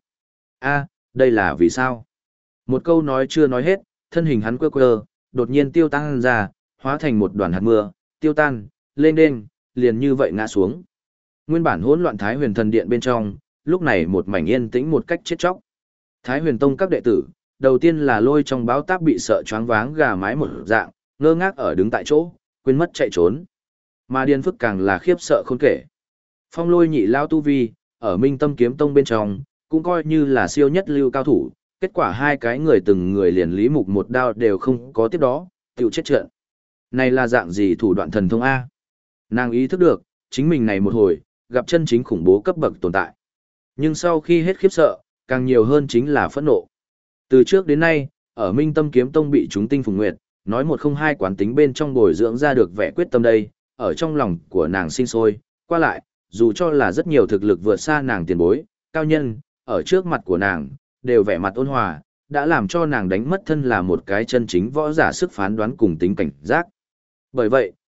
đây là vì sao? Một câu nói chưa nói hết, thân hình hắn quơ quơ, đột nhiên tiêu tan ra, hóa thành một đoàn hạt mưa, tiêu tan, lên đên, liền như vậy ngã xuống. Nguyên bản hỗn loạn Thái Huyền Thần Điện bên trong, lúc này một mảnh yên tĩnh một cách chết chóc. Thái Huyền Tông các đệ tử, đầu tiên là lôi trong báo táp bị sợ choáng váng gà mái một dạng, ngơ ngác ở đứng tại chỗ, quên mất chạy trốn. Mà Điền Phức càng là khiếp sợ khôn kể. Phong Lôi nhị lao tu vi, ở Minh Tâm kiếm tông bên trong, cũng coi như là siêu nhất lưu cao thủ, kết quả hai cái người từng người liền Lý Mục một đao đều không có tiếp đó, tiểu chết trận. Này là dạng gì thủ đoạn thần thông A? Nàng ý thức được, chính mình này một hồi, gặp chân chính khủng bố cấp bậc tồn tại. Nhưng sau khi hết khiếp sợ, càng nhiều hơn chính là phẫn nộ. Từ trước đến nay, ở Minh Tâm kiếm tông bị chúng tinh phùng nguyệt, nói một không hai quán tính bên trong bồi dưỡng ra được vẻ quyết tâm đây, ở trong lòng của nàng sinh sôi, qua lại, dù cho là rất nhiều thực lực vượt xa nàng tiền bối, cao nhân, ở trước mặt của nàng, đều vẻ mặt ôn hòa, đã làm cho nàng đánh mất thân là một cái chân chính võ giả sức phán đoán cùng tính cảnh giác. Bởi vậy,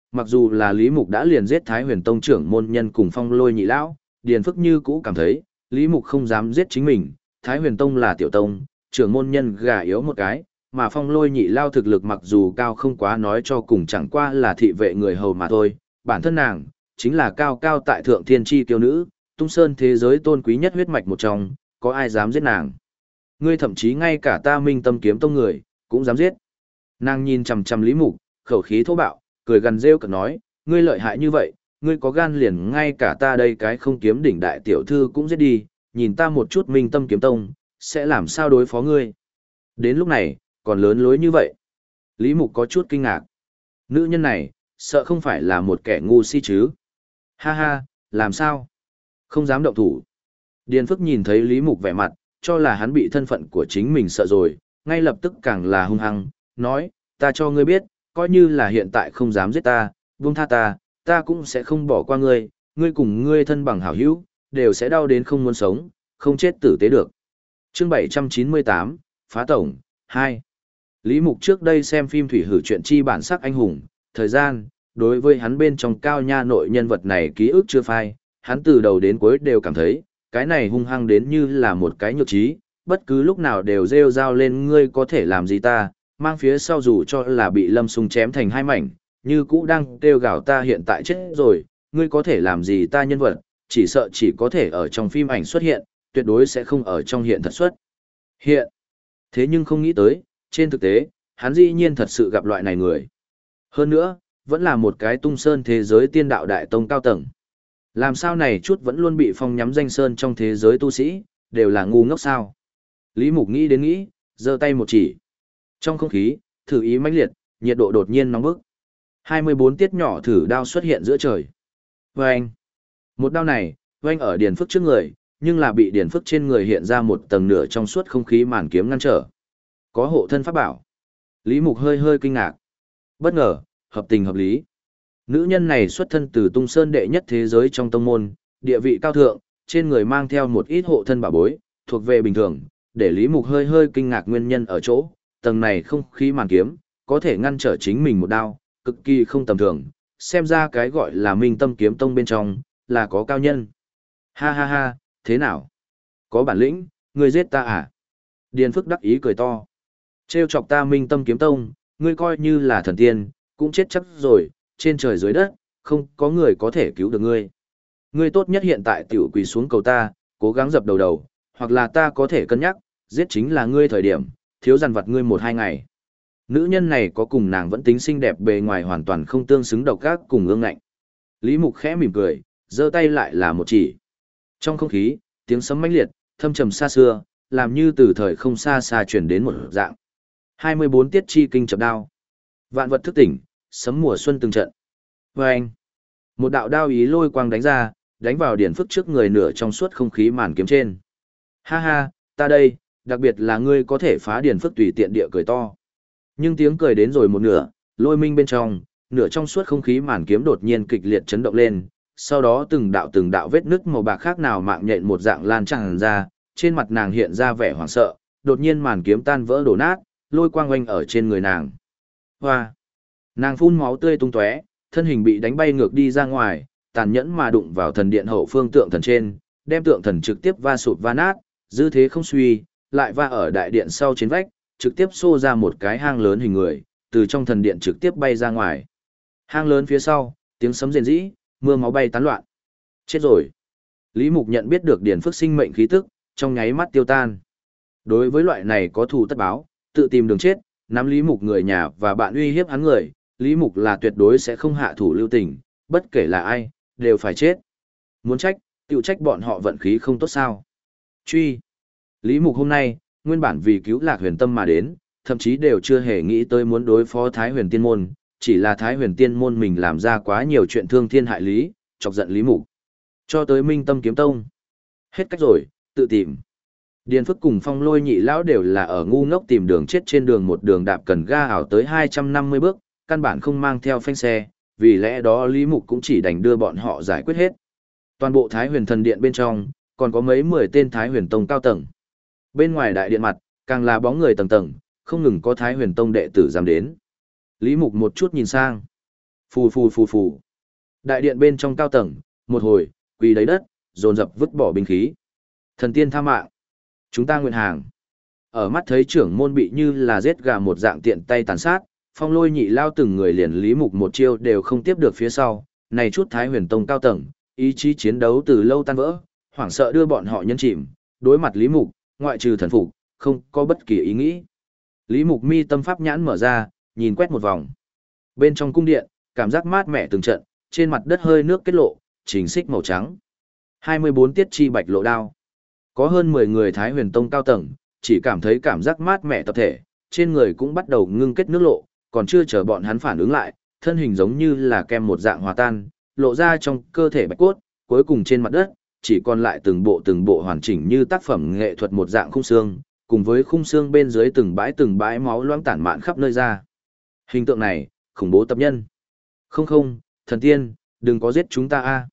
mặc dù là Lý Mục đã liền giết Thái Huyền Tông trưởng môn nhân cùng Phong Lôi nhị lão, Điền Phức như cũ cảm thấy, Lý Mục không dám giết chính mình, Thái Huyền Tông là tiểu tông, trưởng môn nhân gà yếu một cái, mà Phong Lôi nhị lao thực lực mặc dù cao không quá nói cho cùng chẳng qua là thị vệ người hầu mà thôi, bản thân nàng chính là cao cao tại thượng thiên chi kiêu nữ, Tung Sơn thế giới tôn quý nhất huyết mạch một trong, có ai dám giết nàng? Ngươi thậm chí ngay cả ta Minh Tâm Kiếm Tông người cũng dám giết. Nàng nhìn chằm chằm Lý Mục, khẩu khí thô bạo, cười gần rêu cợt nói, ngươi lợi hại như vậy, ngươi có gan liền ngay cả ta đây cái không kiếm đỉnh đại tiểu thư cũng giết đi, nhìn ta một chút Minh Tâm Kiếm Tông, sẽ làm sao đối phó ngươi. Đến lúc này, còn lớn lối như vậy. Lý Mục có chút kinh ngạc. Nữ nhân này, sợ không phải là một kẻ ngu si chứ. Ha ha, làm sao? Không dám động thủ. Điền Phức nhìn thấy Lý Mục vẻ mặt, cho là hắn bị thân phận của chính mình sợ rồi, ngay lập tức càng là hung hăng, nói, ta cho ngươi biết, coi như là hiện tại không dám giết ta, buông tha ta cũng sẽ không bỏ qua ngươi, ngươi cùng ngươi thân bằng hảo hữu, đều sẽ đau đến không muốn sống, không chết tử tế được. Chương 798, Phá Tổng, 2. Lý Mục trước đây xem phim Thủy Hử truyện chi bản sắc anh hùng, thời gian, đối với hắn bên trong cao nha nội nhân vật này ký ức chưa phai, hắn từ đầu đến cuối đều cảm thấy, cái này hung hăng đến như là một cái nhược trí, bất cứ lúc nào đều rêu rao lên ngươi có thể làm gì ta, mang phía sau dù cho là bị Lâm Sung chém thành hai mảnh, như cũ đang kêu gào ta hiện tại chết rồi, ngươi có thể làm gì ta nhân vật, chỉ sợ chỉ có thể ở trong phim ảnh xuất hiện, tuyệt đối sẽ không ở trong hiện thật xuất hiện. Thế nhưng không nghĩ tới, trên thực tế, hắn dĩ nhiên thật sự gặp loại này người. Hơn nữa, vẫn là một cái Tung Sơn thế giới tiên đạo đại tông cao tầng. Làm sao này chút vẫn luôn bị phong nhắm danh sơn trong thế giới tu sĩ, đều là ngu ngốc sao. Lý Mục nghĩ đến nghĩ, giơ tay một chỉ. Trong không khí, thử ý mãnh liệt, nhiệt độ đột nhiên nóng bức. 24 tiết nhỏ thử đao xuất hiện giữa trời. Vâng! Một đao này, vâng ở Điền Phức trước người, nhưng là bị Điền Phức trên người hiện ra một tầng nửa trong suốt không khí màn kiếm ngăn trở. Có hộ thân pháp bảo. Lý Mục hơi hơi kinh ngạc. Bất ngờ, hợp tình hợp lý. Nữ nhân này xuất thân từ Tung Sơn đệ nhất thế giới trong tông môn, địa vị cao thượng, trên người mang theo một ít hộ thân bảo bối, thuộc về bình thường, để Lý Mục hơi hơi kinh ngạc nguyên nhân ở chỗ, tầng này không khí màn kiếm, có thể ngăn trở chính mình một đao, cực kỳ không tầm thường, xem ra cái gọi là Minh Tâm Kiếm Tông bên trong, là có cao nhân. Ha ha ha, thế nào? Có bản lĩnh, ngươi giết ta à? Điền Phức đắc ý cười to. Trêu chọc ta Minh Tâm Kiếm Tông, ngươi coi như là thần tiên, cũng chết chắc rồi, trên trời dưới đất, không có người có thể cứu được ngươi. Ngươi tốt nhất hiện tại tiểu quỳ xuống cầu ta, cố gắng dập đầu đầu, hoặc là ta có thể cân nhắc, giết chính là ngươi thời điểm, thiếu dằn vặt ngươi 1-2 ngày. Nữ nhân này có cùng nàng vẫn tính xinh đẹp bề ngoài hoàn toàn không tương xứng độc ác cùng ương ngạnh. Lý Mục khẽ mỉm cười, giơ tay lại là một chỉ. Trong không khí, tiếng sấm mãnh liệt, thâm trầm xa xưa, làm như từ thời không xa xa chuyển đến một dạng. 24 tiết chi kinh chập đao. Vạn vật thức tỉnh, sấm mùa xuân từng trận. Vâng! Một đạo đao ý lôi quang đánh ra, đánh vào Điền Phức trước người nửa trong suốt không khí màn kiếm trên. Ha ha, ta đây, đặc biệt là ngươi có thể phá Điền Phức tùy tiện địa cười to. Nhưng tiếng cười đến rồi một nửa, lôi minh bên trong, nửa trong suốt không khí màn kiếm đột nhiên kịch liệt chấn động lên, sau đó từng đạo vết nứt màu bạc khác nào mạng nhện một dạng lan tràn ra, trên mặt nàng hiện ra vẻ hoảng sợ, đột nhiên màn kiếm tan vỡ đổ nát, lôi quang oanh ở trên người nàng. Hoa! Nàng phun máu tươi tung tóe, thân hình bị đánh bay ngược đi ra ngoài, tàn nhẫn mà đụng vào thần điện hậu phương tượng thần trên, đem tượng thần trực tiếp va sụp va nát, dư thế không suy, lại va ở đại điện sau trên vách, trực tiếp xô ra một cái hang lớn hình người, từ trong thần điện trực tiếp bay ra ngoài. Hang lớn phía sau, tiếng sấm rền rĩ, mưa máu bay tán loạn. Chết rồi. Lý Mục nhận biết được Điền Phức sinh mệnh khí tức, trong nháy mắt tiêu tan. Đối với loại này có thù tất báo, tự tìm đường chết, nắm Lý Mục người nhà và bạn uy hiếp hắn người, Lý Mục là tuyệt đối sẽ không hạ thủ lưu tình, bất kể là ai, đều phải chết. Muốn trách, tự trách bọn họ vận khí không tốt sao. Truy. Lý Mục hôm nay, nguyên bản vì cứu Lạc Huyền Tâm mà đến, thậm chí đều chưa hề nghĩ tới muốn đối phó Thái Huyền Tiên Môn, chỉ là Thái Huyền Tiên Môn mình làm ra quá nhiều chuyện thương thiên hại lý, chọc giận Lý Mục. Cho tới Minh Tâm Kiếm Tông. Hết cách rồi, tự tìm. Điền Phức cùng Phong Lôi nhị lão đều là ở ngu ngốc tìm đường chết trên đường một đường đạp cần ga ảo tới 250 bước, căn bản không mang theo phanh xe, vì lẽ đó Lý Mục cũng chỉ đành đưa bọn họ giải quyết hết. Toàn bộ Thái Huyền Thần Điện bên trong, còn có mấy 10 tên Thái Huyền Tông cao tầng. Bên ngoài đại điện mặt, càng là bóng người tầng tầng, không ngừng có Thái Huyền Tông đệ tử dám đến. Lý Mục một chút nhìn sang. Phù phù phù phù. Đại điện bên trong cao tầng, một hồi, quỳ lấy đất, dồn dập vứt bỏ binh khí. Thần tiên tha mạng. Chúng ta nguyện hàng. Ở mắt thấy trưởng môn bị như là giết gà một dạng tiện tay tàn sát, Phong Lôi nhị lao từng người liền Lý Mục một chiêu đều không tiếp được phía sau, này chút Thái Huyền Tông cao tầng, ý chí chiến đấu từ lâu tan vỡ, hoảng sợ đưa bọn họ nhân chìm, đối mặt Lý Mục, ngoại trừ thần phục, không có bất kỳ ý nghĩ. Lý Mục mi tâm pháp nhãn mở ra, nhìn quét một vòng. Bên trong cung điện, cảm giác mát mẻ từng trận, trên mặt đất hơi nước kết lộ, trình xích màu trắng. 24 tiết chi bạch lộ đao. Có hơn 10 người Thái Huyền Tông cao tầng, chỉ cảm thấy cảm giác mát mẻ tập thể, trên người cũng bắt đầu ngưng kết nước lộ, còn chưa chờ bọn hắn phản ứng lại, thân hình giống như là kem một dạng hòa tan, lộ ra trong cơ thể bạch cốt, cuối cùng trên mặt đất, chỉ còn lại từng bộ hoàn chỉnh như tác phẩm nghệ thuật một dạng khung xương, cùng với khung xương bên dưới từng bãi máu loãng tản mạn khắp nơi ra. Hình tượng này, khủng bố tập nhân. Không không, thần tiên, đừng có giết chúng ta a.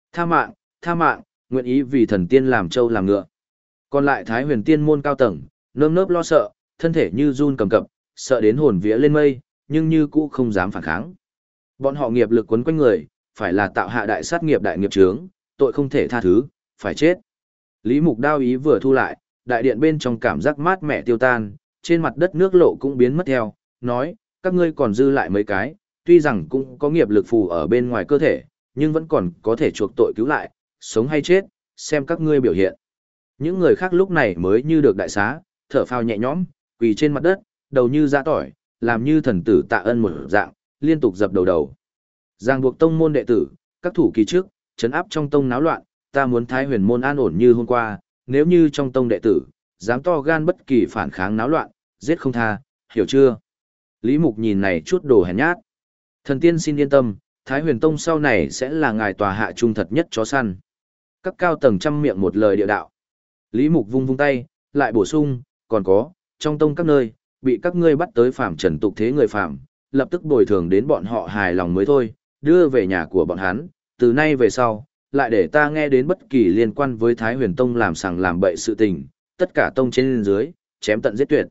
Tha mạng, nguyện ý vì thần tiên làm trâu làm ngựa. Còn lại Thái Huyền Tiên môn cao tầng, nơm nớp lo sợ, thân thể như run cầm cập, sợ đến hồn vía lên mây, nhưng như cũ không dám phản kháng. Bọn họ nghiệp lực quấn quanh người, phải là tạo hạ đại sát nghiệp đại nghiệp chướng, tội không thể tha thứ, phải chết. Lý Mục đao ý vừa thu lại, đại điện bên trong cảm giác mát mẻ tiêu tan, trên mặt đất nước lộ cũng biến mất theo, nói, các ngươi còn dư lại mấy cái, tuy rằng cũng có nghiệp lực phù ở bên ngoài cơ thể, nhưng vẫn còn có thể chuộc tội cứu lại, sống hay chết, xem các ngươi biểu hiện. Những người khác lúc này mới như được đại xá, thở phào nhẹ nhõm, quỳ trên mặt đất, đầu như giã tỏi, làm như thần tử tạ ân một dạng, liên tục dập đầu. Giang buộc tông môn đệ tử, các thủ kỳ trước, trấn áp trong tông náo loạn, ta muốn Thái Huyền môn an ổn như hôm qua, nếu như trong tông đệ tử, dám to gan bất kỳ phản kháng náo loạn, giết không tha, hiểu chưa? Lý Mục nhìn này chút đồ hèn nhát. Thần tiên xin yên tâm, Thái Huyền tông sau này sẽ là ngài tòa hạ trung thật nhất chó săn. Các cao tầng trăm miệng một lời địa đạo. Lý Mục vung tay, lại bổ sung, còn có, trong tông các nơi, bị các ngươi bắt tới phàm trần tục thế người phàm, lập tức bồi thường đến bọn họ hài lòng mới thôi, đưa về nhà của bọn hắn, từ nay về sau, lại để ta nghe đến bất kỳ liên quan với Thái Huyền Tông làm sằng làm bậy sự tình, tất cả tông trên dưới, chém tận giết tuyệt.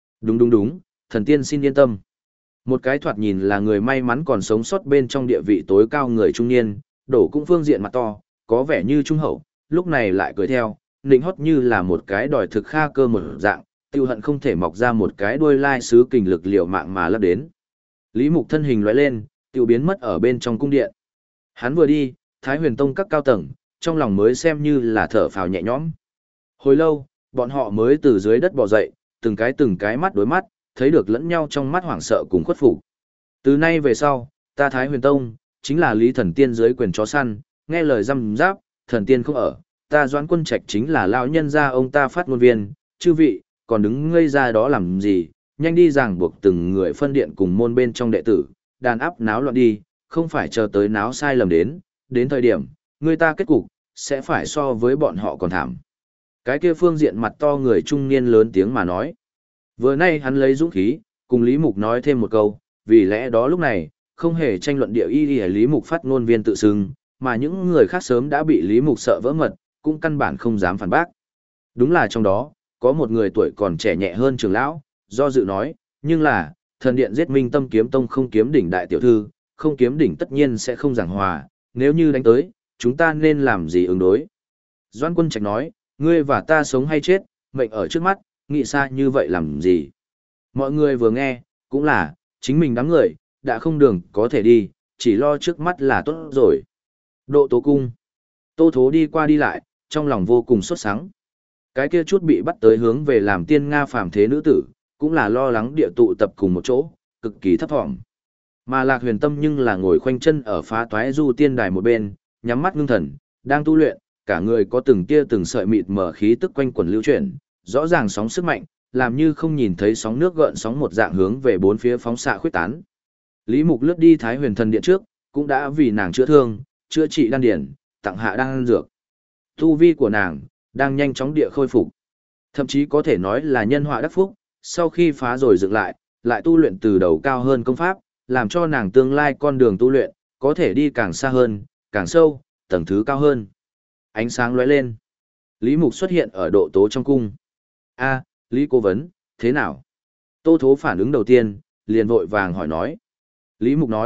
Đúng, thần tiên xin yên tâm. Một cái thoạt nhìn là người may mắn còn sống sót bên trong địa vị tối cao người trung niên, đổ cũng phương diện mặt to, có vẻ như trung hậu, lúc này lại cười theo, nịnh hót như là một cái đòi thực kha cơ một dạng, tiêu hận không thể mọc ra một cái đuôi lai sứ kình lực liều mạng mà lấp đến. Lý Mục thân hình lóe lên, tiêu biến mất ở bên trong cung điện. Hắn vừa đi, Thái Huyền Tông các cao tầng, trong lòng mới xem như là thở phào nhẹ nhõm. Hồi lâu, bọn họ mới từ dưới đất bò dậy, từng cái mắt đối mắt, thấy được lẫn nhau trong mắt hoảng sợ cùng khuất phục. Từ nay về sau, ta Thái Huyền Tông, chính là Lý Thần Tiên dưới quyền chó săn, nghe lời răm giáp, thần tiên không ở, ta Doãn Quân Trạch chính là lão nhân gia ông ta phát ngôn viên, chư vị, còn đứng ngây ra đó làm gì, nhanh đi ràng buộc từng người phân điện cùng môn bên trong đệ tử, đàn áp náo loạn đi, không phải chờ tới náo sai lầm đến thời điểm, người ta kết cục, sẽ phải so với bọn họ còn thảm. Cái kia phương diện mặt to người trung niên lớn tiếng mà nói. Vừa nay hắn lấy dũng khí, cùng Lý Mục nói thêm một câu, vì lẽ đó lúc này, không hề tranh luận địa y Lý Mục phát ngôn viên tự xưng, mà những người khác sớm đã bị Lý Mục sợ vỡ mật, cũng căn bản không dám phản bác. Đúng là trong đó, có một người tuổi còn trẻ nhẹ hơn trưởng lão, do dự nói, nhưng là, thần điện giết Minh Tâm Kiếm Tông không kiếm đỉnh đại tiểu thư, không kiếm đỉnh tất nhiên sẽ không giảng hòa, nếu như đánh tới, chúng ta nên làm gì ứng đối? Doãn Quân Trạch nói, ngươi và ta sống hay chết, mệnh ở trước mắt, nghĩ xa như vậy làm gì? Mọi người vừa nghe, cũng là, chính mình đám người, đã không đường có thể đi, chỉ lo trước mắt là tốt rồi. Độ Tố Cung. Tô Thố đi qua đi lại, trong lòng vô cùng sốt sắng. Cái kia chút bị bắt tới hướng về làm tiên Nga phàm thế nữ tử, cũng là lo lắng địa tụ tập cùng một chỗ, cực kỳ thấp thỏm. Mà Lạc Huyền Tâm nhưng là ngồi khoanh chân ở phá toái du tiên đài một bên, nhắm mắt ngưng thần, đang tu luyện, cả người có từng tia từng sợi mịt mờ khí tức quanh quẩn lưu chuyển, rõ ràng sóng sức mạnh, làm như không nhìn thấy sóng nước gợn sóng một dạng hướng về bốn phía phóng xạ khuyết tán. Lý Mục lướt đi Thái Huyền Thần điện trước, cũng đã vì nàng chữa thương, chữa trị đan điển, tặng hạ đan dược. Tu vi của nàng đang nhanh chóng địa khôi phục, thậm chí có thể nói là nhân họa đắc phúc, sau khi phá rồi dựng lại tu luyện từ đầu cao hơn công pháp, làm cho nàng tương lai con đường tu luyện có thể đi càng xa hơn, càng sâu, tầng thứ cao hơn. Ánh sáng lóe lên. Lý Mục xuất hiện ở Độ Tố trong cung. A, Lý cố vấn, thế nào? Tô Thố phản ứng đầu tiên, liền vội vàng hỏi nói. Lý Mục nói,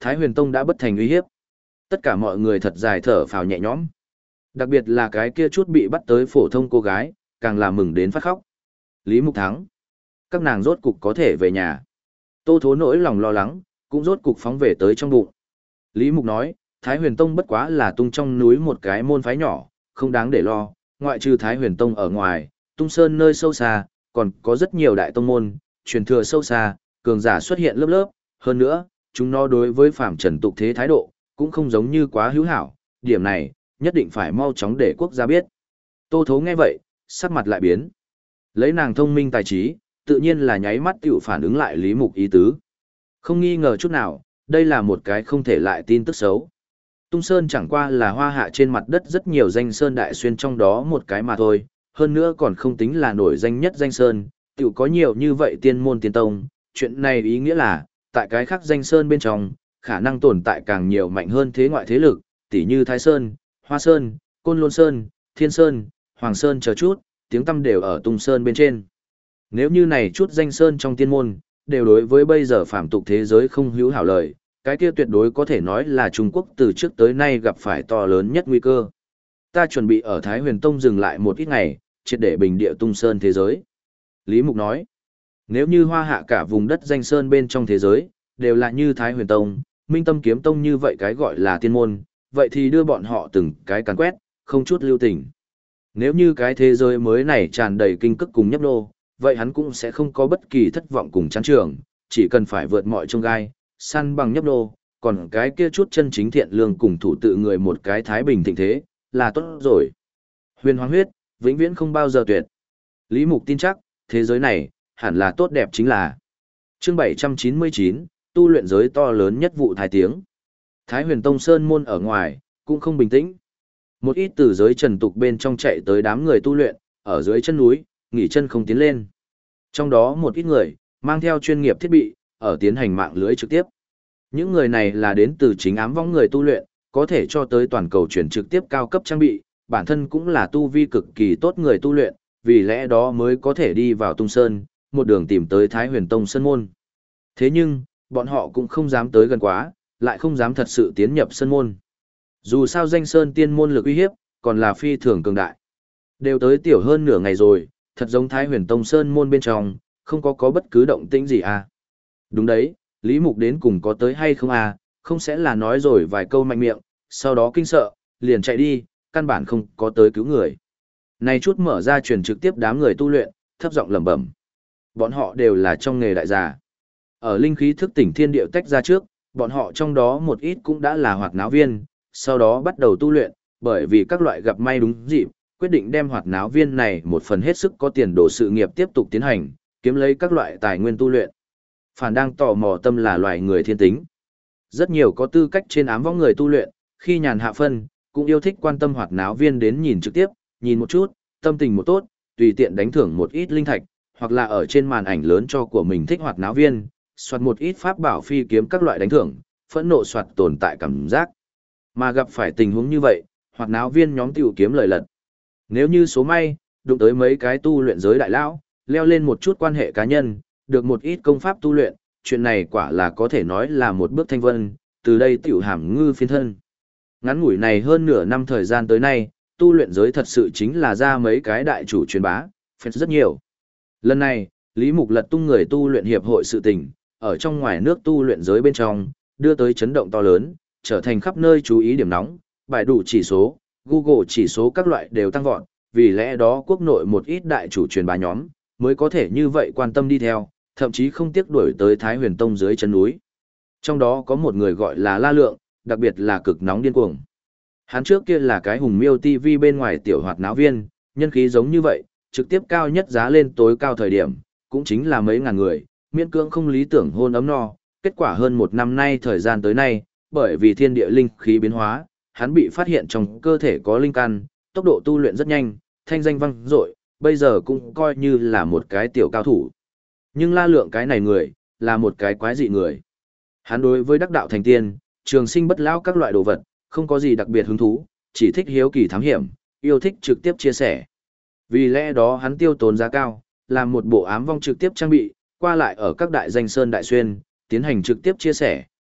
Thái Huyền Tông đã bất thành uy hiếp. Tất cả mọi người thật dài thở phào nhẹ nhõm. Đặc biệt là cái kia chút bị bắt tới phổ thông cô gái, càng là mừng đến phát khóc. Lý Mục thắng. Các nàng rốt cục có thể về nhà. Tô Thố nỗi lòng lo lắng, cũng rốt cục phóng về tới trong bụng. Lý Mục nói, Thái Huyền Tông bất quá là tung trong núi một cái môn phái nhỏ, không đáng để lo, ngoại trừ Thái Huyền Tông ở ngoài, tung sơn nơi sâu xa, còn có rất nhiều đại tông môn, truyền thừa sâu xa, cường giả xuất hiện lớp lớp, hơn nữa, chúng nó đối với phạm trần tục thế thái độ, cũng không giống như quá hữu hảo, điểm này, nhất định phải mau chóng để quốc gia biết. Tô Thố nghe vậy, sắc mặt lại biến. Lấy nàng thông minh tài trí, tự nhiên là nháy mắt tiểu phản ứng lại Lý Mục ý tứ. Không nghi ngờ chút nào, đây là một cái không thể lại tin tức xấu. Tung Sơn chẳng qua là hoa hạ trên mặt đất rất nhiều danh sơn đại xuyên trong đó một cái mà thôi, hơn nữa còn không tính là nổi danh nhất danh sơn, tiểu có nhiều như vậy tiên môn tiên tông, chuyện này ý nghĩa là, tại cái khác danh sơn bên trong, khả năng tồn tại càng nhiều mạnh hơn thế ngoại thế lực, tỉ như Thái Sơn, Hoa Sơn, Côn Lôn Sơn, Thiên Sơn, Hoàng Sơn chờ chút, tiếng tăm đều ở Tung Sơn bên trên. Nếu như này chút danh sơn trong tiên môn, đều đối với bây giờ phàm tục thế giới không hữu hảo lời, cái kia tuyệt đối có thể nói là Trung Quốc từ trước tới nay gặp phải to lớn nhất nguy cơ. Ta chuẩn bị ở Thái Huyền Tông dừng lại một ít ngày, triệt để bình địa Tung Sơn thế giới. Lý Mục nói, nếu như hoa hạ cả vùng đất danh sơn bên trong thế giới, đều là như Thái Huyền Tông, Minh Tâm Kiếm Tông như vậy cái gọi là tiên môn, vậy thì đưa bọn họ từng cái càn quét, không chút lưu tình. Nếu như cái thế giới mới này tràn đầy kinh cức cùng nhấp nô, vậy hắn cũng sẽ không có bất kỳ thất vọng cùng chán trường, chỉ cần phải vượt mọi chông gai, săn bằng nhấp nô, còn cái kia chút chân chính thiện lương cùng thủ tự người một cái thái bình thịnh thế, là tốt rồi. Huyền hoàng huyết, vĩnh viễn không bao giờ tuyệt. Lý Mục tin chắc, thế giới này, hẳn là tốt đẹp chính là. Chương 799, tu luyện giới to lớn nhất vụ thái tiếng. Thái Huyền Tông Sơn môn ở ngoài, cũng không bình tĩnh. Một ít từ giới trần tục bên trong chạy tới đám người tu luyện, ở dưới chân núi, nghỉ chân không tiến lên. Trong đó một ít người, mang theo chuyên nghiệp thiết bị, ở tiến hành mạng lưới trực tiếp. Những người này là đến từ chính ám võng người tu luyện, có thể cho tới toàn cầu chuyển trực tiếp cao cấp trang bị, bản thân cũng là tu vi cực kỳ tốt người tu luyện, vì lẽ đó mới có thể đi vào Tung Sơn, một đường tìm tới Thái Huyền Tông Sơn môn. Thế nhưng, bọn họ cũng không dám tới gần quá, lại không dám thật sự tiến nhập Sơn môn. Dù sao danh Sơn tiên môn lực uy hiếp, còn là phi thường cường đại. Đều tới tiểu hơn nửa ngày rồi, thật giống Thái Huyền Tông Sơn môn bên trong, không có bất cứ động tĩnh gì à. Đúng đấy, Lý Mục đến cùng có tới hay không à, không sẽ là nói rồi vài câu mạnh miệng, sau đó kinh sợ, liền chạy đi, căn bản không có tới cứu người. Này chút mở ra truyền trực tiếp đám người tu luyện, thấp giọng lẩm bẩm. Bọn họ đều là trong nghề đại gia. Ở linh khí thức tỉnh thiên điệu tách ra trước, bọn họ trong đó một ít cũng đã là hoạt náo viên, sau đó bắt đầu tu luyện, bởi vì các loại gặp may đúng dịp, quyết định đem hoạt náo viên này một phần hết sức có tiền đồ sự nghiệp tiếp tục tiến hành, kiếm lấy các loại tài nguyên tu luyện. Phản đang tò mò tâm là loài người thiên tính. Rất nhiều có tư cách trên ám võng người tu luyện, khi nhàn hạ phân, cũng yêu thích quan tâm hoạt náo viên đến nhìn trực tiếp, nhìn một chút, tâm tình một tốt, tùy tiện đánh thưởng một ít linh thạch, hoặc là ở trên màn ảnh lớn cho của mình thích hoạt náo viên, soạt một ít pháp bảo phi kiếm các loại đánh thưởng, phẫn nộ soạt tồn tại cảm giác. Mà gặp phải tình huống như vậy, hoạt náo viên nhóm tiểu kiếm lời lật. Nếu như số may, đụng tới mấy cái tu luyện giới đại lão, leo lên một chút quan hệ cá nhân, được một ít công pháp tu luyện, chuyện này quả là có thể nói là một bước thanh vân, từ đây tiểu hàm ngư phiên thân. Ngắn ngủi này hơn nửa năm thời gian tới nay, tu luyện giới thật sự chính là ra mấy cái đại chủ truyền bá, phết rất nhiều. Lần này, Lý Mục lật tung người tu luyện hiệp hội sự tình, ở trong ngoài nước tu luyện giới bên trong, đưa tới chấn động to lớn, trở thành khắp nơi chú ý điểm nóng, bài đủ chỉ số, Google chỉ số các loại đều tăng vọt, vì lẽ đó quốc nội một ít đại chủ truyền bá nhóm, mới có thể như vậy quan tâm đi theo, thậm chí không tiếc đuổi tới Thái Huyền Tông dưới chân núi. Trong đó có một người gọi là La Lượng, đặc biệt là cực nóng điên cuồng. Hắn trước kia là cái hùng miêu TV bên ngoài tiểu hoạt náo viên, nhân khí giống như vậy, trực tiếp cao nhất giá lên tối cao thời điểm, cũng chính là mấy ngàn người, miễn cưỡng không lý tưởng hôn ấm no. Kết quả hơn một năm nay thời gian tới nay, bởi vì thiên địa linh khí biến hóa, hắn bị phát hiện trong cơ thể có linh căn, tốc độ tu luyện rất nhanh, thanh danh vang dội, bây giờ cũng coi như là một cái tiểu cao thủ. Nhưng La Lượng cái này người, là một cái quái dị người. Hắn đối với đắc đạo thành tiên, trường sinh bất lão các loại đồ vật, không có gì đặc biệt hứng thú, chỉ thích hiếu kỳ thám hiểm, yêu thích trực tiếp chia sẻ. Vì lẽ đó hắn tiêu tốn giá cao, làm một bộ ám vong trực tiếp trang bị, qua lại ở các đại danh sơn đại xuyên, tiến hành trực tiếp chia sẻ,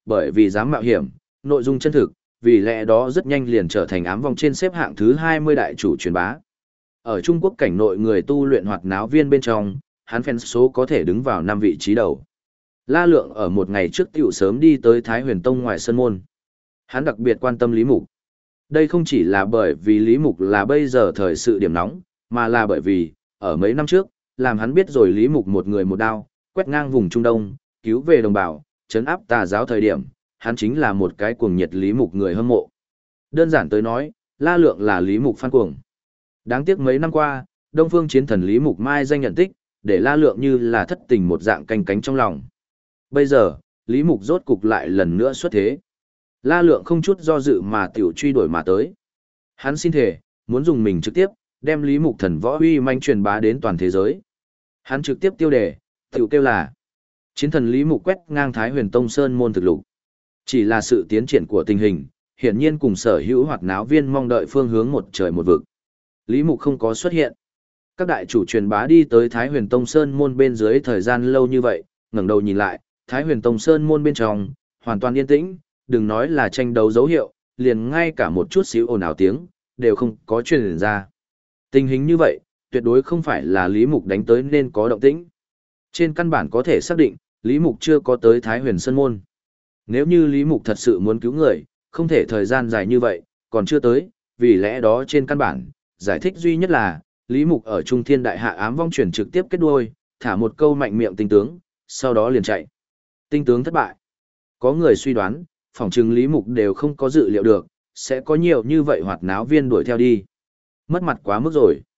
bởi vì dám mạo hiểm, nội dung chân thực, vì lẽ đó rất nhanh liền trở thành ám vong trên xếp hạng thứ 20 đại chủ truyền bá. Ở Trung Quốc cảnh nội người tu luyện hoạt náo viên bên trong, hắn fan số có thể đứng vào 5 vị trí đầu. La Lượng ở một ngày trước tiểu sớm đi tới Thái Huyền Tông ngoài sân môn. Hắn đặc biệt quan tâm Lý Mục. Đây không chỉ là bởi vì Lý Mục là bây giờ thời sự điểm nóng, mà là bởi vì, ở mấy năm trước, làm hắn biết rồi Lý Mục một người một đao, quét ngang vùng Trung Đông, cứu về đồng bào, trấn áp tà giáo thời điểm, hắn chính là một cái cuồng nhiệt Lý Mục người hâm mộ. Đơn giản tới nói, La Lượng là Lý Mục fan cuồng. Đáng tiếc mấy năm qua, Đông Phương chiến thần Lý Mục mai danh nhận tích, để La Lượng như là thất tình một dạng canh cánh trong lòng. Bây giờ, Lý Mục rốt cục lại lần nữa xuất thế. La Lượng không chút do dự mà tiểu truy đuổi mà tới. Hắn xin thề, muốn dùng mình trực tiếp, đem Lý Mục thần võ uy manh truyền bá đến toàn thế giới. Hắn trực tiếp tiêu đề, tiểu kêu là chiến thần Lý Mục quét ngang Thái Huyền Tông Sơn môn thực lục. Chỉ là sự tiến triển của tình hình, hiển nhiên cùng sở hữu hoạt náo viên mong đợi phương hướng một trời một vực. Lý Mục không có xuất hiện. Các đại chủ truyền bá đi tới Thái Huyền Tông Sơn môn bên dưới thời gian lâu như vậy, ngẩng đầu nhìn lại, Thái Huyền Tông Sơn môn bên trong, hoàn toàn yên tĩnh, đừng nói là tranh đấu dấu hiệu, liền ngay cả một chút xíu ồn ào tiếng, đều không có truyền ra. Tình hình như vậy, tuyệt đối không phải là Lý Mục đánh tới nên có động tĩnh. Trên căn bản có thể xác định, Lý Mục chưa có tới Thái Huyền Sơn môn. Nếu như Lý Mục thật sự muốn cứu người, không thể thời gian dài như vậy, còn chưa tới, vì lẽ đó trên căn bản, giải thích duy nhất là, Lý Mục ở Trung Thiên Đại Hạ ám vong chuyển trực tiếp kết đuôi, thả một câu mạnh miệng tinh tướng, sau đó liền chạy. Tinh tướng thất bại. Có người suy đoán, phỏng chừng Lý Mục đều không có dự liệu được, sẽ có nhiều như vậy hoạt náo viên đuổi theo đi. Mất mặt quá mức rồi.